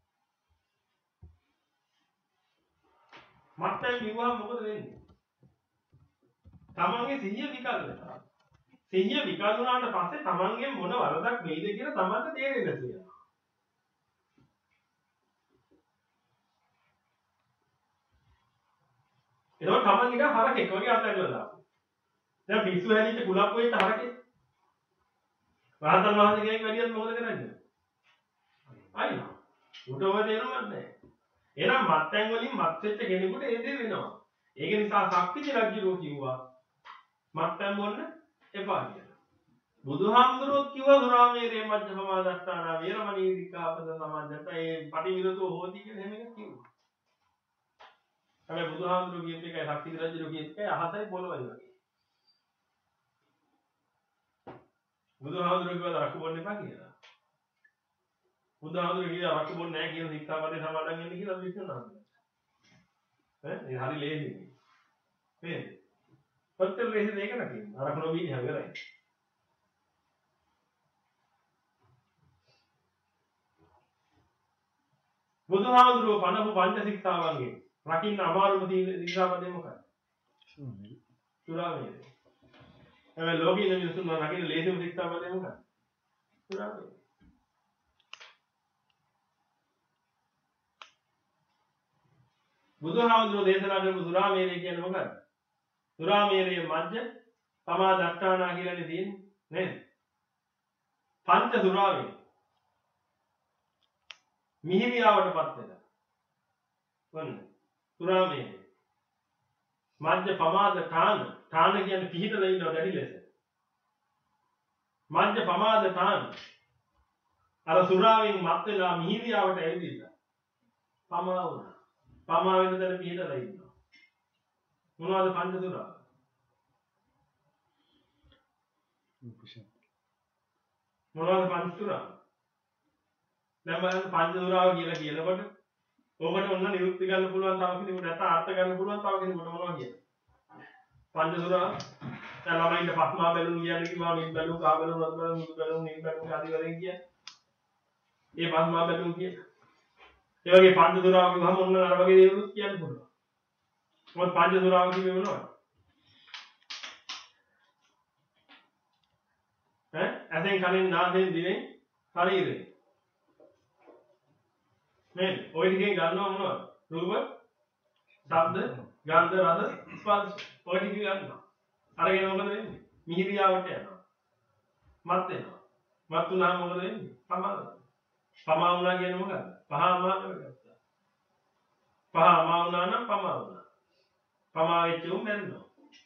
මත්පැන් බිව්වම මොකද වෙන්නේ? තමන්ගේ සිහිය විකල් වෙනවා. සිහිය විකල් වුණාට පස්සේ තමන්ගේ මොන වරදක් වෙයිද කියලා තමන්ට තේරෙන්නේ නැති වෙනවා. ඒක තමන් නිකන් හරකෙක් වගේ අතහැරලා දානවා. දැන් පිස්සු හැදිච්ච කුලප්පු වෙච්ච හරකෙක්. රහතන් වහන්සේ කෙනෙක් වැඩියත් මොකද කරන්නේ? අයියා. උටව දෙනවත් නැහැ. එහෙනම් මත්පැන් වලින් මත් වෙච්ච කෙනෙකුට ඒ දේ වෙනවා. ඒක නිසා ශක්තිද රජුරෝ කිව්වා මත්පැන් බොන්න එපා කියලා. බුදුහාමුදුරුවෝ කිව්වා සුරාමේරේ මජ්ජපමා දත්තානා වේරමණී සික්ඛාපද සමාදත්ත ඒ පටිවිරතෝ හෝති කියලා එහෙම එකක් කිව්වා. හැබැයි බුදුහාමුදුරුවෝ කියපු එකයි ශක්තිද රජුරෝ කියපු එකයි අහසයි පොළොවයි වගේ. බුදුහාමුදුරුවෝ කිව්වා රක්කු බොන්න එපා කියලා. බුදුහාමුදුරුවෝ කිව්වා රක්කු බොන්නේ නැහැ කියලා සික්ඛාපදේ සමාදන් වෙන්න කියලා විශ්වනාථ. ඈ ඒ හරි ලේසියි. නේද? කොච්චර ලේසිද ඒක නකින්. අරක නොබී හැවෙරයි. බුදුහාමුදුරුවෝ පනපු පංච ශික්ෂාවන්ගේ රකින්න අමාරුම ශික්ෂාපදේ මොකක්ද? සුරාමේරය. හැබැයි ලෝකීය මිනිස්සුන් රකින්න ලේසිම ශික්ෂාපදේ මොකක්ද? සුරාමේරය. බුදුහාමුදුරුවෝ දේශනා කරපු සුරාමේරය කියන්නේ මොකක්ද? සුරාමේරය මජ්ජ තමා දක්ඛානා කියලානේ තියෙන්නේ නේද? පංච සුරාවේ මිහිරියාවටපත් වෙලා. වන්න සුරාමේරය මජ්ජ පමාද ඨාන ඨාන කියන්නේ පිහිටලා ඉන්නව දැඩි ලෙස. මජ්ජ පමාද ඨාන අර සුරාවෙන් මත් වෙලා මිහිරියාවට ඇවිදින්න. පමා වුණා. පමා වෙන තැන පිහිටලා ඉන්නවා. මොනවද පංචසුරා? මොනවද පංචසුරා? දැන් බලන්න පංචසුරාව කියලා කියනකොට ඔබට ඔන්න නිරුක්ති ගන්න පුළුවන් තව කෙනෙකුට නැත්නම් අර්ථ ගන්න පුළුවන් තව කෙනෙකුට මොනවා කියද? පංචසුරා දැන් ළමයින්ට පස්මා බැලුම් කියන්නේ කිව්වා මේ බැලුම් කා බැලුම් රත් බැලුම් මුදු බැලුම් නිල් බැලුම් ආදී වලින් කියන්නේ. ඒ පස්මා බැලුම් කියන. ඒ වගේ පංචසුරාව කිව්වම ඔන්න අර වගේ දේවලුත් කියන්න පුළුවන්. මොකද පංචසුරාව කිව්වේ මොනවද? ඈ ඇසෙන් කනෙන් නාසයෙන් දිවෙන් ශරීරයෙන්. නේද? ඔය ටිකෙන් ගන්නවා මොනවද? රූප, ශබ්ද, ගන්ධ, රස, ස්පර්ශ. ඔය ටික ගන්නවා. අරගෙන මොකද වෙන්නේ? මිහිරියාවට යනවා. මත් වෙනවා. මත් වුණාම මොකද වෙන්නේ? පමා වෙනවා. පමා වුණා කියන්නේ මොකද්ද? පහ අමා කරගත්තා. පහ අමා වුණා නම් පමා වුණා. පමා වෙච්ච උන් මැරෙනවා.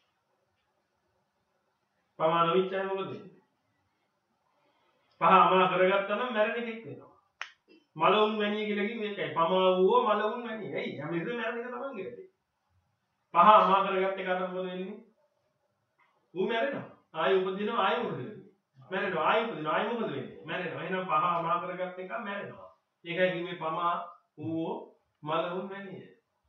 පමා නොවිච්ච අය මොකද වෙන්නේ? පහ අමා කරගත්තා නම් මැරෙන එකෙක් වෙනවා. මලවුන් වැණිය කියලා කිව්වේ ඒකයි. පමා වූව මලවුන් වැණිය. ඇයි? හැම ඉතින් මැරෙන එක තමයි කියන්නේ. පහ අමා කරගත්ත එකට මොකද වෙන්නේ? ඌ මැරෙනවා. ආයෙ උපදිනවා ආයෙ මොකද වෙන්නේ? මැරෙනවා. ආයෙ උපදිනවා ආයෙ මොකද වෙන්නේ? මැරෙනවා. එහෙනම් පහ අමා කරගත්ත එක මැරෙනවා. ඒකයි කිව්වේ පමා වූව මලවුන් වැණිය.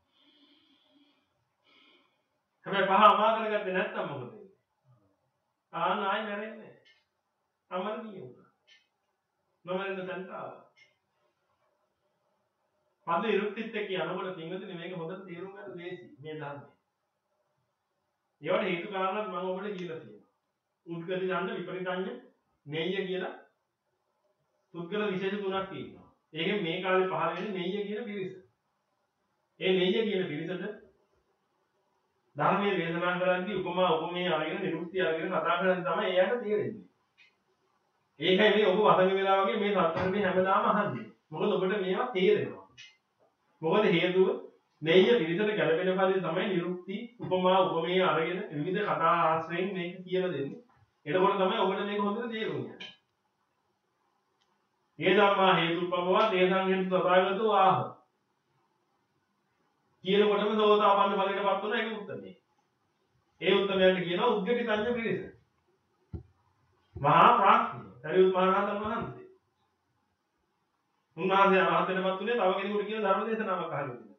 හැබැයි පහ අමා කරගත්තේ නැත්නම් මොකද වෙන්නේ? ආන්න ආයෙ මැරෙන්නේ නැහැ. අමරණීය වුණා. නොමරෙන්න තැනට ආවා. පද විරුක්තිත් එක්ක යනකොට තින්ගතුනේ මේක හොඳට තේරුම් ගන්න ලේසි මේ ධර්මයේ. ඒවට හේතු කාරණාත් මම ඔබට කියලා තියෙනවා. උද්ගති ඡන්ද විපරිතඤ්ඤ නෙය්‍ය කියලා පුද්ගල විශේෂ තුනක් තියෙනවා. ඒකෙන් මේ කාලේ පහළ වෙන්නේ නෙය්‍ය කියන පිරිස. ඒ නෙය්‍ය කියන පිරිසට ධර්මයේ දේශනා කරද්දී උපමා උපමේය අරගෙන නිරුක්ති අරගෙන කතා කරද්දී තමයි එයාට තේරෙන්නේ. ඒකයි මේ ඔබ වසඟ වෙලා වගේ මේ සත්‍යනේ හැමදාම අහන්නේ. මොකද ඔබට මේවා තේරෙනවා. මොකද හේතුව නෙය්‍ය පිළිසට ගැළපෙන පරිදි තමයි නිරුක්ති උපමා උපමේය අරගෙන විවිධ කතා ආශ්‍රයෙන් මේක කියලා දෙන්නේ. එතකොට තමයි ඔබට මේක හොඳට තේරුම් යන්නේ. ඒ ධම්මා හේතුපමවා දේසං හේතු තථාගතෝ ආහ. කියනකොටම සෝතාපන්න ඵලයටපත් වෙන එක උත්තරේ. ඒ උත්තරයට කියනවා උද්ගති තඤ්ඤ පිළිස. මහා ප්‍රඥා සරියුත් මහ රහතන් වහන්සේ. උන්වහන්සේ අරහතටපත් උනේ තව කෙනෙකුට කියන ධර්ම දේශනාවක් අහලා ඉන්න.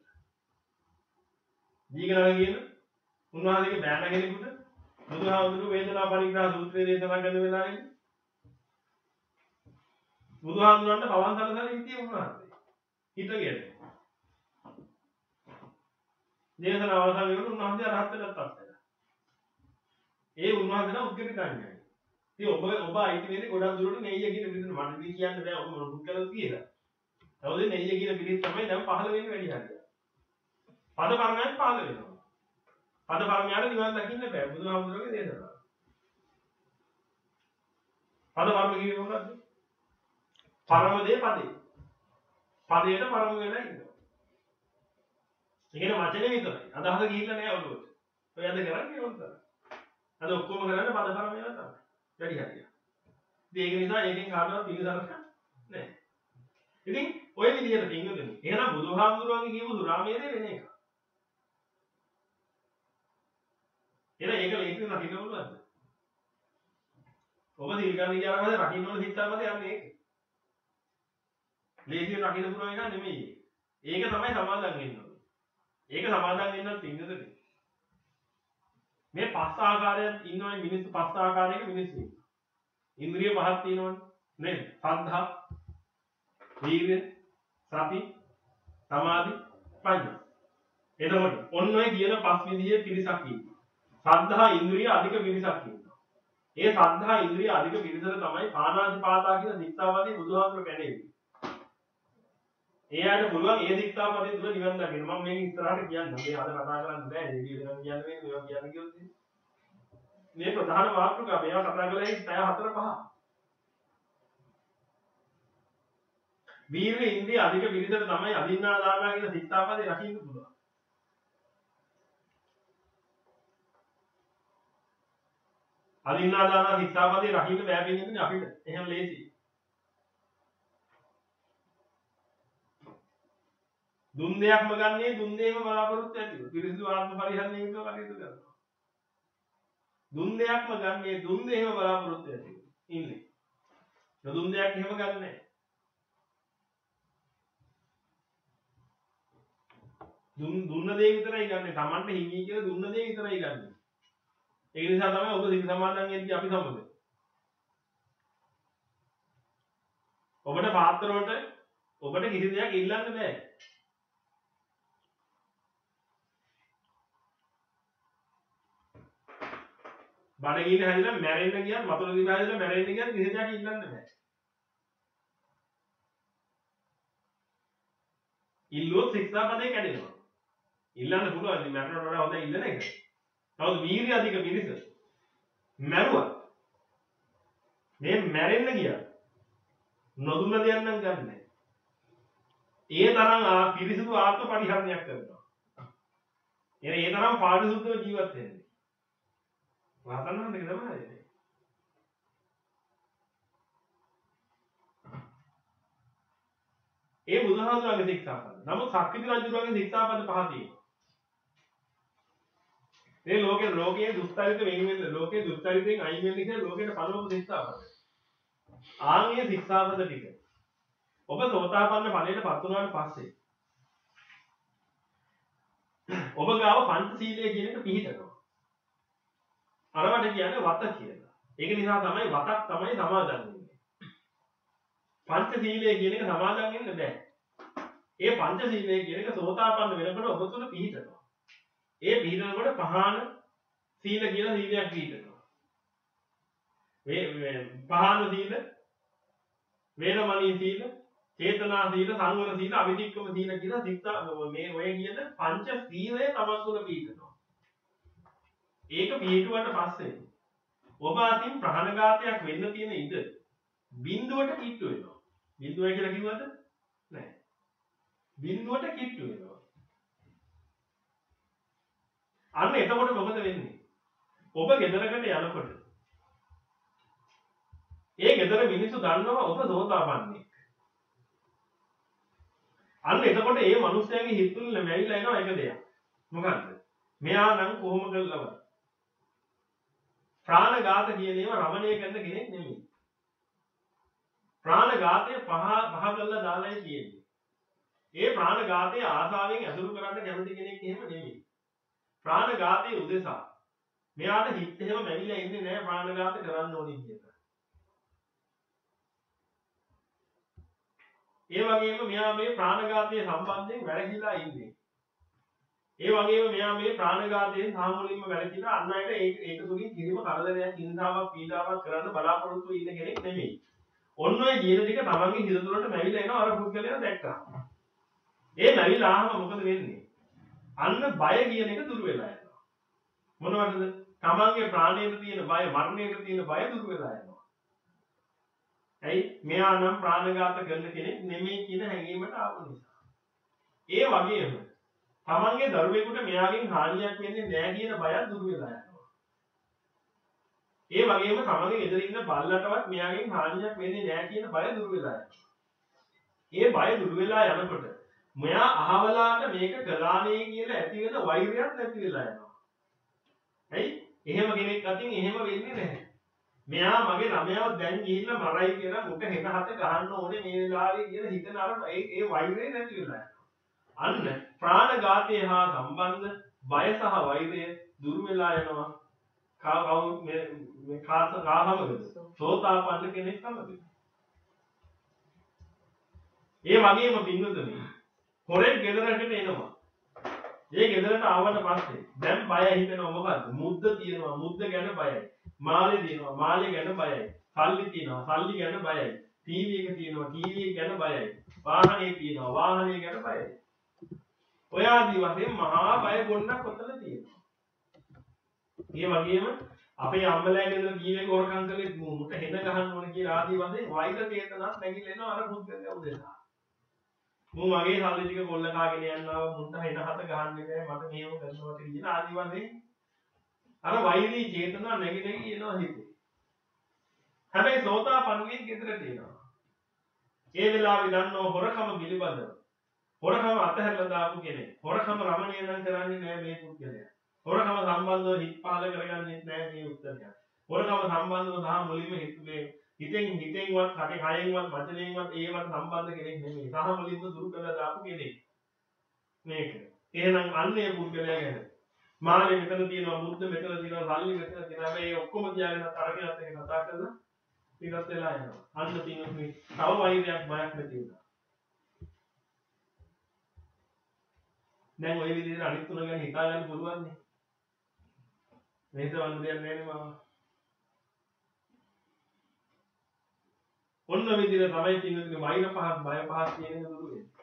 දීගණන් කියන උන්වහන්සේගේ බෑන කෙනෙකුට බුදුහාමුදුරුවෝ වේදනා පරිග්‍රහ සූත්‍රය දේශනා කරන වෙලාවේදී බුදුහාමුදුරන්ට පවන් සලසලා හිටියේ උන්වහන්සේ. හිටගෙන. දේශනාව අවසන් වෙනකොට උන්වහන්සේ අරහතටපත් වෙනවා. ඒ උන්වහන්සේලා උද්ගති කන්නේ. ඉතින් ඔබ ඔබ අයිති වෙන්නේ ගොඩක් දුරට නෙయ్య කියන පිළිතුර මට ඉතින් කියන්න බෑ ඔබ මොකද කළද කියලා. තවද නෙయ్య කියන පිළිතුර තමයි දැන් පහළ වෙන්නේ වැඩි හරියට. පද කර්මයන් පහළ වෙනවා. පද කර්මයන් නිවන් දකින්න බෑ බුදුහාමුදුරුවෝගේ දේශනාව. පද කර්ම කියන්නේ මොකද්ද? පරම දේ පදේ. පදයට පරම වෙලා ඉන්නවා. ඒකේ වචනේ විතරයි. අදහස ගිහිල්ලා නෑ ඔළුවට. ඔය අද කරන්නේ ඕක තමයි. අද ඔක්කොම කරන්නේ පද කර්ම ඒවා තමයි. වැඩි හරියට. ඉතින් ඒක නිසා ඒකෙන් කාටවත් පිළිසරක් නැහැ. ඉතින් ඔය විදිහට තින්ගුතුනි. එහෙනම් බුදුහාමුදුරුවන්ගේ කියපු සුරාමේරේ වෙන එක. එහෙනම් ඒක ලේසියෙන් රකින්න පුළුවන්ද? ඔබ සිල් ගන්න ගියාම රකින්න ඕන සිල්සාවද යන්නේ ඒක. ලේසියෙන් රකින්න පුළුවන් එක නෙමෙයි. ඒක තමයි සමාදන් වෙන්න ඕනේ. ඒක සමාදන් වෙන්නත් තින්ගුතුනි. මේ පස් ආකාරයක් ඉන්නවා මිනිස්සු පස් ආකාරයක මිනිස්සු ඉන්නවා. ඉන්ද්‍රිය පහක් තියෙනවනේ නේද? සද්ධා, වීර්ය, සති, සමාධි, ප්‍රඥා. එතකොට ඔන්න ඔය කියන පස් විදිහේ පිරිසක් ඉන්නවා. සද්ධා ඉන්ද්‍රිය අධික පිරිසක් ඉන්නවා. ඒ සද්ධා ඉන්ද්‍රිය අධික පිරිසට තමයි පාණාතිපාතා කියන දික්තාවදී බුදුහාමුදුරුවෝ කැණෙන්නේ. ඒ අයට පුළුවන් ඒ දික්තාපදේ තුල නිවන් දකින්න. මම මේක ඉස්සරහට කියන්නම්. මේ අද කතා කරන්න බෑ. මේ විදිහට කියන්න වෙන්නේ මේවා කියන්න කිව්වොත් මේ ප්‍රධාන මාතෘකාව මේවා කතා කළා ඒ පැය හතර පහ. වීර්ය ඉන්ද්‍රිය අධික පිළිසර තමයි අදින්නා දානා කියන දික්තාපදේ රකින්න පුළුවන්. අදින්නා දානා දික්තාපදේ රකින්න බෑ කියන්නේ අපිට. එහෙම ලේසියි. දුන් දෙයක්ම ගන්නේ දුන් දෙයම බලාපොරොත්තු ඇතිව. පිරිසිදු ආත්ම පරිහරණය විතර කටයුතු කරනවා. දුන් දෙයක්ම ගන්නේ දුන් දෙයම බලාපොරොත්තු ඇතිව. ඉන්නේ. නොදුන් දෙයක් එහෙම ගන්නෑ නැහැ. දුන් දුන්න දේ විතරයි ගන්නෙ. Tamanට හිමි කියලා දුන්න දේ විතරයි ගන්නෙ. ඒ නිසා තමයි ඔබ සිල් සමාදන් වෙන්නේ අපි සමග. ඔබට පාත්‍ර වලට ඔබට කිසි දෙයක් ඉල්ලන්න බෑ. බඩගින්න හැදිලා මැරෙන්න ගියත් වතුර දිහා හැදිලා මැරෙන්න ගියත් කිසි දෙයක් ඉල්ලන්න බෑ. ඉල්ලුවොත් ශික්ෂාපදේ කැඩෙනවා. ඉල්ලන්න පුළුවන් ඉතින් මැරෙනවට වඩා හොඳ ඉල්ලන එක. තවද වීර්ය අධික පිරිස මැරුවා. මේ මැරෙන්න ගියා. නොදුන්න දෙයක් නම් ගන්නෑ. ඒ තරම් පිරිසිදු ආත්ම පරිහරණයක් කරනවා. එනේ ඒ තරම් පාරිශුද්ධව ජීවත් වෙන්නේ. රහතන් වහන්සේගේ තමයි. ඒ බුදුහාමුදුරන්ගේ ශික්ෂාපද. නමුත් සක්විති රජුගේ ශික්ෂාපද පහ තියෙනවා. මේ ලෝකේ ලෝකයේ දුස්තරිත වෙන වෙන ලෝකයේ දුස්තරිතෙන් අයින් වෙන්න කියලා ලෝකෙට පළවපු ශික්ෂාපද. ආන්ගේ ශික්ෂාපද ටික. ඔබ සෝතාපන්න ඵලයට පත් වුණාට පස්සේ ඔබ ගාව පංචශීලයේ කියන එක පිළිහිටනවා. අරවට කියන්නේ වත කියලා. ඒක නිසා තමයි වතක් තමයි සමාදන් වෙන්නේ. පංචශීලයේ කියන එක සමාදන් වෙන්න බෑ. ඒ පංචශීලයේ කියන එක සෝතාපන්න වෙනකොට ඔබ තුල පිළිහිටනවා. ඒ පිළිහිටනකොට පහාන සීල කියලා සීලයක් පිළිහිටනවා. මේ පහාන සීල, වේරමණී සීල, චේතනා සීල, සංවර සීල, අවිතික්කම සීල කියලා සිතා මේ ඔය කියන පංච සීලය තමන් තුළ පිළිහිටනවා. ඒක පිළිහිටුවට පස්සේ ඔබ අතින් ප්‍රාණඝාතයක් වෙන්න තියෙන ඉඩ බිඳුවට කිට්ටු වෙනවා. බිඳුවයි කියලා කිව්වද? නෑ. බිඳුවට කිට්ටු වෙනවා. අන්න එතකොට මොකද වෙන්නේ? ඔබ ගෙදරකට යනකොට ඒ ගෙදර මිනිස්සු දන්නවා ඔබ සෝතාපන්නයි. අන්න එතකොට ඒ මිනිස්යාගේ හිත තුළ නැවිලා එනවා එක දෙයක්. මොකද්ද? මෙයා නම් කොහොම කළාද? ප්‍රාණඝාත කියන ඒවා රමණය කරන කෙනෙක් නෙමෙයි. ප්‍රාණඝාතය පහ පහ කළා දාලායි කියන්නේ. ඒ ප්‍රාණඝාතයේ ආසාවෙන් ඇසුරු කරන්න කැමති කෙනෙක් එහෙම නෙමෙයි. ප්‍රාණඝාතයේ උදෙසා මෙයාට හිත එහෙම නැවිලා ඉන්නේ නැහැ ප්‍රාණඝාත කරන්න ඕනේ කියලා. ඒ වගේම මෙයා මේ ප්‍රාණඝාතයේ සම්බන්ධයෙන් වැරදිලා ඉන්නේ. ඒ වගේම මෙයා මේ ප්‍රාණඝාතයෙන් සාමුලින්ම වැළකීලා අන් අයට ඒක ඒක තුලින් කිසිම කරදරයක්, හිංසාවක්, පීඩාවක් කරන්න බලාපොරොත්තු වෙන්න කෙනෙක් නෙමෙයි. ඔන්න ඔය කියන ටික තමන්ගේ හිත තුළට නැවිලා එනවා අර පුද්ගලයා දැක්කා. ඒ නැවිලා ආවම මොකද වෙන්නේ? අන්න බය කියන එක දුර වෙලා යනවා. මොනවටද? තමන්ගේ ප්‍රාණයට තියෙන බය, මරණයට තියෙන බය දුර වෙලා යනවා. ඇයි? මෙයා නම් ප්‍රාණඝාත කරන කෙනෙක් නෙමෙයි කියන හැඟීමට ආව නිසා. ඒ වගේම තමන්ගේ දරුවෙකුට මෙයාගෙන් හානියක් වෙන්නේ නැහැ කියන බය දුර වෙලා යනවා. ඒ වගේම තමන්ගේ ගෙදර ඉන්න බල්ලටවත් මෙයාගෙන් හානියක් වෙන්නේ නැහැ කියන බය දුර වෙලා යනවා. ඒ බය දුර වෙලා යනකොට මෙයා අහවලාට මේක කළානේ කියලා ඇති වෙන වෛරයක් නැති වෙලා යනවා. ඇයි? එහෙම කෙනෙක් අතින් එහෙම වෙන්නේ නැහැ. මෙයා මගේ ළමයාව දැන් ගිහිල්ලා මරයි කියලා මුට හෙන හත ගහන්න ඕනේ මේ වෙලාවේ කියලා හිතන අර ඒ ඒ වෛරය නැති වෙලා යනවා. අන්න ප්‍රාණඝාතය හා සම්බන්ධ බය සහ වෛරය දුර වෙලා යනවා. කවුරු මේ මේ කාස කාමකද? සෝතාපන්න කෙනෙක් තමයි. ඒ වගේම පින්වතුනි හොරෙන් ගෙදරකට එනවා. ඒ ගෙදරට ආවට පස්සේ දැන් බය හිතෙනවා මොකද්ද? මුද්ද තියෙනවා, මුද්ද ගැන බයයි. මාළේ තියෙනවා, මාළේ ගැන බයයි. සල්ලි තියෙනවා, සල්ලි ගැන බයයි. ටීවී එක තියෙනවා, ටීවී එක ගැන බයයි. වාහනේ තියෙනවා, වාහනේ ගැන බයයි. ඔය ආදී වශයෙන් මහා බය ගොන්නක් ඔතන තියෙනවා. ඒ වගේම අපේ අම්මලා ගෙදර ටීවී එක හොරකම් කළේ මුට හෙන ගහන්න ඕන කියලා ආදී වශයෙන් වෛර චේතනාවක් නැගිලා එනවා අර පුද්ගලයා උදෙසා. මම මගේ සල්ලි ටික කොල්ල කාගෙන යනවා මුන්ට හෙන හත ගහන්නේ නැහැ මට මේව කරනවා කියන ආදී වශයෙන් අර වෛරී චේතනාව නැగి නැగి එනවා හිතේ. හැබැයි සෝතාපන්නගේ ගෙදරට එනවා. ඒ වෙලාවේ දන්නව හොරකම පිළිබඳව හොරකම අතහැරලා දාපු කෙනෙක්. හොරකම රමණීය නම් කරන්නේ නෑ මේ පුද්ගලයා. හොරකම සම්බන්ධව හිත පහල කරගන්නේ නෑ මේ උත්තරයා. හොරකම සම්බන්ධව සහ මුලින්ම හිතුවේ හිතෙන් හිතෙන්වත් කටේ කයෙන්වත් වචනයෙන්වත් ඒවට සම්බන්ධ කෙනෙක් නෙමෙයි. සහ මුලින්ම දුරු කළා දාපු කෙනෙක්. මේක. එහෙනම් අන්නේ පුද්ගලයා ගැන මාළේ මෙතන තියෙනවා මුද්ද මෙතන තියෙනවා සල්ලි මෙතන තියෙනවා මේ ඔක්කොම තියාගෙන අරගෙනත් එක කතා කරලා ඉවත් වෙලා යනවා. අන්න තියෙනවා මේ තව වෛරයක් බයක් නැති වෙනවා. දැන් ওই විදිහට අනිත් තුන ගැන හිතා ගන්න පුළුවන් නේ. මේක වන්න දෙයක් නෑ නේ මාව. ඔන්න විදිහට තමයි කියන්නේ වෛර පහක් බය පහක් කියන එක දුරු වෙන්නේ.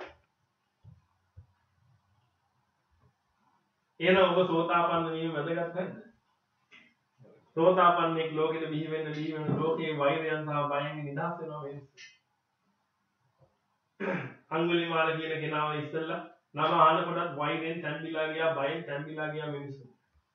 එහෙනම් ඔබ සෝතාපන්න වීම වැදගත් නැද්ද? සෝතාපන්නෙක් ලෝකෙට බිහි වෙන්න බිහි වෙන ලෝකයේ වෛරයන් සහ බයෙන් නිදහස් වෙනවා වෙන්නේ. අඟුලිමාල කියන කෙනාව ඉස්සෙල්ලා නම අහනකොටත් වෛරයෙන් තැන්බිලා ගියා බයෙන් තැන්බිලා ගියා මිනිස්සු.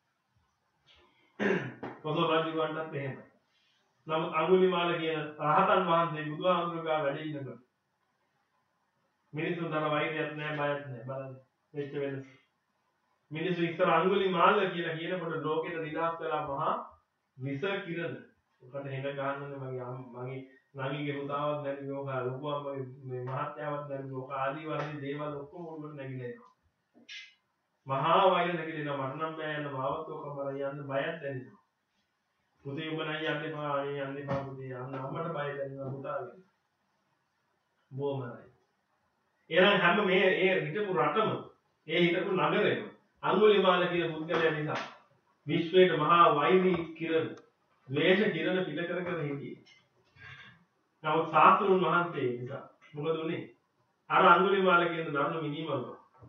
කොසල් රජුන්ටත් එහෙමයි. නමුත් අඟුලිමාල කියන රහතන් වහන්සේ බුදුහාමුදුරුවෝ වැඩ ඉන්නකොට මිනිසුන්ට වෛරයක් නැහැ බයක් නැහැ බලන්න වෙච්ච වෙනස. මිනිස්සු ඉස්සර අඟුලිමාල කියලා කියනකොට ලෝකෙට නිදහස් වෙලා මහා විස කිරණ. ඔකට හෙන ගන්නනේ මගේ මගේ නගීගේ පුතාවක් නැති ලෝක ලොකුවම මේ මහත්යාවක් නැති ලෝක ආදී වර්ගයේ දේවල් ඔක්කොම උඩට නැගිලා එනවා. මහා වෛර නැගිලා මට නම් බෑ යන මාවත් ඔක බර යන්න බයක් දැනෙනවා. පුතේ උඹ නම් යන්න එපා අනේ යන්න එපා පුතේ යන්න අම්මට බය දැනෙනවා පුතාගේ. බොමයි. එහෙනම් හැම මේ ඒ හිටපු රටම ඒ හිටපු නගරෙම අඟුලිමාල කියන පුද්ගලයා නිසා විශ්වයේ මහා වෛරී කිරණ, ද්වේෂ කිරණ පිට කර කර හිටියේ. නමුත් සාස්ත්‍රුන් වහන්සේ නිසා මොකද උනේ? අර අඟුලිමාල කියන ධර්ම මිනිමරුව.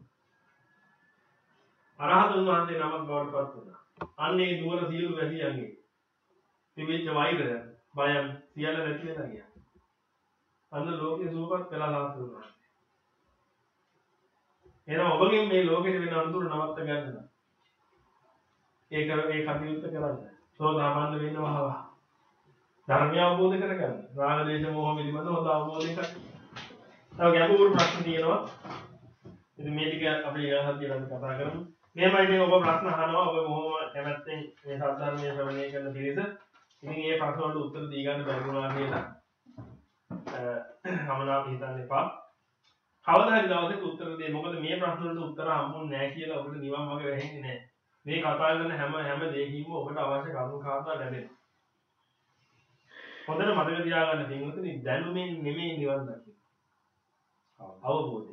අරහතුන් වහන්සේ නමක් බවට පත් වුණා. අන්නේ නුවර සියලු වැසියන්ගේ තිබෙච්ච වෛරය, බයන් සියල්ල නැති වෙලා ගියා. අන්න ලෝකේ සූපත් කළා සාස්ත්‍රුන් වහන්සේ. එහෙනම් ඔබගෙන් මේ ලෝකෙට වෙන අඳුර නවත්ත ගන්න. ඒක ඒ කටයුත්ත කරන්න. සෝදාපන්න වෙන්න වහවහ. ධර්මය අවබෝධ කරගන්න. රාග දේශ මොහ පිළිබඳව හොඳ අවබෝධයක් ගන්න. තව ගැඹුරු ප්‍රශ්න තියෙනවා. ඉතින් මේ ටික අපි ඊළඟ හදිසියෙන් කතා කරමු. මෙහෙමයි ඉතින් ඔබ ප්‍රශ්න අහනවා. ඔබ බොහොම කැමැත්තෙන් මේ සාධාරණීය ශ්‍රවණය කරන පිළිස. ඉතින් මේ ප්‍රශ්න වලට උත්තර දී ගන්න බැරි වුණා කියලා අමනාප හිතන්න එපා. කවදා හරි දවසක උත්තර දෙන්න. මොකද මේ ප්‍රශ්න වලට උත්තර හම්බුන්නේ නැහැ කියලා ඔබට නිවන් මාර්ග වැහෙන්නේ නැහැ. මේ කතා කරන හැම හැම දෙයකින්ම ඔබට අවශ්‍ය කරුණු කාරණා ලැබෙනවා. හොඳට මතක තියාගන්න පින්වතුනි දැනුමින් නෙමෙයි නිවන් දකින්න. අවබෝධය.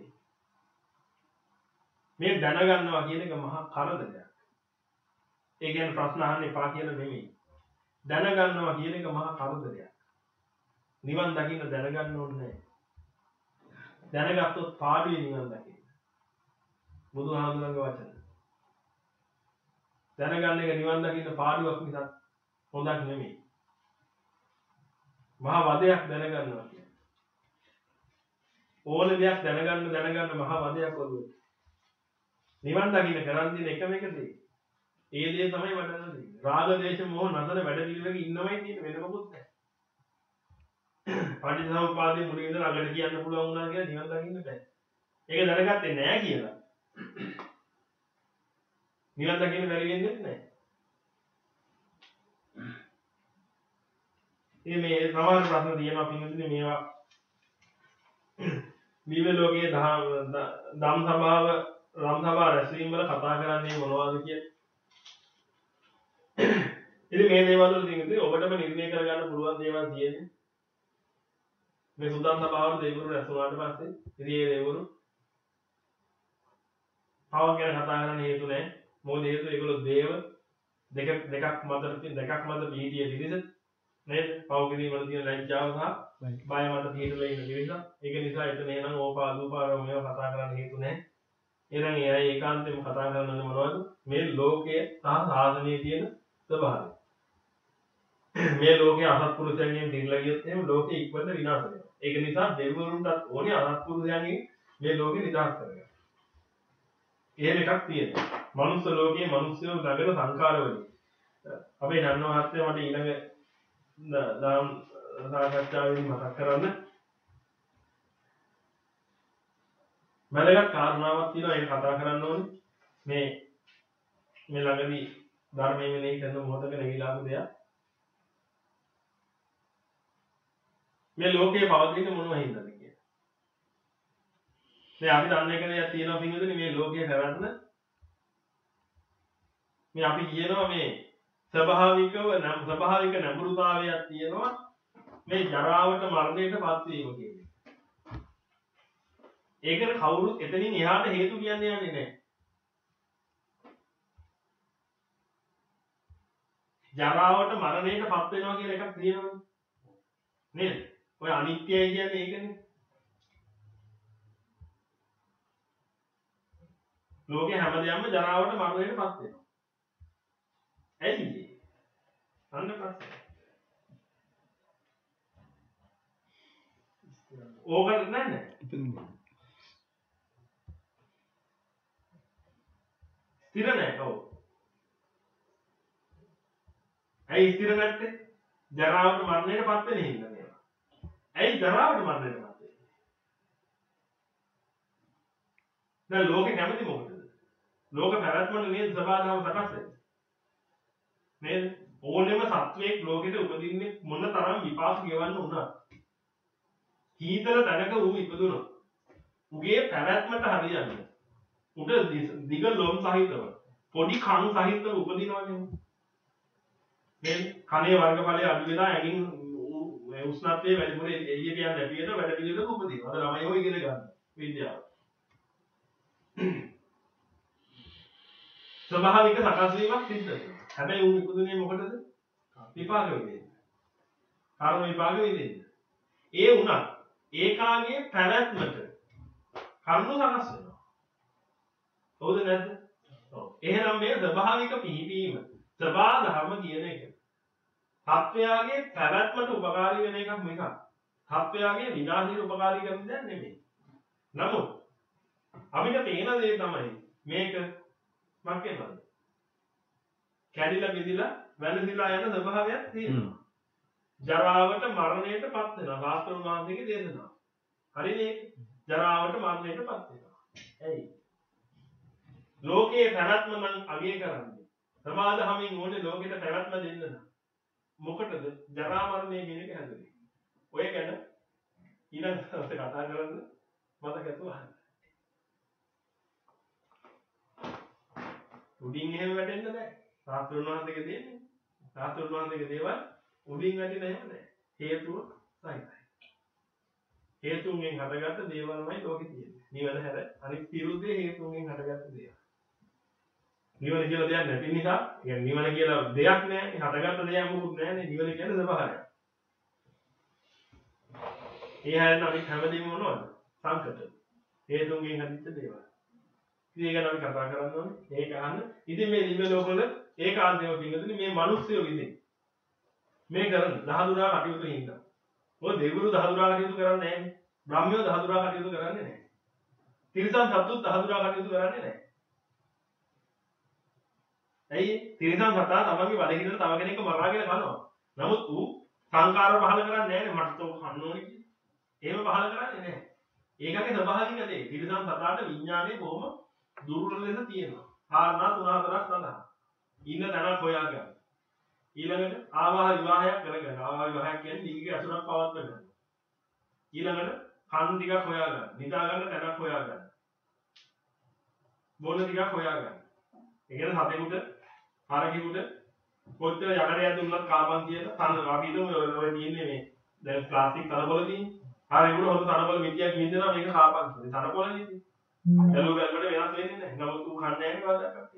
මේ දැනගන්නවා කියන එක මහා කරදරයක්. ඒ කියන්නේ ප්‍රශ්න අහන්න එපා කියලා නෙමෙයි. දැනගන්නවා කියන එක මහා කරදරයක්. නිවන් දකින්න දැනගන්න ඕනේ නැහැ. දැනගත්තොත් පාඩුවේ නිවන් දකින්න. බුදුහාමුදුරන්ගේ වචන. දැනගන්න එක නිවන් දකින්න පාඩුවක් මිසක් හොඳක් නෙමෙයි. මහා වදයක් දැනගන්නවා කියන්නේ. ඕන දෙයක් දැනගන්න දැනගන්න මහා වදයක් වගේ. නිවන් දකින්න කරන් දින එකම එක දේ. ඒ දේ තමයි වඩන්න දෙන්නේ. රාග දේශ මොහ නතර වැඩ පිළිවෙලක ඉන්නවයි තියෙන්නේ වෙන මොකුත් නැහැ. පටිච්චසමුප්පාදයේ මුලින් ඉඳලා අගට කියන්න පුළුවන් වුණා කියලා නිවන් දකින්න බෑ. ඒක දැනගත්තේ නැහැ කියලා. නිවන් දකින්න බැරි වෙන්නේ නැහැ. ඉතින් මේ සමහර ප්‍රශ්න තියෙනවා පින්වතුනි මේවා දිව්‍ය ලෝකයේ ධම් සභාව රම් සභා රැස්වීම වල කතා කරන්නේ මොනවද කියලා. ඉතින් මේ දේවල් වල තියෙන්නේ ඔබටම නිර්ණය කරගන්න පුළුවන් දේවල් තියෙන්නේ. මේ සුදම් සභාවල දෙවිවරු රැස්වුණාට පස්සේ ඉතින් මේ දෙවිවරු පවන් ගැන කතා කරන්න හේතු නැහැ. මොකද හේතුව ඒගොල්ලෝ දේව දෙක දෙකක් මතට දෙකක් මත පිහිටිය පිළිස නේද? පව කිරීම වල තියෙන ලැජ්ජාව සහ බය මත පිහිටලා ඉන්න පිළිස. ඒක නිසා එතන එනං ඕපා දූපාරම මේවා කතා කරන්න හේතු නැහැ. එහෙනම් ඒ අය ඒකාන්තයෙන්ම කතා කරන්නේ මොනවද? මේ ලෝකයේ සහ සාසනයේ තියෙන ස්වභාවය. මේ ලෝකයේ අසත්පුරුෂයන්ගෙන් දිනලා ගියොත් එහෙම ලෝකෙ ඉක්මනට විනාශ වෙනවා. ඒක නිසා දෙවිවරුන්ටත් ඕනේ අසත්පුරුෂයන්ගෙන් මේ ලෝකෙ නිදහස් කරගන්න. එහෙම එකක් තියෙනවා. මනුස්ස ලෝකයේ මිනිස්සු ළඟන සංකාරවලින්. අපේ ධර්මවාත්‍ය මට ඊළඟ දාම් සාකච්ඡාවේදී මතක් කරන්න. වැදගත් කාරණාවක් තියෙනවා ඒක කතා කරන්න ඕනේ. මේ මේ ළඟදී ධර්මයේ මෙලෙහි කරන මොහොතක නැగిලා ආපු දෙයක්. මේ ලෝකයේ පවතින මොනවා හින්දාද කියලා. මේ අපි දන්න එක නේද තියෙනවා පින්වතුනි මේ ලෝකයේ කරන්න මේ අපි කියනවා මේ ස්වභාවිකව නම් ස්වභාවික නඹුරුතාවයක් තියෙනවා මේ ජරාවට මරණයට පත් වීම කියන්නේ. ඒකට කවුරුත් එතනින් එහාට හේතු කියන්නේ යන්නේ නැහැ. ජරාවට මරණයට පත් වෙනවා කියන එකක් තියෙනවනේ. නේද? ඔය අනිත්‍යයි කියන්නේ ඒකනේ. ලෝකේ හැමදේම ජරාවට මරණයට පත් වෙනවා. ඇයි? අන්න ප්‍රශ්නේ. ඕකට නෑ. ස්ථිර නෑ කවුද? ඇයි ස්ථිර නැත්තේ? ජරාවට මරණයට පත් වෙන හින්දා මේවා. ඇයි ජරාවට මරණයට පත් වෙන්නේ? දැන් ලෝකේ කැමති මොකටද? ලෝක පැවැත්මට නේද සබාධම සකස් වෙන්නේ. නේද? ඕනෙම සත්වයක් ලෝකෙට උපදින්නේ මොන තරම් විපාක ගෙවන්න උනත්. කීතල තැනක ඌ ඉපදුනොත් උගේ පැවැත්මට හරියන්නේ. උඩ දිග ලොම් සහිතව පොඩි කන් සහිතව උපදිනවනේ. මේ කනේ වර්ගඵලය අඩු වෙලා ඇඟින් උෂ්ණත්වයේ වැඩිපුර එළියට යන හැටියට වැඩ පිළිවෙලක උපදිනවා. අද ළමයි ඔය ඉගෙන ගන්න විද්‍යාව. ස්වභාවික සකස් වීමක් සිද්ධ වෙනවා. හැබැයි ඌ ඉපදුනේ මොකටද? විපාක විදින්න. කර්ම විපාක විදින්න. ඒ උනත් ඒකාගේ පැවැත්මට කර්ම සකස් වෙනවා. හවුද නැද්ද? ඔව්. එහෙනම් මේ ස්වභාවික පිහිටීම සබා ධර්ම කියන එක. සත්වයාගේ පැවැත්මට උපකාරී වෙන එකක් මිසක් සත්වයාගේ විනාශයට උපකාරී කරන දෙයක් නෙමෙයි. නමුත් අපිට පේන දේ තමයි මේක මක්කේනවද? කැඩිලා බෙදිලා වැළඳිලා යන ස්වභාවයක් තියෙනවා. ජරාවට මරණයට පත් වෙනවා. ශාස්ත්‍රඥ වහන්සේගේ දේශනාව. හරිනේ? ජරාවට මරණයට පත් වෙනවා. ඇයි? ලෝකයේ පැවැත්ම නම් අගය කරන්නේ. සමාදහමින් ඕනේ ලෝකෙට පැවැත්ම දෙන්න නම්. මොකටද? ජරා මරණය කියන එක හැදුවේ. ඔය ගැන ඊළඟ දවසේ කතා කරන්න මතකතු අහන්න. උඩින් එහෙම වැටෙන්න බෑ. ශාස්ත්‍රඥ වහන්සේගේ දෙන්නේ. ශාස්ත්‍රඥ වහන්සේගේ දේවල් උඩින් වැටෙන්න එහෙම නෑ. හේතුව සහිතයි. හේතුන්ගෙන් හටගත්ත දේවල්මයි ලෝකේ තියෙන්නේ. නිවන හැර අනිත් සියලු දේ හේතුන්ගෙන් හටගත්ත දේවල්. නිවන කියලා දෙයක් නැති නිසා, يعني නිවන කියලා දෙයක් නැහැ. හටගත්ත දෙයක් මොකුත් නැහැනේ. නිවන කියන්නේ ස්වභාවයක්. ඒ හැරෙන අනිත් හැමදේම මොනවද? සංකත. හේතුන්ගෙන් හදිච්ච දේවල්. ඉතින් ඒක ගැන අපි කතා කරන්න ඕනේ. ඒක අහන්න. ඉතින් මේ දිව්‍ය ලෝකවල ඒකාන්තව පිළිගන්නේ මේ මිනිස්සුયો විදිහේ. මේ කරන දහදුරා කටයුතු හින්දා. ඔය දෙවිවරු දහදුරා කටයුතු කරන්නේ නැහැ. බ්‍රහ්මයෝ දහදුරා කටයුතු කරන්නේ නැහැ. තිරිසන් සත්තුත් දහදුරා කටයුතු කරන්නේ නැහැ. ඇයි? තිරිසන් සතා තමන්ගේ වැඩහිඳට තව කෙනෙක්ව මරාගෙන කනවා. නමුත් ඌ සංකාර පහල කරන්නේ නැහැ නේ මට තෝ කන්න ඕනේ කියලා. එහෙම පහල කරන්නේ නැහැ. ඒකගේ ස්වභාවික දේ. තිරිසන් සතාට විඥානයේ බොහොම දුර්වල ලෙස තියෙනවා. කාරණා තුන හතරක් සඳහන්. ඉන්න තැනක් හොයාගන්න. ඊළඟට ආවාහ විවාහයක් කරගන්න. ආවාහ විවාහයක් කියන්නේ දීගේ අසුරක් පවත්ව ගන්න. ඊළඟට කන් ටිකක් හොයාගන්න. නිදා ගන්න තැනක් හොයාගන්න. බොන ටිකක් හොයාගන්න. ඒ කියන්නේ සතෙකුට හරකෙකුට කොච්චර යකඩයක් දුන්නත් කාපන් කියලා තන අපි හිතමු ඔය තියෙන්නේ මේ දැන් ප්ලාස්ටික් තනකොළ තියෙන්නේ. හරකෙකුට හොඳ තනකොළ මිටියක් විඳිනවා මේක කාපන් කියලා. තනකොළ නෙන්නේ. දලු ගල්වල වෙනස් වෙන්නේ නැහැ. නමුත් ඌ කන්නේ නැහැ කවදාවත්.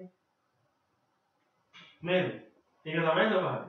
නේද? ඒක තමයි ස්වභාවය.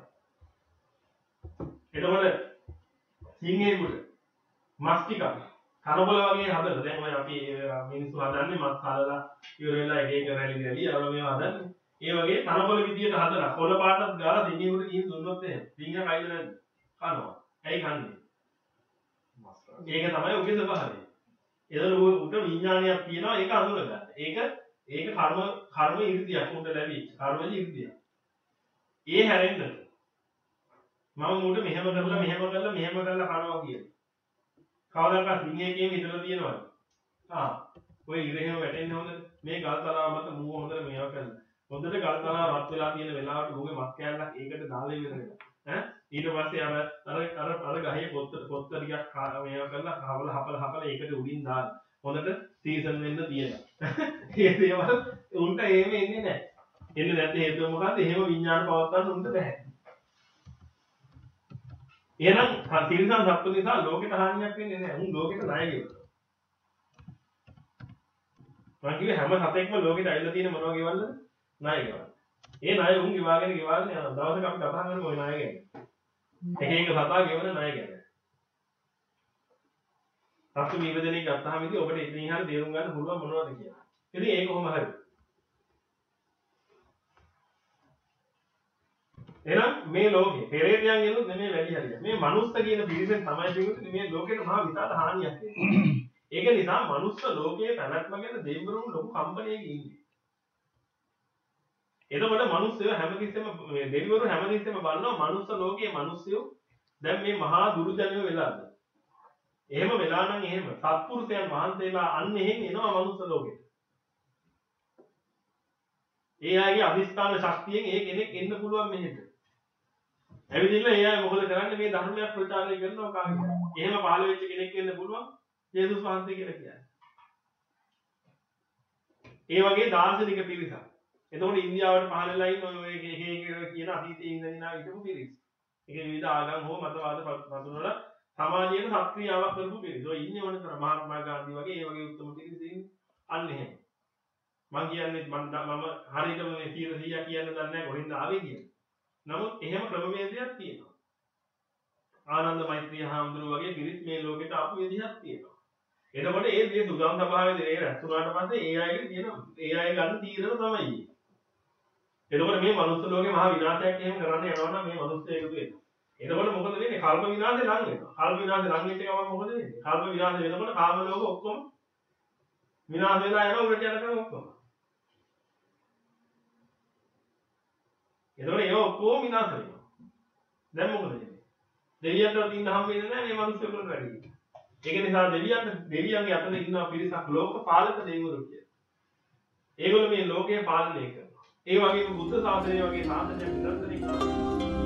එතකොට සිංහෙකුට මස් ටික කනබල වගේ හදලා දැන් ඔය අපි මිනිස්සු හදන්නේ මස් කලලා ඉවර වෙලා එක එක රැලි රැලි අර මේවා හදන්නේ. ඒ වගේ කනබල විදියට හදලා කොළ පාටක් ගාලා සිංහෙකුට ගිහින් දුන්නොත් එහෙම සිංහ කයිද නැද්ද? කනවා. ඇයි කන්නේ? ඒක තමයි උගේ ස්වභාවය. එතන උට විඥානයක් තියෙනවා ඒක අඳුර ගන්න. ඒක ඒක කර්ම කර්ම ඉර්ධියක් උන්ට ලැබිච්ච කර්මජ ඉර්ධියක්. ඒ හැරෙන්නද මම උන්ට මෙහෙම කරලා මෙහෙම කරලා මෙහෙම කරලා කනවා කියලා. කවදාකවත් සිංහයෙක්ගෙන් හිතලා තියෙනවද? ආ ඔය ඉරේම වැටෙන්නේ හොඳට. මේ ගල් තලාව මත මූව හොඳට මේවා කරලා. හොඳට ගල් තලාව රත් වෙලා තියෙන වෙලාවට මූගේ මස් කෑල්ලක් ඒකට දාලා ඉවර වෙනවා. ඈ ඊට පස්සේ අර අර අර අර ගහේ පොත්ත පොත්ත ටිකක් මේවා කරලා හවල හපල හපල ඒකට උඩින් දාලා හොඳට සීසන් වෙන්න තියලා. ඒ දේවල් උන්ට එහෙම එන්නේ නැහැ. එන්නේ නැති හේතුව මොකද්ද? එහෙම විඤ්ඤාණ පවත්වන්න උන්ට බැහැ. එහෙනම් තිරිසන් සත්තු නිසා ලෝකෙට හානියක් වෙන්නේ නැහැ. උන් ලෝකෙට ණය ගෙවනවා. මම කිව්වේ හැම සතෙක්ම ලෝකෙට ඇවිල්ලා තියෙන මොනවා ගෙවන්නද? ණය ගෙවන්න. ඒ ණය උන් ගෙවාගෙන ගෙවාගෙන යනවා. දවසක අපි කතා කරමු ওই ණය ගැන. එක එක සතා ගෙවන ණය ගැන. සත්තු නිවැදනයේ ගත්තාම ඉතින් ඔබට ඉතින් හරිය තේරුම් ගන්න පුළුවන් මොනවද කියලා. ඉතින් ඒක කොහොම හරි. එහෙනම් මේ ලෝකේ පෙරේතයන් එනුත් නෙමෙයි වැඩි හරිය. මේ මනුස්ස කියන පිරිසෙන් තමයි පිටුනේ මේ ලෝකෙට මහා විශාල හානියක් වෙන්නේ. ඒක නිසා මනුස්ස ලෝකයේ පැවැත්ම ගැන දෙවිවරුන් ලොකු කම්පණයක ඉන්නේ. එතකොට මනුස්සයෝ හැමතිස්සෙම මේ දෙවිවරු හැමතිස්සෙම බලනවා මනුස්ස ලෝකයේ මිනිස්සුયો දැන් මේ මහා දුර්ජනය වෙලාද. එහෙම වෙලා නම් එහෙම සත්පුරුෂයන් වහන්සේලා අන්න එහෙම එනවා මනුස්ස ලෝකෙට. ඒ අයගේ අදිස්ථාන ශක්තියෙන් ඒ කෙනෙක් එන්න පුළුවන් මෙහෙට. ඇවිදින්න ඒ අය මොකද කරන්නේ මේ ධර්මයක් ප්‍රචාරය කරනවා කාගේ. එහෙම පහළ වෙච්ච කෙනෙක් වෙන්න පුළුවන් යේසුස් වහන්සේ කියලා කියන්නේ. ඒ වගේ දාර්ශනික පිරිසක්. එතකොට ඉන්දියාවට පහළ වෙලා ඉන්න ඔය එක එක කියන අතීතයේ ඉඳලා හිටපු පිරිස. ඒකේ විවිධ ආගම් හෝ මතවාද පතුරවල සමාජයේ සක්‍රියාවක් කරපු පිරිස. ඔය ඉන්නේ මොන තරම් මහාත්මා ගාන්ධි වගේ ඒ වගේ උත්තම පිරිස ඉන්නේ. අන්න එහෙම. මම කියන්නේ මම මම හරියටම මේ සීල සීයා කියන්න දන්නේ නැහැ කොහෙන්ද ආවේ කියලා. නමුත් එහෙම ක්‍රමවේදයක් තියෙනවා. ආනන්ද මෛත්‍රී හාමුදුරුවෝ වගේ පිරිස් මේ ලෝකෙට ආපු විදිහක් තියෙනවා. එතකොට ඒ දේ සුගම් සභාවේදී ඒ රැස්ුණාට පස්සේ ඒ අයගේ තියෙන ඒ අය ගන්න තීරණ තමයි. එතකොට මේ මනුස්ස ලෝකේ මහා විනාශයක් එහෙම කරන්න යනවා නම් මේ මනුස්සය එකතු වෙනවා. එතකොට මොකද වෙන්නේ? කල්ප විනාශේ ලඟ වෙනවා. කල්ප විනාශේ ලඟ වෙච්ච ගමන් මොකද වෙන්නේ? කල්ප විනාශ වෙනකොට කාම ලෝක ඔක්කොම විනාශ වෙලා යනවා උඩට යනකම් ඔක්කොම. එතකොට ඒව ඔක්කොම විනාශ වෙනවා. දැන් මොකද වෙන්නේ? දෙවියන්ට ඉන්න හම් වෙන්නේ නැහැ මේ මිනිස්සුන්ට වැඩි. ඒක නිසා දෙවියන්ට දෙවියන්ගේ අතන ඉන්න පිරිසක් ලෝක පාලක දෙවිවරු කියලා. ඒගොල්ලෝ මේ ලෝකය පාලනය කරනවා. ඒ වගේම බුද්ධ ශාසනය වගේ ශාසනයක් නිරන්තරයෙන්